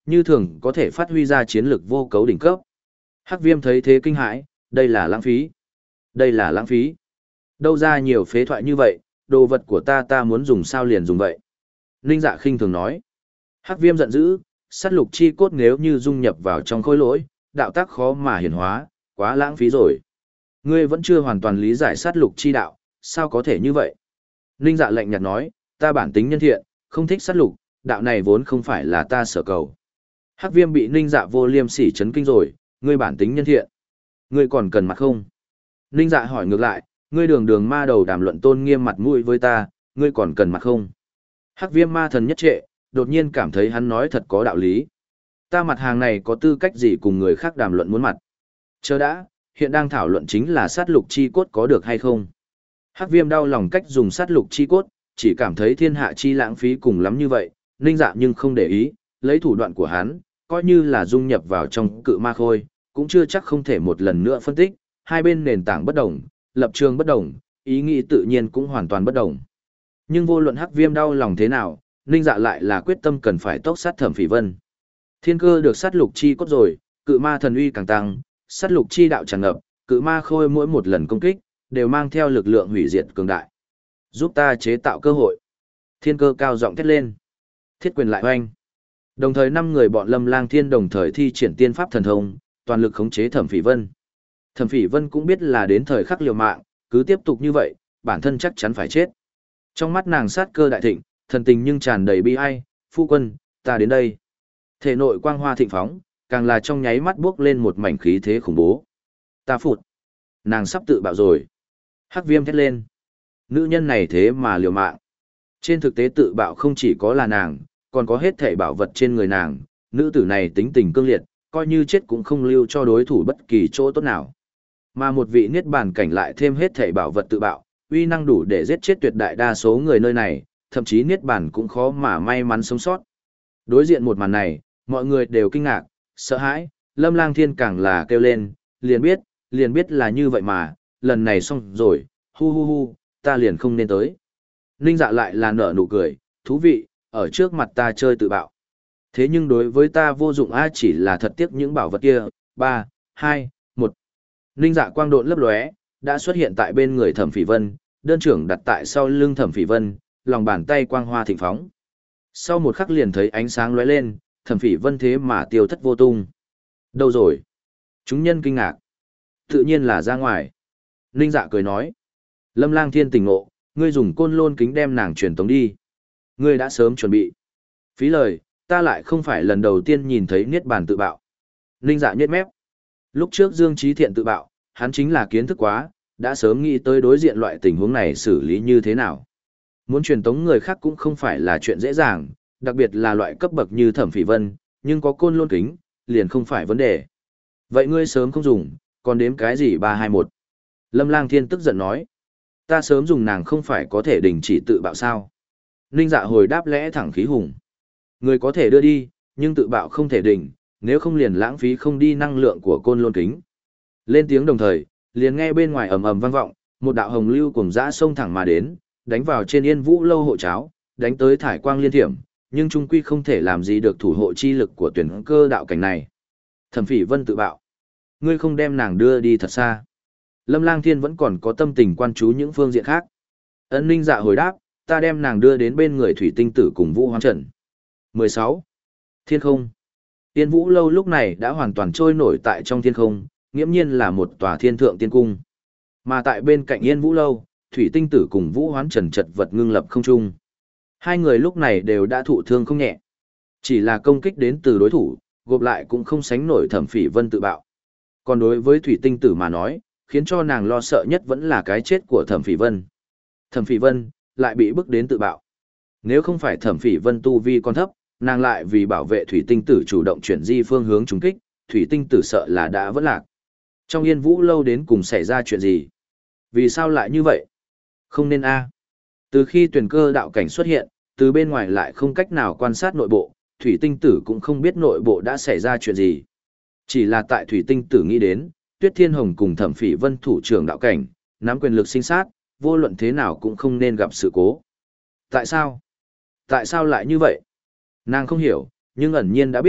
như thường có thể phát huy ra chiến lực vô cấu đỉnh cấp. Hắc Viêm thấy thế kinh hãi, đây là lãng phí. Đây là lãng phí. Đâu ra nhiều phế thoại như vậy, đồ vật của ta ta muốn dùng sao liền dùng vậy. Ninh Dạ khinh thường nói. Hắc Viêm giận dữ, sát lục chi cốt nếu như dung nhập vào trong khối lỗi, đạo tác khó mà hiển hóa, quá lãng phí rồi. Ngươi vẫn chưa hoàn toàn lý giải sát lục chi đạo, sao có thể như vậy? Ninh Dạ lạnh nhạt nói, ta bản tính nhân thiện, không thích sát lục, đạo này vốn không phải là ta sở cầu. Hắc Viêm bị Ninh Dạ vô liêm sỉ chấn kinh rồi, ngươi bản tính nhân thiện. Ngươi còn cần mặt không? Ninh Dạ hỏi ngược lại, ngươi đường đường ma đầu đàm luận tôn nghiêm mặt mũi với ta, ngươi còn cần mặt không? Hắc Viêm ma thần nhất trệ, đột nhiên cảm thấy hắn nói thật có đạo lý. Ta mặt hàng này có tư cách gì cùng người khác đàm luận muốn mặt? Chờ đã, hiện đang thảo luận chính là sát lục chi cốt có được hay không? Hắc Viêm đau lòng cách dùng sát lục chi cốt, chỉ cảm thấy thiên hạ chi lãng phí cùng lắm như vậy, Ninh Dạ nhưng không để ý, lấy thủ đoạn của hắn, coi như là dung nhập vào trong cự ma khôi, cũng chưa chắc không thể một lần nữa phân tích, hai bên nền tảng bất đồng, lập trường bất đồng, ý nghĩ tự nhiên cũng hoàn toàn bất đồng. Nhưng vô luận Hắc Viêm đau lòng thế nào, Ninh Dạ lại là quyết tâm cần phải tốc sát Thẩm Phỉ Vân. Thiên cơ được sát lục chi cốt rồi, cự ma thần uy càng tăng, sát lục chi đạo tràn ngập, cự ma khôi mỗi một lần công kích, đều mang theo lực lượng hủy diệt cường đại. Giúp ta chế tạo cơ hội. Thiên cơ cao giọng thét lên. Thiết quyền lại oanh. Đồng thời năm người bọn Lâm Lang Thiên đồng thời thi triển tiên pháp thần thông, toàn lực khống chế Thẩm Phỉ Vân. Thẩm Phỉ Vân cũng biết là đến thời khắc liều mạng, cứ tiếp tục như vậy, bản thân chắc chắn phải chết. Trong mắt nàng sát cơ đại thịnh, thần tình nhưng tràn đầy bi ai, phu quân, ta đến đây. Thể nội quang hoa thịnh phóng, càng là trong nháy mắt bước lên một mảnh khí thế khủng bố. Ta phụt. Nàng sắp tự bạo rồi. Hắc Viêm thét lên. Nữ nhân này thế mà liều mạng. Trên thực tế tự bạo không chỉ có là nàng, còn có hết thể bảo vật trên người nàng. Nữ tử này tính tình cương liệt, coi như chết cũng không lưu cho đối thủ bất kỳ chỗ tốt nào. Mà một vị niết bàn cảnh lại thêm hết thể bảo vật tự bạo, uy năng đủ để giết chết tuyệt đại đa số người nơi này, thậm chí niết bàn cũng khó mà may mắn sống sót. Đối diện một màn này, mọi người đều kinh ngạc, sợ hãi, Lâm Lang Thiên càng là kêu lên, liền biết, liền biết là như vậy mà, lần này xong rồi, hu hu hu, ta liền không nên tới. Ninh Dạ lại là nở nụ cười, thú vị, ở trước mặt ta chơi tự bạo. Thế nhưng đối với ta vô dụng a, chỉ là thật tiếc những bảo vật kia, ba, hai, một. Ninh Dạ quang độn lấp lóe, đã xuất hiện tại bên người Thẩm Phỉ Vân, đơn trưởng đặt tại sau lưng Thẩm Phỉ Vân, lòng bàn tay quang hoa thịnh phóng. Sau một khắc liền thấy ánh sáng lóe lên, Thẩm Phỉ Vân thế mà tiêu thất vô tung. Đâu rồi? Chúng nhân kinh ngạc. Tự nhiên là ra ngoài. Ninh Dạ cười nói. Lâm Lang Thiên tỉnh ngộ, ngươi dùng côn lôn kính đem nàng truyền tống đi. Ngươi đã sớm chuẩn bị. Phí lời, ta lại không phải lần đầu tiên nhìn thấy niết bàn tự bạo. Ninh Dạ nhếch mép. Lúc trước Dương Chí Thiện tự bạo, hắn chính là kiến thức quá, đã sớm nghĩ tới đối diện loại tình huống này xử lý như thế nào. Muốn truyền tống người khác cũng không phải là chuyện dễ dàng, đặc biệt là loại cấp bậc như Thẩm Phỉ Vân, nhưng có côn lôn kính, liền không phải vấn đề. Vậy ngươi sớm không dùng, còn đếm cái gì ba hai một? Lâm Lang Thiên tức giận nói. Ta sớm dùng nàng không phải có thể đình chỉ tự bạo sao? Ninh Dạ hồi đáp lẽ thẳng khí hùng. Người có thể đưa đi, nhưng tự bạo không thể đình, nếu không liền lãng phí không đi năng lượng của côn lôn kính. Lên tiếng đồng thời, liền nghe bên ngoài ầm ầm vang vọng, một đạo hồng lưu cùng dã sông thẳng mà đến, đánh vào trên Yên Vũ lâu hộ cháo, đánh tới thải quang liên thiểm, nhưng trung quy không thể làm gì được thủ hộ chi lực của tuyển cơ đạo cảnh này. Thẩm Phỉ Vân tự bạo. Ngươi không đem nàng đưa đi thật xa. Lâm Lang Thiên vẫn còn có tâm tình quan chú những phương diện khác. Ân Ninh Dạ hồi đáp, ta đem nàng đưa đến bên người Thủy Tinh Tử cùng Vũ Hoán Trần. mười sáu. Thiên không. Tiên Vũ lâu lúc này đã hoàn toàn trôi nổi tại trong thiên không, nghiễm nhiên là một tòa thiên thượng tiên cung. Mà tại bên cạnh Yên Vũ lâu, Thủy Tinh Tử cùng Vũ Hoán Trần chật vật ngưng lập không trung. Hai người lúc này đều đã thụ thương không nhẹ. Chỉ là công kích đến từ đối thủ, gộp lại cũng không sánh nổi Thẩm Phỉ Vân tự bạo. Còn đối với Thủy Tinh Tử mà nói, khiến cho nàng lo sợ nhất vẫn là cái chết của Thẩm Phỉ Vân. Thẩm Phỉ Vân lại bị bức đến tự bạo. Nếu không phải Thẩm Phỉ Vân tu vi còn thấp, nàng lại vì bảo vệ Thủy Tinh Tử chủ động chuyển di phương hướng trúng kích, Thủy Tinh Tử sợ là đã vỡ lạc. Trong Yên Vũ lâu đến cùng xảy ra chuyện gì? Vì sao lại như vậy? Không nên a. Từ khi tuyển cơ đạo cảnh xuất hiện, từ bên ngoài lại không cách nào quan sát nội bộ, Thủy Tinh Tử cũng không biết nội bộ đã xảy ra chuyện gì. Chỉ là tại Thủy Tinh Tử nghĩ đến, Tuyết Thiên Hồng cùng Thẩm Phỉ Vân thủ trưởng đạo cảnh, nắm quyền lực sinh sát, vô luận thế nào cũng không nên gặp sự cố. Tại sao? Tại sao lại như vậy? Nàng không hiểu, nhưng ẩn nhiên đã biết,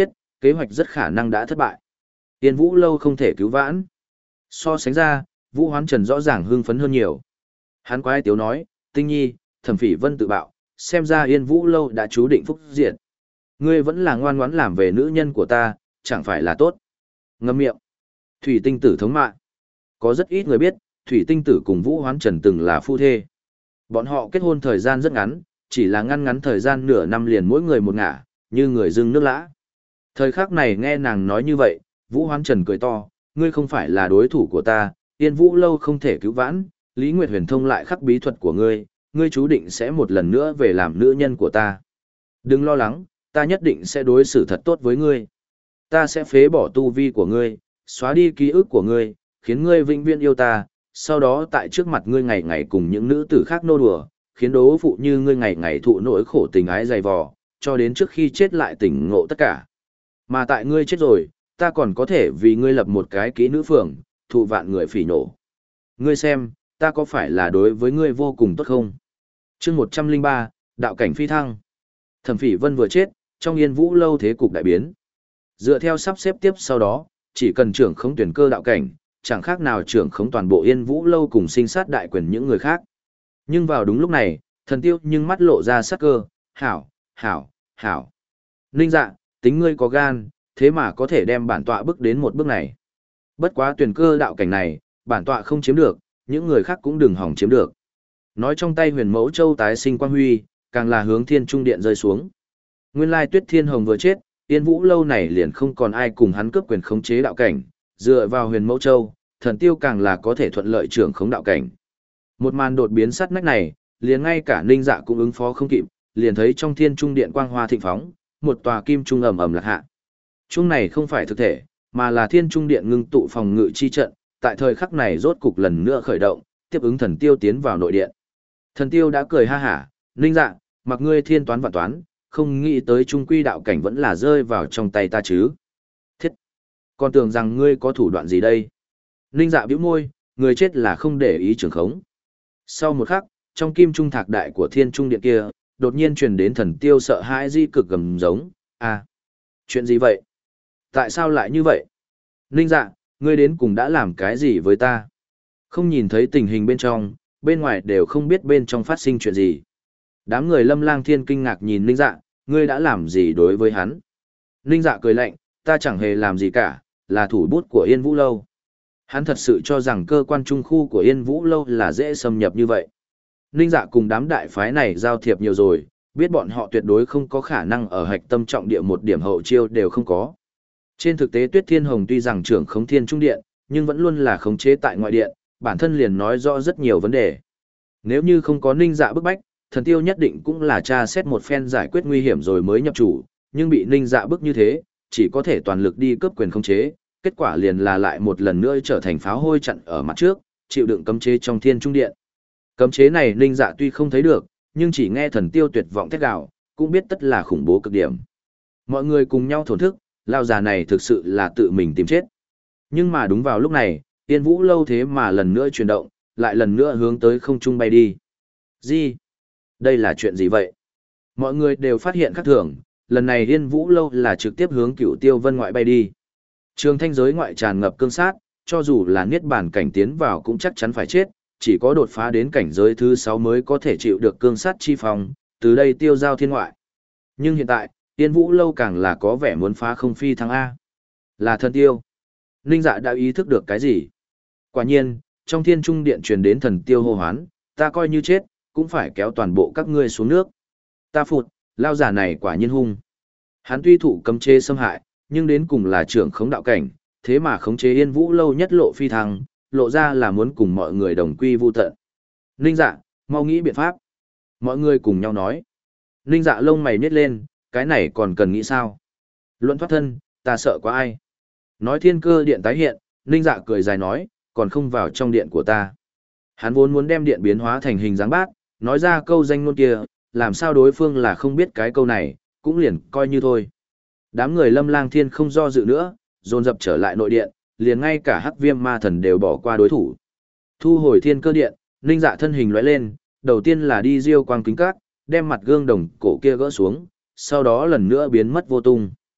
kế hoạch rất khả năng đã thất bại. Yên Vũ Lâu không thể cứu vãn. So sánh ra, Vũ Hoán Trần rõ ràng hưng phấn hơn nhiều. Hắn quái tiếu nói, Tinh Nhi, Thẩm Phỉ Vân tự bạo, xem ra Yên Vũ Lâu đã chú định phúc diệt. Ngươi vẫn là ngoan ngoãn làm về nữ nhân của ta, chẳng phải là tốt. Ngâm miệng. Thủy Tinh Tử thống mạ. Có rất ít người biết, Thủy Tinh Tử cùng Vũ Hoán Trần từng là phu thê. Bọn họ kết hôn thời gian rất ngắn, chỉ là ngăn ngắn thời gian nửa năm liền mỗi người một ngả, như người dưng nước lã. Thời khắc này nghe nàng nói như vậy, Vũ Hoán Trần cười to, ngươi không phải là đối thủ của ta, Yên Vũ Lâu không thể cứu vãn, Lý Nguyệt Huyền thông lại khắc bí thuật của ngươi, ngươi chú định sẽ một lần nữa về làm nữ nhân của ta. Đừng lo lắng, ta nhất định sẽ đối xử thật tốt với ngươi. Ta sẽ phế bỏ tu vi của ngươi, xóa đi ký ức của ngươi, khiến ngươi vĩnh viễn yêu ta, sau đó tại trước mặt ngươi ngày ngày cùng những nữ tử khác nô đùa, khiến đố phụ như ngươi ngày ngày thụ nỗi khổ tình ái dày vò, cho đến trước khi chết lại tỉnh ngộ tất cả. Mà tại ngươi chết rồi, ta còn có thể vì ngươi lập một cái kỹ nữ phường, thụ vạn người phỉ nổ. Ngươi xem, ta có phải là đối với ngươi vô cùng tốt không? Chương một trăm lẻ ba, đạo cảnh phi thăng. Thẩm Phỉ Vân vừa chết, trong Yên Vũ Lâu thế cục đại biến. Dựa theo sắp xếp tiếp sau đó, chỉ cần trưởng khống tuyển cơ đạo cảnh, chẳng khác nào trưởng khống toàn bộ Yên Vũ Lâu cùng sinh sát đại quyền những người khác. Nhưng vào đúng lúc này, Thần Tiêu nhưng mắt lộ ra sắc cơ, hảo, hảo, hảo. Ninh Dạ, tính ngươi có gan, thế mà có thể đem bản tọa bước đến một bước này. Bất quá tuyển cơ đạo cảnh này, bản tọa không chiếm được, những người khác cũng đừng hỏng chiếm được. Nói trong tay huyền mẫu châu tái sinh quang huy, càng là hướng thiên trung điện rơi xuống. Nguyên lai Tuyết Thiên Hồng vừa chết, Yên Vũ Lâu này liền không còn ai cùng hắn cướp quyền khống chế đạo cảnh, dựa vào huyền mẫu châu, Thần Tiêu càng là có thể thuận lợi trưởng khống đạo cảnh. Một màn đột biến sát nách này, liền ngay cả Ninh Dạ cũng ứng phó không kịp, liền thấy trong thiên trung điện quang hoa thịnh phóng, một tòa kim trung ầm ầm lạc hạ. Trung này không phải thực thể, mà là thiên trung điện ngưng tụ phòng ngự chi trận, tại thời khắc này rốt cục lần nữa khởi động, tiếp ứng Thần Tiêu tiến vào nội điện. Thần Tiêu đã cười ha hả, Ninh Dạ, mặc ngươi thiên toán vạn toán, không nghĩ tới trung quy đạo cảnh vẫn là rơi vào trong tay ta chứ. Thiết! Còn tưởng rằng ngươi có thủ đoạn gì đây? Ninh Dạ bĩu môi, người chết là không để ý trường khống. Sau một khắc, trong kim trung thạc đại của thiên trung điện kia, đột nhiên truyền đến Thần Tiêu sợ hãi di cực gầm giống, à, chuyện gì vậy? Tại sao lại như vậy? Ninh Dạ, ngươi đến cùng đã làm cái gì với ta? Không nhìn thấy tình hình bên trong, bên ngoài đều không biết bên trong phát sinh chuyện gì. Đám người Lâm Lang Thiên kinh ngạc nhìn Ninh Dạ, ngươi đã làm gì đối với hắn? Ninh Dạ cười lạnh, ta chẳng hề làm gì cả, là thủ bút của Yên Vũ Lâu. Hắn thật sự cho rằng cơ quan trung khu của Yên Vũ Lâu là dễ xâm nhập như vậy. Ninh Dạ cùng đám đại phái này giao thiệp nhiều rồi, biết bọn họ tuyệt đối không có khả năng ở hạch tâm trọng địa một điểm hậu chiêu đều không có. Trên thực tế Tuyết Thiên Hồng tuy rằng trưởng khống thiên trung điện, nhưng vẫn luôn là khống chế tại ngoại điện, bản thân liền nói rõ rất nhiều vấn đề. Nếu như không có Ninh Dạ bức bách, Thần Tiêu nhất định cũng là tra xét một phen giải quyết nguy hiểm rồi mới nhập chủ, nhưng bị Ninh Dạ bức như thế, chỉ có thể toàn lực đi cướp quyền khống chế, kết quả liền là lại một lần nữa trở thành pháo hôi chặn ở mặt trước, chịu đựng cấm chế trong thiên trung điện. Cấm chế này Ninh Dạ tuy không thấy được, nhưng chỉ nghe Thần Tiêu tuyệt vọng thét gào, cũng biết tất là khủng bố cực điểm. Mọi người cùng nhau thổn thức, lao già này thực sự là tự mình tìm chết. Nhưng mà đúng vào lúc này, Yên Vũ Lâu thế mà lần nữa chuyển động, lại lần nữa hướng tới không trung bay đi. Gì? Đây là chuyện gì vậy? Mọi người đều phát hiện khác thường, lần này Yên Vũ Lâu là trực tiếp hướng Cửu Tiêu Vân ngoại bay đi. Trường thanh giới ngoại tràn ngập cương sát, cho dù là niết bàn cảnh tiến vào cũng chắc chắn phải chết, chỉ có đột phá đến cảnh giới thứ sáu mới có thể chịu được cương sát chi phòng, từ đây tiêu giao thiên ngoại. Nhưng hiện tại, Yên Vũ Lâu càng là có vẻ muốn phá không phi thăng A. Là Thần Tiêu. Ninh Dạ đã ý thức được cái gì? Quả nhiên, trong thiên trung điện truyền đến Thần Tiêu hô hoán, ta coi như chết, cũng phải kéo toàn bộ các ngươi xuống nước. Ta phụt, lao giả này quả nhiên hung. Hắn tuy thụ cấm chế xâm hại, nhưng đến cùng là trưởng khống đạo cảnh, thế mà khống chế Yên Vũ Lâu nhất lộ phi thăng, lộ ra là muốn cùng mọi người đồng quy vu tận. Ninh Dạ, mau nghĩ biện pháp. Mọi người cùng nhau nói. Ninh Dạ lông mày nhếch lên, cái này còn cần nghĩ sao? Luận thoát thân, ta sợ quá ai? Nói thiên cơ điện tái hiện, Ninh Dạ cười dài nói, còn không vào trong điện của ta. Hắn vốn muốn đem điện biến hóa thành hình dáng bát, nói ra câu danh ngôn kia, làm sao đối phương là không biết cái câu này, cũng liền coi như thôi. Đám người Lâm Lang Thiên không do dự nữa, dồn dập trở lại nội điện, liền ngay cả Hắc Viêm Ma Thần đều bỏ qua đối thủ. Thu hồi thiên cơ điện, Ninh Dạ thân hình lóe lên, đầu tiên là đi diêu quang kính các, đem mặt gương đồng cổ kia gỡ xuống, sau đó lần nữa biến mất vô tung.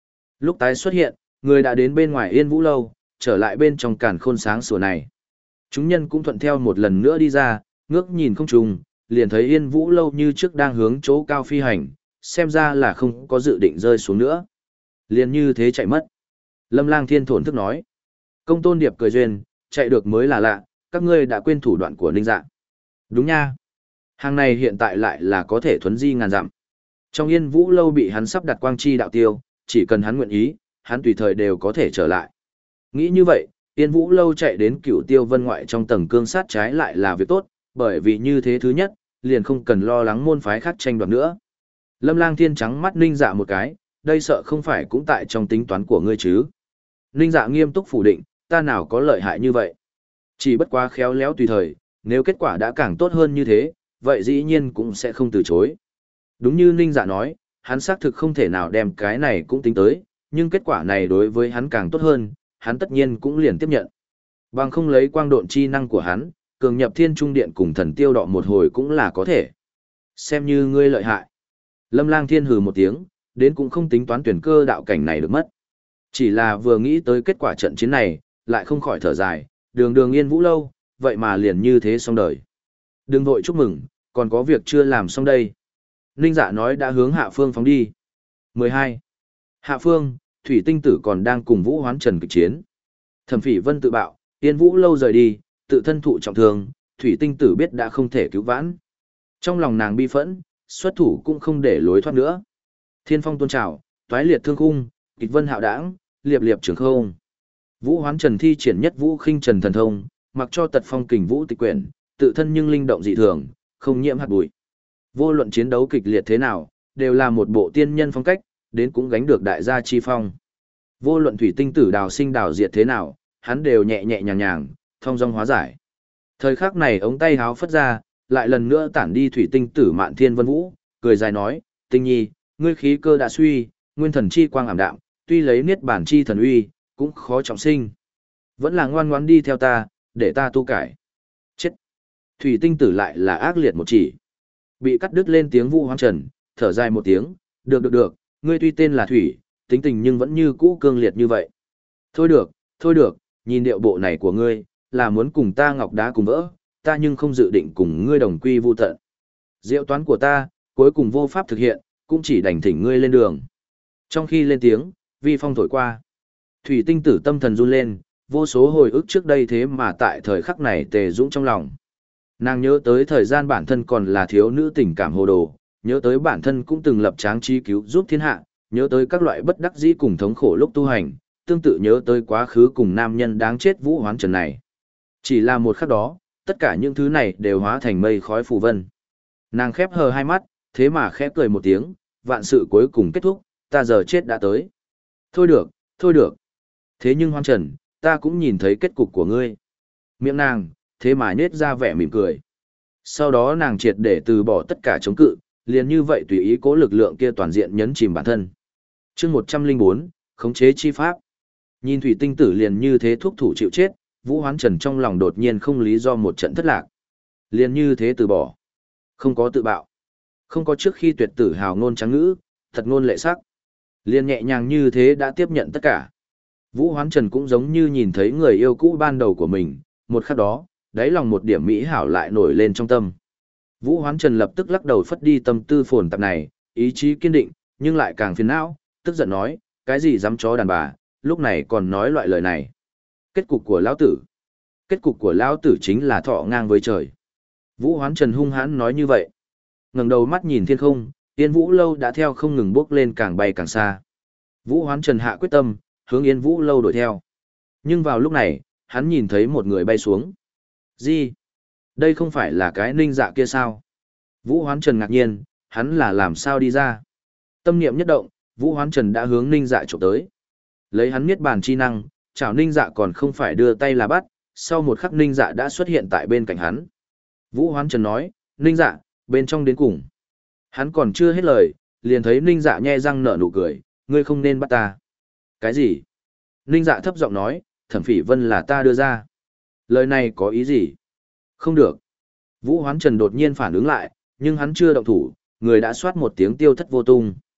Lúc tái xuất hiện, người đã đến bên ngoài Yên Vũ lâu, trở lại bên trong càn khôn sáng sủa này. Chúng nhân cũng thuận theo một lần nữa đi ra, ngước nhìn không trùng, liền thấy Yên Vũ lâu như trước đang hướng chỗ cao phi hành, xem ra là không có dự định rơi xuống nữa. Liền như thế chạy mất. Lâm Lang Thiên thổn thức nói. Công Tôn Điệp cười duyên, chạy được mới là lạ, các ngươi đã quên thủ đoạn của Ninh Dạ. Đúng nha. Hàng này hiện tại lại là có thể thuấn di ngàn dặm. Trong Yên Vũ lâu bị hắn sắp đặt quang chi đạo tiêu, chỉ cần hắn nguyện ý, hắn tùy thời đều có thể trở lại. Nghĩ như vậy, Yên Vũ lâu chạy đến Cửu Tiêu Vân ngoại trong tầng cương sát trái lại là việc tốt, bởi vì như thế thứ nhất, liền không cần lo lắng môn phái khác tranh đoạt nữa. Lâm Lang Thiên trắng mắt Ninh Dạ một cái, đây sợ không phải cũng tại trong tính toán của ngươi chứ. Ninh Dạ nghiêm túc phủ định, ta nào có lợi hại như vậy. Chỉ bất quá khéo léo tùy thời, nếu kết quả đã càng tốt hơn như thế, vậy dĩ nhiên cũng sẽ không từ chối. Đúng như Ninh Dạ nói, hắn xác thực không thể nào đem cái này cũng tính tới, nhưng kết quả này đối với hắn càng tốt hơn, hắn tất nhiên cũng liền tiếp nhận. Bằng không lấy quang độn chi năng của hắn, cường nhập thiên trung điện cùng thần tiêu đọ một hồi cũng là có thể. Xem như ngươi lợi hại. Lâm Lang Thiên hừ một tiếng, đến cũng không tính toán tuyển cơ đạo cảnh này được mất. Chỉ là vừa nghĩ tới kết quả trận chiến này, lại không khỏi thở dài, đường đường Yên Vũ lâu, vậy mà liền như thế xong đời. Đừng vội chúc mừng, còn có việc chưa làm xong đây. Ninh Dạ nói đã hướng Hạ Phương phóng đi. mười hai. Hạ Phương, Thủy Tinh Tử còn đang cùng Vũ Hoán Trần kịch chiến. Thẩm Phỉ Vân tự bạo, Yên Vũ lâu rời đi, tự thân thụ trọng thương, Thủy Tinh Tử biết đã không thể cứu vãn. Trong lòng nàng bi phẫn, xuất thủ cũng không để lối thoát nữa. Thiên phong tôn trào, toái liệt thương khung, kịch vân hạo đãng, liệp liệp trường không. Vũ Hoán Trần thi triển nhất vũ khinh trần thần thông, mặc cho tật phong kình vũ tịch quyển, tự thân nhưng linh động dị thường, không nhiễm hạt bụi. Vô luận chiến đấu kịch liệt thế nào, đều là một bộ tiên nhân phong cách, đến cũng gánh được đại gia chi phong. Vô luận Thủy Tinh Tử đào sinh đào diệt thế nào, hắn đều nhẹ nhẹ nhàng nhàng, thông dong hóa giải. Thời khắc này ống tay háo phất ra, lại lần nữa tản đi Thủy Tinh Tử Mạn Thiên Vân Vũ, cười dài nói, Tinh Nhi, ngươi khí cơ đã suy, nguyên thần chi quang ảm đạm, tuy lấy niết bản chi thần uy, cũng khó trọng sinh. Vẫn là ngoan ngoãn đi theo ta, để ta tu cải. Chết! Thủy Tinh Tử lại là ác liệt một chỉ. Bị cắt đứt lên tiếng Vũ Hoán Trần, thở dài một tiếng, được được được, ngươi tuy tên là Thủy, tính tình nhưng vẫn như cũ cương liệt như vậy. Thôi được, thôi được, nhìn điệu bộ này của ngươi, là muốn cùng ta ngọc đá cùng vỡ, ta nhưng không dự định cùng ngươi đồng quy vu tận. Diệu toán của ta, cuối cùng vô pháp thực hiện, cũng chỉ đành thỉnh ngươi lên đường. Trong khi lên tiếng, vi phong thổi qua. Thủy Tinh Tử tâm thần run lên, vô số hồi ức trước đây thế mà tại thời khắc này tề dũng trong lòng. Nàng nhớ tới thời gian bản thân còn là thiếu nữ tình cảm hồ đồ, nhớ tới bản thân cũng từng lập tráng trí cứu giúp thiên hạ, nhớ tới các loại bất đắc dĩ cùng thống khổ lúc tu hành, tương tự nhớ tới quá khứ cùng nam nhân đáng chết Vũ Hoán Trần này. Chỉ là một khắc đó, tất cả những thứ này đều hóa thành mây khói phù vân. Nàng khép hờ hai mắt, thế mà khẽ cười một tiếng, vạn sự cuối cùng kết thúc, ta giờ chết đã tới. Thôi được, thôi được. Thế nhưng Hoán Trần, ta cũng nhìn thấy kết cục của ngươi. Miệng nàng, thế mà nết ra vẻ mỉm cười. Sau đó nàng triệt để từ bỏ tất cả chống cự, liền như vậy tùy ý cố lực lượng kia toàn diện nhấn chìm bản thân. Chương một trăm lẻ bốn, khống chế chi pháp. Nhìn Thủy Tinh Tử liền như thế thuốc thủ chịu chết, Vũ Hoán Trần trong lòng đột nhiên không lý do một trận thất lạc. Liền như thế từ bỏ. Không có tự bạo. Không có trước khi tuyệt tử hào ngôn trắng ngữ, thật ngôn lệ sắc. Liền nhẹ nhàng như thế đã tiếp nhận tất cả. Vũ Hoán Trần cũng giống như nhìn thấy người yêu cũ ban đầu của mình, một khắc đó, đáy lòng một điểm mỹ hảo lại nổi lên trong tâm. Vũ Hoán Trần lập tức lắc đầu phất đi tâm tư phồn tạp này, ý chí kiên định, nhưng lại càng phiền não, tức giận nói, cái gì dám chó đàn bà, lúc này còn nói loại lời này. Kết cục của lão tử. Kết cục của lão tử chính là thọ ngang với trời. Vũ Hoán Trần hung hãn nói như vậy. Ngẩng đầu mắt nhìn thiên không, Yên Vũ lâu đã theo không ngừng bước lên càng bay càng xa. Vũ Hoán Trần hạ quyết tâm, hướng Yên Vũ lâu đuổi theo. Nhưng vào lúc này, hắn nhìn thấy một người bay xuống. Gì? Đây không phải là cái Ninh Dạ kia sao? Vũ Hoán Trần ngạc nhiên, hắn là làm sao đi ra? Tâm niệm nhất động, Vũ Hoán Trần đã hướng Ninh Dạ chụp tới. Lấy hắn niết bàn chi năng, chảo Ninh Dạ còn không phải đưa tay là bắt, sau một khắc Ninh Dạ đã xuất hiện tại bên cạnh hắn. Vũ Hoán Trần nói, Ninh Dạ, bên trong đến cùng. Hắn còn chưa hết lời, liền thấy Ninh Dạ nhe răng nở nụ cười, ngươi không nên bắt ta. Cái gì? Ninh Dạ thấp giọng nói, Thẩm Phỉ Vân là ta đưa ra. Lời này có ý gì? Không được. Vũ Hoán Trần đột nhiên phản ứng lại, nhưng hắn chưa động thủ, người đã soát một tiếng tiêu thất vô tung.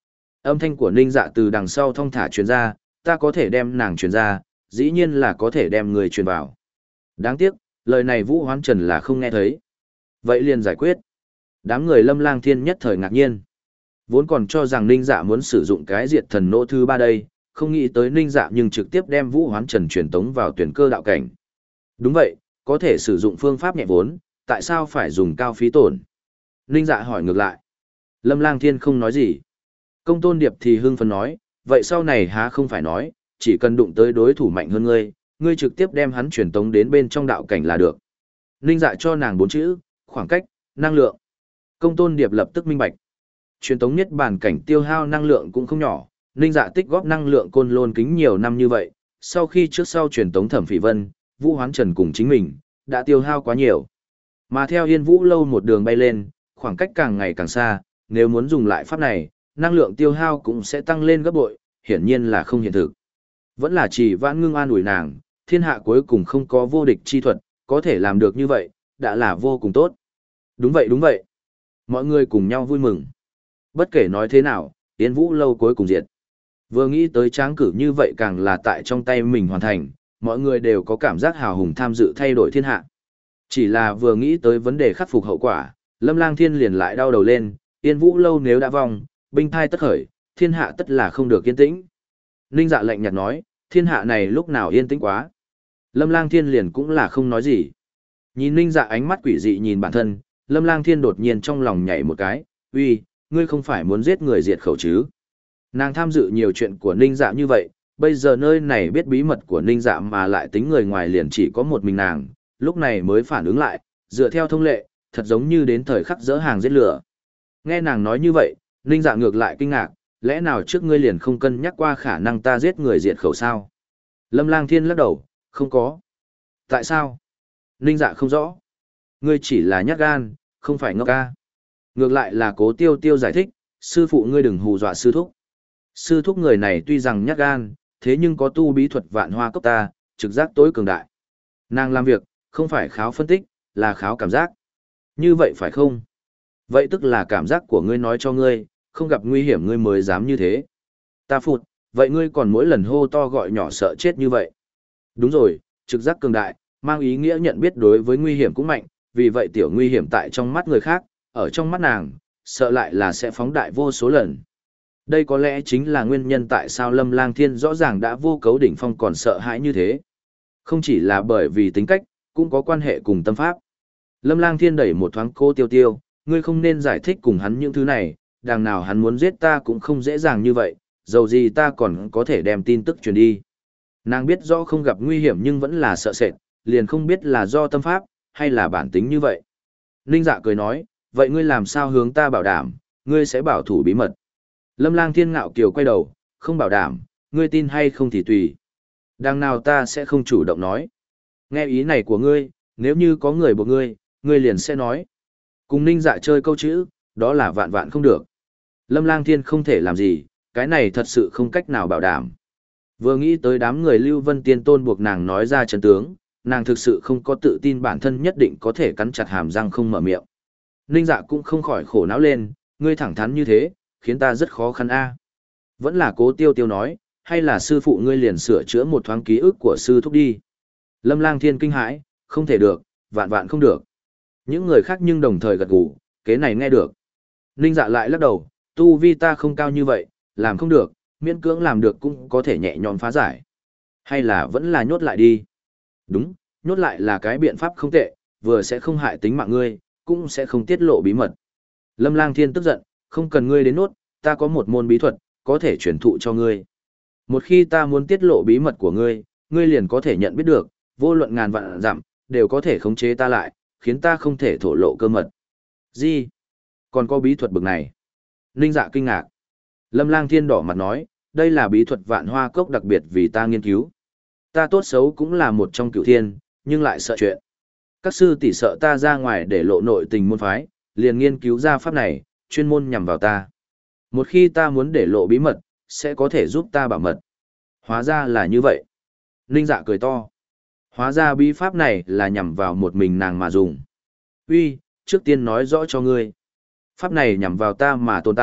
Âm thanh của Ninh Dạ từ đằng sau thong thả truyền ra, ta có thể đem nàng truyền ra, dĩ nhiên là có thể đem người truyền vào. Đáng tiếc, lời này Vũ Hoán Trần là không nghe thấy. Vậy liền giải quyết. Đám người Lâm Lang Thiên nhất thời ngạc nhiên. Vốn còn cho rằng Ninh Dạ muốn sử dụng cái diệt thần nỗ thứ ba đây, không nghĩ tới Ninh Dạ nhưng trực tiếp đem Vũ Hoán Trần truyền tống vào tuyển cơ đạo cảnh. Đúng vậy, có thể sử dụng phương pháp nhẹ vốn, tại sao phải dùng cao phí tổn? Ninh Dạ hỏi ngược lại. Lâm Lang Thiên không nói gì. Công Tôn Điệp thì hưng phấn nói, vậy sau này há không phải nói, chỉ cần đụng tới đối thủ mạnh hơn ngươi, ngươi trực tiếp đem hắn truyền tống đến bên trong đạo cảnh là được. Ninh Dạ cho nàng bốn chữ, khoảng cách, năng lượng. Công Tôn Điệp lập tức minh bạch. Truyền tống nhất bản cảnh tiêu hao năng lượng cũng không nhỏ, Ninh Dạ tích góp năng lượng côn lôn kính nhiều năm như vậy, sau khi trước sau truyền tống Thẩm Phỉ Vân, Vũ Hoán Trần cùng chính mình, đã tiêu hao quá nhiều. Mà theo Yên Vũ lâu một đường bay lên, khoảng cách càng ngày càng xa, nếu muốn dùng lại pháp này, năng lượng tiêu hao cũng sẽ tăng lên gấp bội, hiển nhiên là không hiện thực. Vẫn là chỉ Vãn Ngưng an ủi nàng, thiên hạ cuối cùng không có vô địch chi thuật, có thể làm được như vậy, đã là vô cùng tốt. Đúng vậy đúng vậy. Mọi người cùng nhau vui mừng. Bất kể nói thế nào, Yên Vũ lâu cuối cùng diệt. Vừa nghĩ tới tráng cử như vậy càng là tại trong tay mình hoàn thành, mọi người đều có cảm giác hào hùng tham dự thay đổi thiên hạ. Chỉ là vừa nghĩ tới vấn đề khắc phục hậu quả, Lâm Lang Thiên liền lại đau đầu lên, Yên Vũ lâu nếu đã vong, binh thai tất khởi, thiên hạ tất là không được yên tĩnh. Ninh Dạ lạnh nhạt nói, thiên hạ này lúc nào yên tĩnh quá. Lâm Lang Thiên liền cũng là không nói gì. Nhìn Ninh Dạ ánh mắt quỷ dị nhìn bản thân, Lâm Lang Thiên đột nhiên trong lòng nhảy một cái, uy, ngươi không phải muốn giết người diệt khẩu chứ. Nàng tham dự nhiều chuyện của Ninh Dạ như vậy, bây giờ nơi này biết bí mật của Ninh Dạ mà lại tính người ngoài liền chỉ có một mình nàng, lúc này mới phản ứng lại, dựa theo thông lệ, thật giống như đến thời khắc dỡ hàng giết lửa. Nghe nàng nói như vậy, Ninh Dạ ngược lại kinh ngạc, lẽ nào trước ngươi liền không cân nhắc qua khả năng ta giết người diệt khẩu sao? Lâm Lang Thiên lắc đầu, không có. Tại sao? Ninh Dạ không rõ. Ngươi chỉ là nhát gan, không phải ngốc ca. Ngược lại là Cố Tiêu Tiêu giải thích, sư phụ ngươi đừng hù dọa sư thúc. Sư thúc người này tuy rằng nhát gan, thế nhưng có tu bí thuật vạn hoa cốc ta, trực giác tối cường đại. Nàng làm việc, không phải kháo phân tích, là kháo cảm giác. Như vậy phải không? Vậy tức là cảm giác của ngươi nói cho ngươi, không gặp nguy hiểm ngươi mới dám như thế. Ta phụt, vậy ngươi còn mỗi lần hô to gọi nhỏ sợ chết như vậy. Đúng rồi, trực giác cường đại, mang ý nghĩa nhận biết đối với nguy hiểm cũng mạnh, vì vậy tiểu nguy hiểm tại trong mắt người khác, ở trong mắt nàng, sợ lại là sẽ phóng đại vô số lần. Đây có lẽ chính là nguyên nhân tại sao Lâm Lang Thiên rõ ràng đã vô cấu đỉnh phong còn sợ hãi như thế. Không chỉ là bởi vì tính cách, cũng có quan hệ cùng tâm pháp. Lâm Lang Thiên đẩy một thoáng Cô Tiêu Tiêu, ngươi không nên giải thích cùng hắn những thứ này, đằng nào hắn muốn giết ta cũng không dễ dàng như vậy, dầu gì ta còn có thể đem tin tức truyền đi. Nàng biết rõ không gặp nguy hiểm nhưng vẫn là sợ sệt, liền không biết là do tâm pháp, hay là bản tính như vậy. Ninh Dạ cười nói, vậy ngươi làm sao hướng ta bảo đảm, ngươi sẽ bảo thủ bí mật. Lâm Lang Thiên ngạo kiều quay đầu, không bảo đảm, ngươi tin hay không thì tùy. Đằng nào ta sẽ không chủ động nói. Nghe ý này của ngươi, nếu như có người buộc ngươi, ngươi liền sẽ nói. Cùng Ninh Dạ chơi câu chữ, đó là vạn vạn không được. Lâm Lang Thiên không thể làm gì, cái này thật sự không cách nào bảo đảm. Vừa nghĩ tới đám người Lưu Vân Tiên Tôn buộc nàng nói ra chân tướng, nàng thực sự không có tự tin bản thân nhất định có thể cắn chặt hàm răng không mở miệng. Ninh Dạ cũng không khỏi khổ não lên, ngươi thẳng thắn như thế, khiến ta rất khó khăn a. Vẫn là Cố Tiêu Tiêu nói, hay là sư phụ ngươi liền sửa chữa một thoáng ký ức của sư thúc đi. Lâm Lang Thiên kinh hãi, không thể được, vạn vạn không được. Những người khác nhưng đồng thời gật gù, kế này nghe được. Ninh Dạ lại lắc đầu, tu vi ta không cao như vậy, làm không được, miễn cưỡng làm được cũng có thể nhẹ nhõm phá giải. Hay là vẫn là nhốt lại đi. Đúng, nhốt lại là cái biện pháp không tệ, vừa sẽ không hại tính mạng ngươi, cũng sẽ không tiết lộ bí mật. Lâm Lang Thiên tức giận, không cần ngươi đến nốt, ta có một môn bí thuật, có thể truyền thụ cho ngươi. Một khi ta muốn tiết lộ bí mật của ngươi, ngươi liền có thể nhận biết được, vô luận ngàn vạn dặm, đều có thể khống chế ta lại, khiến ta không thể thổ lộ cơ mật. Gì? Còn có bí thuật bực này? Ninh Dạ kinh ngạc. Lâm Lang Thiên đỏ mặt nói, đây là bí thuật vạn hoa cốc đặc biệt vì ta nghiên cứu. Ta tốt xấu cũng là một trong cửu thiên, nhưng lại sợ chuyện. Các sư tỷ sợ ta ra ngoài để lộ nội tình môn phái, liền nghiên cứu ra pháp này, chuyên môn nhằm vào ta. Một khi ta muốn để lộ bí mật, sẽ có thể giúp ta bảo mật. Hóa ra là như vậy. Ninh Dạ cười to. Hóa ra bí pháp này là nhằm vào một mình nàng mà dùng. Uy, trước tiên nói rõ cho ngươi. Pháp này nhằm vào ta mà tồn tại,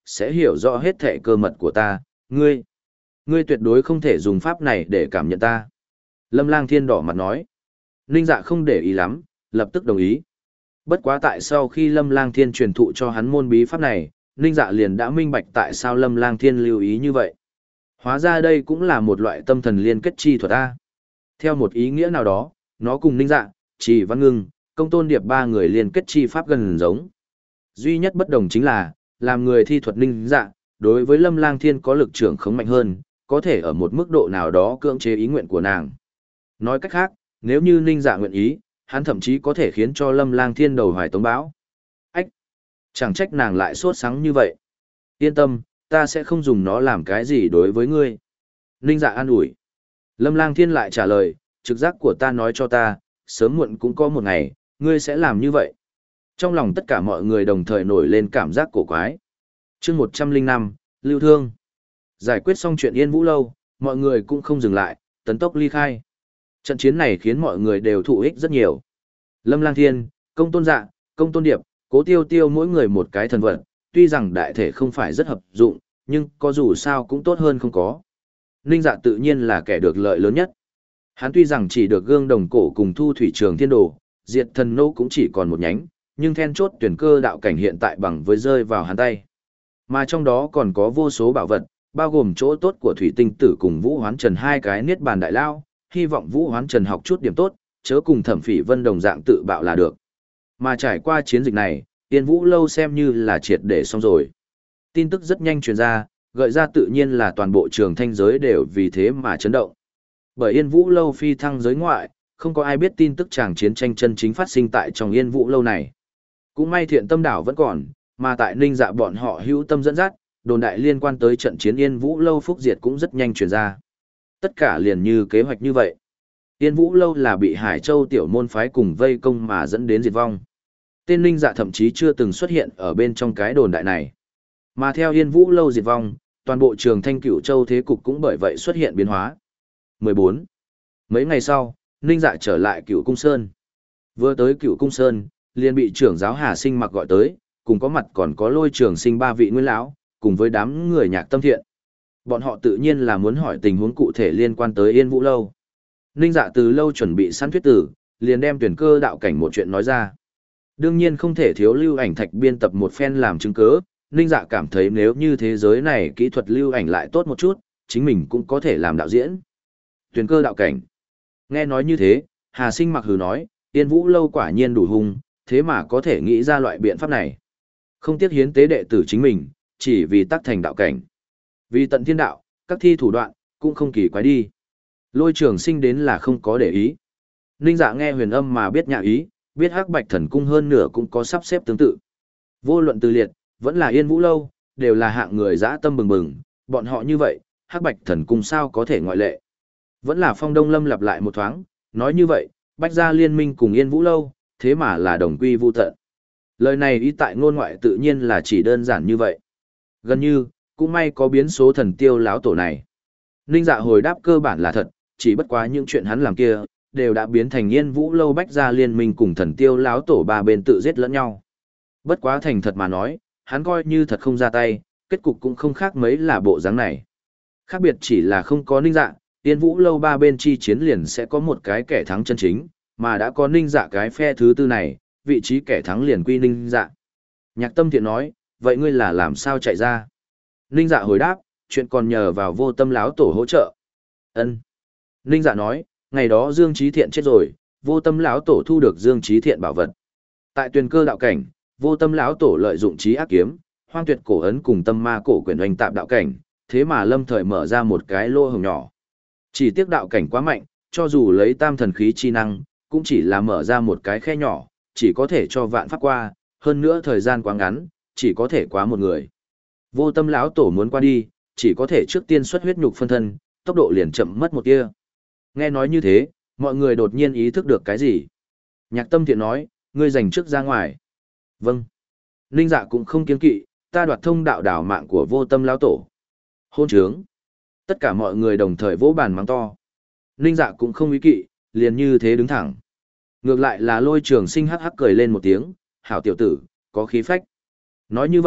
sẽ hiểu rõ hết thệ cơ mật của ta, ngươi. Ngươi tuyệt đối không thể dùng pháp này để cảm nhận ta. Lâm Lang Thiên đỏ mặt nói. Ninh Dạ không để ý lắm, lập tức đồng ý. Bất quá tại sau khi Lâm Lang Thiên truyền thụ cho hắn môn bí pháp này, Ninh Dạ liền đã minh bạch tại sao Lâm Lang Thiên lưu ý như vậy. Hóa ra đây cũng là một loại tâm thần liên kết chi thuật A. Theo một ý nghĩa nào đó, nó cùng Ninh Dạ, Trì Văn Ngưng, Công Tôn Điệp ba người liên kết chi pháp gần giống. Duy nhất bất đồng chính là, làm người thi thuật Ninh Dạ, đối với Lâm Lang Thiên có lực trưởng khống mạnh hơn, có thể ở một mức độ nào đó cưỡng chế ý nguyện của nàng. Nói cách khác, nếu như Ninh Dạ nguyện ý, hắn thậm chí có thể khiến cho Lâm Lang Thiên đầu hoài tống bão. Ách! Chẳng trách nàng lại sốt sắng như vậy. Yên tâm, ta sẽ không dùng nó làm cái gì đối với ngươi. Ninh Dạ an ủi. Lâm Lang Thiên lại trả lời, trực giác của ta nói cho ta, sớm muộn cũng có một ngày, ngươi sẽ làm như vậy. Trong lòng tất cả mọi người đồng thời nổi lên cảm giác cổ quái. Chương một trăm lẻ năm, Lưu Thương. Giải quyết xong chuyện Yên Vũ Lâu, mọi người cũng không dừng lại, tấn tốc ly khai. Trận chiến này khiến mọi người đều thụ ích rất nhiều. Lâm Lang Thiên, Công Tôn Dạ, Công Tôn Điệp, Cố Tiêu Tiêu mỗi người một cái thần vật, tuy rằng đại thể không phải rất hợp dụng, nhưng có dù sao cũng tốt hơn không có. Ninh Dạ tự nhiên là kẻ được lợi lớn nhất. Hắn tuy rằng chỉ được gương đồng cổ cùng thu thủy trường thiên đồ, diệt thần nô cũng chỉ còn một nhánh, nhưng then chốt tuyển cơ đạo cảnh hiện tại bằng với rơi vào hắn tay. Mà trong đó còn có vô số bảo vật, bao gồm chỗ tốt của Thủy Tinh Tử cùng Vũ Hoán Trần hai cái niết bàn đại lao, hy vọng Vũ Hoán Trần học chút điểm tốt, chớ cùng Thẩm Phỉ Vân đồng dạng tự bạo là được. Mà trải qua chiến dịch này, Yên Vũ Lâu xem như là triệt để xong rồi. Tin tức rất nhanh truyền ra, gợi ra tự nhiên là toàn bộ trường thanh giới đều vì thế mà chấn động. Bởi Yên Vũ Lâu phi thăng giới ngoại, không có ai biết tin tức chàng chiến tranh chân chính phát sinh tại trong Yên Vũ Lâu này. Cũng may Thiện Tâm Đảo vẫn còn, mà tại Ninh Dạ bọn họ hữu tâm dẫn dắt, đồn đại liên quan tới trận chiến Yên Vũ Lâu phúc diệt cũng rất nhanh truyền ra. Tất cả liền như kế hoạch như vậy. Yên Vũ Lâu là bị Hải Châu tiểu môn phái cùng vây công mà dẫn đến diệt vong. Tên Ninh Dạ thậm chí chưa từng xuất hiện ở bên trong cái đồn đại này. Mà theo Yên Vũ Lâu diệt vong, toàn bộ trường Thanh Cửu Châu thế cục cũng bởi vậy xuất hiện biến hóa. mười bốn. Mấy ngày sau, Ninh Dạ trở lại Cửu Cung Sơn. Vừa tới Cửu Cung Sơn, liền bị trưởng giáo Hà Sinh mặc gọi tới, cùng có mặt còn có Lôi Trường Sinh ba vị nguyên lão, cùng với đám người nhạc tâm thiện. Bọn họ tự nhiên là muốn hỏi tình huống cụ thể liên quan tới Yên Vũ Lâu. Ninh Dạ từ lâu chuẩn bị sẵn thuyết tử, liền đem tuyển cơ đạo cảnh một chuyện nói ra. Đương nhiên không thể thiếu lưu ảnh thạch biên tập một phen làm chứng cớ, Ninh Dạ cảm thấy nếu như thế giới này kỹ thuật lưu ảnh lại tốt một chút, chính mình cũng có thể làm đạo diễn. Tuyển cơ đạo cảnh. Nghe nói như thế, Hà Sinh mặc hừ nói, Yên Vũ Lâu quả nhiên đủ hung, thế mà có thể nghĩ ra loại biện pháp này. Không tiếc hiến tế đệ tử chính mình, chỉ vì tác thành đạo cảnh. Vì tận thiên đạo, các thi thủ đoạn, cũng không kỳ quái đi. Lôi Trường Sinh đến là không có để ý. Ninh Dạ nghe huyền âm mà biết nhạ ý, biết Hắc Bạch Thần Cung hơn nửa cũng có sắp xếp tương tự. Vô luận Từ Liệt, vẫn là Yên Vũ Lâu, đều là hạng người dã tâm bừng bừng, bọn họ như vậy, Hắc Bạch Thần Cung sao có thể ngoại lệ. Vẫn là Phong Đông Lâm lặp lại một thoáng, nói như vậy, Bách Gia Liên Minh cùng Yên Vũ Lâu, thế mà là đồng quy vu tận. Lời này ý tại ngôn ngoại tự nhiên là chỉ đơn giản như vậy. Gần như, cũng may có biến số thần tiêu láo tổ này. Ninh Dạ hồi đáp cơ bản là thật, chỉ bất quá những chuyện hắn làm kia, đều đã biến thành Yên Vũ Lâu Bách Gia Liên Minh cùng thần tiêu láo tổ ba bên tự giết lẫn nhau. Bất quá thành thật mà nói, hắn coi như thật không ra tay, kết cục cũng không khác mấy là bộ dáng này. Khác biệt chỉ là không có Ninh Dạ, Yên Vũ Lâu ba bên chi chiến liền sẽ có một cái kẻ thắng chân chính, mà đã có Ninh Dạ cái phe thứ tư này, vị trí kẻ thắng liền quy Ninh Dạ. Nhạc Tâm Thiện nói, vậy ngươi là làm sao chạy ra? Ninh Dạ hồi đáp, chuyện còn nhờ vào Vô Tâm láo tổ hỗ trợ. Ân. Ninh Dạ nói, ngày đó Dương Chí Thiện chết rồi, Vô Tâm láo tổ thu được Dương Chí Thiện bảo vật. Tại Tuyền Cơ đạo cảnh, Vô Tâm láo tổ lợi dụng trí ác kiếm, Hoang Tuyệt cổ ấn cùng Tâm Ma cổ quyển oanh tạm đạo cảnh, thế mà lâm thời mở ra một cái lỗ hổng nhỏ. Chỉ tiếc đạo cảnh quá mạnh, cho dù lấy tam thần khí chi năng, cũng chỉ là mở ra một cái khe nhỏ, chỉ có thể cho vạn pháp qua, hơn nữa thời gian quá ngắn, chỉ có thể quá một người. Vô Tâm lão tổ muốn qua đi, chỉ có thể trước tiên xuất huyết nhục phân thân, tốc độ liền chậm mất một tia. Nghe nói như thế, mọi người đột nhiên ý thức được cái gì. Nhạc Tâm Thiện nói, ngươi giành trước ra ngoài. Vâng. Ninh Dạ cũng không kiêng kỵ, ta đoạt thông đạo đảo mạng của Vô Tâm lão tổ. Hôn trướng. Tất cả mọi người đồng thời vỗ bàn mắng to. Ninh Dạ cũng không ý kỵ, liền như thế đứng thẳng. Ngược lại là Lôi Trường Sinh hắc hắc cười lên một tiếng, hảo tiểu tử, có khí phách. Nói như vậy,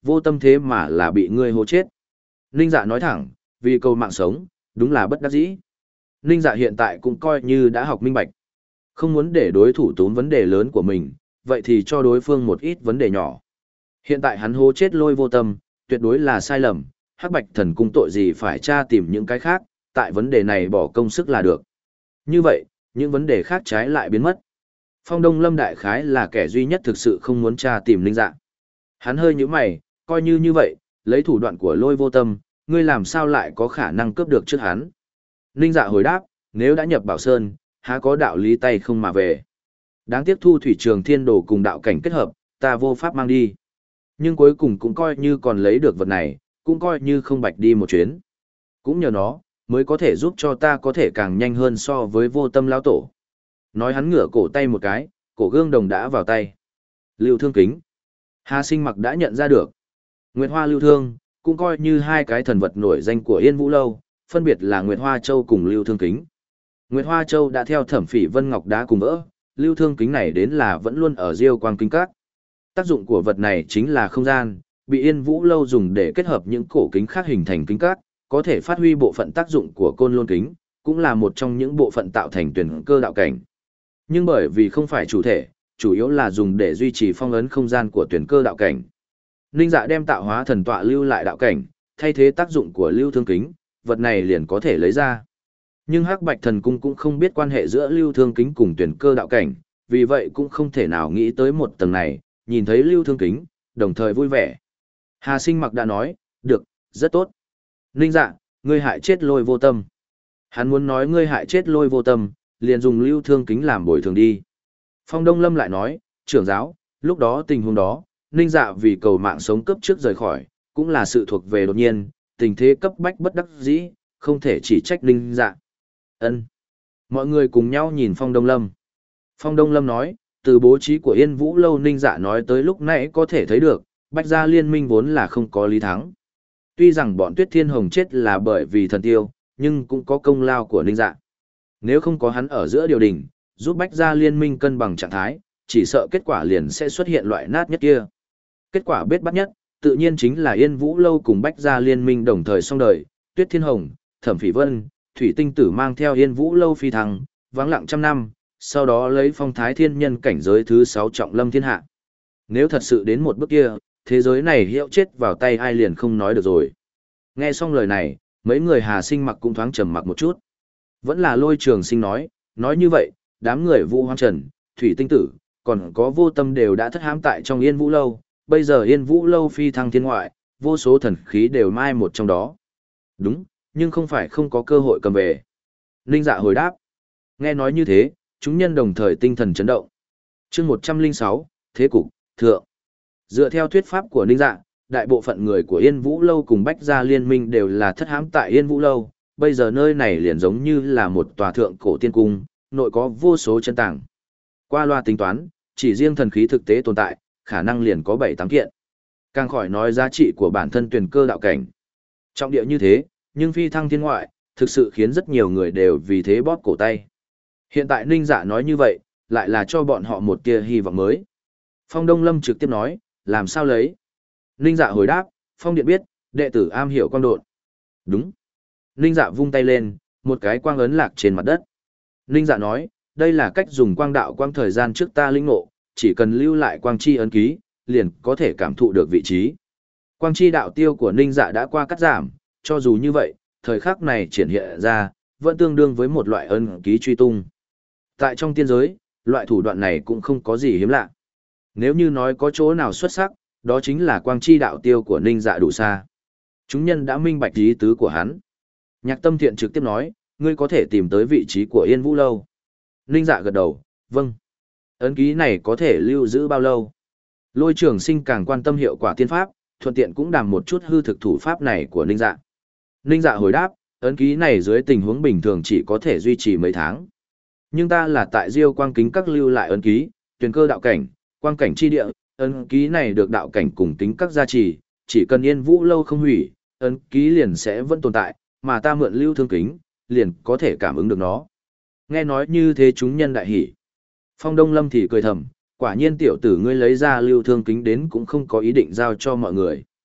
vô tâm thế mà là bị ngươi hố chết. Ninh Dạ nói thẳng, vì cầu mạng sống, đúng là bất đắc dĩ. Ninh Dạ hiện tại cũng coi như đã học minh bạch. Không muốn để đối thủ tốn vấn đề lớn của mình, vậy thì cho đối phương một ít vấn đề nhỏ. Hiện tại hắn hố chết Lôi Vô Tâm, tuyệt đối là sai lầm, Hắc Bạch Thần Cung tội gì phải tra tìm những cái khác, tại vấn đề này bỏ công sức là được. Như vậy, những vấn đề khác trái lại biến mất. Phong Đông Lâm đại khái là kẻ duy nhất thực sự không muốn tra tìm Ninh Dạ. Hắn hơi nhíu mày, coi như như vậy, lấy thủ đoạn của Lôi Vô Tâm, ngươi làm sao lại có khả năng cướp được trước hắn? Ninh Dạ hồi đáp, nếu đã nhập Bảo Sơn, há có đạo lý tay không mà về. Đáng tiếc Thu Thủy Trường Thiên Đồ cùng đạo cảnh kết hợp, ta vô pháp mang đi. Nhưng cuối cùng cũng coi như còn lấy được vật này, cũng coi như không bạch đi một chuyến. Cũng nhờ nó, mới có thể giúp cho ta có thể càng nhanh hơn so với Vô Tâm lão tổ. Nói hắn ngửa cổ tay một cái, cổ gương đồng đã vào tay. Lưu Thương Kính. Hà Sinh Mặc đã nhận ra được. Nguyệt Hoa Lưu Thương, cũng coi như hai cái thần vật nổi danh của Yên Vũ Lâu, phân biệt là Nguyệt Hoa Châu cùng Lưu Thương Kính. Nguyệt Hoa Châu đã theo Thẩm Phỉ Vân Ngọc đá cùng vỡ, Lưu Thương Kính này đến là vẫn luôn ở Diêu Quang Kính Các. Tác dụng của vật này chính là không gian, bị Yên Vũ Lâu dùng để kết hợp những cổ kính khác hình thành kính các, có thể phát huy bộ phận tác dụng của Côn Lôn Kính, cũng là một trong những bộ phận tạo thành tuyển cơ đạo cảnh. Nhưng bởi vì không phải chủ thể, chủ yếu là dùng để duy trì phong ấn không gian của tuyển cơ đạo cảnh. Ninh Dạ đem tạo hóa thần tọa lưu lại đạo cảnh, thay thế tác dụng của Lưu Thương Kính, vật này liền có thể lấy ra. Nhưng Hắc Bạch Thần Cung cũng không biết quan hệ giữa Lưu Thương Kính cùng tuyển cơ đạo cảnh, vì vậy cũng không thể nào nghĩ tới một tầng này, nhìn thấy Lưu Thương Kính, đồng thời vui vẻ. Hà Sinh Mặc đã nói, được, rất tốt. Ninh Dạ, ngươi hại chết Lôi Vô Tâm. Hắn muốn nói ngươi hại chết Lôi Vô Tâm, liền dùng Lưu Thương Kính làm bồi thường đi. Phong Đông Lâm lại nói, trưởng giáo, lúc đó tình huống đó, Ninh Dạ vì cầu mạng sống cấp trước rời khỏi, cũng là sự thuộc về đột nhiên, tình thế cấp bách bất đắc dĩ, không thể chỉ trách Ninh Dạ. Ân. Mọi người cùng nhau nhìn Phong Đông Lâm. Phong Đông Lâm nói, từ bố trí của Yên Vũ Lâu Ninh Dạ nói tới lúc nãy có thể thấy được, Bách Gia Liên minh vốn là không có lý thắng. Tuy rằng bọn Tuyết Thiên Hồng chết là bởi vì thần tiêu, nhưng cũng có công lao của Ninh Dạ. Nếu không có hắn ở giữa điều đình, giúp Bách Gia Liên minh cân bằng trạng thái, chỉ sợ kết quả liền sẽ xuất hiện loại nát nhất kia. Kết quả bết bắt nhất, tự nhiên chính là Yên Vũ Lâu cùng Bách Gia Liên minh đồng thời xong đời, Tuyết Thiên Hồng, Thẩm Phỉ Vân, Thủy Tinh Tử mang theo Yên Vũ Lâu phi thăng, vắng lặng trăm năm, sau đó lấy phong thái thiên nhân cảnh giới thứ sáu trọng lâm thiên hạ. Nếu thật sự đến một bước kia, thế giới này hiệu chết vào tay ai liền không nói được rồi. Nghe xong lời này, mấy người Hà Sinh Mặc cũng thoáng trầm mặc một chút. Vẫn là Lôi Trường Sinh nói, nói như vậy, đám người Vũ Hoang Trần, Thủy Tinh Tử, còn có Vô Tâm đều đã thất hãm tại trong Yên Vũ Lâu, bây giờ Yên Vũ Lâu phi thăng thiên ngoại, vô số thần khí đều mai một trong đó. Đúng, nhưng không phải không có cơ hội cầm về. Ninh Dạ hồi đáp. Nghe nói như thế, chúng nhân đồng thời tinh thần chấn động. Chương một trăm lẻ sáu, Thế cục, Thượng. Dựa theo thuyết pháp của Ninh Dạ, đại bộ phận người của Yên Vũ Lâu cùng Bách Gia Liên minh đều là thất hãm tại Yên Vũ Lâu, bây giờ nơi này liền giống như là một tòa thượng cổ tiên cung, nội có vô số chân tàng. Qua loa tính toán, chỉ riêng thần khí thực tế tồn tại, khả năng liền có bảy tám kiện. Càng khỏi nói giá trị của bản thân tuyển cơ đạo cảnh. Trọng địa như thế, nhưng phi thăng thiên ngoại, thực sự khiến rất nhiều người đều vì thế bóp cổ tay. Hiện tại Ninh Dạ nói như vậy, lại là cho bọn họ một tia hy vọng mới. Phong Đông Lâm trực tiếp nói, làm sao lấy? Ninh Dạ hồi đáp, Phong Điện biết, đệ tử am hiểu quang độn. Đúng. Ninh Dạ vung tay lên, một cái quang ấn lạc trên mặt đất. Ninh Dạ nói, đây là cách dùng quang đạo quang thời gian trước ta linh ngộ, chỉ cần lưu lại quang chi ấn ký, liền có thể cảm thụ được vị trí. Quang chi đạo tiêu của Ninh Dạ đã qua cắt giảm, cho dù như vậy, thời khắc này triển hiện ra, vẫn tương đương với một loại ấn ký truy tung. Tại trong tiên giới, loại thủ đoạn này cũng không có gì hiếm lạ. Nếu như nói có chỗ nào xuất sắc, đó chính là quang chi đạo tiêu của Ninh Dạ đủ xa. Chúng nhân đã minh bạch ý tứ của hắn. Nhạc Tâm Thiện trực tiếp nói, ngươi có thể tìm tới vị trí của Yên Vũ Lâu. Ninh Dạ gật đầu, vâng. Ấn ký này có thể lưu giữ bao lâu? Lôi Trường Sinh càng quan tâm hiệu quả tiên pháp, thuận tiện cũng đàm một chút hư thực thủ pháp này của Ninh Dạ. Ninh Dạ hồi đáp, ấn ký này dưới tình huống bình thường chỉ có thể duy trì mấy tháng. Nhưng ta là tại Diêu Quang Kính Các lưu lại ấn ký, tuyển cơ đạo cảnh, quang cảnh chi địa, ấn ký này được đạo cảnh cùng kính các gia trì, chỉ cần Yên Vũ Lâu không hủy, ấn ký liền sẽ vẫn tồn tại, mà ta mượn Lưu Thương Kính, liền có thể cảm ứng được nó. Nghe nói như thế chúng nhân đại hỉ. Phong Đông Lâm thì cười thầm, quả nhiên tiểu tử ngươi lấy ra Lưu Thương Kính đến cũng không có ý định giao cho mọi người.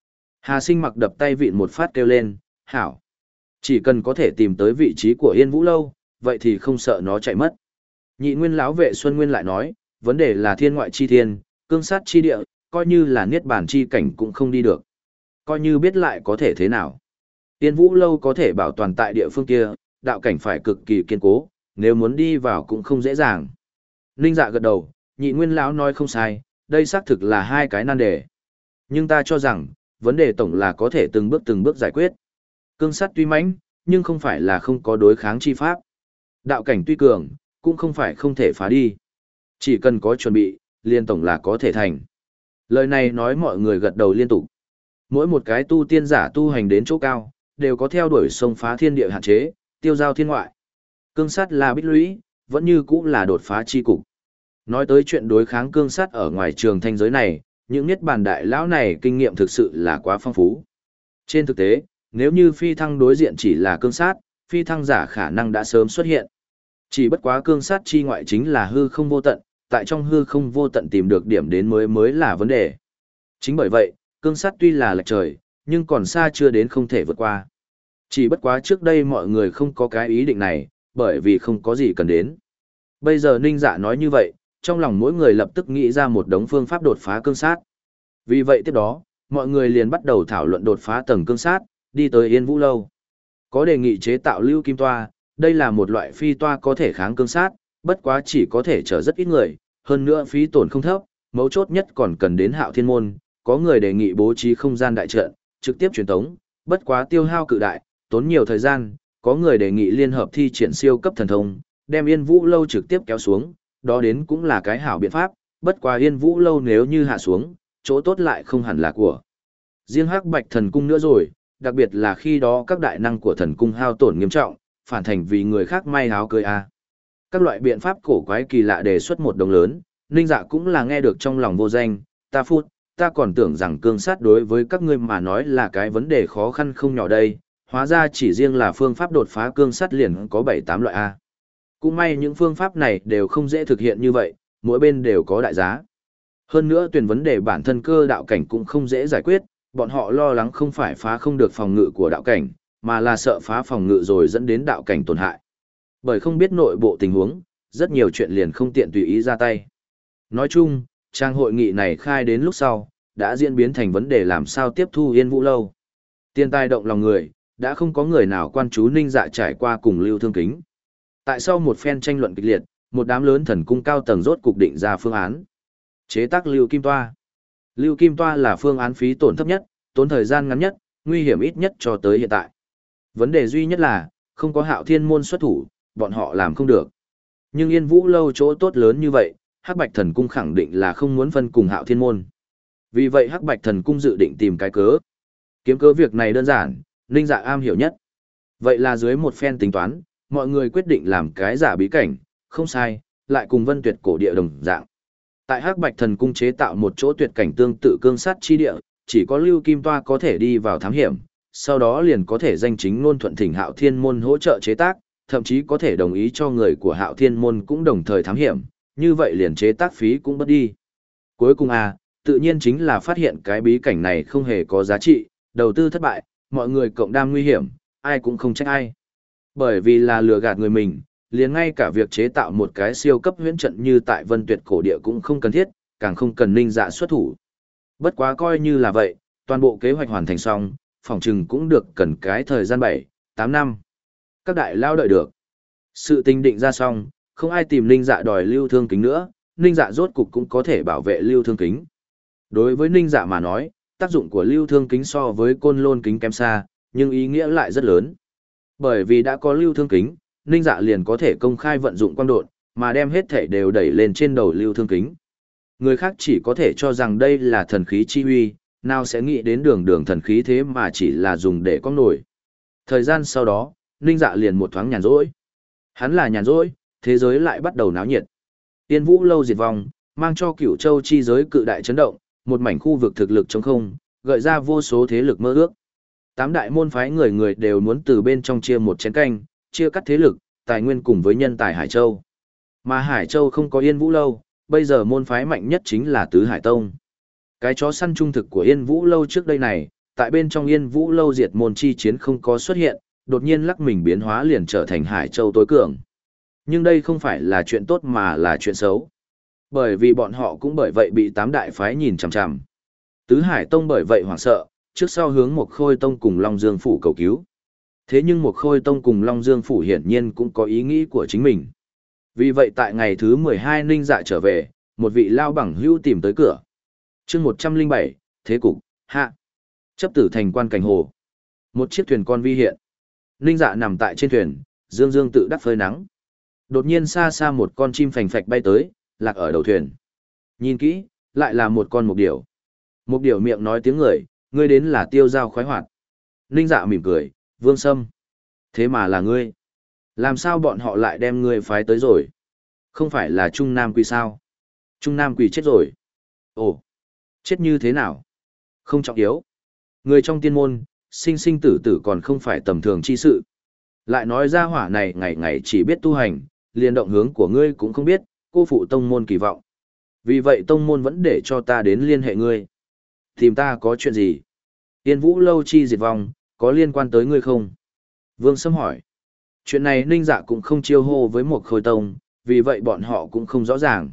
Hà Sinh mặc đập tay vịn một phát kêu lên, hảo. Chỉ cần có thể tìm tới vị trí của Yên Vũ Lâu, vậy thì không sợ nó chạy mất. Nhị nguyên lão vệ Xuân Nguyên lại nói, vấn đề là thiên ngoại chi thiên, cương sát chi địa, coi như là niết bàn chi cảnh cũng không đi được. Coi như biết lại có thể thế nào. Yên Vũ Lâu có thể bảo toàn tại địa phương kia, đạo cảnh phải cực kỳ kiên cố, nếu muốn đi vào cũng không dễ dàng. Ninh Dạ gật đầu, nhị nguyên lão nói không sai, đây xác thực là hai cái nan đề. Nhưng ta cho rằng, vấn đề tổng là có thể từng bước từng bước giải quyết. Cương sắt tuy mãnh, nhưng không phải là không có đối kháng chi pháp. Đạo cảnh tuy cường, cũng không phải không thể phá đi. Chỉ cần có chuẩn bị, liên tổng là có thể thành. Lời này nói mọi người gật đầu liên tục. Mỗi một cái tu tiên giả tu hành đến chỗ cao, đều có theo đuổi xông phá thiên địa hạn chế, tiêu giao thiên ngoại. Cương sắt là bích lũy, vẫn như cũng là đột phá chi cục. Nói tới chuyện đối kháng cương sắt ở ngoài trường thanh giới này, những niết bàn đại lão này kinh nghiệm thực sự là quá phong phú. Trên thực tế, nếu như phi thăng đối diện chỉ là cương sát, phi thăng giả khả năng đã sớm xuất hiện. Chỉ bất quá cương sát chi ngoại chính là hư không vô tận, tại trong hư không vô tận tìm được điểm đến mới mới là vấn đề. Chính bởi vậy, cương sát tuy là lệch trời, nhưng còn xa chưa đến không thể vượt qua. Chỉ bất quá trước đây mọi người không có cái ý định này, bởi vì không có gì cần đến. Bây giờ Ninh Dạ nói như vậy, trong lòng mỗi người lập tức nghĩ ra một đống phương pháp đột phá cương sát. Vì vậy tiếp đó, mọi người liền bắt đầu thảo luận đột phá tầng cương sát, đi tới Yên Vũ Lâu. Có đề nghị chế tạo lưu kim toa, đây là một loại phi toa có thể kháng cương sát, bất quá chỉ có thể chở rất ít người, hơn nữa phí tổn không thấp, mấu chốt nhất còn cần đến Hạo Thiên môn, có người đề nghị bố trí không gian đại trận, trực tiếp truyền tống, bất quá tiêu hao cự đại, tốn nhiều thời gian, có người đề nghị liên hợp thi triển siêu cấp thần thông, đem Yên Vũ Lâu trực tiếp kéo xuống, đó đến cũng là cái hảo biện pháp, bất quá Yên Vũ Lâu nếu như hạ xuống, chỗ tốt lại không hẳn là của riêng Hắc Bạch Thần Cung nữa rồi, đặc biệt là khi đó các đại năng của thần cung hao tổn nghiêm trọng, phản thành vì người khác may áo cưới a. Các loại biện pháp cổ quái kỳ lạ đề xuất một đồng lớn, Ninh Dạ cũng là nghe được trong lòng vô danh, ta phút, ta còn tưởng rằng cương sát đối với các ngươi mà nói là cái vấn đề khó khăn không nhỏ đây, hóa ra chỉ riêng là phương pháp đột phá cương sát liền có bảy tám loại a. Cũng may những phương pháp này đều không dễ thực hiện như vậy, mỗi bên đều có đại giá. Hơn nữa tuyển vấn đề bản thân cơ đạo cảnh cũng không dễ giải quyết, bọn họ lo lắng không phải phá không được phòng ngự của đạo cảnh, mà là sợ phá phòng ngự rồi dẫn đến đạo cảnh tổn hại. Bởi không biết nội bộ tình huống, rất nhiều chuyện liền không tiện tùy ý ra tay. Nói chung, trang hội nghị này khai đến lúc sau, đã diễn biến thành vấn đề làm sao tiếp thu Yên Vũ Lâu. Tiên tai động lòng người, đã không có người nào quan chú Ninh Dạ trải qua cùng Lưu Thương Kính. Tại sau một phen tranh luận kịch liệt, một đám lớn thần cung cao tầng rốt cục định ra phương án. Chế tác Lưu Kim Toa. Lưu Kim Toa là phương án phí tổn thấp nhất, tốn thời gian ngắn nhất, nguy hiểm ít nhất cho tới hiện tại. Vấn đề duy nhất là, không có Hạo Thiên môn xuất thủ, bọn họ làm không được. Nhưng Yên Vũ Lâu chỗ tốt lớn như vậy, Hắc Bạch Thần Cung khẳng định là không muốn phân cùng Hạo Thiên môn. Vì vậy Hắc Bạch Thần Cung dự định tìm cái cớ. Kiếm cớ việc này đơn giản, Ninh Dạ am hiểu nhất. Vậy là dưới một phen tính toán, mọi người quyết định làm cái giả bí cảnh, không sai, lại cùng Vân Tuyệt cổ địa đồng dạng. Tại Hắc Bạch Thần Cung chế tạo một chỗ tuyệt cảnh tương tự cương sát chi địa, chỉ có Lưu Kim Toa có thể đi vào thám hiểm, sau đó liền có thể danh chính ngôn thuận thỉnh Hạo Thiên môn hỗ trợ chế tác, thậm chí có thể đồng ý cho người của Hạo Thiên môn cũng đồng thời thám hiểm, như vậy liền chế tác phí cũng bớt đi. Cuối cùng à, tự nhiên chính là phát hiện cái bí cảnh này không hề có giá trị, đầu tư thất bại, mọi người cộng đam nguy hiểm, ai cũng không trách ai. Bởi vì là lừa gạt người mình, liền ngay cả việc chế tạo một cái siêu cấp huyễn trận như tại Vân Tuyệt cổ địa cũng không cần thiết, càng không cần Ninh Dạ xuất thủ. Bất quá coi như là vậy, toàn bộ kế hoạch hoàn thành xong, phòng trừng cũng được cần cái thời gian bảy, tám năm. Các đại lao đợi được. Sự tình định ra xong, không ai tìm Ninh Dạ đòi Lưu Thương Kính nữa, Ninh Dạ rốt cục cũng có thể bảo vệ Lưu Thương Kính. Đối với Ninh Dạ mà nói, tác dụng của Lưu Thương Kính so với Côn Lôn Kính kém xa, nhưng ý nghĩa lại rất lớn. Bởi vì đã có Lưu Thương Kính, Ninh Dạ liền có thể công khai vận dụng quang độn, mà đem hết thể đều đẩy lên trên đầu Lưu Thương Kính. Người khác chỉ có thể cho rằng đây là thần khí chi huy, nào sẽ nghĩ đến đường đường thần khí thế mà chỉ là dùng để con nổi. Thời gian sau đó, Ninh Dạ liền một thoáng nhàn rỗi. Hắn là nhàn rỗi, thế giới lại bắt đầu náo nhiệt. Yên Vũ Lâu diệt vong, mang cho Cửu Châu chi giới cự đại chấn động, một mảnh khu vực thực lực trống không, gợi ra vô số thế lực mơ ước. Tám đại môn phái người người đều muốn từ bên trong chia một chén canh, chia cắt thế lực, tài nguyên cùng với nhân tài Hải Châu. Mà Hải Châu không có Yên Vũ Lâu, bây giờ môn phái mạnh nhất chính là Tứ Hải Tông. Cái chó săn trung thực của Yên Vũ Lâu trước đây này, tại bên trong Yên Vũ lâu diệt môn chi chiến không có xuất hiện, đột nhiên lắc mình biến hóa liền trở thành Hải Châu tối cường. Nhưng đây không phải là chuyện tốt mà là chuyện xấu. Bởi vì bọn họ cũng bởi vậy bị tám đại phái nhìn chằm chằm. Tứ Hải Tông bởi vậy hoảng sợ, trước sau hướng một Khôi Tông cùng Long Dương Phủ cầu cứu. Thế nhưng một Khôi Tông cùng Long Dương Phủ hiển nhiên cũng có ý nghĩ của chính mình. Vì vậy tại ngày thứ mười hai Ninh Dạ trở về, một vị lao bằng hữu tìm tới cửa. chương một trăm lẻ bảy, Thế Cục, Hạ. Chấp tử thành quan cảnh hồ. Một chiếc thuyền con vi hiện. Ninh Dạ nằm tại trên thuyền, dương dương tự đắp phơi nắng. Đột nhiên xa xa một con chim phành phạch bay tới, lạc ở đầu thuyền. Nhìn kỹ, lại là một con mục điểu. Mục điểu miệng nói tiếng người, ngươi đến là tiêu giao khoái hoạt. Ninh Dạ mỉm cười, Vương Sâm. Thế mà là ngươi. Làm sao bọn họ lại đem ngươi phái tới rồi? Không phải là Trung Nam Quỳ sao? Trung Nam Quỳ chết rồi. Ồ, chết như thế nào? Không trọng yếu. Người trong tiên môn, sinh sinh tử tử còn không phải tầm thường chi sự. Lại nói ra hỏa này ngày ngày chỉ biết tu hành, liền động hướng của ngươi cũng không biết, cô phụ tông môn kỳ vọng. Vì vậy tông môn vẫn để cho ta đến liên hệ ngươi. Tìm ta có chuyện gì? Yên Vũ lâu chi diệt vong, có liên quan tới ngươi không? Vương Sâm hỏi. Chuyện này Ninh Dạ cũng không chiêu hô với một Khôi Tông, vì vậy bọn họ cũng không rõ ràng.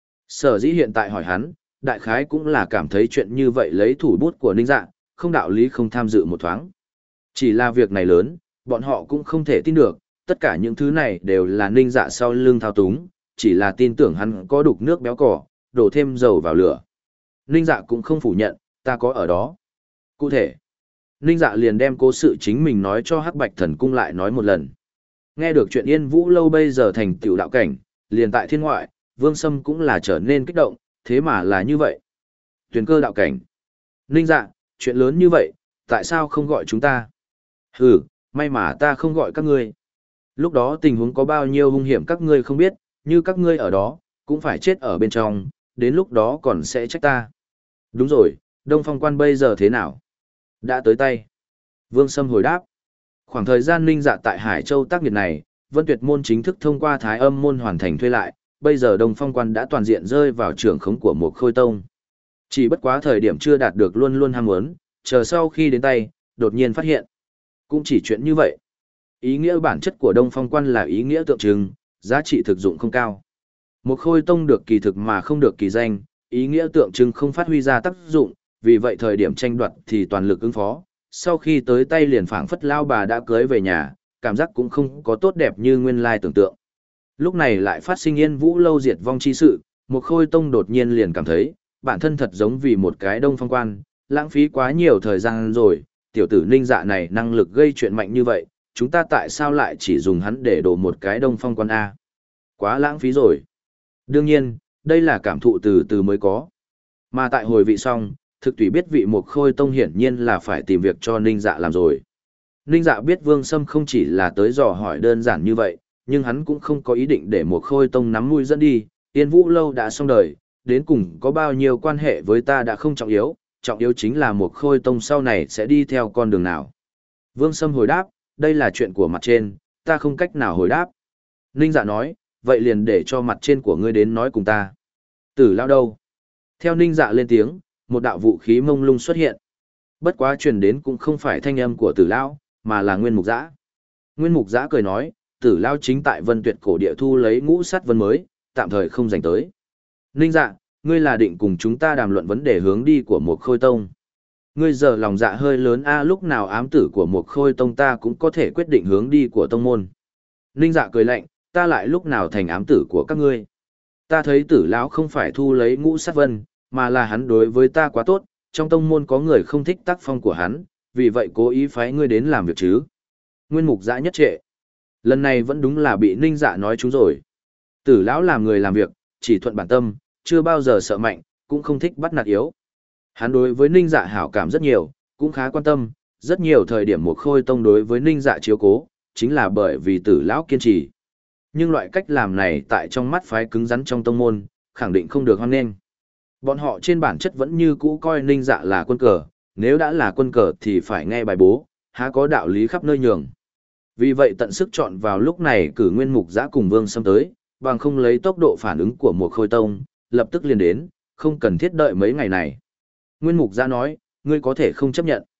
Sở dĩ hiện tại hỏi hắn, đại khái cũng là cảm thấy chuyện như vậy lấy thủ bút của Ninh Dạ, không đạo lý không tham dự một thoáng. Chỉ là việc này lớn, bọn họ cũng không thể tin được, tất cả những thứ này đều là Ninh Dạ sau lưng thao túng, chỉ là tin tưởng hắn có đục nước béo cỏ, đổ thêm dầu vào lửa. Ninh Dạ cũng không phủ nhận, ta có ở đó. Cụ thể, Ninh Dạ liền đem cố sự chính mình nói cho Hắc Bạch Thần Cung lại nói một lần. Nghe được chuyện Yên Vũ lâu bây giờ thành tiểu đạo cảnh, liền tại thiên ngoại, Vương Sâm cũng là trở nên kích động, thế mà là như vậy. Tuyển cơ đạo cảnh. Ninh Dạ, chuyện lớn như vậy, tại sao không gọi chúng ta? Hừ, may mà ta không gọi các ngươi. Lúc đó tình huống có bao nhiêu hung hiểm các ngươi không biết, như các ngươi ở đó, cũng phải chết ở bên trong, đến lúc đó còn sẽ trách ta. Đúng rồi, Đông Phong Quan bây giờ thế nào? Đã tới tay. Vương Sâm hồi đáp. Khoảng thời gian Ninh Dạ tại Hải Châu tác nghiệp này, Vân Tuyệt môn chính thức thông qua Thái Âm môn hoàn thành thuê lại, bây giờ Đông Phong Quan đã toàn diện rơi vào trưởng khống của một Khôi Tông. Chỉ bất quá thời điểm chưa đạt được luôn luôn ham muốn, chờ sau khi đến tay, đột nhiên phát hiện. Cũng chỉ chuyện như vậy. Ý nghĩa bản chất của Đông Phong Quan là ý nghĩa tượng trưng, giá trị thực dụng không cao. Một Khôi Tông được kỳ thực mà không được kỳ danh, ý nghĩa tượng trưng không phát huy ra tác dụng, vì vậy thời điểm tranh đoạt thì toàn lực ứng phó. Sau khi tới tay liền phảng phất lao bà đã cưới về nhà, cảm giác cũng không có tốt đẹp như nguyên lai tưởng tượng. Lúc này lại phát sinh Yên Vũ lâu diệt vong chi sự, một Khôi Tông đột nhiên liền cảm thấy, bản thân thật giống vì một cái Đông Phong Quan, lãng phí quá nhiều thời gian rồi, tiểu tử Ninh Dạ này năng lực gây chuyện mạnh như vậy, chúng ta tại sao lại chỉ dùng hắn để đổ một cái Đông Phong Quan A? Quá lãng phí rồi. Đương nhiên, đây là cảm thụ từ từ mới có. Mà tại hồi vị xong, thực tùy biết vị một Khôi Tông hiển nhiên là phải tìm việc cho Ninh Dạ làm rồi. Ninh Dạ biết Vương Sâm không chỉ là tới dò hỏi đơn giản như vậy, nhưng hắn cũng không có ý định để một Khôi Tông nắm mũi dẫn đi, Yên Vũ lâu đã xong đời, đến cùng có bao nhiêu quan hệ với ta đã không trọng yếu, trọng yếu chính là một Khôi Tông sau này sẽ đi theo con đường nào. Vương Sâm hồi đáp, đây là chuyện của mặt trên, ta không cách nào hồi đáp. Ninh Dạ nói, vậy liền để cho mặt trên của ngươi đến nói cùng ta. Tử Lão đâu? Theo Ninh Dạ lên tiếng, một đạo vũ khí mông lung xuất hiện. Bất quá truyền đến cũng không phải thanh âm của Tử Lão, mà là Nguyên Mục Giã. Nguyên Mục Giã cười nói, Tử Lão chính tại Vân Tuyệt cổ địa thu lấy ngũ sát vân mới, tạm thời không dành tới. Ninh Dạ, ngươi là định cùng chúng ta đàm luận vấn đề hướng đi của một Khôi Tông. Ngươi giờ lòng dạ hơi lớn a, lúc nào ám tử của một Khôi Tông ta cũng có thể quyết định hướng đi của tông môn. Ninh Dạ cười lạnh, ta lại lúc nào thành ám tử của các ngươi. Ta thấy Tử Lão không phải thu lấy ngũ sát vân, mà là hắn đối với ta quá tốt, trong tông môn có người không thích tác phong của hắn, vì vậy cố ý phái ngươi đến làm việc chứ. Nguyên Mục Giã nhất trệ. Lần này vẫn đúng là bị Ninh Dạ nói trúng rồi. Tử Lão làm người làm việc, chỉ thuận bản tâm, chưa bao giờ sợ mạnh, cũng không thích bắt nạt yếu. Hắn đối với Ninh Dạ hảo cảm rất nhiều, cũng khá quan tâm, rất nhiều thời điểm một Khôi Tông đối với Ninh Dạ chiếu cố, chính là bởi vì Tử Lão kiên trì. Nhưng loại cách làm này tại trong mắt phái cứng rắn trong tông môn, khẳng định không được hoan nghênh. Bọn họ trên bản chất vẫn như cũ coi Ninh Dạ là quân cờ, nếu đã là quân cờ thì phải nghe bài bố, há có đạo lý khắp nơi nhường. Vì vậy tận sức chọn vào lúc này cử Nguyên Mục Giã cùng Vương Sâm tới, bằng không lấy tốc độ phản ứng của một Khôi Tông, lập tức liền đến, không cần thiết đợi mấy ngày này. Nguyên Mục Giã nói, ngươi có thể không chấp nhận.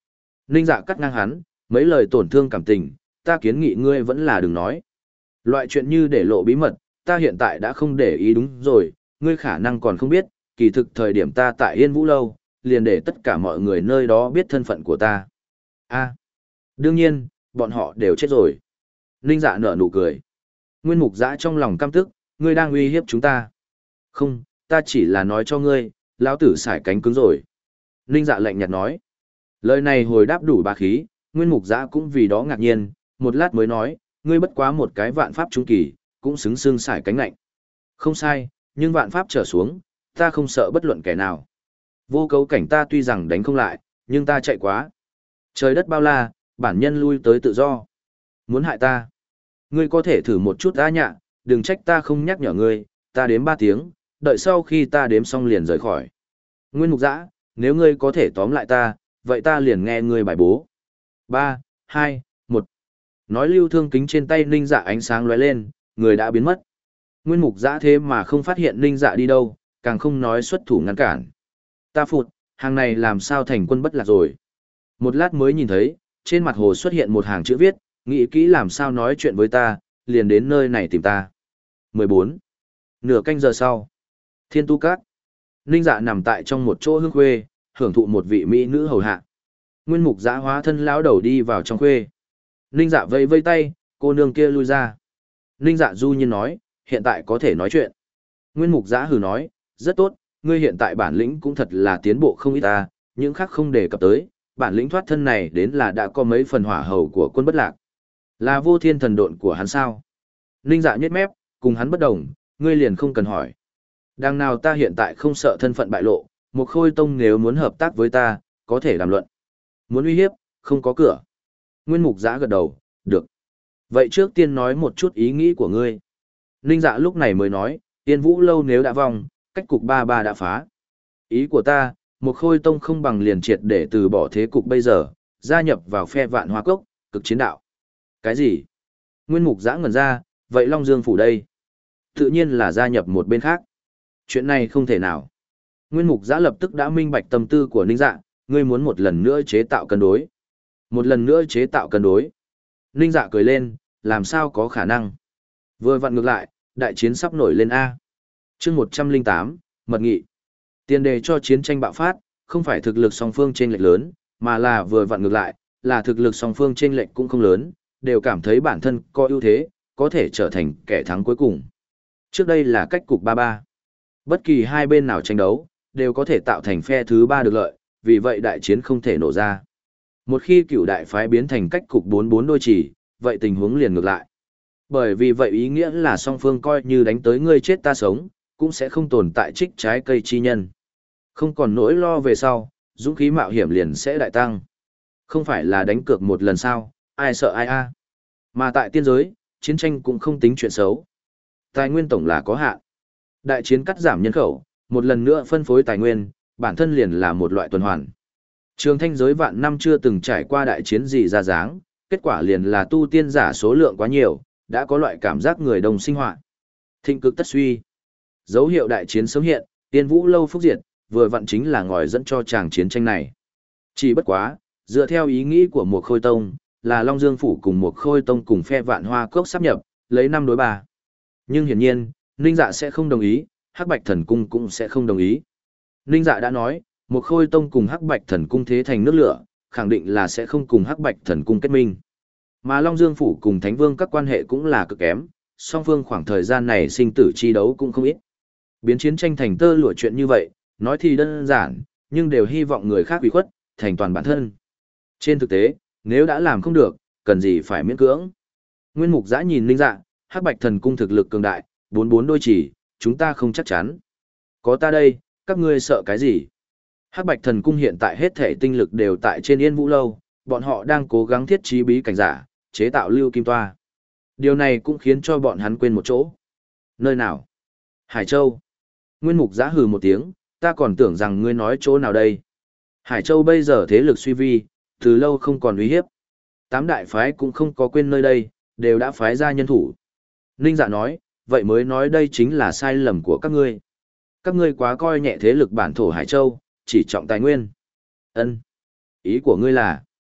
Ninh Dạ cắt ngang hắn, mấy lời tổn thương cảm tình, ta kiến nghị ngươi vẫn là đừng nói. Loại chuyện như để lộ bí mật, ta hiện tại đã không để ý đúng rồi, ngươi khả năng còn không biết, kỳ thực thời điểm ta tại Yên Vũ Lâu, liền để tất cả mọi người nơi đó biết thân phận của ta. A, đương nhiên, bọn họ đều chết rồi. Ninh Dạ nở nụ cười. Nguyên Mục Giã trong lòng căm tức, ngươi đang uy hiếp chúng ta. Không, ta chỉ là nói cho ngươi, lão tử xải cánh cứng rồi. Ninh Dạ lạnh nhạt nói. Lời này hồi đáp đủ bá khí, Nguyên Mục Giã cũng vì đó ngạc nhiên, một lát mới nói, ngươi bất quá một cái vạn pháp trung kỳ, cũng xứng xương xải cánh lạnh. Không sai, nhưng vạn pháp trở xuống, ta không sợ bất luận kẻ nào. Vô cấu cảnh ta tuy rằng đánh không lại, nhưng ta chạy quá. Trời đất bao la, bản nhân lui tới tự do. Muốn hại ta. Ngươi có thể thử một chút á nhạ, đừng trách ta không nhắc nhở ngươi, ta đếm ba tiếng, đợi sau khi ta đếm xong liền rời khỏi. Nguyên Mục Giã, nếu ngươi có thể tóm lại ta, vậy ta liền nghe ngươi bài bố. Ba, hai, một. Nói lưu thương kính trên tay Ninh Dạ ánh sáng lóe lên, người đã biến mất. Nguyên Mục Giã thế mà không phát hiện Ninh Dạ đi đâu, càng không nói xuất thủ ngăn cản. Ta phụt, hàng này làm sao thành quân bất lạc rồi. Một lát mới nhìn thấy, trên mặt hồ xuất hiện một hàng chữ viết, nghĩ kỹ làm sao nói chuyện với ta, liền đến nơi này tìm ta. mười bốn. Nửa canh giờ sau. Thiên Tu Các. Ninh Dạ nằm tại trong một chỗ hương khuê, hưởng thụ một vị mỹ nữ hầu hạ. Nguyên Mục Giã hóa thân lão đầu đi vào trong khuê. Ninh Dạ vây vây tay, cô nương kia lui ra. Ninh Dạ du nhiên nói, hiện tại có thể nói chuyện. Nguyên Mục Giã hừ nói, rất tốt, ngươi hiện tại bản lĩnh cũng thật là tiến bộ không ít ta, những khác không đề cập tới, bản lĩnh thoát thân này đến là đã có mấy phần hỏa hầu của quân bất lạc. Là vô thiên thần độn của hắn sao? Ninh Dạ nhếch mép, cùng hắn bất đồng, ngươi liền không cần hỏi. Đằng nào ta hiện tại không sợ thân phận bại lộ, một khôi tông nếu muốn hợp tác với ta, có thể đàm luận. Muốn uy hiếp, không có cửa. Nguyên Mục Giã gật đầu, được. Vậy trước tiên nói một chút ý nghĩ của ngươi. Ninh Dạ lúc này mới nói, Yên Vũ Lâu nếu đã vong, cách cục ba ba đã phá. Ý của ta, một khôi tông không bằng liền triệt để từ bỏ thế cục bây giờ, gia nhập vào phe Vạn Hoa Cốc, cực chiến đạo. Cái gì? Nguyên Mục Giã ngẩn ra, vậy Long Dương Phủ đây? Tự nhiên là gia nhập một bên khác. Chuyện này không thể nào. Nguyên Mục Giã lập tức đã minh bạch tâm tư của Ninh Dạ, ngươi muốn một lần nữa chế tạo cân đối. Một lần nữa chế tạo cân đối. Ninh Dạ cười lên, làm sao có khả năng. Vừa vặn ngược lại, đại chiến sắp nổi lên A. chương một trăm lẻ tám, Mật Nghị. Tiền đề cho chiến tranh bạo phát, không phải thực lực song phương chênh lệch lớn, mà là vừa vặn ngược lại, là thực lực song phương chênh lệch cũng không lớn, đều cảm thấy bản thân có ưu thế, có thể trở thành kẻ thắng cuối cùng. Trước đây là cách cục ba ba. Bất kỳ hai bên nào tranh đấu, đều có thể tạo thành phe thứ ba được lợi, vì vậy đại chiến không thể nổ ra. Một khi cựu đại phái biến thành cách cục bốn bốn đôi chỉ, vậy tình huống liền ngược lại. Bởi vì vậy ý nghĩa là song phương coi như đánh tới ngươi chết ta sống, cũng sẽ không tồn tại trích trái cây chi nhân. Không còn nỗi lo về sau, dũng khí mạo hiểm liền sẽ đại tăng. Không phải là đánh cược một lần sao, ai sợ ai a. Mà tại tiên giới, chiến tranh cũng không tính chuyện xấu. Tài nguyên tổng là có hạn. Đại chiến cắt giảm nhân khẩu, một lần nữa phân phối tài nguyên, bản thân liền là một loại tuần hoàn. Trường thanh giới vạn năm chưa từng trải qua đại chiến gì ra dáng, kết quả liền là tu tiên giả số lượng quá nhiều, đã có loại cảm giác người đồng sinh hoạt. Thịnh cực tất suy. Dấu hiệu đại chiến sớm hiện, Tiên Vũ Lâu phúc diệt, vừa vặn chính là ngòi dẫn cho chàng chiến tranh này. Chỉ bất quá, dựa theo ý nghĩ của một khôi tông, là Long Dương Phủ cùng một khôi tông cùng phe Vạn Hoa Cốc sáp nhập, lấy năm đối ba. Nhưng hiển nhiên, Ninh Dạ sẽ không đồng ý, Hắc Bạch Thần Cung cũng sẽ không đồng ý. Ninh Dạ đã nói, một khôi tông cùng Hắc Bạch Thần Cung thế thành nước lửa, khẳng định là sẽ không cùng Hắc Bạch Thần Cung kết minh. Mà Long Dương Phủ cùng Thánh Vương các quan hệ cũng là cực kém, song phương khoảng thời gian này sinh tử chi đấu cũng không ít. Biến chiến tranh thành tơ lụa chuyện như vậy, nói thì đơn giản, nhưng đều hy vọng người khác ủy khuất, thành toàn bản thân. Trên thực tế, nếu đã làm không được, cần gì phải miễn cưỡng. Nguyên Mục Giã nhìn Ninh Dạ, Hắc Bạch Thần Cung thực lực cường đại, bốn bốn đôi chỉ, chúng ta không chắc chắn. Có ta đây, các ngươi sợ cái gì? Hắc Bạch Thần Cung hiện tại hết thể tinh lực đều tại trên Yên Vũ Lâu, bọn họ đang cố gắng thiết trí bí cảnh giả, chế tạo lưu kim toa. Điều này cũng khiến cho bọn hắn quên một chỗ. Nơi nào? Hải Châu. Nguyên Mục Giã hừ một tiếng, ta còn tưởng rằng ngươi nói chỗ nào đây. Hải Châu bây giờ thế lực suy vi, từ lâu không còn uy hiếp. Tám đại phái cũng không có quên nơi đây, đều đã phái ra nhân thủ. Ninh Dạ nói, vậy mới nói đây chính là sai lầm của các ngươi. Các ngươi quá coi nhẹ thế lực bản thổ Hải Châu, chỉ trọng tài nguyên. Ân, ý của ngươi là,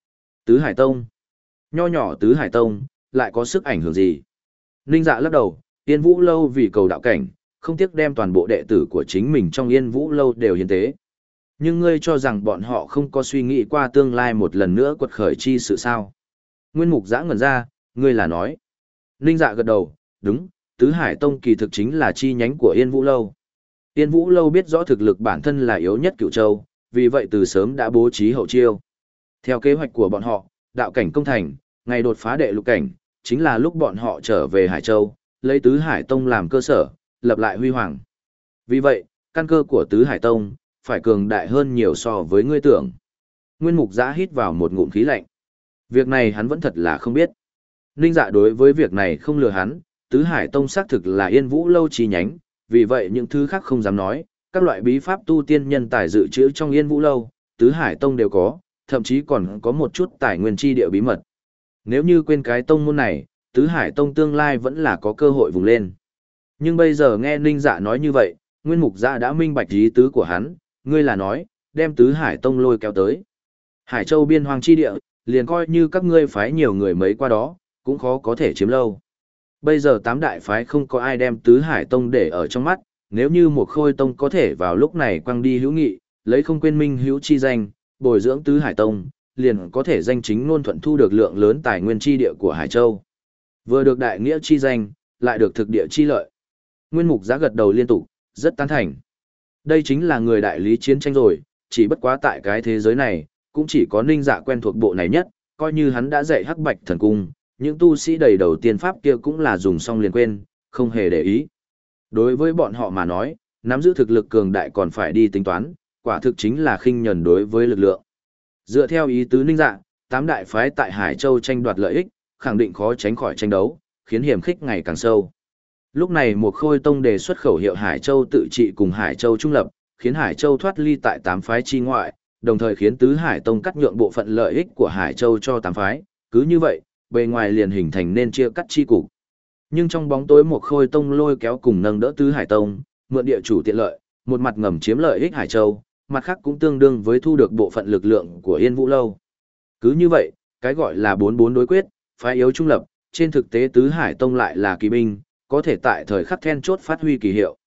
Tứ Hải Tông. Nho nhỏ Tứ Hải Tông, lại có sức ảnh hưởng gì? Ninh Dạ lắc đầu, Yên Vũ Lâu vì cầu đạo cảnh, không tiếc đem toàn bộ đệ tử của chính mình trong Yên Vũ Lâu đều hiến tế. Nhưng ngươi cho rằng bọn họ không có suy nghĩ qua tương lai một lần nữa quật khởi chi sự sao? Nguyên Mục Giã ngẩn ra, ngươi là nói. Ninh Dạ gật đầu, đúng, Tứ Hải Tông kỳ thực chính là chi nhánh của Yên Vũ Lâu. Yên Vũ Lâu biết rõ thực lực bản thân là yếu nhất Cửu Châu, vì vậy từ sớm đã bố trí hậu chiêu. Theo kế hoạch của bọn họ, đạo cảnh công thành, ngày đột phá đệ lục cảnh, chính là lúc bọn họ trở về Hải Châu, lấy Tứ Hải Tông làm cơ sở, lập lại huy hoàng. Vì vậy, căn cơ của Tứ Hải Tông phải cường đại hơn nhiều so với ngươi tưởng. Nguyên Mục Giã hít vào một ngụm khí lạnh. Việc này hắn vẫn thật là không biết. Ninh Dạ đối với việc này không lừa hắn, Tứ Hải Tông xác thực là Yên Vũ Lâu chi nhánh, vì vậy những thứ khác không dám nói, các loại bí pháp tu tiên nhân tài dự trữ trong Yên Vũ Lâu, Tứ Hải Tông đều có, thậm chí còn có một chút tài nguyên chi địa bí mật. Nếu như quên cái tông môn này, Tứ Hải Tông tương lai vẫn là có cơ hội vùng lên. Nhưng bây giờ nghe Ninh Dạ nói như vậy, Nguyên Mục Dạ đã minh bạch ý tứ của hắn, ngươi là nói, đem Tứ Hải Tông lôi kéo tới. Hải Châu biên hoang chi địa, liền coi như các ngươi phái nhiều người mấy qua đó, cũng khó có thể chiếm lâu. Bây giờ tám đại phái không có ai đem Tứ Hải Tông để ở trong mắt, nếu như một Khôi Tông có thể vào lúc này quăng đi hữu nghị, lấy không quên minh hữu chi danh, bồi dưỡng Tứ Hải Tông, liền có thể danh chính ngôn thuận thu được lượng lớn tài nguyên chi địa của Hải Châu. Vừa được đại nghĩa chi danh, lại được thực địa chi lợi. Nguyên Mục Giã gật đầu liên tục, rất tán thành. Đây chính là người đại lý chiến tranh rồi, chỉ bất quá tại cái thế giới này, cũng chỉ có Ninh Dạ quen thuộc bộ này nhất, coi như hắn đã dạy Hắc Bạch Thần Cung, những tu sĩ đầy đầu tiên pháp kia cũng là dùng xong liền quên, không hề để ý. Đối với bọn họ mà nói, nắm giữ thực lực cường đại còn phải đi tính toán, quả thực chính là khinh nhẫn đối với lực lượng. Dựa theo ý tứ Ninh Dạ, tám đại phái tại Hải Châu tranh đoạt lợi ích, khẳng định khó tránh khỏi tranh đấu, khiến hiểm khích ngày càng sâu. Lúc này một Khôi Tông đề xuất khẩu hiệu Hải Châu tự trị cùng Hải Châu trung lập, khiến Hải Châu thoát ly tại tám phái chi ngoại, đồng thời khiến Tứ Hải Tông cắt nhượng bộ phận lợi ích của Hải Châu cho tám phái, cứ như vậy, bề ngoài liền hình thành nên chia cắt chi cục. Nhưng trong bóng tối một Khôi Tông lôi kéo cùng nâng đỡ Tứ Hải Tông, mượn địa chủ tiện lợi, một mặt ngầm chiếm lợi ích Hải Châu, mặt khác cũng tương đương với thu được bộ phận lực lượng của Yên Vũ Lâu. Cứ như vậy, cái gọi là bốn bốn đối quyết, phái yếu trung lập, trên thực tế Tứ Hải Tông lại là kỳ binh, có thể tại thời khắc then chốt phát huy kỳ hiệu.